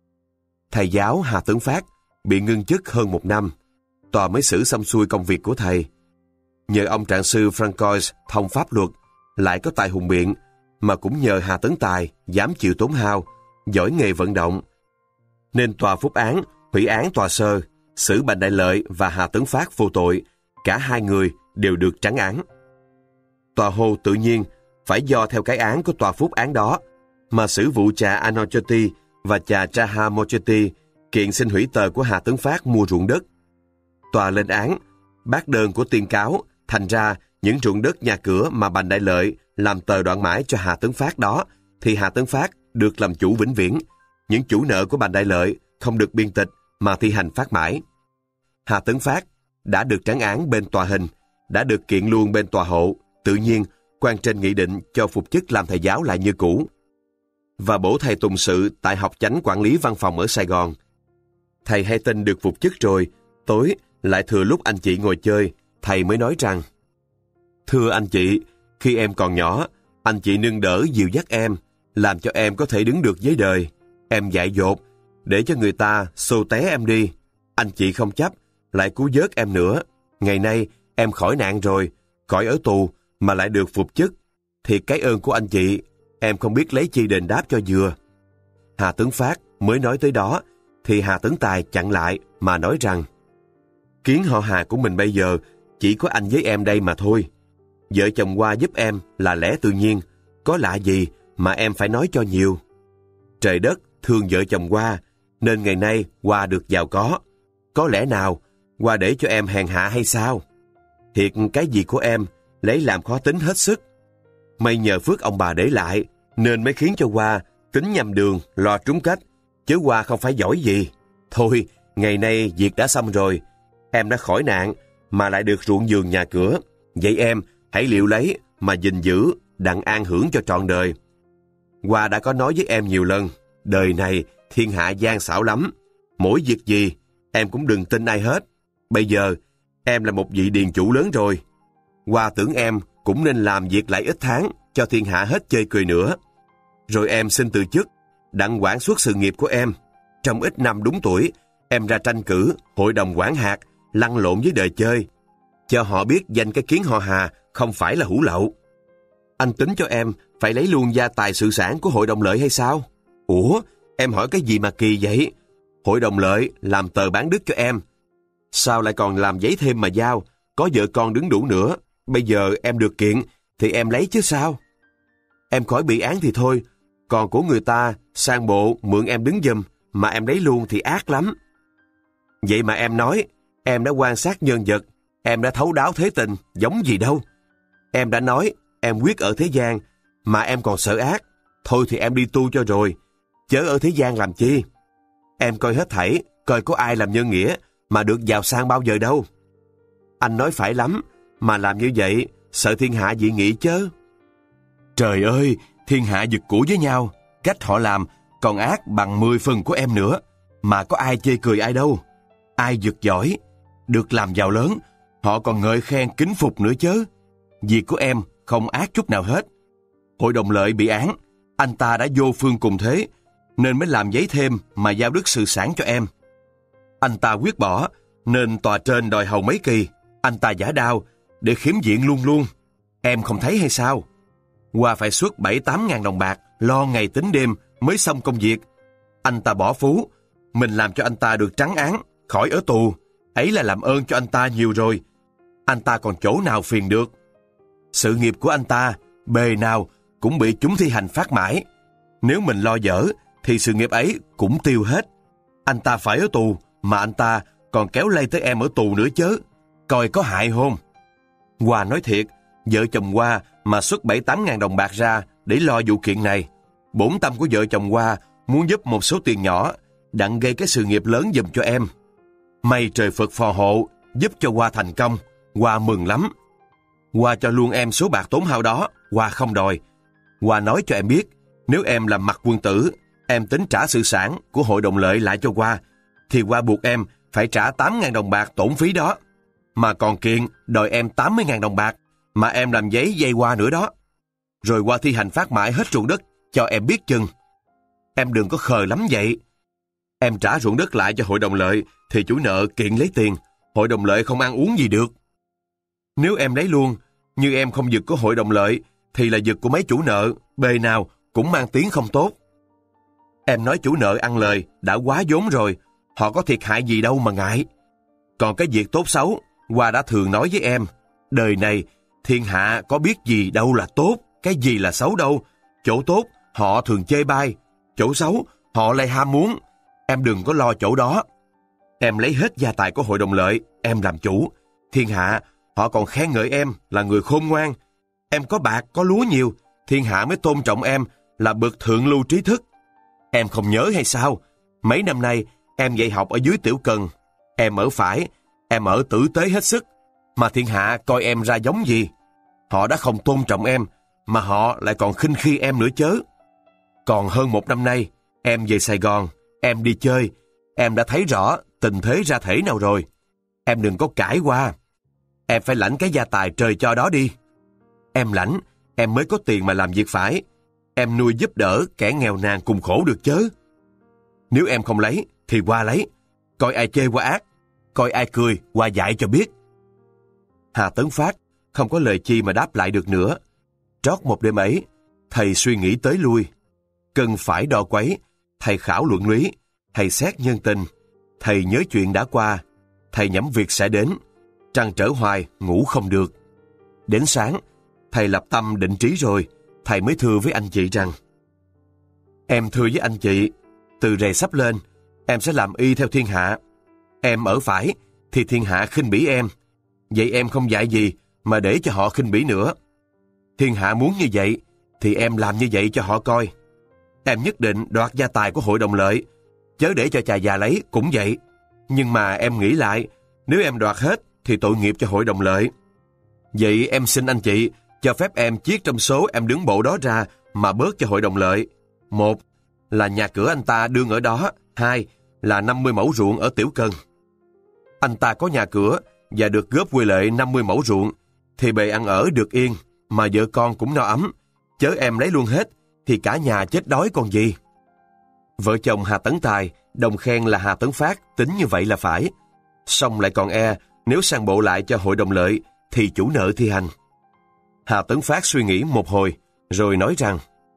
Thầy giáo Hà Tấn Phát bị ngưng chức hơn 1 năm. Tòa mới xử xong xuôi công việc của thầy. Nhờ ông trạng sư Francois thông pháp luật, lại có tài hùng biện, mà cũng nhờ Hà Tấn Tài dám chịu tốn hao, giỏi nghề vận động, nên tòa phúc án hủy án tòa sơ, xử Bành Đại Lợi và Hà Tấn Phát vô tội. Cả hai người đều được trắng án. Tòa Hồ tự nhiên phải do theo cái án của tòa phúc án đó mà xử vụ cha Anochoti và cha Chaha Mocheti kiện xin hủy tờ của Hà Tấn Phát mua ruộng đất. Tòa lên án bác đơn của tuyên cáo, thành ra những ruộng đất nhà cửa mà Bành Đại Lợi làm tờ đoạn mãi cho Hà Tấn Phát đó, thì Hà Tấn Phát được làm chủ vĩnh viễn. Những chủ nợ của Bành Đại Lợi không được biên tịch mà thi hành phát mãi. Hà Tấn Phát đã được trắng án bên tòa hình, đã được kiện luôn bên tòa hộ. Tự nhiên, quan trên nghị định cho phục chức làm thầy giáo lại như cũ, và bổ thầy tùng sự tại học chánh quản lý văn phòng ở Sài Gòn. Thầy hay tin được phục chức rồi, tối lại thừa lúc anh chị ngồi chơi, thầy mới nói rằng, thưa anh chị, khi em còn nhỏ, anh chị nâng đỡ dìu dắt em, làm cho em có thể đứng được với đời. Em dại dột, để cho người ta xô té em đi. Anh chị không chấp, lại cứu vớt em nữa. Ngày nay, em khỏi nạn rồi, khỏi ở tù, mà lại được phục chức. Thì cái ơn của anh chị, em không biết lấy chi đền đáp cho vừa. Hà Tấn Phát mới nói tới đó, thì Hà Tấn Tài chặn lại mà nói rằng, kiến họ Hà của mình bây giờ chỉ có anh với em đây mà thôi. Vợ chồng Hoa giúp em là lẽ tự nhiên, có lạ gì mà em phải nói cho nhiều. Trời đất thương vợ chồng Hoa, nên ngày nay Hoa được giàu có. Có lẽ nào Hoa để cho em hèn hạ hay sao? Thiệt cái gì của em lấy làm khó tính hết sức. May nhờ phước ông bà để lại, nên mới khiến cho Hoa tính nhầm đường, lo trúng cách, chứ Hoa không phải giỏi gì. Thôi, ngày nay việc đã xong rồi, em đã khỏi nạn, mà lại được ruộng vườn nhà cửa. Vậy em hãy liệu lấy mà gìn giữ, đặng an hưởng cho trọn đời. Hoa đã có nói với em nhiều lần, đời này thiên hạ gian xảo lắm. Mỗi việc gì, em cũng đừng tin ai hết. Bây giờ, em là một vị điền chủ lớn rồi. Hoa tưởng em cũng nên làm việc lại ít tháng, cho thiên hạ hết chơi cười nữa. Rồi em xin từ chức, đặng quản suốt sự nghiệp của em. Trong ít năm đúng tuổi, em ra tranh cử hội đồng quản hạt, lăn lộn với đời chơi, cho họ biết danh cái kiến họ Hà không phải là hủ lậu. Anh tính cho em phải lấy luôn gia tài sự sản của hội đồng lợi hay sao? Ủa, em hỏi cái gì mà kỳ vậy? Hội đồng lợi làm tờ bán đức cho em, sao lại còn làm giấy thêm mà giao? Có vợ con đứng đủ nữa. Bây giờ em được kiện thì em lấy chứ sao? Em khỏi bị án thì thôi, còn của người ta sang bộ mượn em đứng giùm mà em lấy luôn thì ác lắm. Vậy mà em nói em đã quan sát nhân vật, em đã thấu đáo thế tình, giống gì đâu. Em đã nói em quyết ở thế gian, mà em còn sợ ác. Thôi thì em đi tu cho rồi, chớ ở thế gian làm chi. Em coi hết thảy, coi có ai làm nhân nghĩa mà được giàu sang bao giờ đâu. Anh nói phải lắm, mà làm như vậy sợ thiên hạ dị nghị chớ. Trời ơi, thiên hạ giật cũ với nhau, cách họ làm còn ác bằng 10 phần của em nữa, mà có ai chê cười ai đâu. Ai giật giỏi, được làm giàu lớn, họ còn ngợi khen kính phục nữa chớ. Việc của em không ác chút nào hết. Hội đồng lợi bị án, anh ta đã vô phương cùng thế, nên mới làm giấy thêm mà giao đức sự sản cho em. Anh ta quyết bỏ, nên tòa trên đòi hầu mấy kỳ. Anh ta giả đao, để khiếm diện luôn luôn. Em không thấy hay sao? Hoa phải xuất 7-8 ngàn đồng bạc, lo ngày tính đêm mới xong công việc. Anh ta bỏ phú, mình làm cho anh ta được trắng án, khỏi ở tù. Ấy là làm ơn cho anh ta nhiều rồi. Anh ta còn chỗ nào phiền được. Sự nghiệp của anh ta, bề nào cũng bị chúng thi hành phát mãi. Nếu mình lo dở, thì sự nghiệp ấy cũng tiêu hết. Anh ta phải ở tù, mà anh ta còn kéo lây tới em ở tù nữa chớ. Coi có hại không? Hoa nói thiệt, vợ chồng Hoa mà xuất 7-8 ngàn đồng bạc ra để lo vụ kiện này. Bổn tâm của vợ chồng Hoa muốn giúp một số tiền nhỏ, đặng gây cái sự nghiệp lớn giùm cho em. May trời Phật phò hộ, giúp cho Hoa thành công. Hoa mừng lắm. Hoa cho luôn em số bạc tốn hao đó, Hoa không đòi. Hoa nói cho em biết, nếu em làm mặt quân tử, em tính trả sự sản của hội đồng lợi lại cho Hoa, thì Hoa buộc em phải trả 8.000 đồng bạc tổn phí đó. Mà còn kiện đòi em 80.000 đồng bạc, mà em làm giấy dây Hoa nữa đó. Rồi Hoa thi hành phát mãi hết ruộng đất, cho em biết chừng. Em đừng có khờ lắm vậy. Em trả ruộng đất lại cho hội đồng lợi, thì chủ nợ kiện lấy tiền, hội đồng lợi không ăn uống gì được. Nếu em lấy luôn, như em không giật của hội đồng lợi, thì là giật của mấy chủ nợ, bề nào cũng mang tiếng không tốt. Em nói chủ nợ ăn lời, đã quá vốn rồi, họ có thiệt hại gì đâu mà ngại. Còn cái việc tốt xấu, Hoa đã thường nói với em, đời này, thiên hạ có biết gì đâu là tốt, cái gì là xấu đâu. Chỗ tốt, họ thường chê bai, chỗ xấu, họ lại ham muốn. Em đừng có lo chỗ đó. Em lấy hết gia tài của hội đồng lợi, em làm chủ. Thiên hạ, họ còn khen ngợi em là người khôn ngoan. Em có bạc, có lúa nhiều, thiên hạ mới tôn trọng em là bậc thượng lưu trí thức. Em không nhớ hay sao? Mấy năm nay, em dạy học ở dưới Tiểu Cần. Em ở phải, em ở tử tế hết sức. Mà thiên hạ coi em ra giống gì? Họ đã không tôn trọng em, mà họ lại còn khinh khi em nữa chớ. Còn hơn 1 năm nay, em về Sài Gòn, em đi chơi, em đã thấy rõ tình thế ra thể nào rồi. Em đừng có cãi Hoa. Em phải lãnh cái gia tài trời cho đó đi. Em lãnh, em mới có tiền mà làm việc phải. Em nuôi giúp đỡ kẻ nghèo nàn cùng khổ được chớ. Nếu em không lấy, thì Hoa lấy. Coi ai chê Hoa ác, coi ai cười, Hoa dạy cho biết. Hà Tấn Phát không có lời chi mà đáp lại được nữa. Trót một đêm ấy, thầy suy nghĩ tới lui. Cần phải đo quấy, thầy khảo luận lý, thầy xét nhân tình, thầy nhớ chuyện đã qua, thầy nhẩm việc sẽ đến. Trăn trở hoài, ngủ không được. Đến sáng, thầy lập tâm định trí rồi, thầy mới thưa với anh chị rằng: Em thưa với anh chị, từ rày sắp lên, em sẽ làm y theo thiên hạ. Em ở phải, thì thiên hạ khinh bỉ em. Vậy em không dạy gì mà để cho họ khinh bỉ nữa. Thiên hạ muốn như vậy, thì em làm như vậy cho họ coi. Em nhất định đoạt gia tài của hội đồng lợi, chớ để cho chà già lấy cũng vậy. Nhưng mà em nghĩ lại, nếu em đoạt hết, thì tội nghiệp cho hội đồng lợi. Vậy em xin anh chị cho phép em chiết trong số em đứng bộ đó ra mà bớt cho hội đồng lợi. 1 là nhà cửa anh ta đương ở đó, 2 là 50 mẫu ruộng ở Tiểu Cần. Anh ta có nhà cửa và được góp quê lệ 50 mẫu ruộng, thì bề ăn ở được yên, mà vợ con cũng no ấm. Chớ em lấy luôn hết, thì cả nhà chết đói còn gì. Vợ chồng Hà Tấn Tài đồng khen là Hà Tấn Phát tính như vậy là phải. Xong lại còn nếu sang bộ lại cho hội đồng lợi, thì chủ nợ thi hành. Hà Tấn Phát suy nghĩ một hồi, rồi nói rằng: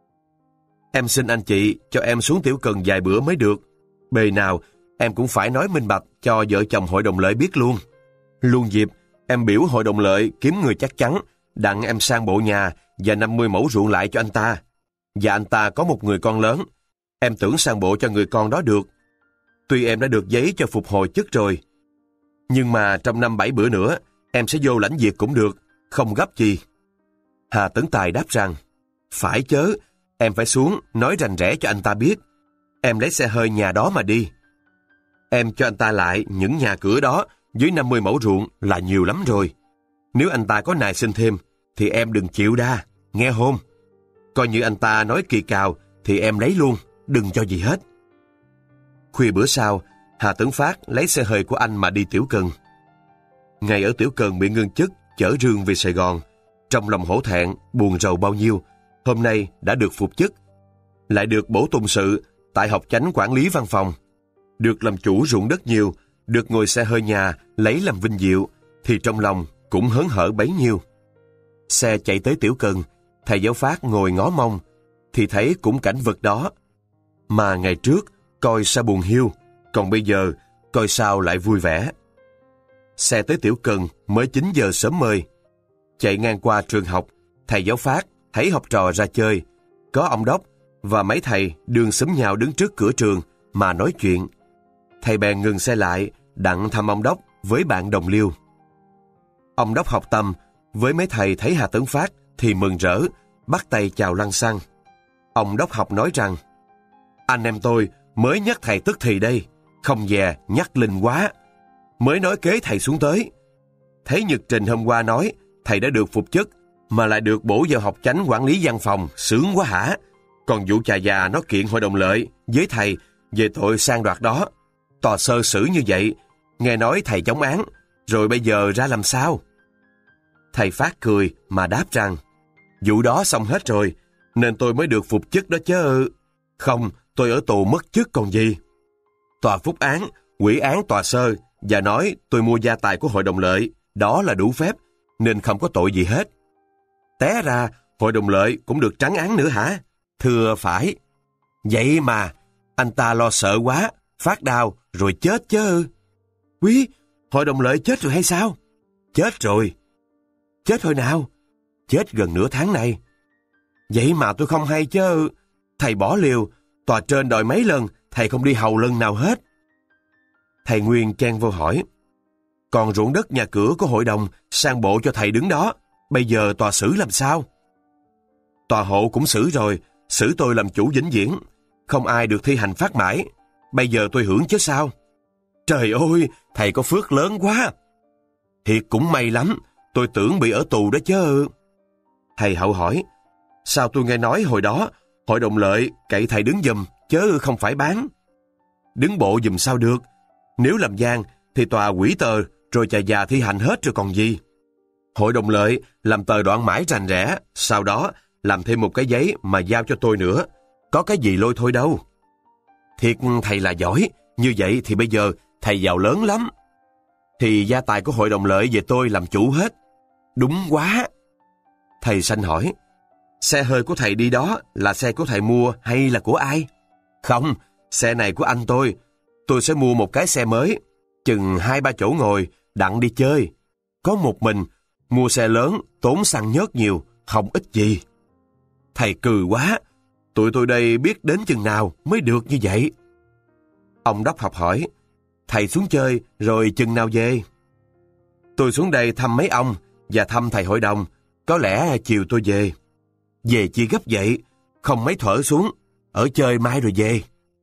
Em xin anh chị cho em xuống Tiểu Cần vài bữa mới được. Bề nào em cũng phải nói minh bạch cho vợ chồng hội đồng lợi biết luôn. Luôn dịp em biểu hội đồng lợi kiếm người chắc chắn, đặng em sang bộ nhà và 50 mẫu ruộng lại cho anh ta. Và anh ta có một người con lớn, em tưởng sang bộ cho người con đó được. Tuy em đã được giấy cho phục hồi chức rồi, nhưng mà trong 5-7 bữa nữa, em sẽ vô lãnh việc cũng được, không gấp gì. Hà Tấn Tài đáp rằng: Phải chớ, em phải xuống nói rành rẽ cho anh ta biết. Em lấy xe hơi nhà đó mà đi. Em cho anh ta lại những nhà cửa đó dưới 50 mẫu ruộng là nhiều lắm rồi. Nếu anh ta có nài xin thêm, thì em đừng chịu đa, nghe không? Coi như anh ta nói kỳ cào, thì em lấy luôn, đừng cho gì hết. Khuya bữa sau, Hà Tấn Phát lấy xe hơi của anh mà đi Tiểu Cần. Ngày ở Tiểu Cần bị ngưng chức, chở rương về Sài Gòn. Trong lòng hổ thẹn, buồn rầu bao nhiêu, hôm nay đã được phục chức. Lại được bổ tùng sự tại học chánh quản lý văn phòng. Được làm chủ ruộng đất nhiều, được ngồi xe hơi nhà lấy làm vinh diệu, thì trong lòng cũng hớn hở bấy nhiêu. Xe chạy tới Tiểu Cần, thầy giáo Phát ngồi ngó mông, thì thấy cũng cảnh vật đó. Mà ngày trước coi sao buồn hiu, còn bây giờ coi sao lại vui vẻ. Xe tới Tiểu Cần mới 9 giờ sớm mời. Chạy ngang qua trường học, thầy giáo Phát thấy học trò ra chơi, có ông Đốc và mấy thầy đường xúm nhau đứng trước cửa trường mà nói chuyện. Thầy bèn ngừng xe lại đặng thăm ông Đốc với bạn đồng liêu. Ông Đốc học Tâm với mấy thầy thấy Hà Tấn Phát thì mừng rỡ, bắt tay chào lăng xăng. Ông Đốc học nói rằng: anh em tôi mới nhắc thầy tức thì đây, không dè nhắc linh quá. Mới nói kế thầy xuống tới. Thấy Nhật Trình hôm qua nói thầy đã được phục chức, mà lại được bổ vào học chánh quản lý văn phòng, sướng quá hả? Còn vụ chà già nó kiện hội đồng lợi với thầy về tội sang đoạt đó. Tòa sơ xử như vậy, nghe nói thầy chống án, rồi bây giờ ra làm sao? Thầy Phát cười mà đáp rằng: vụ đó xong hết rồi, nên tôi mới được phục chức đó chứ. Không, tôi ở tù mất chức còn gì. Tòa phúc án, quỷ án tòa sơ và nói tôi mua gia tài của hội đồng lợi, đó là đủ phép, nên không có tội gì hết. Té ra hội đồng lợi cũng được trắng án nữa hả? Thưa phải. Vậy mà anh ta lo sợ quá, phát đau rồi chết chứ. Quý, hội đồng lợi chết rồi hay sao? Chết rồi. Chết hồi nào? Chết gần nửa tháng này. Vậy mà tôi không hay chứ. Thầy bỏ liều, tòa trên đòi mấy lần, thầy không đi hầu lần nào hết. Thầy Nguyên chen vô hỏi: còn ruộng đất nhà cửa của hội đồng sang bộ cho thầy đứng đó, bây giờ tòa xử làm sao? Tòa hộ cũng xử rồi, xử tôi làm chủ vĩnh viễn, không ai được thi hành phát mãi. Bây giờ tôi hưởng chứ sao? Trời ơi, thầy có phước lớn quá. Thiệt cũng may lắm, tôi tưởng bị ở tù đó chứ. Thầy Hậu hỏi: sao tôi nghe nói hồi đó hội đồng lợi cậy thầy đứng giùm chứ không phải bán? Đứng bộ giùm sao được? Nếu làm gian thì tòa hủy tờ rồi chà già thi hành hết rồi còn gì. Hội đồng lợi làm tờ đoạn mãi rành rẽ, sau đó làm thêm một cái giấy mà giao cho tôi nữa. Có cái gì lôi thôi đâu. Thiệt thầy là giỏi, như vậy thì bây giờ thầy giàu lớn lắm. Thì gia tài của hội đồng lợi về tôi làm chủ hết. Đúng quá. Thầy Sanh hỏi: xe hơi của thầy đi đó là xe của thầy mua hay là của ai? Không, xe này của anh tôi. Tôi sẽ mua một cái xe mới, chừng 2-3 chỗ ngồi, đặng đi chơi. Có một mình, mua xe lớn, tốn xăng nhớt nhiều, không ít gì. Thầy cười quá, tụi tôi đây biết đến chừng nào mới được như vậy. Ông Đốc học hỏi: thầy xuống chơi rồi chừng nào về? Tôi xuống đây thăm mấy ông và thăm thầy hội đồng, có lẽ chiều tôi về. Về chi gấp vậy, không mấy thuở xuống, ở chơi mai rồi về.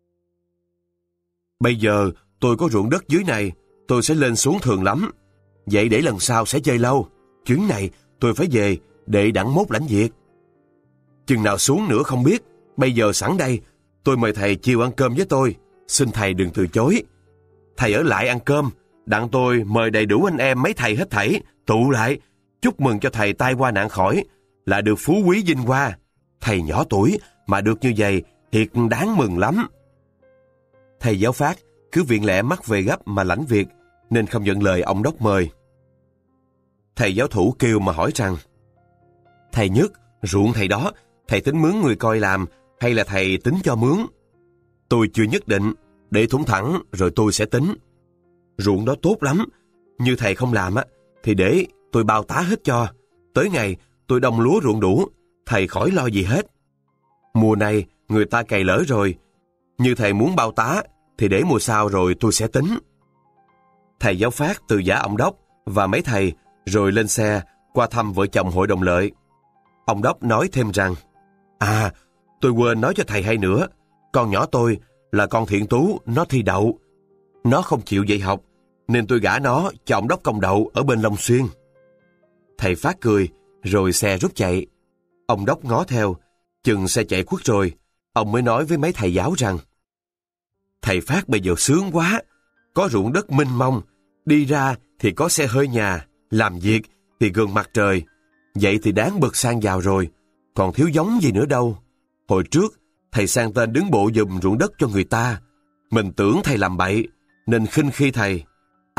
Bây giờ tôi có ruộng đất dưới này, tôi sẽ lên xuống thường lắm. Vậy để lần sau sẽ chơi lâu, chuyến này tôi phải về để đặng mốt lãnh việc. Chừng nào xuống nữa không biết, bây giờ sẵn đây, tôi mời thầy chiều ăn cơm với tôi, xin thầy đừng từ chối. Thầy ở lại ăn cơm, đặng tôi mời đầy đủ anh em mấy thầy hết thảy, tụ lại, chúc mừng cho thầy tai qua nạn khỏi, là được phú quý vinh hoa. Thầy nhỏ tuổi mà được như vậy, thiệt đáng mừng lắm. Thầy giáo Phát cứ viện lẽ mắc về gấp mà lãnh việc, nên không nhận lời ông Đốc mời. Thầy giáo thủ kêu mà hỏi rằng: thầy Nhất, ruộng thầy đó, thầy tính mướn người coi làm hay là thầy tính cho mướn? Tôi chưa nhất định, để thủng thẳng rồi tôi sẽ tính. Ruộng đó tốt lắm, như thầy không làm á, thì để tôi bao tá hết cho. Tới ngày tôi đồng lúa ruộng đủ, thầy khỏi lo gì hết. Mùa này người ta cày lỡ rồi, như thầy muốn bao tá thì để mùa sau rồi tôi sẽ tính. Thầy giáo Phát từ giả ông Đốc và mấy thầy rồi lên xe qua thăm vợ chồng hội đồng lợi. Ông Đốc nói thêm rằng: tôi quên nói cho thầy hay nữa, con nhỏ tôi là con Thiện Tú, nó thi đậu. Nó không chịu dạy học, nên tôi gả nó cho ông Đốc công đậu ở bên Long Xuyên. Thầy Phát cười, rồi xe rút chạy. Ông Đốc ngó theo, chừng xe chạy khuất rồi, ông mới nói với mấy thầy giáo rằng: thầy Phát bây giờ sướng quá, có ruộng đất mênh mông, đi ra thì có xe hơi nhà, làm việc thì gần mặt trời. Vậy thì đáng bực sang giàu rồi, còn thiếu giống gì nữa đâu. Hồi trước, thầy sang tên đứng bộ giùm ruộng đất cho người ta. Mình tưởng thầy làm bậy, nên khinh khi thầy.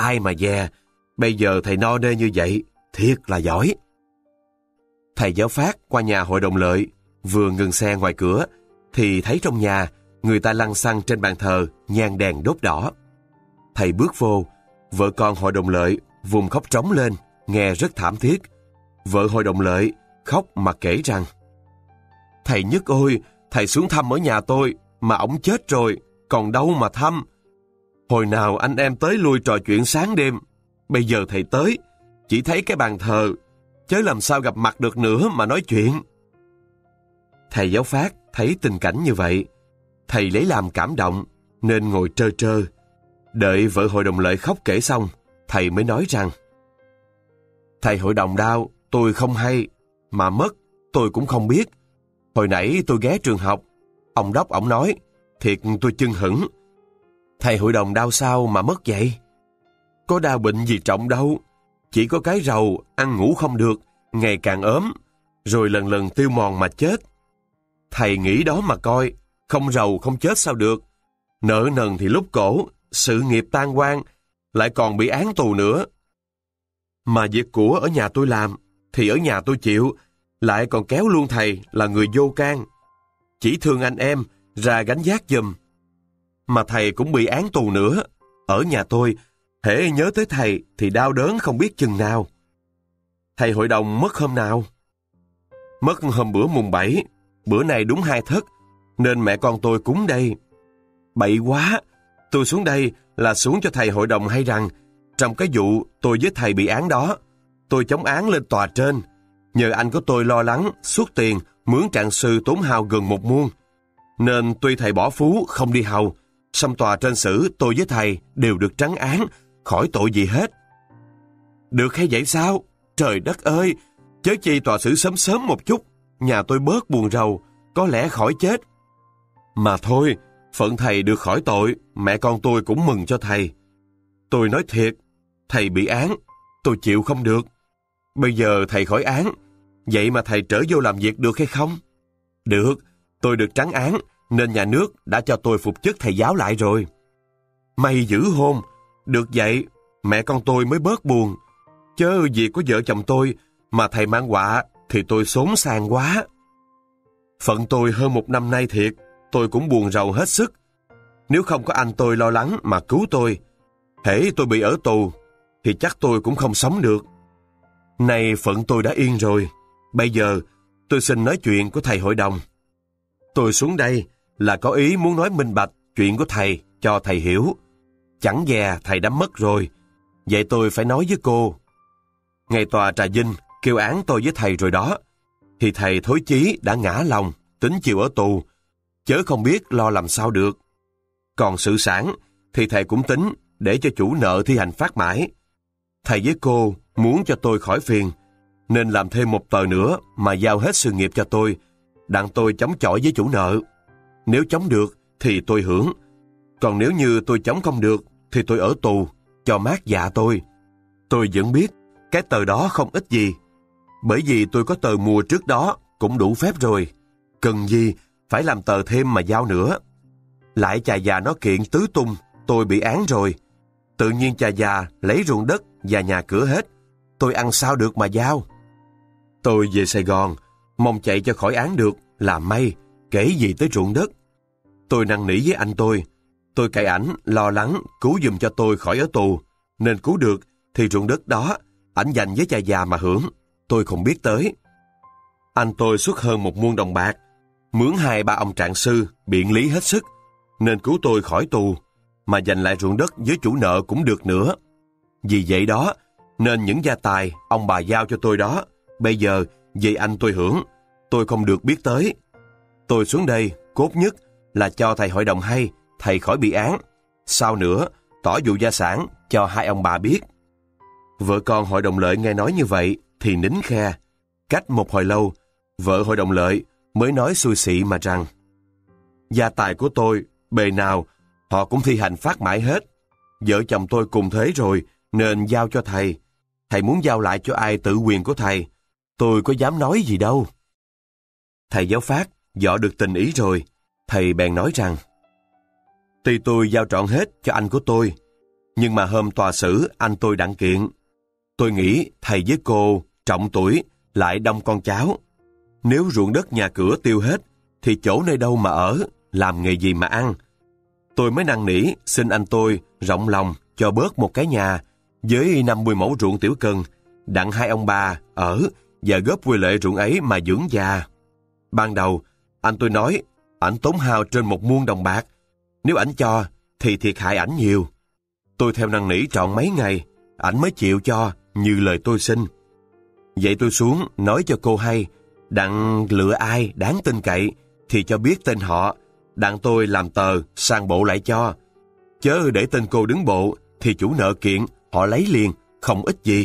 ai mà dè, bây giờ thầy no nê như vậy, thiệt là giỏi. Thầy giáo Phát qua nhà hội đồng lợi, vừa ngừng xe ngoài cửa, thì thấy trong nhà, người ta lăn xăng trên bàn thờ, nhang đèn đốt đỏ. Thầy bước vô, vợ con hội đồng lợi vùng khóc trống lên, nghe rất thảm thiết. Vợ hội đồng lợi khóc mà kể rằng: Thầy Nhất ơi, thầy xuống thăm ở nhà tôi, mà ổng chết rồi, còn đâu mà thăm. Hồi nào anh em tới lui trò chuyện sáng đêm, bây giờ thầy tới, chỉ thấy cái bàn thờ, chớ làm sao gặp mặt được nữa mà nói chuyện. Thầy giáo Phát thấy tình cảnh như vậy, thầy lấy làm cảm động, nên ngồi trơ trơ. Đợi vợ hội đồng lợi khóc kể xong, thầy mới nói rằng: Thầy hội đồng đau, tôi không hay, mà mất, tôi cũng không biết. Hồi nãy tôi ghé trường học, ông đốc ổng nói, thiệt tôi chưng hửng. Thầy hội đồng đau sao mà mất vậy? Có đau bệnh gì trọng đâu, chỉ có cái rầu, ăn ngủ không được, ngày càng ốm, rồi lần lần tiêu mòn mà chết. Thầy nghĩ đó mà coi, không rầu không chết sao được. Nợ nần thì lúc cổ, sự nghiệp tan hoang, lại còn bị án tù nữa. Mà việc của ở nhà tôi làm, thì ở nhà tôi chịu, lại còn kéo luôn thầy là người vô can. Chỉ thương anh em, ra gánh vác giùm. Mà thầy cũng bị án tù nữa. Ở nhà tôi, hễ nhớ tới thầy thì đau đớn không biết chừng nào. Thầy hội đồng mất hôm nào? Mất hôm bữa mùng 7, bữa này đúng 2 Thất, nên mẹ con tôi cúng đây. Bậy quá, tôi xuống đây là xuống cho thầy hội đồng hay rằng, trong cái vụ tôi với thầy bị án đó, tôi chống án lên tòa trên, nhờ anh của tôi lo lắng, xuất tiền, mướn trạng sư tốn hao gần 1 muôn. Nên tuy thầy bỏ phú không đi hầu, song tòa trên xử tôi với thầy đều được trắng án, khỏi tội gì hết. Được hay vậy sao? Trời đất ơi, chớ chi tòa xử sớm sớm một chút, nhà tôi bớt buồn rầu, có lẽ khỏi chết. Mà thôi, phận thầy được khỏi tội, mẹ con tôi cũng mừng cho thầy. Tôi nói thiệt, thầy bị án, tôi chịu không được. Bây giờ thầy khỏi án, vậy mà thầy trở vô làm việc được hay không? Được, tôi được trắng án, nên nhà nước đã cho tôi phục chức thầy giáo lại rồi. May dữ hôn, được vậy, mẹ con tôi mới bớt buồn. Chớ vì có vợ chồng tôi, mà thầy mang họa, thì tôi xốn sang quá. Phận tôi hơn 1 năm nay thiệt, tôi cũng buồn rầu hết sức. Nếu không có anh tôi lo lắng mà cứu tôi, hễ tôi bị ở tù, thì chắc tôi cũng không sống được. Nay phận tôi đã yên rồi, bây giờ tôi xin nói chuyện của thầy hội đồng. Tôi xuống đây là có ý muốn nói minh bạch chuyện của thầy cho thầy hiểu. Chẳng dè thầy đã mất rồi, vậy tôi phải nói với cô. Ngày tòa Trà Vinh kêu án tôi với thầy rồi đó, thì thầy Thối Chí đã ngã lòng, tính chịu ở tù, chớ không biết lo làm sao được. Còn sự sản thì thầy cũng tính để cho chủ nợ thi hành phát mãi. Thầy với cô muốn cho tôi khỏi phiền, nên làm thêm 1 tờ nữa mà giao hết sự nghiệp cho tôi, đặng tôi chống chọi với chủ nợ. Nếu chống được thì tôi hưởng, còn nếu như tôi chống không được thì tôi ở tù, cho mát dạ tôi. Tôi vẫn biết cái tờ đó không ích gì, bởi vì tôi có tờ mùa trước đó cũng đủ phép rồi, cần gì phải làm tờ thêm mà giao nữa. Lại chà già nó kiện tứ tung, tôi bị án rồi. Tự nhiên chà già lấy ruộng đất và nhà cửa hết, tôi ăn sao được mà giao. Tôi về Sài Gòn, mong chạy cho khỏi án được là may, kể gì tới ruộng đất. Tôi năn nỉ với anh tôi cậy ảnh lo lắng cứu giùm cho tôi khỏi ở tù, nên cứu được thì ruộng đất đó ảnh dành với cha già mà hưởng, tôi không biết tới. Anh tôi xuất hơn 1 muôn đồng bạc, mướn 2-3 ông trạng sư biện lý hết sức, nên cứu tôi khỏi tù, mà dành lại ruộng đất với chủ nợ cũng được nữa. Vì vậy đó, nên những gia tài ông bà giao cho tôi đó, bây giờ vì anh tôi hưởng, tôi không được biết tới. Tôi xuống đây, cốt nhất là cho thầy hội đồng hay, thầy khỏi bị án. Sau nữa, tỏ vụ gia sản cho 2 ông bà biết. Vợ con hội đồng lợi nghe nói như vậy thì nín khe. Cách một hồi lâu, vợ hội đồng lợi mới nói xui xị mà rằng: gia tài của tôi, bề nào, họ cũng thi hành phát mãi hết. Vợ chồng tôi cùng thế rồi, nên giao cho thầy. Thầy muốn giao lại cho ai tự quyền của thầy, tôi có dám nói gì đâu. Thầy giáo Phát dọ được tình ý rồi, thầy bèn nói rằng: tuy tôi giao trọn hết cho anh của tôi, Nhưng mà hôm tòa xử anh tôi đặng kiện. Tôi nghĩ thầy với cô trọng tuổi, lại đông con cháu. Nếu ruộng đất nhà cửa tiêu hết, thì chỗ nơi đâu mà ở, làm nghề gì mà ăn. Tôi mới năn nỉ xin anh tôi rộng lòng cho bớt một cái nhà với 50 mẫu ruộng tiểu cần, đặng hai ông bà ở và góp quy lệ ruộng ấy mà dưỡng già. Ban đầu, anh tôi nói ảnh tốn hao trên 1 muôn đồng bạc. Nếu ảnh cho, thì thiệt hại ảnh nhiều. Tôi theo năn nỉ trọn mấy ngày, ảnh mới chịu cho như lời tôi xin. Vậy tôi xuống nói cho cô hay, đặng lựa ai đáng tin cậy thì cho biết tên họ, đặng tôi làm tờ sang bộ lại cho. Chớ để tên cô đứng bộ thì chủ nợ kiện họ lấy liền, không ít gì.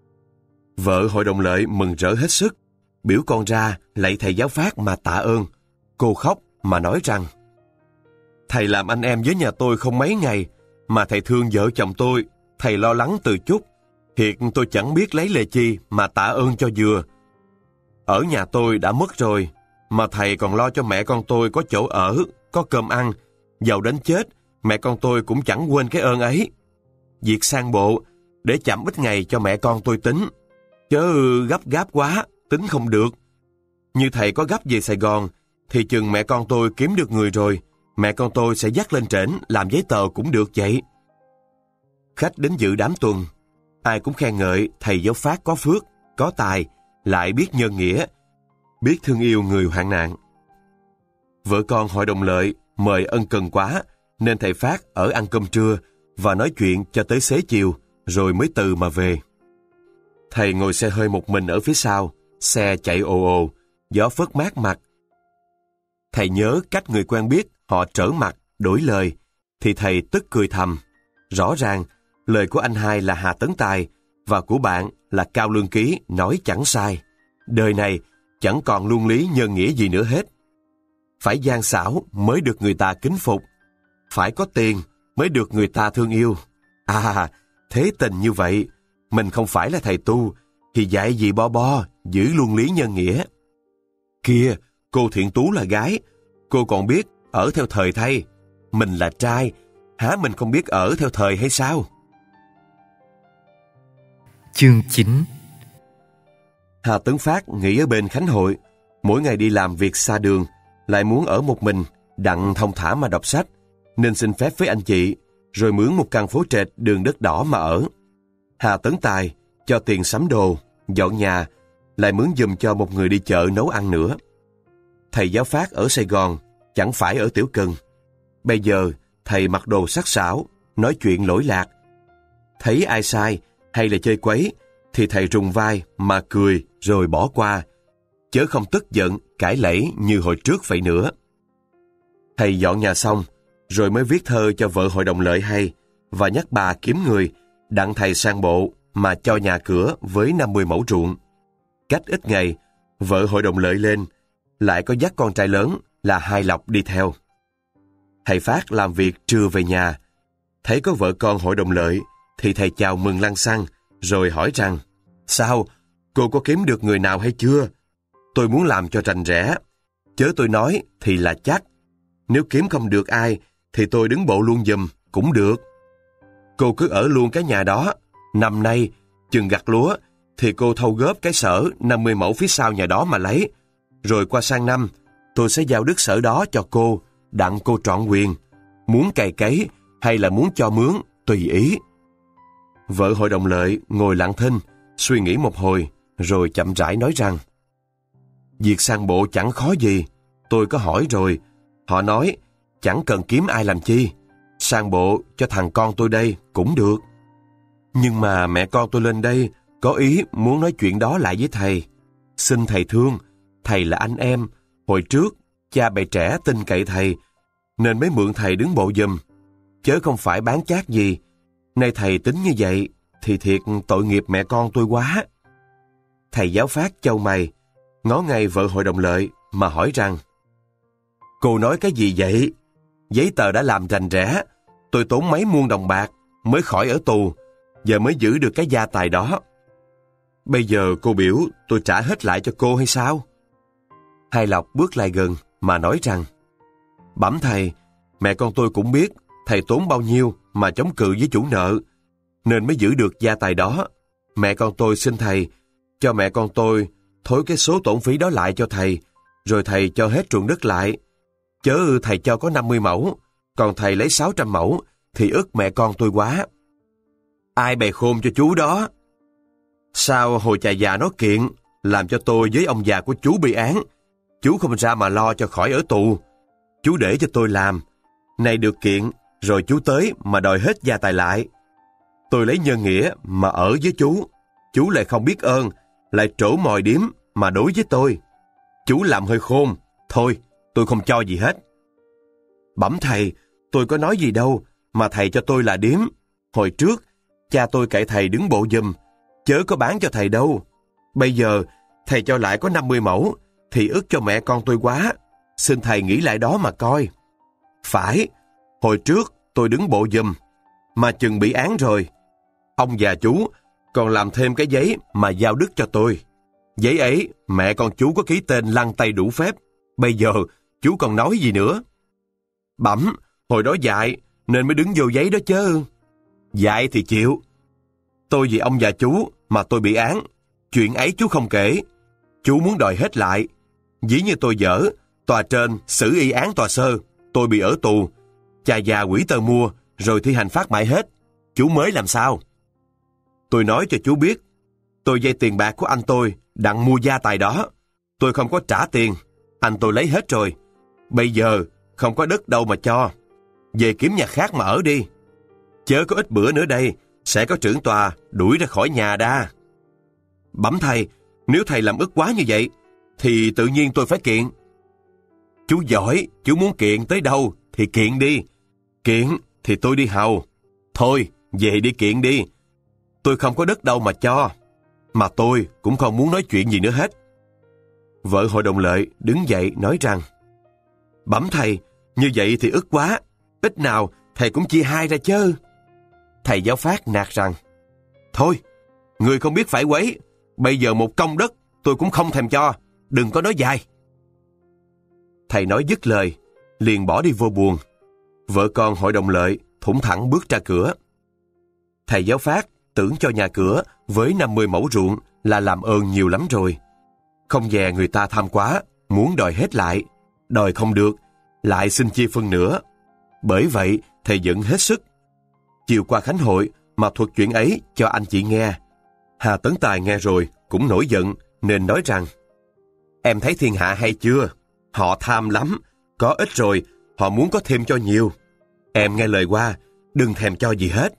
Vợ hội đồng lợi mừng rỡ hết sức, biểu con ra lạy thầy giáo Phát mà tạ ơn. Cô khóc mà nói rằng: thầy làm anh em với nhà tôi không mấy ngày, mà thầy thương vợ chồng tôi, thầy lo lắng từ chút. Thiệt tôi chẳng biết lấy lệ chi mà tạ ơn cho vừa. Ở nhà tôi đã mất rồi, mà thầy còn lo cho mẹ con tôi có chỗ ở, có cơm ăn. Giàu đến chết, mẹ con tôi cũng chẳng quên cái ơn ấy. Việc sang bộ, để chậm ít ngày cho mẹ con tôi tính. Chớ gấp gáp quá, tính không được. Như thầy có gấp về Sài Gòn, thì chừng mẹ con tôi kiếm được người rồi, mẹ con tôi sẽ dắt lên trển làm giấy tờ cũng được vậy. Khách đến dự đám tuần, ai cũng khen ngợi thầy giáo Phát có phước, có tài, lại biết nhân nghĩa, biết thương yêu người hoạn nạn. Vợ con hội đồng lợi mời ân cần quá, nên thầy Phát ở ăn cơm trưa và nói chuyện cho tới xế chiều, rồi mới từ mà về. Thầy ngồi xe hơi một mình ở phía sau, xe chạy ồ ồ, gió phớt mát mặt. Thầy nhớ cách người quen biết họ trở mặt, đổi lời, thì thầy tức cười thầm. Rõ ràng, lời của anh hai là Hà Tấn Tài và của bạn là Cao Lương Ký nói chẳng sai. Đời này chẳng còn luân lý nhân nghĩa gì nữa hết. Phải gian xảo mới được người ta kính phục, phải có tiền mới được người ta thương yêu. À, thế tình như vậy, mình không phải là thầy tu, thì dạy gì bo giữ luân lý nhân nghĩa. Kìa, cô Thiện Tú là gái, cô còn biết ở theo thời thay. Mình là trai, hả mình không biết ở theo thời hay sao? Chương 9. Hà Tấn Phát nghỉ ở bên Khánh Hội, mỗi ngày đi làm việc xa đường, lại muốn ở một mình, đặng thông thả mà đọc sách, nên xin phép với anh chị, rồi mướn một căn phố trệt đường đất đỏ mà ở. Hà Tấn Tài cho tiền sắm đồ, dọn nhà, lại mướn giùm cho một người đi chợ nấu ăn nữa. Thầy giáo Phát ở Sài Gòn, chẳng phải ở Tiểu Cần. Bây giờ, thầy mặc đồ sắc sảo, nói chuyện lỗi lạc. Thấy ai sai, hay là chơi quấy, thì thầy rùng vai mà cười rồi bỏ qua, chớ không tức giận, cãi lẫy như hồi trước vậy nữa. Thầy dọn nhà xong, rồi mới viết thơ cho vợ hội đồng lợi hay, và nhắc bà kiếm người, đặng thầy sang bộ mà cho nhà cửa với 50 mẫu ruộng. Cách ít ngày, vợ hội đồng lợi lên, lại có dắt con trai lớn là Hai Lộc đi theo. Thầy Phát làm việc trưa về nhà, thấy có vợ con hội đồng lợi, thì thầy chào mừng lăng xăng, rồi hỏi rằng: sao, cô có kiếm được người nào hay chưa? Tôi muốn làm cho rành rẽ, chớ tôi nói thì là chắc. Nếu kiếm không được ai, thì tôi đứng bộ luôn giùm, cũng được. Cô cứ ở luôn cái nhà đó, năm nay, chừng gặt lúa, thì cô thâu góp cái sở 50 mẫu phía sau nhà đó mà lấy. Rồi qua sang năm, tôi sẽ giao đất sở đó cho cô, đặng cô trọn quyền. Muốn cày cấy, hay là muốn cho mướn, tùy ý. Vợ hội đồng lợi ngồi lặng thinh, suy nghĩ một hồi, rồi chậm rãi nói rằng: việc sang bộ chẳng khó gì, tôi có hỏi rồi. Họ nói chẳng cần kiếm ai làm chi, sang bộ cho thằng con tôi đây cũng được. Nhưng mà mẹ con tôi lên đây có ý muốn nói chuyện đó lại với thầy. Xin thầy thương, thầy là anh em, hồi trước cha bề trẻ tin cậy thầy, nên mới mượn thầy đứng bộ giùm, chớ không phải bán chác gì. Nay thầy tính như vậy thì thiệt tội nghiệp mẹ con tôi quá. Thầy giáo Phát chau mày, ngó ngay vợ hội đồng lợi mà hỏi rằng: cô nói cái gì vậy? Giấy tờ đã làm rành rẽ, tôi tốn mấy muôn đồng bạc mới khỏi ở tù, giờ mới giữ được cái gia tài đó. Bây giờ cô biểu tôi trả hết lại cho cô hay sao? Hai Lộc bước lại gần mà nói rằng: bẩm thầy, mẹ con tôi cũng biết thầy tốn bao nhiêu mà chống cự với chủ nợ, nên mới giữ được gia tài đó. Mẹ con tôi xin thầy cho mẹ con tôi thối cái số tổn phí đó lại cho thầy, rồi thầy cho hết ruộng đất lại. Chớ thầy cho có 50 mẫu, còn thầy lấy 600 mẫu, thì ức mẹ con tôi quá. Ai bày khôn cho chú đó? Sao hồi chà già nó kiện, làm cho tôi với ông già của chú bị án. Chú không ra mà lo cho khỏi ở tù. Chú để cho tôi làm. Nay được kiện, rồi chú tới mà đòi hết gia tài lại. Tôi lấy nhân nghĩa mà ở với chú lại không biết ơn, lại trổ mồi điếm mà đối với tôi. Chú làm hơi khôn, thôi, tôi không cho gì hết. Bẩm thầy, tôi có nói gì đâu, mà thầy cho tôi là điếm. Hồi trước, cha tôi cậy thầy đứng bộ giùm, chớ có bán cho thầy đâu. Bây giờ, thầy cho lại có 50 mẫu, thì ức cho mẹ con tôi quá. Xin thầy nghĩ lại đó mà coi. Phải, hồi trước tôi đứng bộ giùm, mà chừng bị án rồi. Ông già chú còn làm thêm cái giấy mà giao đức cho tôi. Giấy ấy, mẹ con chú có ký tên lăn tay đủ phép. Bây giờ, chú còn nói gì nữa? Bẩm, hồi đó dạy, nên mới đứng vô giấy đó chứ. Dạy thì chịu. Tôi vì ông già chú mà tôi bị án. Chuyện ấy chú không kể. Chú muốn đòi hết lại. Dĩ như tôi dở, tòa trên xử y án tòa sơ, tôi bị ở tù. Cha già quỷ tơ mua, rồi thi hành phát mại hết. Chú mới làm sao? Tôi nói cho chú biết, tôi vay tiền bạc của anh tôi đặng mua gia tài đó. Tôi không có trả tiền, anh tôi lấy hết rồi. Bây giờ không có đất đâu mà cho. Về kiếm nhà khác mà ở đi. Chớ có ít bữa nữa đây, sẽ có trưởng tòa đuổi ra khỏi nhà đa. Bẩm thầy, nếu thầy làm ức quá như vậy, thì tự nhiên tôi phải kiện. Chú giỏi, chú muốn kiện tới đâu thì kiện đi. Kiện thì tôi đi hầu. Thôi, về đi kiện đi. Tôi không có đất đâu mà cho. Mà tôi cũng không muốn nói chuyện gì nữa hết. Vợ hội đồng lợi đứng dậy nói rằng, bẩm thầy, như vậy thì ức quá. Ít nào thầy cũng chia hai ra chứ. Thầy giáo phát nạt rằng, thôi, người không biết phải quấy. Bây giờ một công đất tôi cũng không thèm cho. Đừng có nói dài. Thầy nói dứt lời, liền bỏ đi vô buồng. Vợ con hội đồng lợi thủng thẳng bước ra cửa. Thầy giáo phát tưởng cho nhà cửa với 50 mẫu ruộng là làm ơn nhiều lắm rồi. Không dè người ta tham quá, muốn đòi hết lại. Đòi không được, lại xin chia phân nữa. Bởi vậy, thầy giận hết sức. Chiều qua khánh hội mà thuật chuyện ấy cho anh chị nghe. Hà Tấn Tài nghe rồi cũng nổi giận, nên nói rằng, em thấy thiên hạ hay chưa? Họ tham lắm, có ít rồi, họ muốn có thêm cho nhiều. Em nghe lời qua, đừng thèm cho gì hết.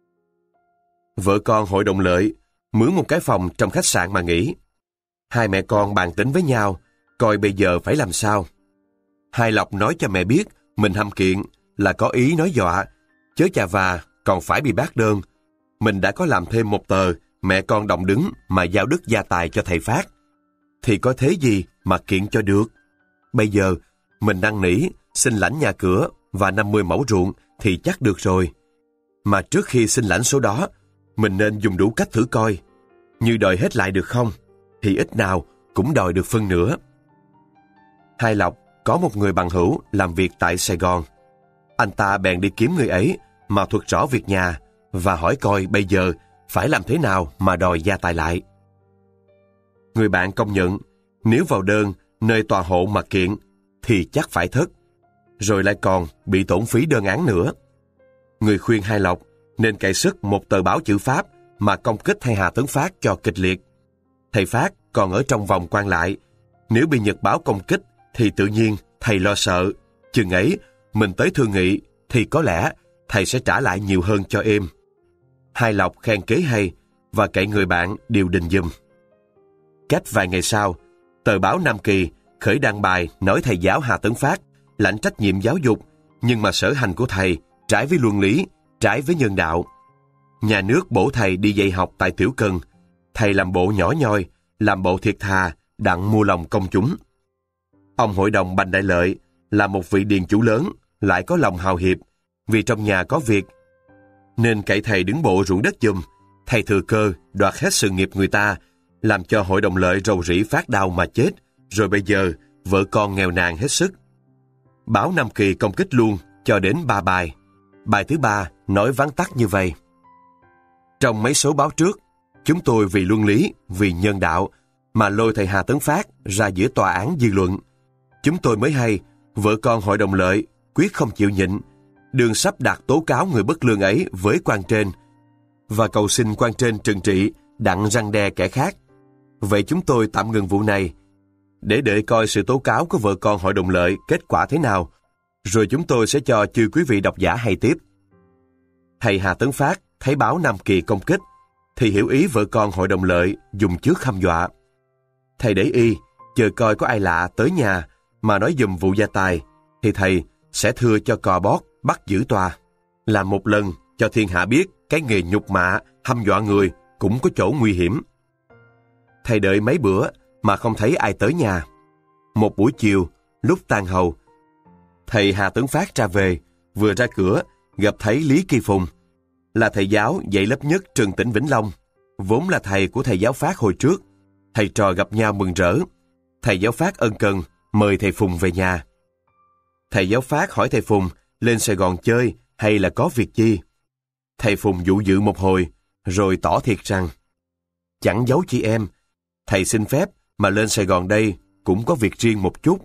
Vợ con hội đồng lợi mướn một cái phòng trong khách sạn mà nghỉ. Hai mẹ con bàn tính với nhau, coi bây giờ phải làm sao. Hai Lộc nói cho mẹ biết mình hăm kiện là có ý nói dọa, chớ chà và còn phải bị bác đơn. Mình đã có làm thêm một tờ mẹ con đồng đứng mà giao đức gia tài cho thầy Phát. Thì có thế gì mà kiện cho được. Bây giờ mình năn nỉ xin lãnh nhà cửa và 50 mẫu ruộng thì chắc được rồi. Mà trước khi xin lãnh số đó, mình nên dùng đủ cách thử coi. Như đòi hết lại được không, thì ít nào cũng đòi được phân nữa. Hai Lộc có một người bằng hữu làm việc tại Sài Gòn. Anh ta bèn đi kiếm người ấy mà thuật rõ việc nhà và hỏi coi bây giờ phải làm thế nào mà đòi gia tài lại. Người bạn công nhận nếu vào đơn nơi tòa hộ mà kiện thì chắc phải thất, rồi lại còn bị tổn phí đơn án nữa. Người khuyên Hai Lộc nên cậy sức một tờ báo chữ Pháp mà công kích thầy Hà Tấn Phát cho kịch liệt. Thầy Phát còn ở trong vòng quan lại, nếu bị nhật báo công kích thì tự nhiên thầy lo sợ, chừng ấy mình tới thương nghị thì có lẽ thầy sẽ trả lại nhiều hơn cho êm. Hai Lộc khen kế hay và cậy người bạn điều đình giùm. Cách vài ngày sau, tờ báo Nam Kỳ khởi đăng bài nói thầy giáo Hà Tấn Phát lãnh trách nhiệm giáo dục, nhưng mà sở hành của thầy trái với luân lý, trái với nhân đạo. Nhà nước bổ thầy đi dạy học tại Tiểu Cần, thầy làm bộ nhỏ nhoi, làm bộ thiệt thà, đặng mua lòng công chúng. Ông hội đồng Bành Đại Lợi là một vị điền chủ lớn, lại có lòng hào hiệp, vì trong nhà có việc, nên cậy thầy đứng bộ ruộng đất giùm. Thầy thừa cơ đoạt hết sự nghiệp người ta, làm cho hội đồng Lợi rầu rĩ phát đau mà chết, rồi bây giờ vợ con nghèo nàn hết sức. Báo Nam Kỳ công kích luôn cho đến 3 bài. Bài thứ 3 nói vắn tắt như vậy. Trong mấy số báo trước, chúng tôi vì luân lý, vì nhân đạo mà lôi thầy Hà Tấn Phát ra giữa tòa án dư luận. Chúng tôi mới hay, vợ con hội đồng lợi quyết không chịu nhịn, đường sắp đặt tố cáo người bất lương ấy với quan trên và cầu xin quan trên trừng trị đặng răn đe kẻ khác. Vậy chúng tôi tạm ngừng vụ này để đợi coi sự tố cáo của vợ con hội đồng lợi kết quả thế nào, rồi chúng tôi sẽ cho chư quý vị độc giả hay tiếp. Thầy Hà Tấn Phát thấy báo Nam Kỳ công kích thì hiểu ý vợ con hội đồng lợi dùng trước hăm dọa. Thầy để y chờ coi có ai lạ tới nhà mà nói giùm vụ gia tài thì thầy sẽ thưa cho cò bót bắt giữ tòa, làm một lần cho thiên hạ biết cái nghề nhục mạ hăm dọa người cũng có chỗ nguy hiểm. Thầy đợi mấy bữa mà không thấy ai tới nhà. Một buổi chiều, lúc tan hầu, thầy Hà Tấn Phát ra về, vừa ra cửa gặp thấy Lý Kỳ Phùng, là thầy giáo dạy lớp nhất trường tỉnh Vĩnh Long, vốn là thầy của thầy giáo Phát hồi trước. Thầy trò gặp nhau mừng rỡ. Thầy giáo Phát ân cần mời thầy Phùng về nhà. Thầy giáo Phát hỏi thầy Phùng lên Sài Gòn chơi hay là có việc chi. Thầy Phùng dụ dự một hồi, rồi tỏ thiệt rằng chẳng giấu chị em, thầy xin phép mà lên Sài Gòn đây cũng có việc riêng một chút.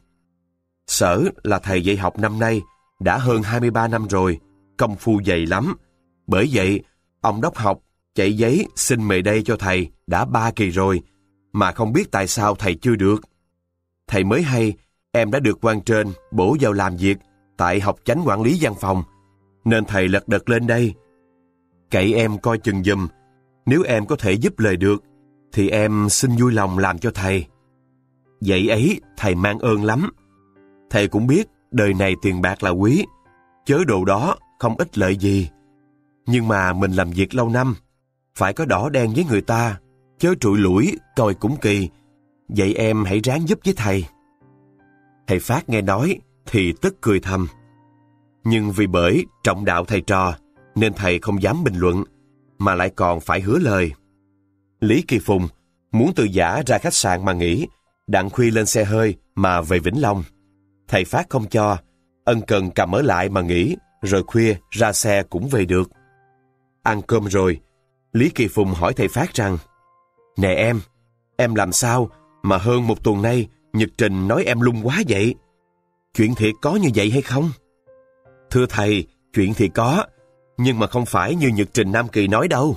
Sở là thầy dạy học năm nay đã hơn 23 năm rồi, công phu dày lắm. Bởi vậy, ông đốc học chạy giấy xin mời đây cho thầy đã 3 kỳ rồi, mà không biết tại sao thầy chưa được. Thầy mới hay, em đã được quan trên bổ vào làm việc tại học chánh quản lý văn phòng, nên thầy lật đật lên đây. Cậy em coi chừng giùm, nếu em có thể giúp lời được, thì em xin vui lòng làm cho thầy. Vậy ấy, thầy mang ơn lắm. Thầy cũng biết đời này tiền bạc là quý, chớ đồ đó không ích lợi gì. Nhưng mà mình làm việc lâu năm, phải có đỏ đen với người ta, chớ trụi lủi coi cũng kỳ. Vậy em hãy ráng giúp với thầy. Thầy Phát nghe nói thì tức cười thầm. Nhưng vì bởi trọng đạo thầy trò, nên thầy không dám bình luận, mà lại còn phải hứa lời. Lý Kỳ Phùng muốn từ giã ra khách sạn mà nghỉ, đặng khuya lên xe hơi mà về Vĩnh Long. Thầy Phát không cho, ân cần cầm ở lại mà nghỉ, rồi khuya ra xe cũng về được. Ăn cơm rồi, Lý Kỳ Phùng hỏi thầy Phát rằng: Nè em làm sao mà hơn một tuần nay Nhật Trình nói em lung quá vậy? Chuyện thiệt có như vậy hay không? Thưa thầy, chuyện thì có, nhưng mà không phải như Nhật Trình Nam Kỳ nói đâu.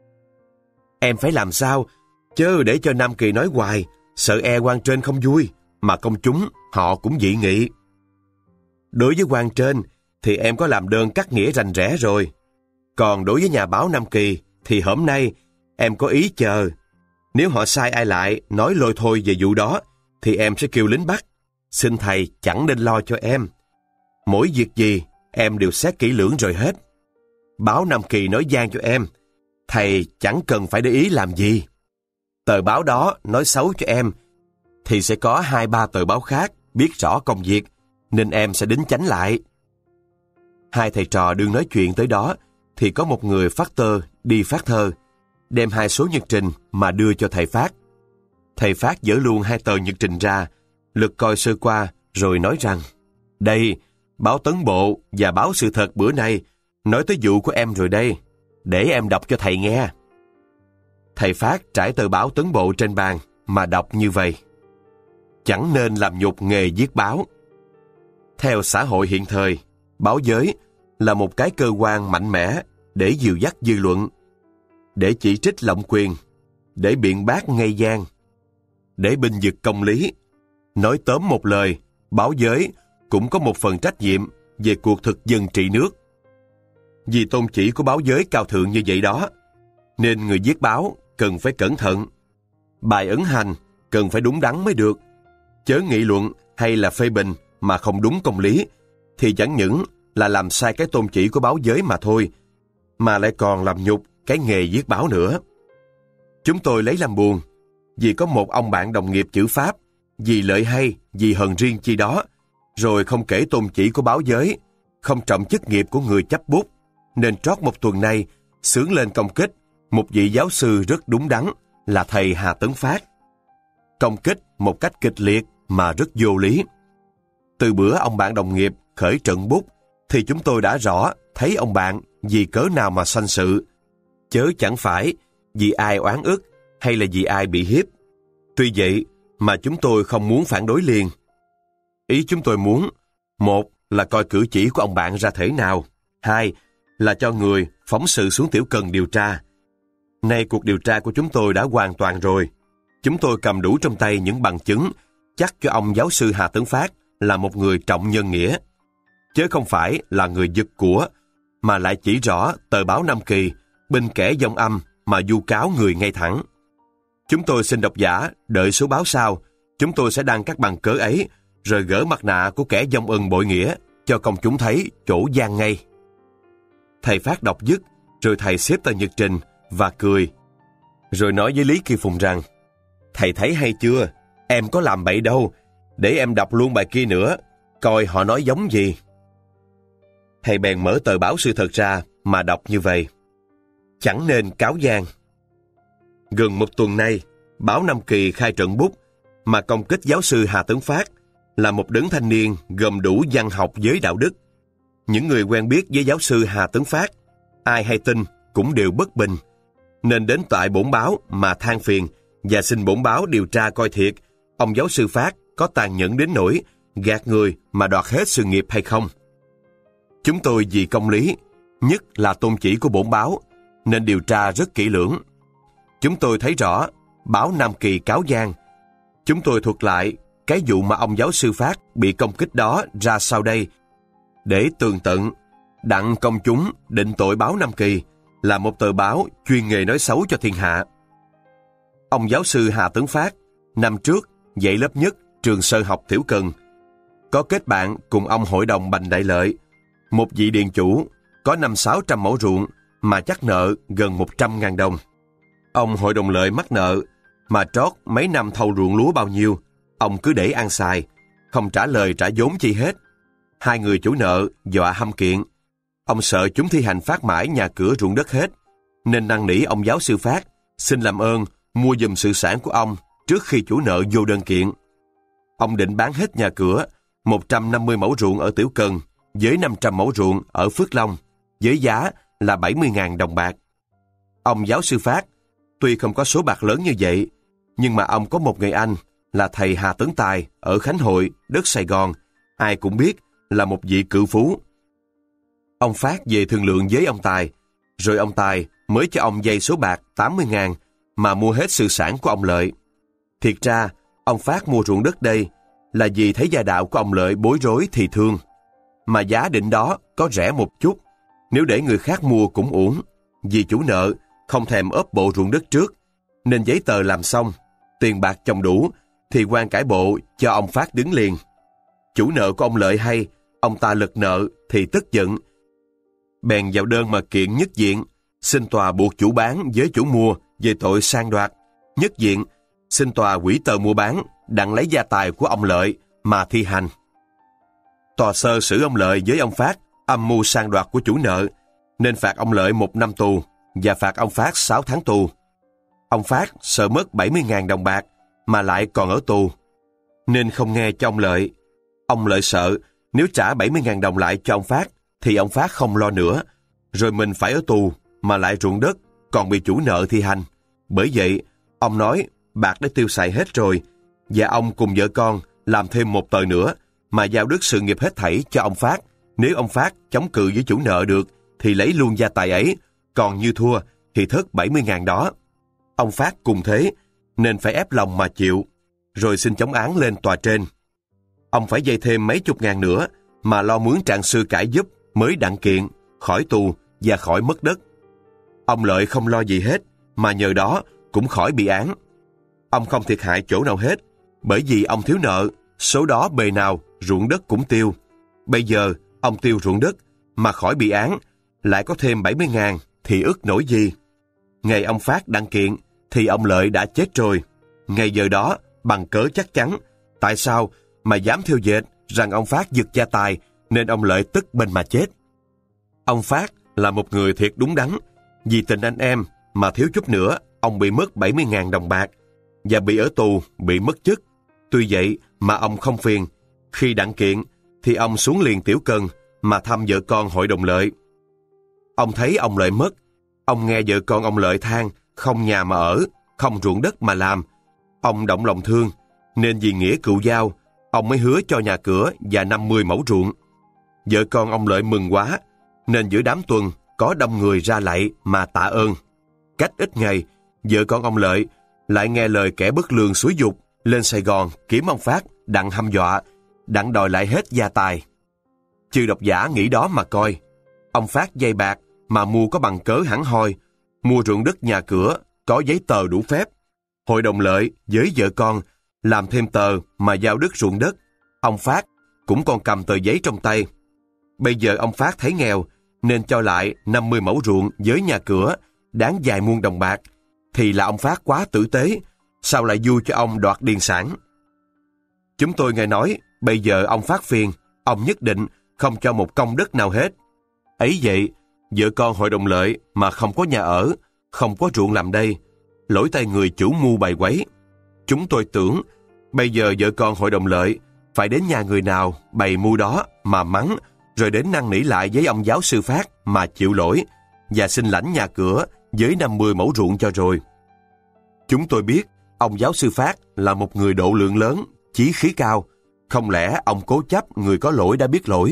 Em phải làm sao, chớ để cho Nam Kỳ nói hoài, sợ e quan trên không vui, mà công chúng họ cũng dị nghị. Đối với quan trên thì em có làm đơn cắt nghĩa rành rẽ rồi. Còn đối với nhà báo Nam Kỳ thì hôm nay em có ý chờ. Nếu họ sai ai lại nói lôi thôi về vụ đó thì em sẽ kêu lính bắt. Xin thầy chẳng nên lo cho em. Mỗi việc gì em đều xét kỹ lưỡng rồi hết. Báo Nam Kỳ nói gian cho em, thầy chẳng cần phải để ý làm gì. Tờ báo đó nói xấu cho em thì sẽ có 2-3 tờ báo khác biết rõ công việc, nên em sẽ đính chánh lại. Hai thầy trò đương nói chuyện tới đó thì có một người phát tơ đi phát thơ, đem 2 số nhật trình mà đưa cho thầy Phát. Thầy Phát dỡ luôn 2 tờ nhật trình ra, lật coi sơ qua rồi nói rằng: Đây, báo Tấn Bộ và báo Sự Thật bữa nay nói tới vụ của em rồi đây, để em đọc cho thầy nghe. Thầy Phát trải tờ báo Tấn Bộ trên bàn mà đọc như vậy: Chẳng nên làm nhục nghề viết báo. Theo xã hội hiện thời, báo giới là một cái cơ quan mạnh mẽ để dìu dắt dư luận, để chỉ trích lộng quyền, để biện bác ngây gian, để binh vực công lý. Nói tóm một lời, báo giới cũng có một phần trách nhiệm về cuộc thực dân trị nước. Vì tôn chỉ của báo giới cao thượng như vậy đó, nên người viết báo cần phải cẩn thận. Bài ấn hành cần phải đúng đắn mới được. Chớ nghị luận hay là phê bình mà không đúng công lý, thì chẳng những là làm sai cái tôn chỉ của báo giới mà thôi, mà lại còn làm nhục cái nghề viết báo nữa. Chúng tôi lấy làm buồn, vì có một ông bạn đồng nghiệp chữ Pháp, vì lợi hay, vì hờn riêng chi đó, rồi không kể tôn chỉ của báo giới, không trọng chức nghiệp của người chấp bút, nên trót một tuần nay xướng lên công kích một vị giáo sư rất đúng đắn là thầy Hà Tấn Phát. Công kích một cách kịch liệt mà rất vô lý. Từ bữa ông bạn đồng nghiệp khởi trận bút, thì chúng tôi đã rõ thấy ông bạn vì cớ nào mà sanh sự, chớ chẳng phải vì ai oán ức hay là vì ai bị hiếp. Tuy vậy mà chúng tôi không muốn phản đối liền. Ý chúng tôi muốn, một là coi cử chỉ của ông bạn ra thể nào, hai là cho người phóng sự xuống Tiểu Cần điều tra. Nay cuộc điều tra của chúng tôi đã hoàn toàn rồi. Chúng tôi cầm đủ trong tay những bằng chứng chắc cho ông giáo sư Hà Tấn Phát là một người trọng nhân nghĩa, chứ không phải là người giật của, mà lại chỉ rõ tờ báo Nam Kỳ bên kẻ vong âm mà vu cáo người ngay thẳng. Chúng tôi xin độc giả đợi số báo sau, chúng tôi sẽ đăng các bằng cớ ấy, rồi gỡ mặt nạ của kẻ vong ân bội nghĩa cho công chúng thấy chỗ gian ngay. Thầy Phát đọc dứt, rồi thầy xếp tờ nhật trình và cười, rồi nói với Lý Kỳ Phùng rằng: "Thầy thấy hay chưa? Em có làm bậy đâu. Để em đọc luôn bài kia nữa, coi họ nói giống gì." Thầy bèn mở tờ báo Sự Thật ra mà đọc như vậy: "Chẳng nên cáo gian. Gần một tuần nay, báo Nam Kỳ khai trận bút mà công kích giáo sư Hà Tấn Phát là một đấng thanh niên gồm đủ văn học với đạo đức. Những người quen biết với giáo sư Hà Tấn Phát, ai hay tin cũng đều bất bình, nên đến tại bổn báo mà than phiền và xin bổn báo điều tra coi thiệt ông giáo sư Phát có tàn nhẫn đến nỗi gạt người mà đoạt hết sự nghiệp hay không. Chúng tôi vì công lý, nhất là tôn chỉ của bổn báo, nên điều tra rất kỹ lưỡng. Chúng tôi thấy rõ báo Nam Kỳ cáo gian. Chúng tôi thuật lại cái vụ mà ông giáo sư Phát bị công kích đó ra sau đây, để tường tận, đặng công chúng định tội báo Nam Kỳ là một tờ báo chuyên nghề nói xấu cho thiên hạ. Ông giáo sư Hà Tấn Phát, năm trước dạy lớp nhất trường sơ học Tiểu Cần, có kết bạn cùng ông hội đồng Bành Đại Lợi, một vị điền chủ có 500-600 mẫu ruộng mà chắc nợ gần 100.000 đồng. Ông hội đồng Lợi mắc nợ, mà trót mấy năm thâu ruộng lúa bao nhiêu, ông cứ để ăn xài, không trả lời trả vốn chi hết. Hai người chủ nợ dọa hăm kiện. Ông sợ chúng thi hành phát mãi nhà cửa ruộng đất hết, nên năn nỉ ông giáo sư Phát xin làm ơn mua giùm sự sản của ông trước khi chủ nợ vô đơn kiện. Ông định bán hết nhà cửa, 150 mẫu ruộng ở Tiểu Cần với 500 mẫu ruộng ở Phước Long, với giá là 70.000 đồng bạc. Ông giáo sư Phát tuy không có số bạc lớn như vậy, nhưng mà ông có một người anh là thầy Hà Tấn Tài ở Khánh Hội, đất Sài Gòn, ai cũng biết là một vị cự phú. Ông Phát về thương lượng với ông Tài, rồi ông Tài mới cho ông vay số bạc 80.000 mà mua hết sự sản của ông Lợi. Thiệt ra, ông Phát mua ruộng đất đây là vì thấy gia đạo của ông Lợi bối rối thì thương, mà giá định đó có rẻ một chút, nếu để người khác mua cũng uổng, vì chủ nợ không thèm ốp bộ ruộng đất trước, nên giấy tờ làm xong, tiền bạc chồng đủ, thì quan cải bộ cho ông Phát đứng liền. Chủ nợ của ông Lợi hay, ông ta lật nợ thì tức giận, bèn vào đơn mà kiện nhất diện, xin tòa buộc chủ bán với chủ mua về tội sang đoạt. Nhất diện xin tòa hủy tờ mua bán, đặng lấy gia tài của ông Lợi mà thi hành. Tòa sơ xử ông Lợi với ông Phát âm mưu sang đoạt của chủ nợ, nên phạt ông Lợi 1 năm tù và phạt ông Phát 6 tháng tù. Ông Phát sợ mất 70.000 đồng bạc mà lại còn ở tù, nên không nghe cho ông Lợi. Ông Lợi sợ nếu trả 70.000 đồng lại cho ông Phát thì ông Phát không lo nữa, rồi mình phải ở tù mà lại ruộng đất còn bị chủ nợ thi hành. Bởi vậy, ông nói bạc đã tiêu xài hết rồi, và ông cùng vợ con làm thêm một tờ nữa mà giao đất sự nghiệp hết thảy cho ông Phát. Nếu ông Phát chống cự với chủ nợ được thì lấy luôn gia tài ấy, còn như thua thì thất 70.000 đó. Ông Phát cùng thế, nên phải ép lòng mà chịu, rồi xin chống án lên tòa trên. Ông phải vay thêm mấy chục ngàn nữa mà lo mướn trạng sư cãi giúp mới đặng kiện, khỏi tù và khỏi mất đất. Ông Lợi không lo gì hết, mà nhờ đó cũng khỏi bị án. Ông không thiệt hại chỗ nào hết, bởi vì ông thiếu nợ, số đó bề nào ruộng đất cũng tiêu. Bây giờ ông tiêu ruộng đất mà khỏi bị án, lại có thêm 70.000 thì ức nổi gì. Ngày ông Phát đăng kiện thì ông Lợi đã chết rồi. Ngày giờ đó bằng cớ chắc chắn, tại sao mà dám theo dệt rằng ông Phát giật gia tài, nên ông Lợi tức bên mà chết. Ông Phát là một người thiệt đúng đắn, vì tình anh em mà thiếu chút nữa ông bị mất 70.000 đồng bạc và bị ở tù, bị mất chức. Tuy vậy mà ông không phiền. Khi đặng kiện thì ông xuống liền Tiểu Cần mà thăm vợ con hội đồng Lợi. Ông thấy ông Lợi mất. Ông nghe vợ con ông Lợi than, không nhà mà ở, không ruộng đất mà làm. Ông động lòng thương, nên vì nghĩa cựu giao, ông mới hứa cho nhà cửa và 50 mẫu ruộng. Vợ con ông Lợi mừng quá, nên giữa đám tuần có đông người ra lạy mà tạ ơn. Cách ít ngày, vợ con ông Lợi lại nghe lời kẻ bất lương xúi giục lên Sài Gòn kiếm ông Phát, đặng hăm dọa, đặng đòi lại hết gia tài. Chư độc giả nghĩ đó mà coi. Ông Phát vay bạc mà mua có bằng cớ hẳn hoi, mua ruộng đất nhà cửa, có giấy tờ đủ phép. Hội đồng Lợi với vợ con làm thêm tờ mà giao đất ruộng đất. Ông Phát cũng còn cầm tờ giấy trong tay. Bây giờ ông Phát thấy nghèo, nên cho lại 50 mẫu ruộng với nhà cửa, đáng vài muôn đồng bạc. Thì là ông Phát quá tử tế, sao lại vui cho ông đoạt điền sản. Chúng tôi nghe nói, bây giờ ông Phát phiền, ông nhất định không cho một công đất nào hết. Ấy vậy, vợ con hội đồng Lợi mà không có nhà ở, không có ruộng làm đây, lỗi tay người chủ mưu bày quấy. Chúng tôi tưởng, bây giờ vợ con hội đồng Lợi phải đến nhà người nào bày mưu đó mà mắng, rồi đến năn nỉ lại với ông giáo sư Phát mà chịu lỗi, và xin lãnh nhà cửa với 50 mẫu ruộng cho rồi. Chúng tôi biết, ông giáo sư Phát là một người độ lượng lớn, chí khí cao, không lẽ ông cố chấp người có lỗi đã biết lỗi.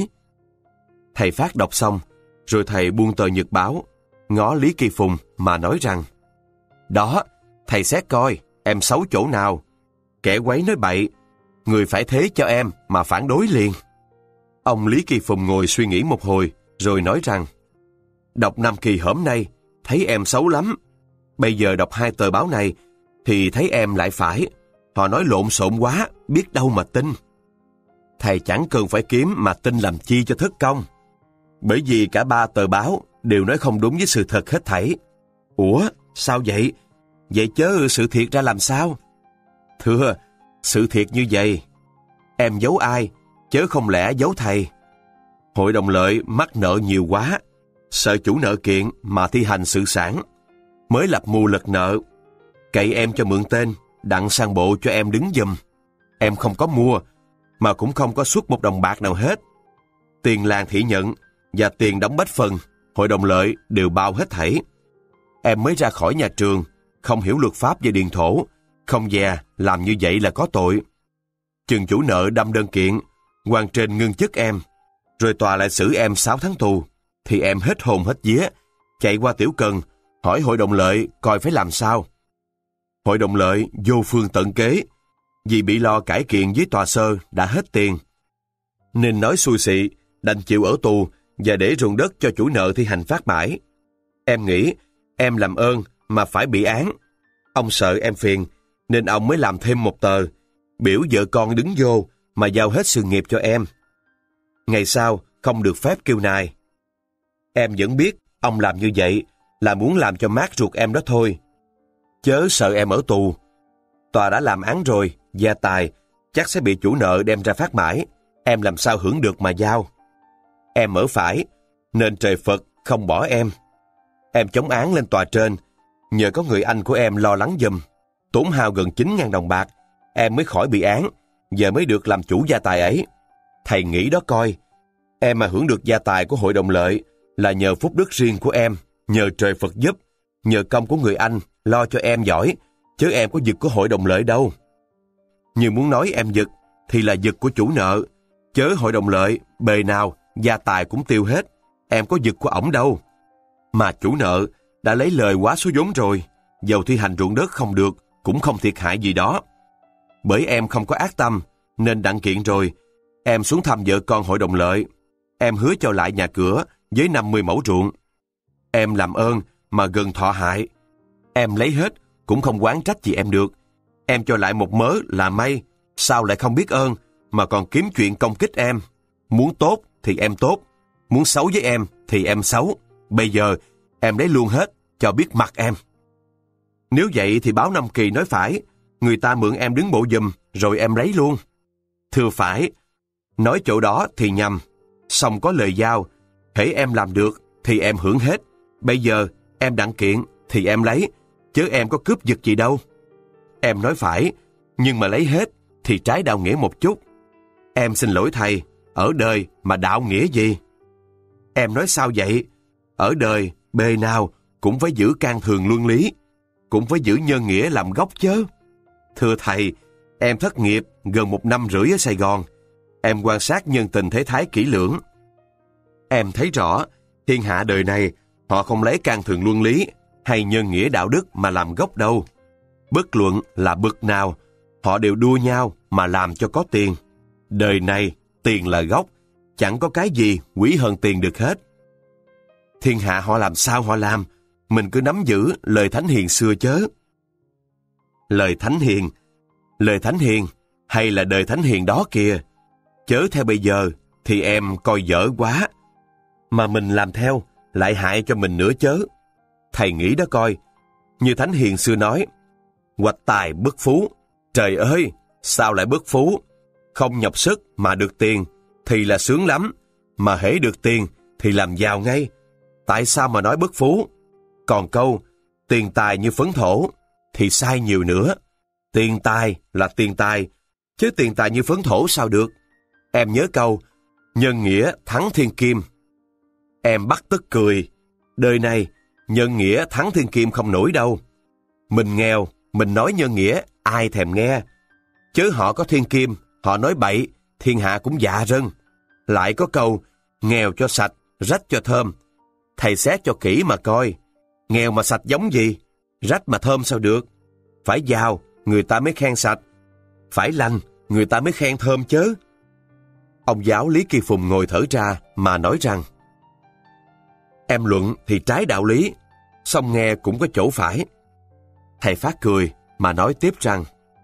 Thầy Phát đọc xong, rồi thầy buông tờ nhật báo, ngó Lý Kỳ Phùng mà nói rằng: Đó, thầy xét coi, em xấu chỗ nào. Kẻ quấy nói bậy, người phải thế cho em mà phản đối liền. Ông Lý Kỳ Phùng ngồi suy nghĩ một hồi, rồi nói rằng: Đọc Nam Kỳ hôm nay, thấy em xấu lắm. Bây giờ đọc 2 tờ báo này, thì thấy em lại phải. Họ nói lộn xộn quá, biết đâu mà tin. Thầy chẳng cần phải kiếm mà tin làm chi cho thất công. Bởi vì cả 3 tờ báo đều nói không đúng với sự thật hết thảy. Ủa, sao vậy? Vậy chớ sự thiệt ra làm sao? Thưa, sự thiệt như vậy. Em giấu ai, chớ không lẽ giấu thầy. Hội đồng Lợi mắc nợ nhiều quá, sợ chủ nợ kiện mà thi hành sự sản, mới lập mưu lật nợ. Cậy em cho mượn tên, đặng sang bộ cho em đứng giùm. Em không có mua, mà cũng không có xuất một đồng bạc nào hết. Tiền làng thị nhận và tiền đóng bách phần, hội đồng Lợi đều bao hết thảy. Em mới ra khỏi nhà trường, không hiểu luật pháp về điền thổ, không dè làm như vậy là có tội. Chừng chủ nợ đâm đơn kiện, quan trên ngưng chức em, rồi tòa lại xử em 6 tháng tù, thì em hết hồn hết vía, chạy qua Tiểu Cần, hỏi hội đồng Lợi coi phải làm sao. Hội đồng Lợi vô phương tận kế, vì bị lo cải kiện với tòa sơ đã hết tiền. Nên nói xui xị, đành chịu ở tù và để ruộng đất cho chủ nợ thi hành phát mãi. Em nghĩ, em làm ơn mà phải bị án. Ông sợ em phiền, nên ông mới làm thêm một tờ, biểu vợ con đứng vô mà giao hết sự nghiệp cho em. Ngày sau, không được phép kêu nài. Em vẫn biết, ông làm như vậy là muốn làm cho mát ruột em đó thôi. Chớ sợ em ở tù. Tòa đã làm án rồi, gia tài chắc sẽ bị chủ nợ đem ra phát mãi. Em làm sao hưởng được mà giao. Em ở phải, nên trời Phật không bỏ em. Em chống án lên tòa trên, nhờ có người anh của em lo lắng giùm, tốn hao gần 9.000 đồng bạc, em mới khỏi bị án, giờ mới được làm chủ gia tài ấy. Thầy nghĩ đó coi, em mà hưởng được gia tài của hội đồng Lợi là nhờ phúc đức riêng của em, nhờ trời Phật giúp, nhờ công của người anh lo cho em giỏi, chứ em có giật của hội đồng Lợi đâu. Như muốn nói em giật, thì là giật của chủ nợ, chớ hội đồng Lợi bề nào gia tài cũng tiêu hết, em có giật của ổng đâu. Mà chủ nợ đã lấy lời quá số vốn rồi, dầu thi hành ruộng đất không được, cũng không thiệt hại gì đó. Bởi em không có ác tâm, nên đặng kiện rồi, em xuống thăm vợ con hội đồng Lợi. Em hứa cho lại nhà cửa với 50 mẫu ruộng. Em làm ơn mà gần thọ hại. Em lấy hết, cũng không oán trách gì em được. Em cho lại một mớ là may, sao lại không biết ơn, mà còn kiếm chuyện công kích em. Muốn tốt thì em tốt, muốn xấu với em thì em xấu. Bây giờ em lấy luôn hết, cho biết mặt em. Nếu vậy thì báo Nam Kỳ nói phải, người ta mượn em đứng bộ giùm, rồi em lấy luôn. Thưa phải, nói chỗ đó thì nhầm, song có lời giao, hễ em làm được thì em hưởng hết. Bây giờ em đặng kiện thì em lấy, chứ em có cướp giật gì đâu. Em nói phải, nhưng mà lấy hết thì trái đạo nghĩa một chút. Em xin lỗi thầy, ở đời mà đạo nghĩa gì? Em nói sao vậy? Ở đời, bề nào cũng phải giữ can thường luân lý, cũng phải giữ nhân nghĩa làm gốc chớ. Thưa thầy, em thất nghiệp gần 1 năm rưỡi ở Sài Gòn. Em quan sát nhân tình thế thái kỹ lưỡng. Em thấy rõ, thiên hạ đời này, họ không lấy can thường luân lý hay nhân nghĩa đạo đức mà làm gốc đâu. Bất luận là bậc nào, họ đều đua nhau mà làm cho có tiền. Đời này, tiền là gốc, chẳng có cái gì quý hơn tiền được hết. Thiên hạ họ làm sao họ làm, mình cứ nắm giữ lời thánh hiền xưa chớ. Lời thánh hiền hay là đời thánh hiền đó kìa. Chớ theo bây giờ thì em coi dở quá, mà mình làm theo lại hại cho mình nữa chớ. Thầy nghĩ đó coi, như thánh hiền xưa nói, hoạch tài bất phú. Trời ơi, sao lại bất phú? Không nhọc sức mà được tiền thì là sướng lắm, mà hễ được tiền thì làm giàu ngay. Tại sao mà nói bất phú? Còn câu tiền tài như phấn thổ thì sai nhiều nữa. Tiền tài là tiền tài, chứ tiền tài như phấn thổ sao được? Em nhớ câu nhân nghĩa thắng thiên kim. Em bắt tức cười. Đời này nhân nghĩa thắng thiên kim không nổi đâu. Mình nghèo, mình nói nhân nghĩa ai thèm nghe. Chớ họ có thiên kim, họ nói bậy, thiên hạ cũng dạ rân. Lại có câu nghèo cho sạch, rách cho thơm. Thầy xét cho kỹ mà coi, nghèo mà sạch giống gì? Rách mà thơm sao được? Phải giàu người ta mới khen sạch, phải lành người ta mới khen thơm chớ. Ông giáo Lý Kỳ Phùng ngồi thở ra mà nói rằng, em luận thì trái đạo lý, song nghe cũng có chỗ phải. Thầy Phát cười mà nói tiếp rằng,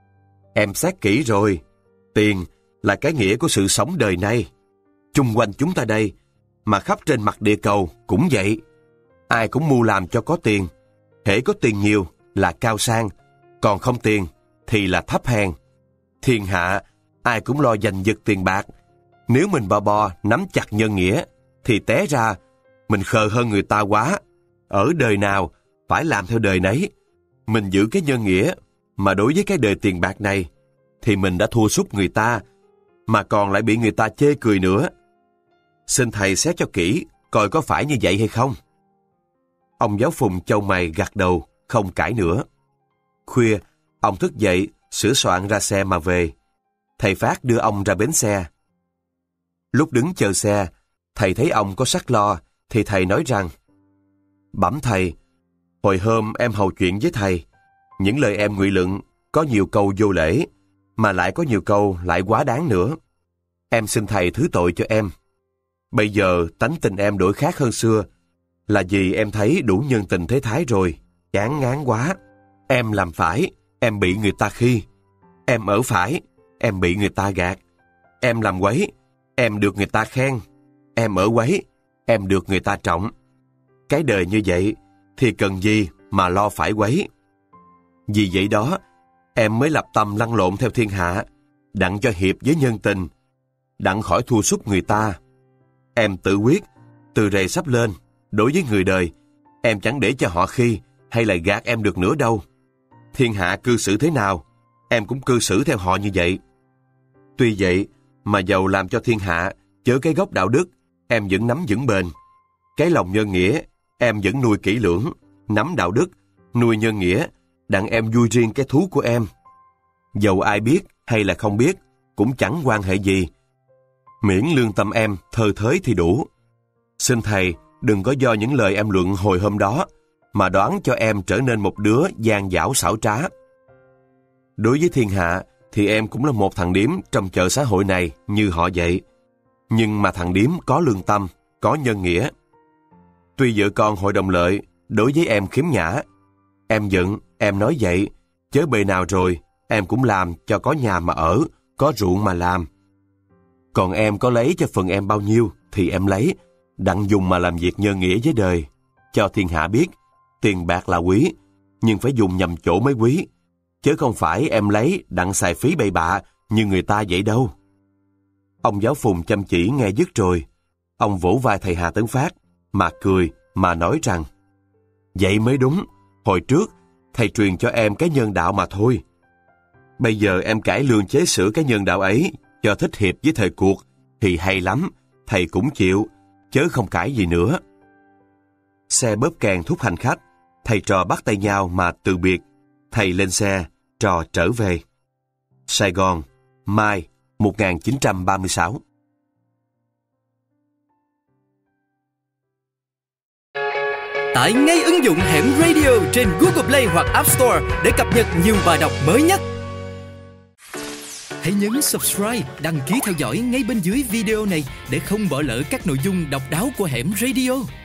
em xét kỹ rồi, tiền là cái nghĩa của sự sống đời nay. Chung quanh chúng ta đây, mà khắp trên mặt địa cầu cũng vậy. Ai cũng mưu làm cho có tiền. Hễ có tiền nhiều là cao sang, còn không tiền thì là thấp hèn. Thiên hạ, ai cũng lo giành giật tiền bạc. Nếu mình bo nắm chặt nhân nghĩa, thì té ra mình khờ hơn người ta quá. Ở đời nào, phải làm theo đời nấy. Mình giữ cái nhân nghĩa, mà đối với cái đời tiền bạc này, thì mình đã thua sút người ta, mà còn lại bị người ta chê cười nữa. Xin thầy xét cho kỹ, coi có phải như vậy hay không. Ông giáo Phùng chau mày gật đầu, không cãi nữa. Khuya, ông thức dậy, sửa soạn ra xe mà về. Thầy Phát đưa ông ra bến xe. Lúc đứng chờ xe, thầy thấy ông có sắc lo, thì thầy nói rằng, bẩm thầy, hồi hôm em hầu chuyện với thầy, những lời em ngụy luận có nhiều câu vô lễ, mà lại có nhiều câu lại quá đáng nữa. Em xin thầy thứ tội cho em. Bây giờ tánh tình em đổi khác hơn xưa, là vì em thấy đủ nhân tình thế thái rồi, chán ngán quá. Em làm phải, em bị người ta khi. Em ở phải, em bị người ta gạt. Em làm quấy, em được người ta khen. Em ở quấy, em được người ta trọng. Cái đời như vậy, thì cần gì mà lo phải quấy. Vì vậy đó, em mới lập tâm lăn lộn theo thiên hạ, đặng cho hiệp với nhân tình, đặng khỏi thua sút người ta. Em tự quyết, từ rày sắp lên, đối với người đời, em chẳng để cho họ khi hay là gạt em được nữa đâu. Thiên hạ cư xử thế nào, em cũng cư xử theo họ như vậy. Tuy vậy, mà dầu làm cho thiên hạ chớ cái gốc đạo đức, em vẫn nắm vững bền. Cái lòng nhân nghĩa, em vẫn nuôi kỹ lưỡng, nắm đạo đức, nuôi nhân nghĩa, đặng em vui riêng cái thú của em. Dầu ai biết hay là không biết, cũng chẳng quan hệ gì. Miễn lương tâm em thơ thới thì đủ. Xin thầy đừng có do những lời em luận hồi hôm đó mà đoán cho em trở nên một đứa gian dảo xảo trá. Đối với thiên hạ thì em cũng là một thằng điếm trong chợ xã hội này như họ vậy. Nhưng mà thằng điếm có lương tâm, có nhân nghĩa. Tuy vợ con hội đồng lợi đối với em khiếm nhã, em giận, em nói vậy, chớ bề nào rồi em cũng làm cho có nhà mà ở, có ruộng mà làm. Còn em có lấy cho phần em bao nhiêu thì em lấy, đặng dùng mà làm việc nhân nghĩa với đời, cho thiên hạ biết tiền bạc là quý, nhưng phải dùng nhầm chỗ mới quý, chứ không phải em lấy đặng xài phí bậy bạ như người ta vậy đâu. Ông giáo Phùng chăm chỉ nghe dứt rồi, ông vỗ vai thầy Hà Tấn Phát mà cười mà nói rằng, vậy mới đúng, hồi trước thầy truyền cho em cái nhân đạo mà thôi. Bây giờ em cải lương chế sửa cái nhân đạo ấy cho thích hiệp với thời cuộc thì hay lắm, thầy cũng chịu, chớ không cãi gì nữa. xe bóp kèn thúc hành khách, thầy trò bắt tay nhau mà từ biệt, thầy lên xe, trò trở về. Sài Gòn, Mai, 1936. Tải ngay ứng dụng Hẻm Radio trên Google Play hoặc App Store để cập nhật nhiều bài đọc mới nhất. Hãy nhấn subscribe, đăng ký theo dõi ngay bên dưới video này để không bỏ lỡ các nội dung độc đáo của Hẻm Radio.